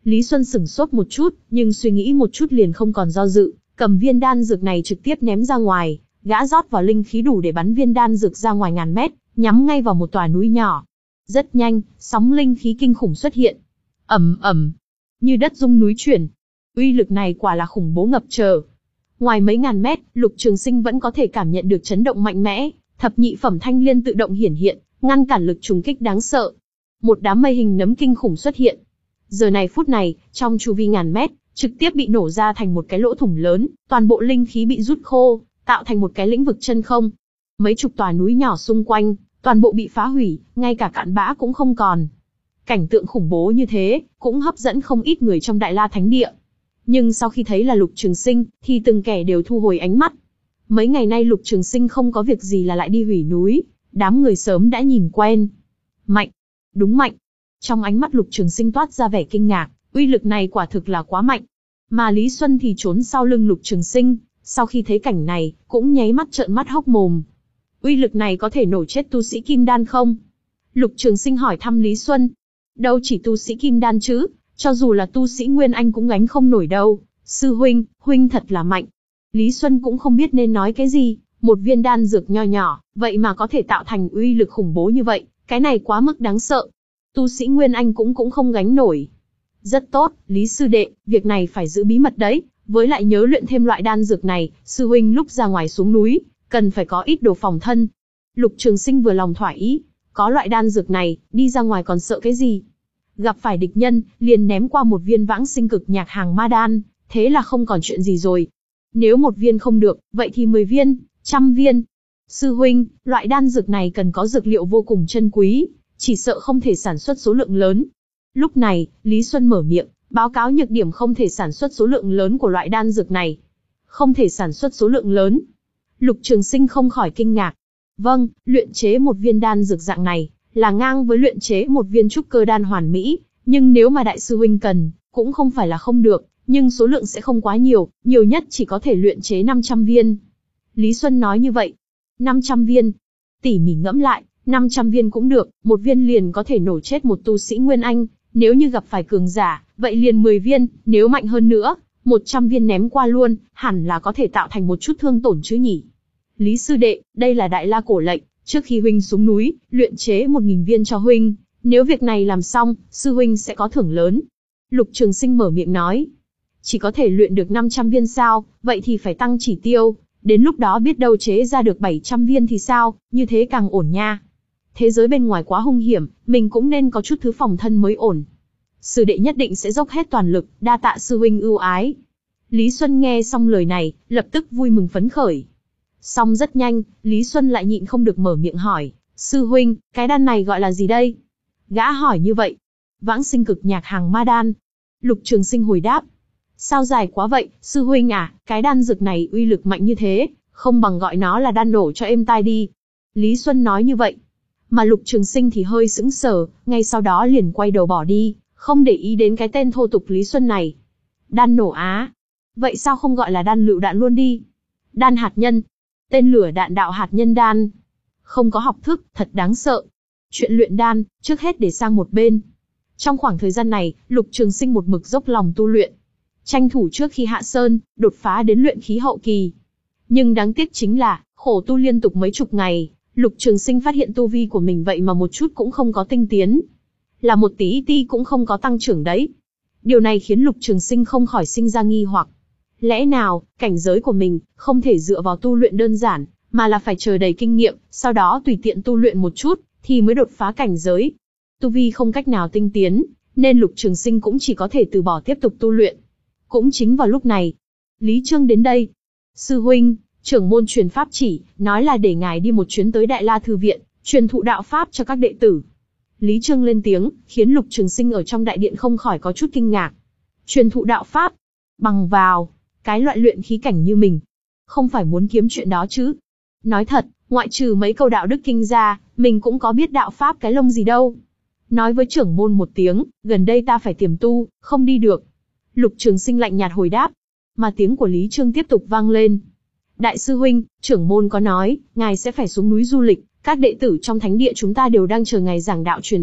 Lý Xuân sửng sốt một chút, nhưng suy nghĩ một chút liền không còn do dự, cầm viên đan dược này trực tiếp ném ra ngoài, gã rót vào linh khí đủ để bắn viên đan dược ra ngoài ngàn mét, nhắm ngay vào một tòa núi nhỏ. Rất nhanh, sóng linh khí kinh khủng xuất hiện. Ầm ầm, như đất rung núi chuyển. Uy lực này quả là khủng bố ngập trời. Ngoài mấy ngàn mét, Lục Trường Sinh vẫn có thể cảm nhận được chấn động mạnh mẽ, thập nhị phẩm thanh liên tự động hiển hiện, ngăn cản lực trùng kích đáng sợ. Một đám mây hình nấm kinh khủng xuất hiện. Giờ này phút này, trong chu vi ngàn mét, trực tiếp bị nổ ra thành một cái lỗ thủng lớn, toàn bộ linh khí bị rút khô, tạo thành một cái lĩnh vực chân không. Mấy chục tòa núi nhỏ xung quanh, toàn bộ bị phá hủy, ngay cả cạn bã cũng không còn. Cảnh tượng khủng bố như thế, cũng hấp dẫn không ít người trong Đại La Thánh Địa. Nhưng sau khi thấy là Lục Trường Sinh, thì từng kẻ đều thu hồi ánh mắt. Mấy ngày nay Lục Trường Sinh không có việc gì là lại đi hủy núi, đám người sớm đã nhìn quen. Mạnh, đúng mạnh. Trong ánh mắt Lục Trường Sinh toát ra vẻ kinh ngạc, uy lực này quả thực là quá mạnh. Mà Lý Xuân thì trốn sau lưng Lục Trường Sinh, sau khi thấy cảnh này, cũng nháy mắt trợn mắt hốc mồm. Uy lực này có thể nổ chết tu sĩ kim đan không? Lục Trường Sinh hỏi thăm Lý Xuân. Đâu chỉ tu sĩ kim đan chứ, cho dù là tu sĩ Nguyên Anh cũng gánh không nổi đâu. Sư huynh, huynh thật là mạnh. Lý Xuân cũng không biết nên nói cái gì, một viên đan dược nho nhỏ, vậy mà có thể tạo thành uy lực khủng bố như vậy, cái này quá mức đáng sợ. Tu sĩ Nguyên Anh cũng cũng không gánh nổi. Rất tốt, Lý sư đệ, việc này phải giữ bí mật đấy, với lại nhớ luyện thêm loại đan dược này, sư huynh lúc ra ngoài xuống núi, cần phải có ít đồ phòng thân. Lục Trường Sinh vừa lòng thỏa ý, có loại đan dược này, đi ra ngoài còn sợ cái gì? Gặp phải địch nhân, liền ném qua một viên vãng sinh cực nhạc hàng ma đan, thế là không còn chuyện gì rồi. Nếu một viên không được, vậy thì mười viên, trăm viên. Sư huynh, loại đan dược này cần có dược liệu vô cùng chân quý, chỉ sợ không thể sản xuất số lượng lớn. Lúc này, Lý Xuân mở miệng, báo cáo nhược điểm không thể sản xuất số lượng lớn của loại đan dược này. Không thể sản xuất số lượng lớn. Lục Trường Sinh không khỏi kinh ngạc. Vâng, luyện chế một viên đan dược dạng này, là ngang với luyện chế một viên trúc cơ đan hoàn mỹ, nhưng nếu mà đại sư huynh cần, cũng không phải là không được, nhưng số lượng sẽ không quá nhiều, nhiều nhất chỉ có thể luyện chế năm trăm viên. Lý Xuân nói như vậy. năm trăm viên. Tỉ mỉ ngẫm lại, năm trăm viên cũng được, một viên liền có thể nổ chết một tu sĩ Nguyên Anh, nếu như gặp phải cường giả, vậy liền mười viên, nếu mạnh hơn nữa, một trăm viên ném qua luôn, hẳn là có thể tạo thành một chút thương tổn chứ nhỉ. Lý sư đệ, đây là Đại La cổ lệnh, trước khi huynh xuống núi, luyện chế một nghìn viên cho huynh, nếu việc này làm xong, sư huynh sẽ có thưởng lớn. Lục Trường Sinh mở miệng nói. Chỉ có thể luyện được năm trăm viên sao, vậy thì phải tăng chỉ tiêu, đến lúc đó biết đâu chế ra được bảy trăm viên thì sao, như thế càng ổn nha. Thế giới bên ngoài quá hung hiểm, mình cũng nên có chút thứ phòng thân mới ổn. Sư đệ nhất định sẽ dốc hết toàn lực, đa tạ sư huynh ưu ái. Lý Xuân nghe xong lời này, lập tức vui mừng phấn khởi. Xong rất nhanh, Lý Xuân lại nhịn không được mở miệng hỏi, sư huynh, cái đan này gọi là gì đây? Gã hỏi như vậy. Vãng sinh cực nhạc hàng ma đan. Lục Trường Sinh hồi đáp. Sao dài quá vậy, sư huynh à, cái đan dược này uy lực mạnh như thế, không bằng gọi nó là đan nổ cho êm tai đi. Lý Xuân nói như vậy. Mà Lục Trường Sinh thì hơi sững sờ, ngay sau đó liền quay đầu bỏ đi, không để ý đến cái tên thô tục Lý Xuân này. Đan nổ á? Vậy sao không gọi là đan lựu đạn luôn đi? Đan hạt nhân. Tên lửa đạn đạo hạt nhân đan. Không có học thức, thật đáng sợ. Chuyện luyện đan, trước hết để sang một bên. Trong khoảng thời gian này, Lục Trường Sinh một mực dốc lòng tu luyện. Tranh thủ trước khi hạ sơn, đột phá đến luyện khí hậu kỳ. Nhưng đáng tiếc chính là, khổ tu liên tục mấy chục ngày, Lục Trường Sinh phát hiện tu vi của mình vậy mà một chút cũng không có tinh tiến. Là một tí ti cũng không có tăng trưởng đấy. Điều này khiến Lục Trường Sinh không khỏi sinh ra nghi hoặc. Lẽ nào, cảnh giới của mình, không thể dựa vào tu luyện đơn giản, mà là phải chờ đầy kinh nghiệm, sau đó tùy tiện tu luyện một chút, thì mới đột phá cảnh giới. Tu vi không cách nào tinh tiến, nên Lục Trường Sinh cũng chỉ có thể từ bỏ tiếp tục tu luyện. Cũng chính vào lúc này, Lý Trương đến đây. Sư huynh, trưởng môn truyền pháp chỉ, nói là để ngài đi một chuyến tới Đại La Thư Viện, truyền thụ đạo pháp cho các đệ tử. Lý Trương lên tiếng, khiến Lục Trường Sinh ở trong đại điện không khỏi có chút kinh ngạc. Truyền thụ đạo pháp? Bằng vào, cái loại luyện khí cảnh như mình. Không phải muốn kiếm chuyện đó chứ. Nói thật, ngoại trừ mấy câu đạo đức kinh ra, mình cũng có biết đạo pháp cái lông gì đâu. Nói với trưởng môn một tiếng, gần đây ta phải tiềm tu, không đi được. Lục Trường Sinh lạnh nhạt hồi đáp. Mà tiếng của Lý Trương tiếp tục vang lên. Đại sư huynh, trưởng môn có nói, ngài sẽ phải xuống núi du lịch, các đệ tử trong thánh địa chúng ta đều đang chờ ngài giảng đạo truyền pháp,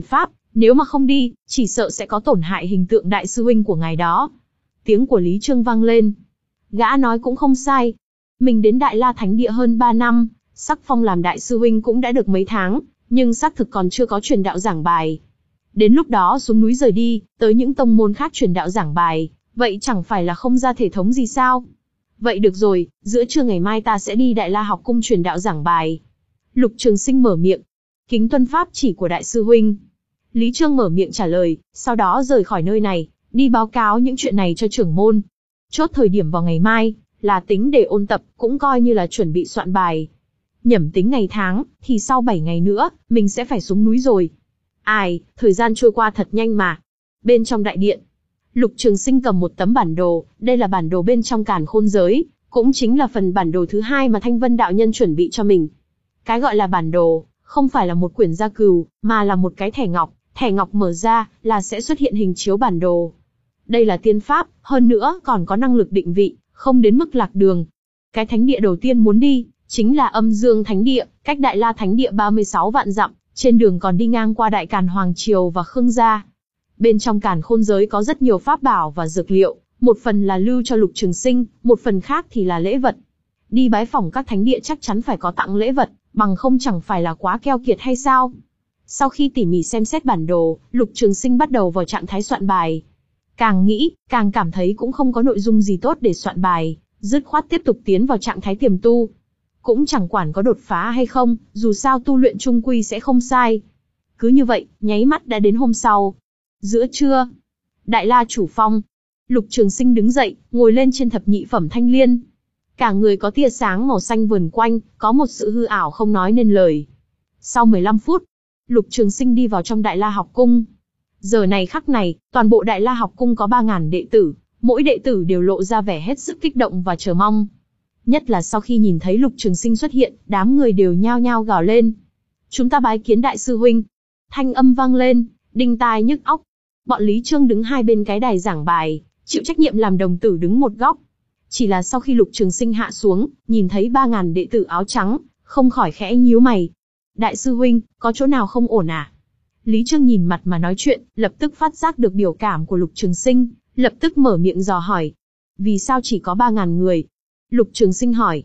Nếu mà không đi, chỉ sợ sẽ có tổn hại hình tượng đại sư huynh của ngài đó. Tiếng của Lý Trương vang lên. Gã nói cũng không sai. Mình đến Đại La Thánh Địa hơn ba năm, sắc phong làm đại sư huynh cũng đã được mấy tháng, nhưng xác thực còn chưa có truyền đạo giảng bài. Đến lúc đó xuống núi rời đi, tới những tông môn khác truyền đạo giảng bài, vậy chẳng phải là không ra thể thống gì sao? Vậy được rồi, giữa trưa ngày mai ta sẽ đi Đại La học cung truyền đạo giảng bài. Lục Trường Sinh mở miệng. Kính tuân pháp chỉ của đại sư huynh. Lý Trương mở miệng trả lời, sau đó rời khỏi nơi này, đi báo cáo những chuyện này cho trưởng môn. Chốt thời điểm vào ngày mai, là tính để ôn tập, cũng coi như là chuẩn bị soạn bài. Nhẩm tính ngày tháng, thì sau bảy ngày nữa, mình sẽ phải xuống núi rồi. Ai, thời gian trôi qua thật nhanh mà. Bên trong đại điện, Lục Trường Sinh cầm một tấm bản đồ, đây là bản đồ bên trong Càn Khôn giới, cũng chính là phần bản đồ thứ hai mà Thanh Vân đạo nhân chuẩn bị cho mình. Cái gọi là bản đồ, không phải là một quyển gia cừu, mà là một cái thẻ ngọc, thẻ ngọc mở ra, là sẽ xuất hiện hình chiếu bản đồ. Đây là tiên pháp, hơn nữa còn có năng lực định vị, không đến mức lạc đường. Cái thánh địa đầu tiên muốn đi, chính là Âm Dương Thánh Địa, cách Đại La Thánh Địa ba mươi sáu vạn dặm, trên đường còn đi ngang qua Đại Càn Hoàng Triều và Khương gia. Bên trong Càn Khôn giới có rất nhiều pháp bảo và dược liệu, một phần là lưu cho Lục Trường Sinh, một phần khác thì là lễ vật. Đi bái phỏng các thánh địa chắc chắn phải có tặng lễ vật, bằng không chẳng phải là quá keo kiệt hay sao? Sau khi tỉ mỉ xem xét bản đồ, Lục Trường Sinh bắt đầu vào trạng thái soạn bài. Càng nghĩ, càng cảm thấy cũng không có nội dung gì tốt để soạn bài, dứt khoát tiếp tục tiến vào trạng thái tiềm tu. Cũng chẳng quản có đột phá hay không, dù sao tu luyện chung quy sẽ không sai. Cứ như vậy, nháy mắt đã đến hôm sau. Giữa trưa, Đại La chủ phong. Lục Trường Sinh đứng dậy, ngồi lên trên thập nhị phẩm thanh liên. Cả người có tia sáng màu xanh vờn quanh, có một sự hư ảo không nói nên lời. Sau mười lăm phút, Lục Trường Sinh đi vào trong Đại La học cung. Giờ này khắc này, toàn bộ Đại La học cung có ba ngàn đệ tử, mỗi đệ tử đều lộ ra vẻ hết sức kích động và chờ mong. Nhất là sau khi nhìn thấy Lục Trường Sinh xuất hiện, đám người đều nhao nhao gào lên. Chúng ta bái kiến đại sư huynh. Thanh âm vang lên, đinh tai nhức óc. Bọn Lý Trương đứng hai bên cái đài giảng bài, chịu trách nhiệm làm đồng tử đứng một góc. Chỉ là sau khi Lục Trường Sinh hạ xuống, nhìn thấy ba ngàn đệ tử áo trắng, không khỏi khẽ nhíu mày. Đại sư huynh, có chỗ nào không ổn à? Lý Trương nhìn mặt mà nói chuyện, lập tức phát giác được biểu cảm của Lục Trường Sinh, lập tức mở miệng dò hỏi. Vì sao chỉ có ba ngàn người? Lục Trường Sinh hỏi.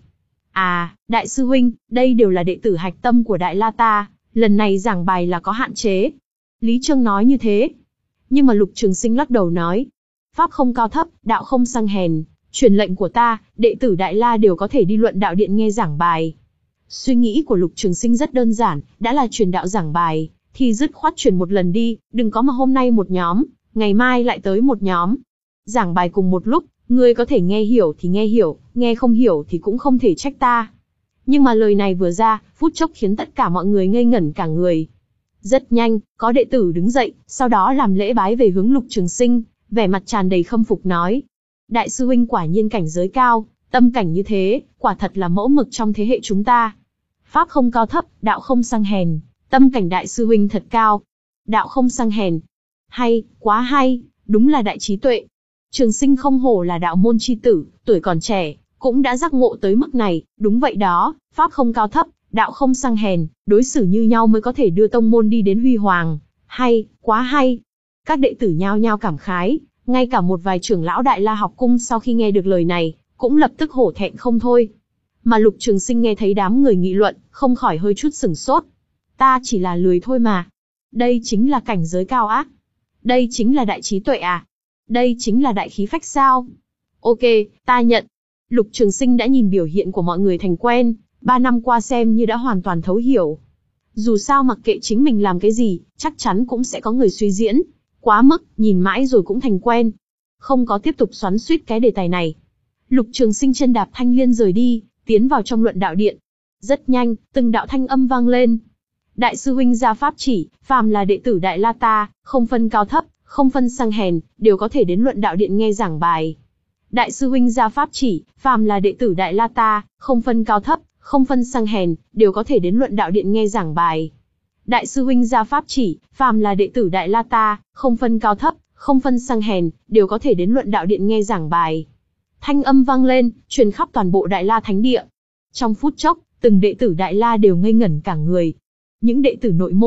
À, đại sư huynh, đây đều là đệ tử hạch tâm của Đại La ta, lần này giảng bài là có hạn chế. Lý Trương nói như thế. Nhưng mà Lục Trường Sinh lắc đầu nói. Pháp không cao thấp, đạo không sang hèn, truyền lệnh của ta, đệ tử Đại La đều có thể đi luận đạo điện nghe giảng bài. Suy nghĩ của Lục Trường Sinh rất đơn giản, đã là truyền đạo giảng bài, thì dứt khoát truyền một lần đi, đừng có mà hôm nay một nhóm, ngày mai lại tới một nhóm. Giảng bài cùng một lúc, ngươi có thể nghe hiểu thì nghe hiểu, nghe không hiểu thì cũng không thể trách ta. Nhưng mà lời này vừa ra, phút chốc khiến tất cả mọi người ngây ngẩn cả người. Rất nhanh, có đệ tử đứng dậy, sau đó làm lễ bái về hướng Lục Trường Sinh, vẻ mặt tràn đầy khâm phục nói. Đại sư huynh quả nhiên cảnh giới cao, tâm cảnh như thế, quả thật là mẫu mực trong thế hệ chúng ta. Pháp không cao thấp, đạo không sang hèn, tâm cảnh đại sư huynh thật cao. Đạo không sang hèn. Hay, quá hay, đúng là đại trí tuệ. Trường Sinh không hổ là đạo môn chi tử, tuổi còn trẻ, cũng đã giác ngộ tới mức này, đúng vậy đó, pháp không cao thấp, đạo không sang hèn, đối xử như nhau mới có thể đưa tông môn đi đến huy hoàng. Hay, quá hay. Các đệ tử nhao nhao cảm khái, ngay cả một vài trưởng lão Đại La học cung sau khi nghe được lời này, cũng lập tức hổ thẹn không thôi. Mà Lục Trường Sinh nghe thấy đám người nghị luận, không khỏi hơi chút sửng sốt. Ta chỉ là lười thôi mà. Đây chính là cảnh giới cao ác. Đây chính là đại trí tuệ à? Đây chính là đại khí phách sao? Ok, ta nhận. Lục Trường Sinh đã nhìn biểu hiện của mọi người thành quen, ba năm qua xem như đã hoàn toàn thấu hiểu. Dù sao mặc kệ chính mình làm cái gì, chắc chắn cũng sẽ có người suy diễn. Quá mức, nhìn mãi rồi cũng thành quen. Không có tiếp tục xoắn xuýt cái đề tài này. Lục Trường Sinh chân đạp thanh liên rời đi, tiến vào trong luận đạo điện. Rất nhanh, từng đạo thanh âm vang lên. Đại sư huynh ra pháp chỉ, phàm là đệ tử Đại La ta, không phân cao thấp, không phân sang hèn, đều có thể đến luận đạo điện nghe giảng bài. Đại sư huynh ra pháp chỉ, phàm là đệ tử Đại La ta, không phân cao thấp, không phân sang hèn, đều có thể đến luận đạo điện nghe giảng bài. Đại sư huynh ra pháp chỉ, phàm là đệ tử Đại La ta, không phân cao thấp, không phân sang hèn, đều có thể đến luận đạo điện nghe giảng bài. Thanh âm vang lên, truyền khắp toàn bộ Đại La Thánh Địa. Trong phút chốc, từng đệ tử Đại La đều ngây ngẩn cả người. Những đệ tử nội môn,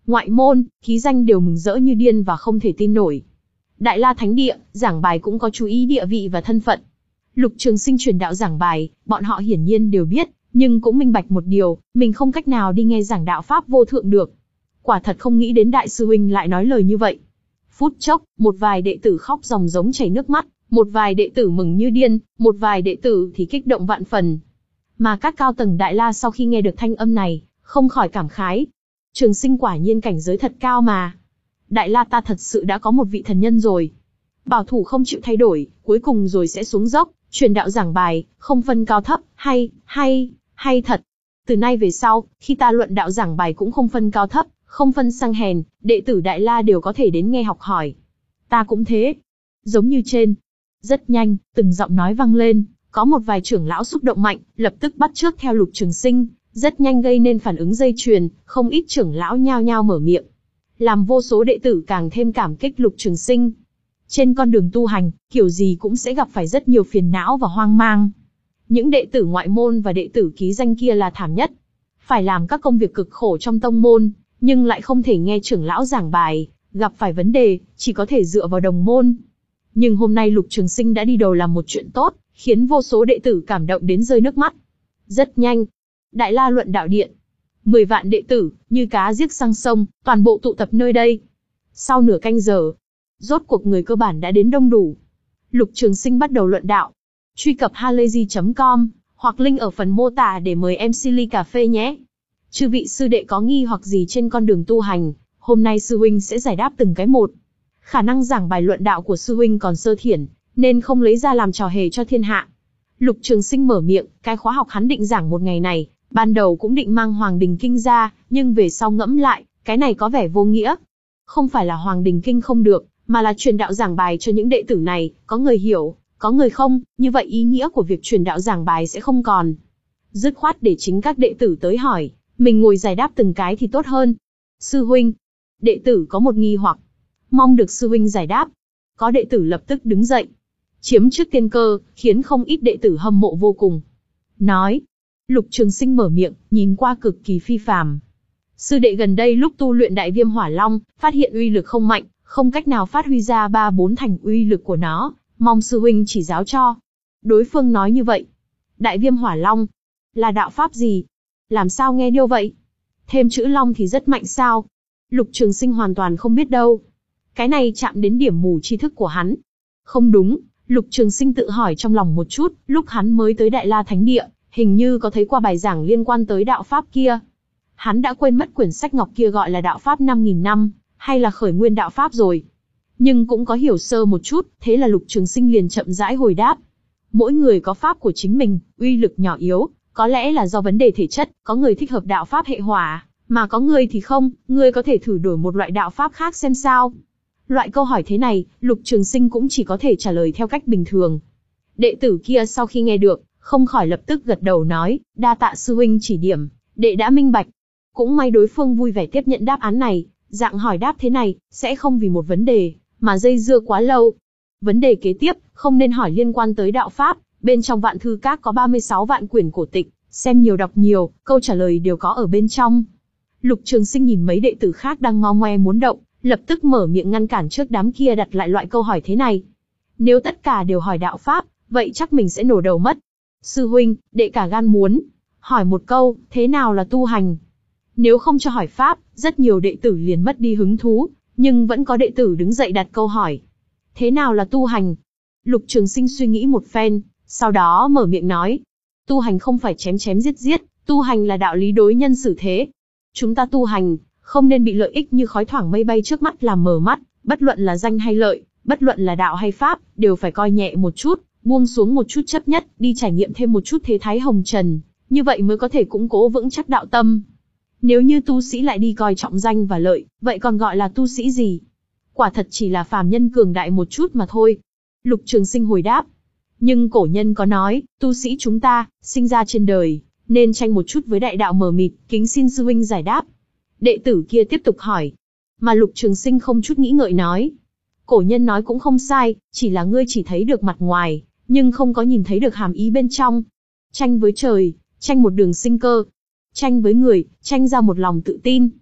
Ngoại môn, ký danh đều mừng rỡ như điên và không thể tin nổi. Đại La Thánh Địa, giảng bài cũng có chú ý địa vị và thân phận. Lục Trường Sinh truyền đạo giảng bài, bọn họ hiển nhiên đều biết, nhưng cũng minh bạch một điều, mình không cách nào đi nghe giảng đạo pháp vô thượng được. Quả thật không nghĩ đến đại sư huynh lại nói lời như vậy. Phút chốc, một vài đệ tử khóc ròng rống chảy nước mắt, một vài đệ tử mừng như điên, một vài đệ tử thì kích động vạn phần. Mà các cao tầng Đại La sau khi nghe được thanh âm này, không khỏi cảm khái. Trường Sinh quả nhiên cảnh giới thật cao mà. Đại La ta thật sự đã có một vị thần nhân rồi. Bảo thủ không chịu thay đổi, cuối cùng rồi sẽ xuống dốc, truyền đạo giảng bài, không phân cao thấp, hay, hay, hay thật. Từ nay về sau, khi ta luận đạo giảng bài cũng không phân cao thấp, không phân sang hèn, đệ tử Đại La đều có thể đến nghe học hỏi. Ta cũng thế. Giống như trên. Rất nhanh, từng giọng nói vang lên, có một vài trưởng lão xúc động mạnh, lập tức bắt chước theo Lục Trường Sinh, rất nhanh gây nên phản ứng dây chuyền, không ít trưởng lão nhao nhao mở miệng. Làm vô số đệ tử càng thêm cảm kích Lục Trường Sinh. Trên con đường tu hành, kiểu gì cũng sẽ gặp phải rất nhiều phiền não và hoang mang. Những đệ tử ngoại môn và đệ tử ký danh kia là thảm nhất. Phải làm các công việc cực khổ trong tông môn, nhưng lại không thể nghe trưởng lão giảng bài, gặp phải vấn đề, chỉ có thể dựa vào đồng môn. Nhưng hôm nay Lục Trường Sinh đã đi đầu làm một chuyện tốt, khiến vô số đệ tử cảm động đến rơi nước mắt. Rất nhanh, Đại La luận đạo điện, mười vạn đệ tử, như cá giết sang sông, toàn bộ tụ tập nơi đây. Sau nửa canh giờ, rốt cuộc người cơ bản đã đến đông đủ. Lục Trường Sinh bắt đầu luận đạo. Truy cập halayzi chấm com, hoặc link ở phần mô tả để mời em xê ly cà phê nhé. Chư vị sư đệ có nghi hoặc gì trên con đường tu hành, hôm nay sư huynh sẽ giải đáp từng cái một. Khả năng giảng bài luận đạo của sư huynh còn sơ thiển, nên không lấy ra làm trò hề cho thiên hạ. Lục Trường Sinh mở miệng, cái khóa học hắn định giảng một ngày này, ban đầu cũng định mang Hoàng Đình Kinh ra, nhưng về sau ngẫm lại, cái này có vẻ vô nghĩa. Không phải là Hoàng Đình Kinh không được, mà là truyền đạo giảng bài cho những đệ tử này, có người hiểu, có người không, như vậy ý nghĩa của việc truyền đạo giảng bài sẽ không còn. Dứt khoát để chính các đệ tử tới hỏi, mình ngồi giải đáp từng cái thì tốt hơn. Sư huynh, đệ tử có một nghi hoặc, mong được sư huynh giải đáp. Có đệ tử lập tức đứng dậy, chiếm trước tiên cơ, khiến không ít đệ tử hâm mộ vô cùng. Nói, Lục Trường Sinh mở miệng, nhìn qua cực kỳ phi phàm. Sư đệ gần đây lúc tu luyện Đại Viêm Hỏa Long, phát hiện uy lực không mạnh, không cách nào phát huy ra ba bốn thành uy lực của nó, mong sư huynh chỉ giáo cho. Đối phương nói như vậy. Đại Viêm Hỏa Long là đạo pháp gì? Làm sao nghe điêu vậy? Thêm chữ Long thì rất mạnh sao? Lục Trường Sinh hoàn toàn không biết đâu. Cái này chạm đến điểm mù tri thức của hắn. Không đúng, Lục Trường Sinh tự hỏi trong lòng một chút, lúc hắn mới tới Đại La Thánh Địa, hình như có thấy qua bài giảng liên quan tới đạo pháp kia. Hắn đã quên mất quyển sách ngọc kia gọi là đạo pháp năm nghìn năm, hay là khởi nguyên đạo pháp rồi. Nhưng cũng có hiểu sơ một chút, thế là Lục Trường Sinh liền chậm rãi hồi đáp. Mỗi người có pháp của chính mình, uy lực nhỏ yếu, có lẽ là do vấn đề thể chất, có người thích hợp đạo pháp hệ hỏa, mà có người thì không, người có thể thử đổi một loại đạo pháp khác xem sao. Loại câu hỏi thế này, Lục Trường Sinh cũng chỉ có thể trả lời theo cách bình thường. Đệ tử kia sau khi nghe được, không khỏi lập tức gật đầu nói, đa tạ sư huynh chỉ điểm, đệ đã minh bạch. Cũng may đối phương vui vẻ tiếp nhận đáp án này, dạng hỏi đáp thế này, sẽ không vì một vấn đề, mà dây dưa quá lâu. Vấn đề kế tiếp, không nên hỏi liên quan tới đạo pháp, bên trong Vạn Thư Các có ba mươi sáu vạn quyển cổ tịch, xem nhiều đọc nhiều, câu trả lời đều có ở bên trong. Lục Trường Sinh nhìn mấy đệ tử khác đang ngo ngoe muốn động, lập tức mở miệng ngăn cản trước đám kia đặt lại loại câu hỏi thế này. Nếu tất cả đều hỏi đạo pháp, vậy chắc mình sẽ nổ đầu mất. Sư huynh, đệ cả gan muốn hỏi một câu, thế nào là tu hành? Nếu không cho hỏi pháp, rất nhiều đệ tử liền mất đi hứng thú, nhưng vẫn có đệ tử đứng dậy đặt câu hỏi. Thế nào là tu hành? Lục Trường Sinh suy nghĩ một phen, sau đó mở miệng nói. Tu hành không phải chém chém giết giết, tu hành là đạo lý đối nhân xử thế. Chúng ta tu hành, không nên bị lợi ích như khói thoảng mây bay trước mắt làm mờ mắt, bất luận là danh hay lợi, bất luận là đạo hay pháp, đều phải coi nhẹ một chút, buông xuống một chút chấp nhất, đi trải nghiệm thêm một chút thế thái hồng trần, như vậy mới có thể củng cố vững chắc đạo tâm. Nếu như tu sĩ lại đi coi trọng danh và lợi, vậy còn gọi là tu sĩ gì? Quả thật chỉ là phàm nhân cường đại một chút mà thôi. Lục Trường Sinh hồi đáp. Nhưng cổ nhân có nói, tu sĩ chúng ta, sinh ra trên đời, nên tranh một chút với đại đạo mờ mịt, kính xin sư huynh giải đáp. Đệ tử kia tiếp tục hỏi. Mà Lục Trường Sinh không chút nghĩ ngợi nói. Cổ nhân nói cũng không sai, chỉ là ngươi chỉ thấy được mặt ngoài, nhưng không có nhìn thấy được hàm ý bên trong. Tranh với trời, tranh một đường sinh cơ. Tranh với người, tranh ra một lòng tự tin.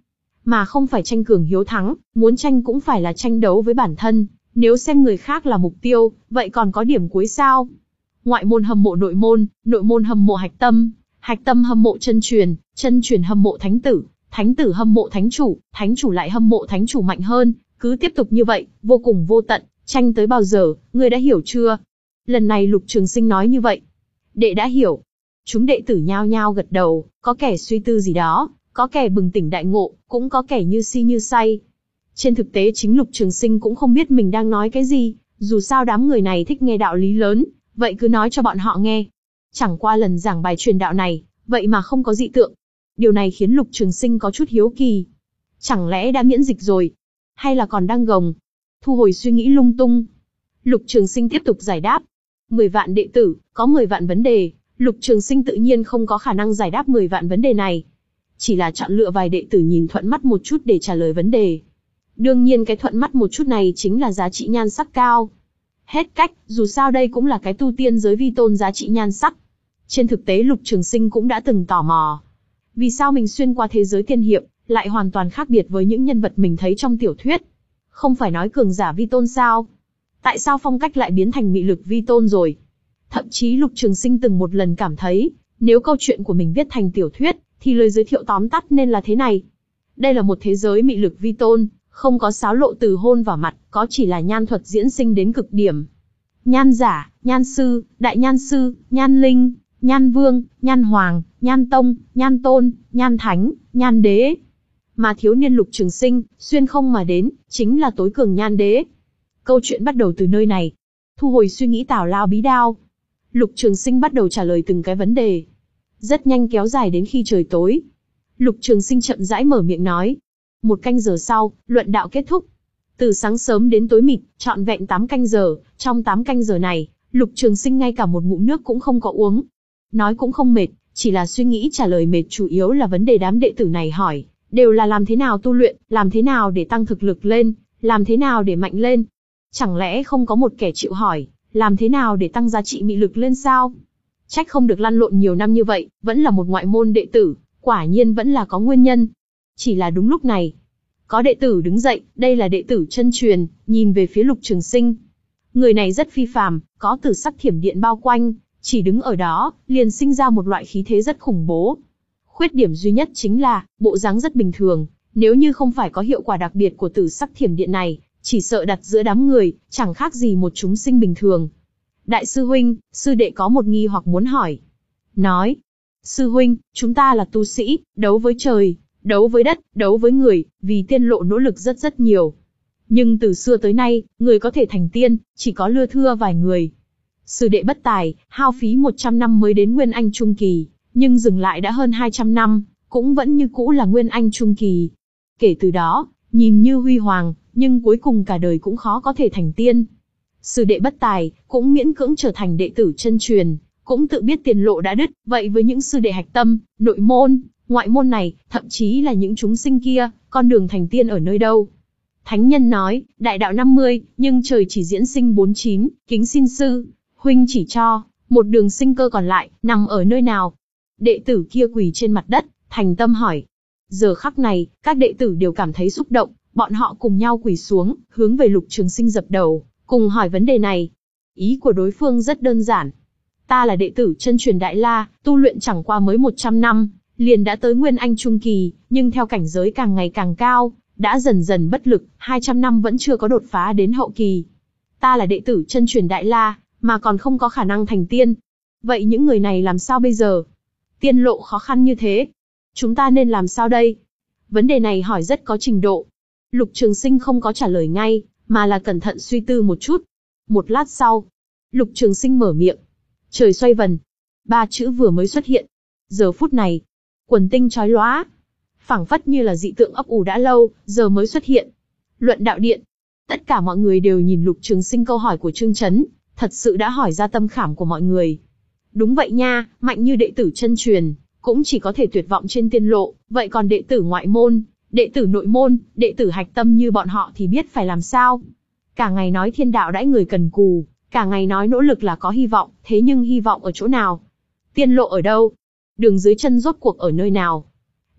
mà không phải tranh cường hiếu thắng, muốn tranh cũng phải là tranh đấu với bản thân, nếu xem người khác là mục tiêu, vậy còn có điểm cuối sao? Ngoại môn hâm mộ nội môn, nội môn hâm mộ hạch tâm, hạch tâm hâm mộ chân truyền, chân truyền hâm mộ thánh tử, thánh tử hâm mộ thánh chủ, thánh chủ lại hâm mộ thánh chủ mạnh hơn, cứ tiếp tục như vậy, vô cùng vô tận, tranh tới bao giờ, ngươi đã hiểu chưa? Lần này Lục Trường Sinh nói như vậy. Đệ đã hiểu. Chúng đệ tử nhao nhao gật đầu, có kẻ suy tư gì đó, có kẻ bừng tỉnh đại ngộ, cũng có kẻ như si như say. Trên thực tế chính Lục Trường Sinh cũng không biết mình đang nói cái gì, dù sao đám người này thích nghe đạo lý lớn, vậy cứ nói cho bọn họ nghe. Chẳng qua lần giảng bài truyền đạo này, vậy mà không có dị tượng. Điều này khiến Lục Trường Sinh có chút hiếu kỳ. Chẳng lẽ đã miễn dịch rồi? Hay là còn đang gồng? Thu hồi suy nghĩ lung tung. Lục Trường Sinh tiếp tục giải đáp. mười vạn đệ tử, có mười vạn vấn đề. Lục Trường Sinh tự nhiên không có khả năng giải đáp mười vạn vấn đề này. Chỉ là chọn lựa vài đệ tử nhìn thuận mắt một chút để trả lời vấn đề. Đương nhiên cái thuận mắt một chút này chính là giá trị nhan sắc cao. Hết cách, dù sao đây cũng là cái tu tiên giới vi tôn giá trị nhan sắc. Trên thực tế Lục Trường Sinh cũng đã từng tò mò. Vì sao mình xuyên qua thế giới tiên hiệp, lại hoàn toàn khác biệt với những nhân vật mình thấy trong tiểu thuyết? Không phải nói cường giả vi tôn sao? Tại sao phong cách lại biến thành mị lực vi tôn rồi? Thậm chí Lục Trường Sinh từng một lần cảm thấy, nếu câu chuyện của mình viết thành tiểu thuyết, thì lời giới thiệu tóm tắt nên là thế này. Đây là một thế giới mị lực vi tôn, không có xáo lộ từ hôn vào mặt, có chỉ là nhan thuật diễn sinh đến cực điểm. Nhan giả, nhan sư, đại nhan sư, nhan linh, nhan vương, nhan hoàng, nhan tông, nhan tôn, nhan thánh, nhan đế. Mà thiếu niên Lục Trường Sinh, xuyên không mà đến, chính là tối cường nhan đế. Câu chuyện bắt đầu từ nơi này. Thu hồi suy nghĩ tào lao bí đao. Lục Trường Sinh bắt đầu trả lời từng cái vấn đề. Rất nhanh kéo dài đến khi trời tối. Lục Trường Sinh chậm rãi mở miệng nói. Một canh giờ sau, luận đạo kết thúc. Từ sáng sớm đến tối mịt, trọn vẹn tám canh giờ, trong tám canh giờ này, Lục Trường Sinh ngay cả một ngụm nước cũng không có uống. Nói cũng không mệt, chỉ là suy nghĩ trả lời mệt, chủ yếu là vấn đề đám đệ tử này hỏi, đều là làm thế nào tu luyện, làm thế nào để tăng thực lực lên, làm thế nào để mạnh lên. Chẳng lẽ không có một kẻ chịu hỏi, làm thế nào để tăng giá trị mị lực lên sao? Trách không được lăn lộn nhiều năm như vậy, vẫn là một ngoại môn đệ tử, quả nhiên vẫn là có nguyên nhân. Chỉ là đúng lúc này, có đệ tử đứng dậy, đây là đệ tử chân truyền, nhìn về phía Lục Trường Sinh. Người này rất phi phàm, có tử sắc thiểm điện bao quanh, chỉ đứng ở đó, liền sinh ra một loại khí thế rất khủng bố. Khuyết điểm duy nhất chính là, bộ dáng rất bình thường, nếu như không phải có hiệu quả đặc biệt của tử sắc thiểm điện này, chỉ sợ đặt giữa đám người, chẳng khác gì một chúng sinh bình thường. Đại sư huynh, sư đệ có một nghi hoặc muốn hỏi. Nói, sư huynh, chúng ta là tu sĩ, đấu với trời, đấu với đất, đấu với người, vì tiên lộ nỗ lực rất rất nhiều. Nhưng từ xưa tới nay, người có thể thành tiên, chỉ có lưa thưa vài người. Sư đệ bất tài, hao phí một trăm năm mới đến Nguyên Anh Trung Kỳ, nhưng dừng lại đã hơn hai trăm năm, cũng vẫn như cũ là Nguyên Anh Trung Kỳ. Kể từ đó, nhìn như huy hoàng, nhưng cuối cùng cả đời cũng khó có thể thành tiên. Sư đệ bất tài, cũng miễn cưỡng trở thành đệ tử chân truyền, cũng tự biết tiền lộ đã đứt, vậy với những sư đệ hạch tâm, nội môn, ngoại môn này, thậm chí là những chúng sinh kia, con đường thành tiên ở nơi đâu? Thánh nhân nói, đại đạo năm mươi, nhưng trời chỉ diễn sinh bốn mươi chín, kính xin sư, huynh chỉ cho, một đường sinh cơ còn lại, nằm ở nơi nào? Đệ tử kia quỳ trên mặt đất, thành tâm hỏi. Giờ khắc này, các đệ tử đều cảm thấy xúc động, bọn họ cùng nhau quỳ xuống, hướng về Lục Trường Sinh dập đầu, cùng hỏi vấn đề này. Ý của đối phương rất đơn giản. Ta là đệ tử chân truyền Đại La, tu luyện chẳng qua mới một trăm năm, liền đã tới Nguyên Anh Trung Kỳ, nhưng theo cảnh giới càng ngày càng cao, đã dần dần bất lực, hai trăm năm vẫn chưa có đột phá đến hậu kỳ. Ta là đệ tử chân truyền Đại La, mà còn không có khả năng thành tiên. Vậy những người này làm sao bây giờ? Tiên lộ khó khăn như thế, chúng ta nên làm sao đây? Vấn đề này hỏi rất có trình độ. Lục Trường Sinh không có trả lời ngay, mà là cẩn thận suy tư một chút. Một lát sau, Lục Trường Sinh mở miệng. Trời xoay vần. Ba chữ vừa mới xuất hiện. Giờ phút này, quần tinh chói lóa. Phảng phất như là dị tượng ấp ủ đã lâu, giờ mới xuất hiện. Luận đạo điện. Tất cả mọi người đều nhìn Lục Trường Sinh câu hỏi của Trương Chấn, thật sự đã hỏi ra tâm khảm của mọi người. Đúng vậy nha, mạnh như đệ tử chân truyền, cũng chỉ có thể tuyệt vọng trên tiên lộ, vậy còn đệ tử ngoại môn, đệ tử nội môn, đệ tử hạch tâm như bọn họ thì biết phải làm sao? Cả ngày nói thiên đạo đãi người cần cù, cả ngày nói nỗ lực là có hy vọng, thế nhưng hy vọng ở chỗ nào? Tiên lộ ở đâu? Đường dưới chân rốt cuộc ở nơi nào?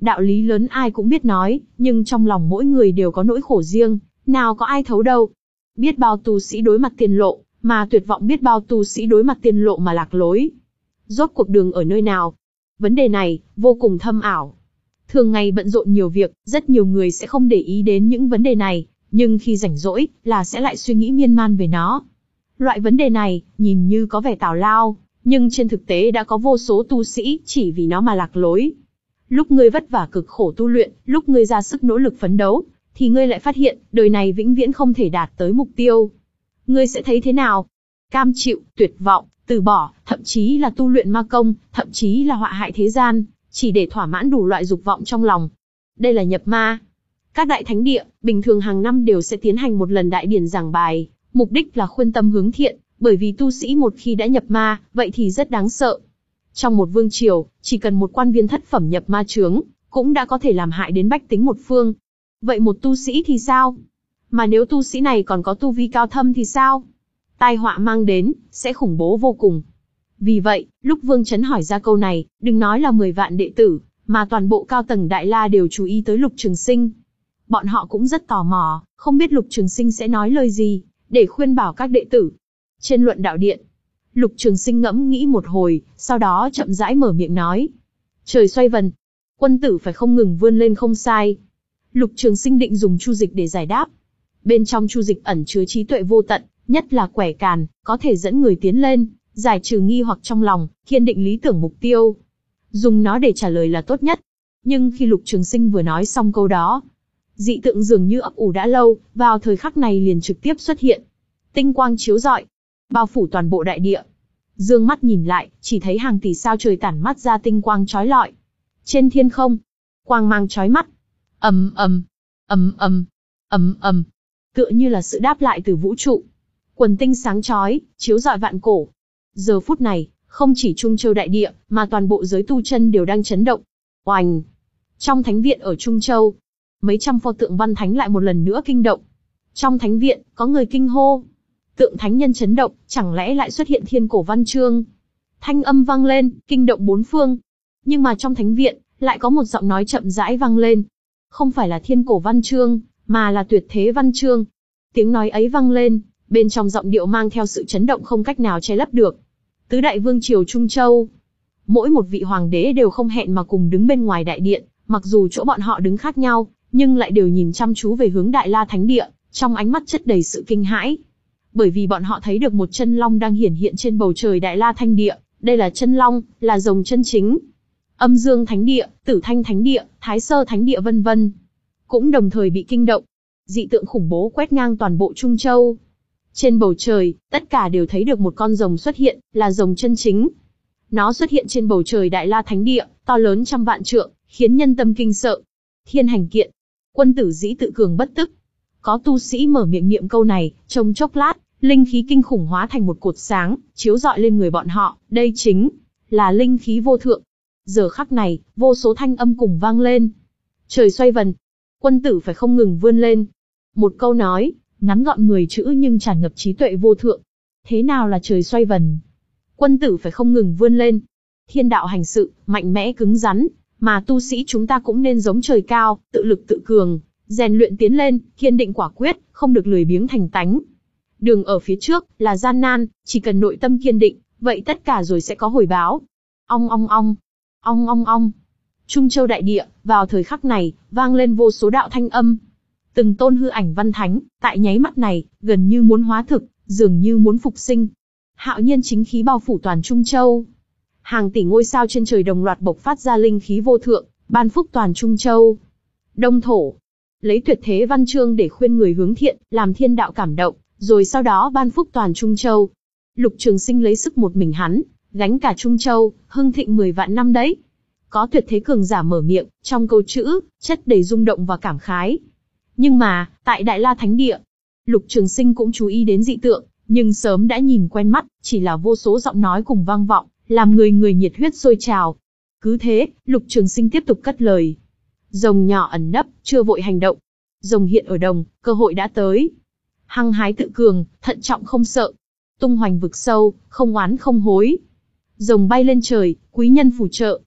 Đạo lý lớn ai cũng biết nói, nhưng trong lòng mỗi người đều có nỗi khổ riêng, nào có ai thấu đâu. Biết bao tu sĩ đối mặt tiên lộ, mà tuyệt vọng, biết bao tu sĩ đối mặt tiên lộ mà lạc lối. Rốt cuộc đường ở nơi nào? Vấn đề này, vô cùng thâm ảo. Thường ngày bận rộn nhiều việc, rất nhiều người sẽ không để ý đến những vấn đề này, nhưng khi rảnh rỗi, là sẽ lại suy nghĩ miên man về nó. Loại vấn đề này, nhìn như có vẻ tào lao, nhưng trên thực tế đã có vô số tu sĩ chỉ vì nó mà lạc lối. Lúc ngươi vất vả cực khổ tu luyện, lúc ngươi ra sức nỗ lực phấn đấu, thì ngươi lại phát hiện, đời này vĩnh viễn không thể đạt tới mục tiêu. Ngươi sẽ thấy thế nào? Cam chịu, tuyệt vọng, từ bỏ, thậm chí là tu luyện ma công, thậm chí là họa hại thế gian, chỉ để thỏa mãn đủ loại dục vọng trong lòng. Đây là nhập ma. Các đại thánh địa, bình thường hàng năm đều sẽ tiến hành một lần đại điển giảng bài, mục đích là khuyên tâm hướng thiện, bởi vì tu sĩ một khi đã nhập ma, vậy thì rất đáng sợ. Trong một vương triều, chỉ cần một quan viên thất phẩm nhập ma chướng, cũng đã có thể làm hại đến bách tính một phương. Vậy một tu sĩ thì sao? Mà nếu tu sĩ này còn có tu vi cao thâm thì sao? Tai họa mang đến, sẽ khủng bố vô cùng. Vì vậy, lúc Vương Chấn hỏi ra câu này, đừng nói là mười vạn đệ tử, mà toàn bộ cao tầng Đại La đều chú ý tới Lục Trường Sinh. Bọn họ cũng rất tò mò, không biết Lục Trường Sinh sẽ nói lời gì, để khuyên bảo các đệ tử. Trên luận đạo điện, Lục Trường Sinh ngẫm nghĩ một hồi, sau đó chậm rãi mở miệng nói. Trời xoay vần, quân tử phải không ngừng vươn lên không sai. Lục Trường Sinh định dùng chu dịch để giải đáp. Bên trong chu dịch ẩn chứa trí tuệ vô tận, nhất là quẻ càn, có thể dẫn người tiến lên, giải trừ nghi hoặc trong lòng, kiên định lý tưởng mục tiêu. Dùng nó để trả lời là tốt nhất. Nhưng khi Lục Trường Sinh vừa nói xong câu đó, dị tượng dường như ấp ủ đã lâu, vào thời khắc này liền trực tiếp xuất hiện. Tinh quang chiếu rọi, bao phủ toàn bộ đại địa. Dương mắt nhìn lại, chỉ thấy hàng tỷ sao trời tản mắt ra tinh quang chói lọi. Trên thiên không, quang mang chói mắt. Ầm ầm, ầm ầm, ầm ầm, tựa như là sự đáp lại từ vũ trụ. Quần tinh sáng chói, chiếu rọi vạn cổ. Giờ phút này, không chỉ Trung Châu đại địa, mà toàn bộ giới tu chân đều đang chấn động. Oành! Trong thánh viện ở Trung Châu, mấy trăm pho tượng văn thánh lại một lần nữa kinh động. Trong thánh viện, có người kinh hô. Tượng thánh nhân chấn động, chẳng lẽ lại xuất hiện thiên cổ văn chương? Thanh âm vang lên, kinh động bốn phương. Nhưng mà trong thánh viện, lại có một giọng nói chậm rãi vang lên. Không phải là thiên cổ văn chương, mà là tuyệt thế văn chương. Tiếng nói ấy vang lên, bên trong giọng điệu mang theo sự chấn động không cách nào che lấp được. Tứ đại vương triều Trung Châu, mỗi một vị hoàng đế đều không hẹn mà cùng đứng bên ngoài đại điện, mặc dù chỗ bọn họ đứng khác nhau, nhưng lại đều nhìn chăm chú về hướng Đại La Thánh Địa, trong ánh mắt chất đầy sự kinh hãi. Bởi vì bọn họ thấy được một chân long đang hiển hiện trên bầu trời Đại La Thánh Địa, đây là chân long, là rồng chân chính. Âm Dương Thánh Địa, Tử Thanh Thánh Địa, Thái Sơ Thánh Địa vân vân, cũng đồng thời bị kinh động. Dị tượng khủng bố quét ngang toàn bộ Trung Châu. Trên bầu trời, tất cả đều thấy được một con rồng xuất hiện, là rồng chân chính. Nó xuất hiện trên bầu trời Đại La Thánh Địa, to lớn trăm vạn trượng, khiến nhân tâm kinh sợ. Thiên hành kiện, quân tử dĩ tự cường bất tức. Có tu sĩ mở miệng niệm câu này, trong chốc lát, linh khí kinh khủng hóa thành một cột sáng, chiếu rọi lên người bọn họ, đây chính là linh khí vô thượng. Giờ khắc này, vô số thanh âm cùng vang lên. Trời xoay vần, quân tử phải không ngừng vươn lên. Một câu nói, ngắn gọn mười chữ nhưng tràn ngập trí tuệ vô thượng. Thế nào là trời xoay vần? Quân tử phải không ngừng vươn lên. Thiên đạo hành sự, mạnh mẽ cứng rắn, mà tu sĩ chúng ta cũng nên giống trời cao, tự lực tự cường, rèn luyện tiến lên, kiên định quả quyết, không được lười biếng thành tánh. Đường ở phía trước, là gian nan, chỉ cần nội tâm kiên định, vậy tất cả rồi sẽ có hồi báo. Ong ong ong, ong ong ong. Trung Châu đại địa, vào thời khắc này, vang lên vô số đạo thanh âm. Từng tôn hư ảnh văn thánh, tại nháy mắt này, gần như muốn hóa thực, dường như muốn phục sinh. Hạo nhiên chính khí bao phủ toàn Trung Châu. Hàng tỷ ngôi sao trên trời đồng loạt bộc phát ra linh khí vô thượng, ban phúc toàn Trung Châu. Đông thổ, lấy tuyệt thế văn chương để khuyên người hướng thiện, làm thiên đạo cảm động, rồi sau đó ban phúc toàn Trung Châu. Lục Trường Sinh lấy sức một mình hắn, gánh cả Trung Châu, hưng thịnh mười vạn năm đấy. Có tuyệt thế cường giả mở miệng, trong câu chữ, chất đầy rung động và cảm khái. Nhưng mà, tại Đại La Thánh Địa, Lục Trường Sinh cũng chú ý đến dị tượng, nhưng sớm đã nhìn quen mắt, chỉ là vô số giọng nói cùng vang vọng, làm người người nhiệt huyết sôi trào. Cứ thế, Lục Trường Sinh tiếp tục cất lời. Rồng nhỏ ẩn nấp, chưa vội hành động. Rồng hiện ở đồng, cơ hội đã tới. Hăng hái tự cường, thận trọng không sợ. Tung hoành vực sâu, không oán không hối. Rồng bay lên trời, quý nhân phù trợ.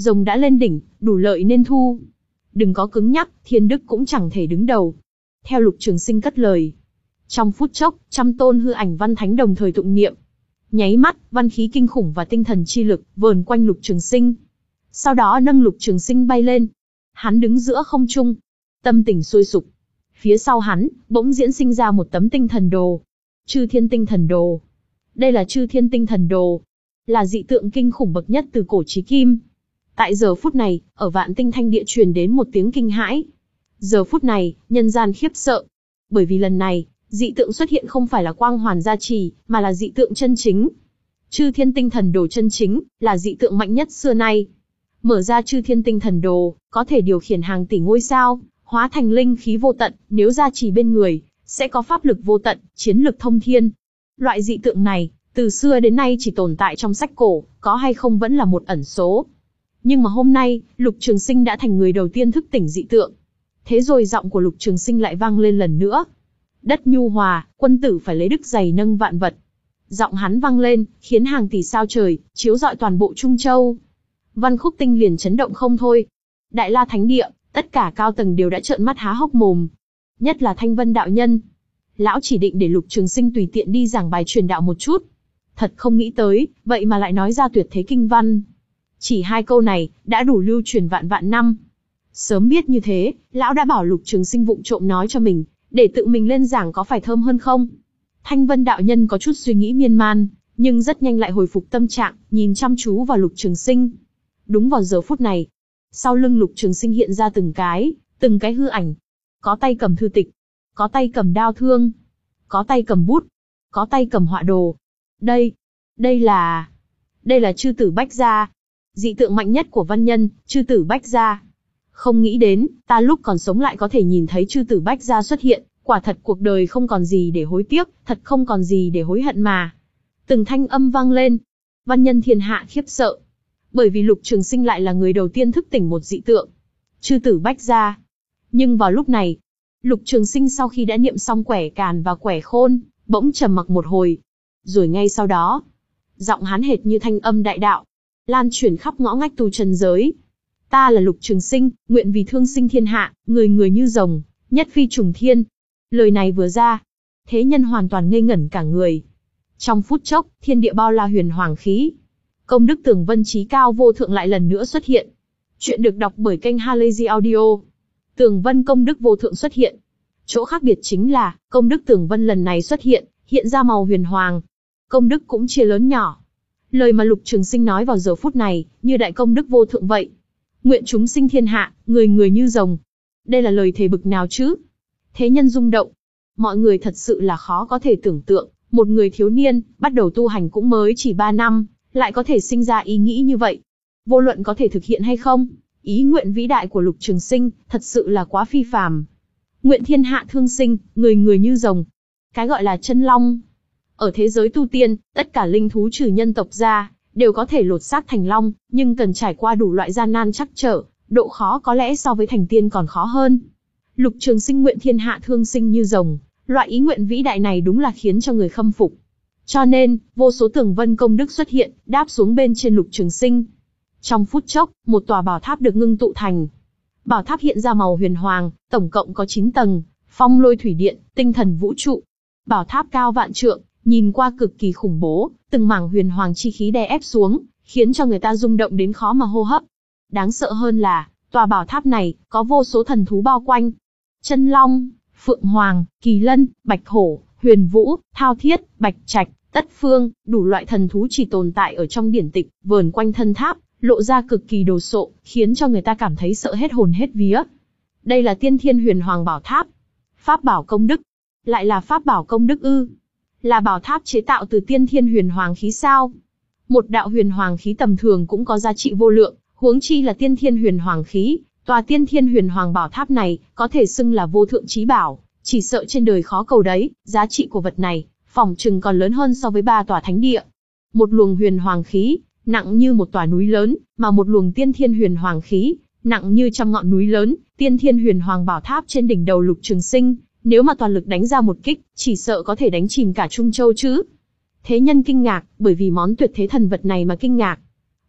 Rồng đã lên đỉnh, đủ lợi nên thu. Đừng có cứng nhắc, thiên đức cũng chẳng thể đứng đầu. Theo Lục Trường Sinh cất lời. Trong phút chốc, trăm tôn hư ảnh văn thánh đồng thời tụng niệm. Nháy mắt, văn khí kinh khủng và tinh thần chi lực vờn quanh Lục Trường Sinh. Sau đó nâng Lục Trường Sinh bay lên. Hắn đứng giữa không trung, tâm tình sôi sục. Phía sau hắn, bỗng diễn sinh ra một tấm tinh thần đồ. Chư Thiên Tinh Thần Đồ. Đây là Chư Thiên Tinh Thần Đồ, là dị tượng kinh khủng bậc nhất từ cổ chí kim. Tại giờ phút này, ở Vạn Tinh Thanh Địa truyền đến một tiếng kinh hãi. Giờ phút này, nhân gian khiếp sợ. Bởi vì lần này, dị tượng xuất hiện không phải là quang hoàn gia trì, mà là dị tượng chân chính. Chư Thiên Tinh Thần Đồ chân chính, là dị tượng mạnh nhất xưa nay. Mở ra Chư Thiên Tinh Thần Đồ, có thể điều khiển hàng tỷ ngôi sao, hóa thành linh khí vô tận, nếu gia trì bên người, sẽ có pháp lực vô tận, chiến lực thông thiên. Loại dị tượng này, từ xưa đến nay chỉ tồn tại trong sách cổ, có hay không vẫn là một ẩn số. Nhưng mà hôm nay, Lục Trường Sinh đã thành người đầu tiên thức tỉnh dị tượng. Thế rồi giọng của Lục Trường Sinh lại vang lên lần nữa. Đất nhu hòa, quân tử phải lấy đức dày nâng vạn vật. Giọng hắn vang lên, khiến hàng tỷ sao trời, chiếu rọi toàn bộ Trung Châu. Văn Khúc Tinh liền chấn động không thôi. Đại La Thánh Địa, tất cả cao tầng đều đã trợn mắt há hốc mồm. Nhất là Thanh Vân đạo nhân. Lão chỉ định để Lục Trường Sinh tùy tiện đi giảng bài truyền đạo một chút. Thật không nghĩ tới, vậy mà lại nói ra tuyệt thế kinh văn. Chỉ hai câu này, đã đủ lưu truyền vạn vạn năm. Sớm biết như thế, lão đã bảo Lục Trường Sinh vụng trộm nói cho mình, để tự mình lên giảng có phải thơm hơn không? Thanh Vân đạo nhân có chút suy nghĩ miên man, nhưng rất nhanh lại hồi phục tâm trạng, nhìn chăm chú vào Lục Trường Sinh. Đúng vào giờ phút này, sau lưng Lục Trường Sinh hiện ra từng cái, từng cái hư ảnh. Có tay cầm thư tịch, có tay cầm đao thương, có tay cầm bút, có tay cầm họa đồ. Đây, đây là... Đây là Chư Tử Bách Gia. Dị tượng mạnh nhất của văn nhân, Chư Tử Bách Gia. Không nghĩ đến, ta lúc còn sống lại có thể nhìn thấy Chư Tử Bách Gia xuất hiện, quả thật cuộc đời không còn gì để hối tiếc, thật không còn gì để hối hận mà. Từng thanh âm vang lên. Văn nhân thiên hạ khiếp sợ. Bởi vì Lục Trường Sinh lại là người đầu tiên thức tỉnh một dị tượng. Chư Tử Bách Gia. Nhưng vào lúc này, Lục Trường Sinh sau khi đã niệm xong quẻ càn và quẻ khôn, bỗng trầm mặc một hồi. Rồi ngay sau đó, giọng hắn hệt như thanh âm đại đạo, lan truyền khắp ngõ ngách tu chân giới. Ta là Lục Trường Sinh, nguyện vì thương sinh thiên hạ, người người như rồng, nhất phi trùng thiên. Lời này vừa ra, thế nhân hoàn toàn ngây ngẩn cả người. Trong phút chốc, thiên địa bao la huyền hoàng khí. Công đức Tường Vân chí cao vô thượng lại lần nữa xuất hiện. Chuyện được đọc bởi kênh Halazy Audio. Tường Vân công đức vô thượng xuất hiện. Chỗ khác biệt chính là, công đức Tường Vân lần này xuất hiện, hiện ra màu huyền hoàng. Công đức cũng chia lớn nhỏ. Lời mà Lục Trường Sinh nói vào giờ phút này, như đại công đức vô thượng vậy. Nguyện chúng sinh thiên hạ, người người như rồng. Đây là lời thề bực nào chứ? Thế nhân rung động. Mọi người thật sự là khó có thể tưởng tượng, một người thiếu niên, bắt đầu tu hành cũng mới chỉ ba năm, lại có thể sinh ra ý nghĩ như vậy. Vô luận có thể thực hiện hay không, ý nguyện vĩ đại của Lục Trường Sinh, thật sự là quá phi phàm. Nguyện thiên hạ thương sinh, người người như rồng. Cái gọi là chân long. Ở thế giới tu tiên, tất cả linh thú trừ nhân tộc ra, đều có thể lột xác thành long, nhưng cần trải qua đủ loại gian nan trắc trở, độ khó có lẽ so với thành tiên còn khó hơn. Lục Trường Sinh nguyện thiên hạ thương sinh như rồng, loại ý nguyện vĩ đại này đúng là khiến cho người khâm phục. Cho nên, vô số tường vân công đức xuất hiện, đáp xuống bên trên Lục Trường Sinh. Trong phút chốc, một tòa bảo tháp được ngưng tụ thành. Bảo tháp hiện ra màu huyền hoàng, tổng cộng có chín tầng, phong lôi thủy điện, tinh thần vũ trụ. Bảo tháp cao vạn trượng, nhìn qua cực kỳ khủng bố, từng mảng huyền hoàng chi khí đè ép xuống, khiến cho người ta rung động đến khó mà hô hấp. Đáng sợ hơn là, tòa bảo tháp này, có vô số thần thú bao quanh. Chân long, phượng hoàng, kỳ lân, bạch hổ, huyền vũ, thao thiết, bạch trạch, tất phương, đủ loại thần thú chỉ tồn tại ở trong điển tịch, vờn quanh thân tháp, lộ ra cực kỳ đồ sộ, khiến cho người ta cảm thấy sợ hết hồn hết vía. Đây là Tiên Thiên Huyền Hoàng Bảo Tháp. Pháp bảo công đức. Lại là pháp bảo công đức ư? Là bảo tháp chế tạo từ Tiên Thiên Huyền Hoàng khí sao? Một đạo huyền hoàng khí tầm thường cũng có giá trị vô lượng, huống chi là Tiên Thiên Huyền Hoàng khí. Tòa Tiên Thiên Huyền Hoàng Bảo Tháp này, có thể xưng là vô thượng chí bảo, chỉ sợ trên đời khó cầu đấy, giá trị của vật này, phỏng chừng còn lớn hơn so với ba tòa thánh địa. Một luồng huyền hoàng khí, nặng như một tòa núi lớn, mà một luồng Tiên Thiên Huyền Hoàng khí, nặng như trăm ngọn núi lớn, Tiên Thiên Huyền Hoàng Bảo Tháp trên đỉnh đầu Lục Trường Sinh, nếu mà toàn lực đánh ra một kích, chỉ sợ có thể đánh chìm cả Trung Châu chứ. Thế nhân kinh ngạc, bởi vì món tuyệt thế thần vật này mà kinh ngạc.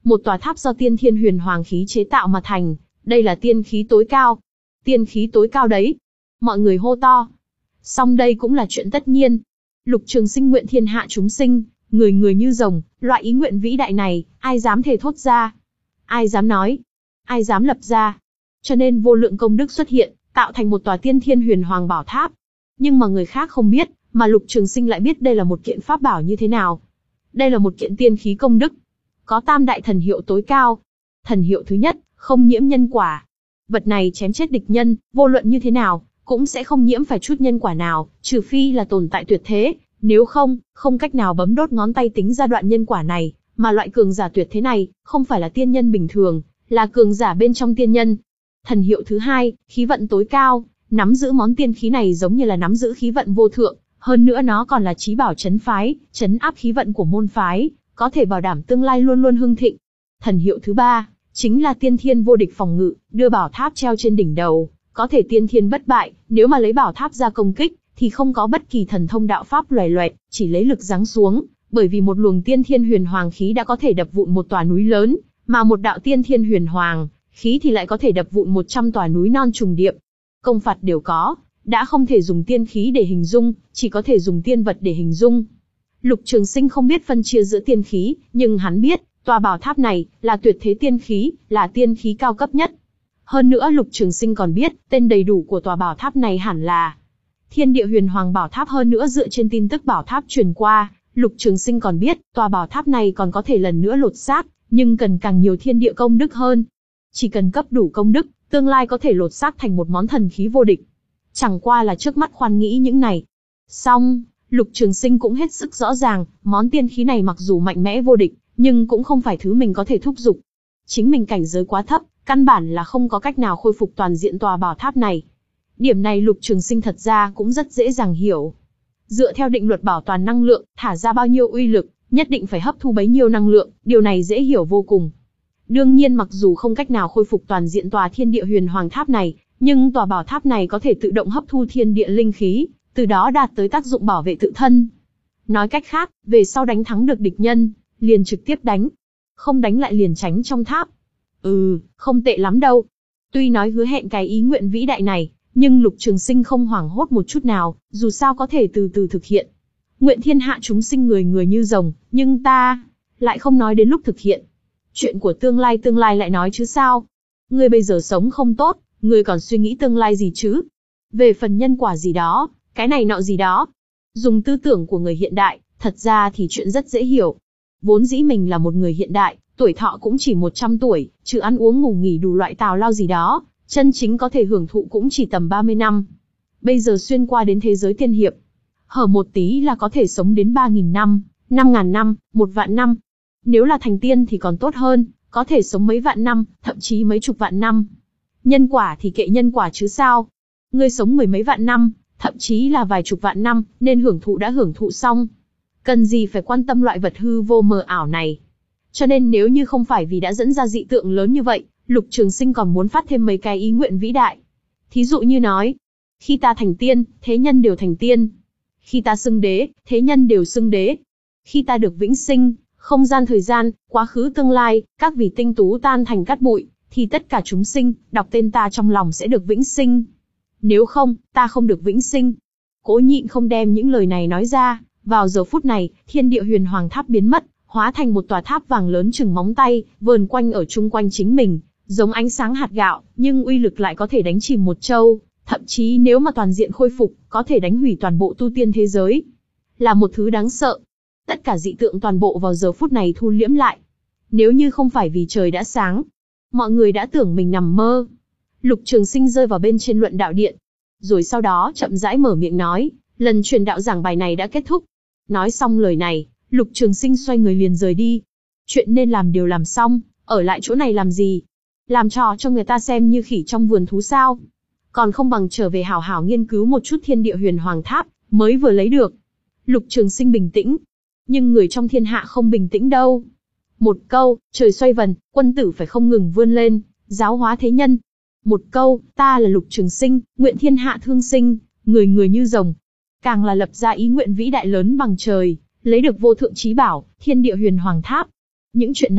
Một tòa tháp do tiên thiên huyền hoàng khí chế tạo mà thành, đây là tiên khí tối cao. Tiên khí tối cao đấy. Mọi người hô to. Song đây cũng là chuyện tất nhiên. Lục Trường Sinh nguyện thiên hạ chúng sinh, người người như rồng, loại ý nguyện vĩ đại này, ai dám thề thốt ra? Ai dám nói? Ai dám lập ra? Cho nên vô lượng công đức xuất hiện, tạo thành một tòa tiên thiên huyền hoàng bảo tháp. Nhưng mà người khác không biết, mà Lục Trường Sinh lại biết đây là một kiện pháp bảo như thế nào. Đây là một kiện tiên khí công đức. Có tam đại thần hiệu tối cao. Thần hiệu thứ nhất, không nhiễm nhân quả. Vật này chém chết địch nhân, vô luận như thế nào, cũng sẽ không nhiễm phải chút nhân quả nào, trừ phi là tồn tại tuyệt thế. Nếu không, không cách nào bấm đốt ngón tay tính ra đoạn nhân quả này, mà loại cường giả tuyệt thế này, không phải là tiên nhân bình thường, là cường giả bên trong tiên nhân. Thần hiệu thứ hai, khí vận tối cao, nắm giữ món tiên khí này giống như là nắm giữ khí vận vô thượng, hơn nữa nó còn là chí bảo trấn phái, trấn áp khí vận của môn phái, có thể bảo đảm tương lai luôn luôn hưng thịnh. Thần hiệu thứ ba, chính là tiên thiên vô địch phòng ngự, đưa bảo tháp treo trên đỉnh đầu, có thể tiên thiên bất bại, nếu mà lấy bảo tháp ra công kích, thì không có bất kỳ thần thông đạo pháp loè loẹt, chỉ lấy lực giáng xuống, bởi vì một luồng tiên thiên huyền hoàng khí đã có thể đập vụn một tòa núi lớn, mà một đạo tiên thiên huyền hoàng khí thì lại có thể đập vụn một trăm tòa núi non trùng điệp. Công phạt đều có, đã không thể dùng tiên khí để hình dung, chỉ có thể dùng tiên vật để hình dung. Lục Trường Sinh không biết phân chia giữa tiên khí, nhưng hắn biết, tòa bảo tháp này là tuyệt thế tiên khí, là tiên khí cao cấp nhất. Hơn nữa Lục Trường Sinh còn biết, tên đầy đủ của tòa bảo tháp này hẳn là Thiên Địa Huyền Hoàng Bảo Tháp. Hơn nữa dựa trên tin tức bảo tháp truyền qua, Lục Trường Sinh còn biết, tòa bảo tháp này còn có thể lần nữa lột xác, nhưng cần càng nhiều thiên địa công đức hơn. Chỉ cần cấp đủ công đức, tương lai có thể lột xác thành một món thần khí vô địch. Chẳng qua là trước mắt khoan nghĩ những này. Song, Lục Trường Sinh cũng hết sức rõ ràng, món tiên khí này mặc dù mạnh mẽ vô địch, nhưng cũng không phải thứ mình có thể thúc giục. Chính mình cảnh giới quá thấp, căn bản là không có cách nào khôi phục toàn diện tòa bảo tháp này. Điểm này Lục Trường Sinh thật ra cũng rất dễ dàng hiểu. Dựa theo định luật bảo toàn năng lượng, thả ra bao nhiêu uy lực, nhất định phải hấp thu bấy nhiêu năng lượng, điều này dễ hiểu vô cùng. Đương nhiên mặc dù không cách nào khôi phục toàn diện tòa Thiên Địa Huyền Hoàng Tháp này, nhưng tòa bảo tháp này có thể tự động hấp thu thiên địa linh khí, từ đó đạt tới tác dụng bảo vệ tự thân. Nói cách khác, về sau đánh thắng được địch nhân, liền trực tiếp đánh. Không đánh lại liền tránh trong tháp. Ừ, không tệ lắm đâu. Tuy nói hứa hẹn cái ý nguyện vĩ đại này, nhưng Lục Trường Sinh không hoảng hốt một chút nào, dù sao có thể từ từ thực hiện. Nguyện thiên hạ chúng sinh người người như rồng, nhưng ta lại không nói đến lúc thực hiện. Chuyện của tương lai tương lai lại nói chứ sao. Ngươi bây giờ sống không tốt, ngươi còn suy nghĩ tương lai gì chứ? Về phần nhân quả gì đó, cái này nọ gì đó. Dùng tư tưởng của người hiện đại, thật ra thì chuyện rất dễ hiểu. Vốn dĩ mình là một người hiện đại, tuổi thọ cũng chỉ một trăm tuổi, chứ ăn uống ngủ nghỉ đủ loại tào lao gì đó, chân chính có thể hưởng thụ cũng chỉ tầm ba mươi năm. Bây giờ xuyên qua đến thế giới tiên hiệp, hở một tí là có thể sống đến ba nghìn năm, năm ngàn năm, một vạn năm. Nếu là thành tiên thì còn tốt hơn, có thể sống mấy vạn năm, thậm chí mấy chục vạn năm. Nhân quả thì kệ nhân quả chứ sao. Ngươi sống mười mấy vạn năm, thậm chí là vài chục vạn năm, nên hưởng thụ đã hưởng thụ xong. Cần gì phải quan tâm loại vật hư vô mờ ảo này. Cho nên nếu như không phải vì đã dẫn ra dị tượng lớn như vậy, Lục Trường Sinh còn muốn phát thêm mấy cái ý nguyện vĩ đại. Thí dụ như nói, khi ta thành tiên, thế nhân đều thành tiên. Khi ta xưng đế, thế nhân đều xưng đế. Khi ta được vĩnh sinh, không gian thời gian, quá khứ tương lai, các vì tinh tú tan thành cát bụi, thì tất cả chúng sinh, đọc tên ta trong lòng sẽ được vĩnh sinh. Nếu không, ta không được vĩnh sinh. Cố nhịn không đem những lời này nói ra, vào giờ phút này, Thiên Địa Huyền Hoàng Tháp biến mất, hóa thành một tòa tháp vàng lớn chừng móng tay, vờn quanh ở chung quanh chính mình, giống ánh sáng hạt gạo, nhưng uy lực lại có thể đánh chìm một châu, thậm chí nếu mà toàn diện khôi phục, có thể đánh hủy toàn bộ tu tiên thế giới. Là một thứ đáng sợ. Tất cả dị tượng toàn bộ vào giờ phút này thu liễm lại. Nếu như không phải vì trời đã sáng, mọi người đã tưởng mình nằm mơ. Lục Trường Sinh rơi vào bên trên luận đạo điện, rồi sau đó chậm rãi mở miệng nói, lần truyền đạo giảng bài này đã kết thúc. Nói xong lời này, Lục Trường Sinh xoay người liền rời đi. Chuyện nên làm đều làm xong, ở lại chỗ này làm gì? Làm trò cho người ta xem như khỉ trong vườn thú sao? Còn không bằng trở về hảo hảo nghiên cứu một chút Thiên Địa Huyền Hoàng Tháp, mới vừa lấy được. Lục Trường Sinh bình tĩnh. Nhưng người trong thiên hạ không bình tĩnh đâu. Một câu, trời xoay vần, quân tử phải không ngừng vươn lên, giáo hóa thế nhân. Một câu, ta là Lục Trường Sinh, nguyện thiên hạ thương sinh, người người như rồng. Càng là lập ra ý nguyện vĩ đại lớn bằng trời, lấy được vô thượng chí bảo, Thiên Địa Huyền Hoàng Tháp. Những chuyện này,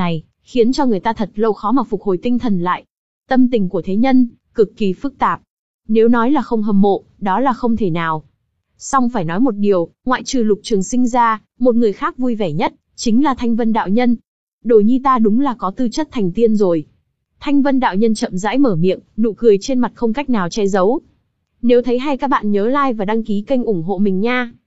khiến cho người ta thật lâu khó mà phục hồi tinh thần lại. Tâm tình của thế nhân, cực kỳ phức tạp. Nếu nói là không hâm mộ, đó là không thể nào. Song phải nói một điều, ngoại trừ Lục Trường Sinh ra, một người khác vui vẻ nhất, chính là Thanh Vân đạo nhân. Đồ nhi ta đúng là có tư chất thành tiên rồi. Thanh Vân đạo nhân chậm rãi mở miệng, nụ cười trên mặt không cách nào che giấu. Nếu thấy hay các bạn nhớ like và đăng ký kênh ủng hộ mình nha.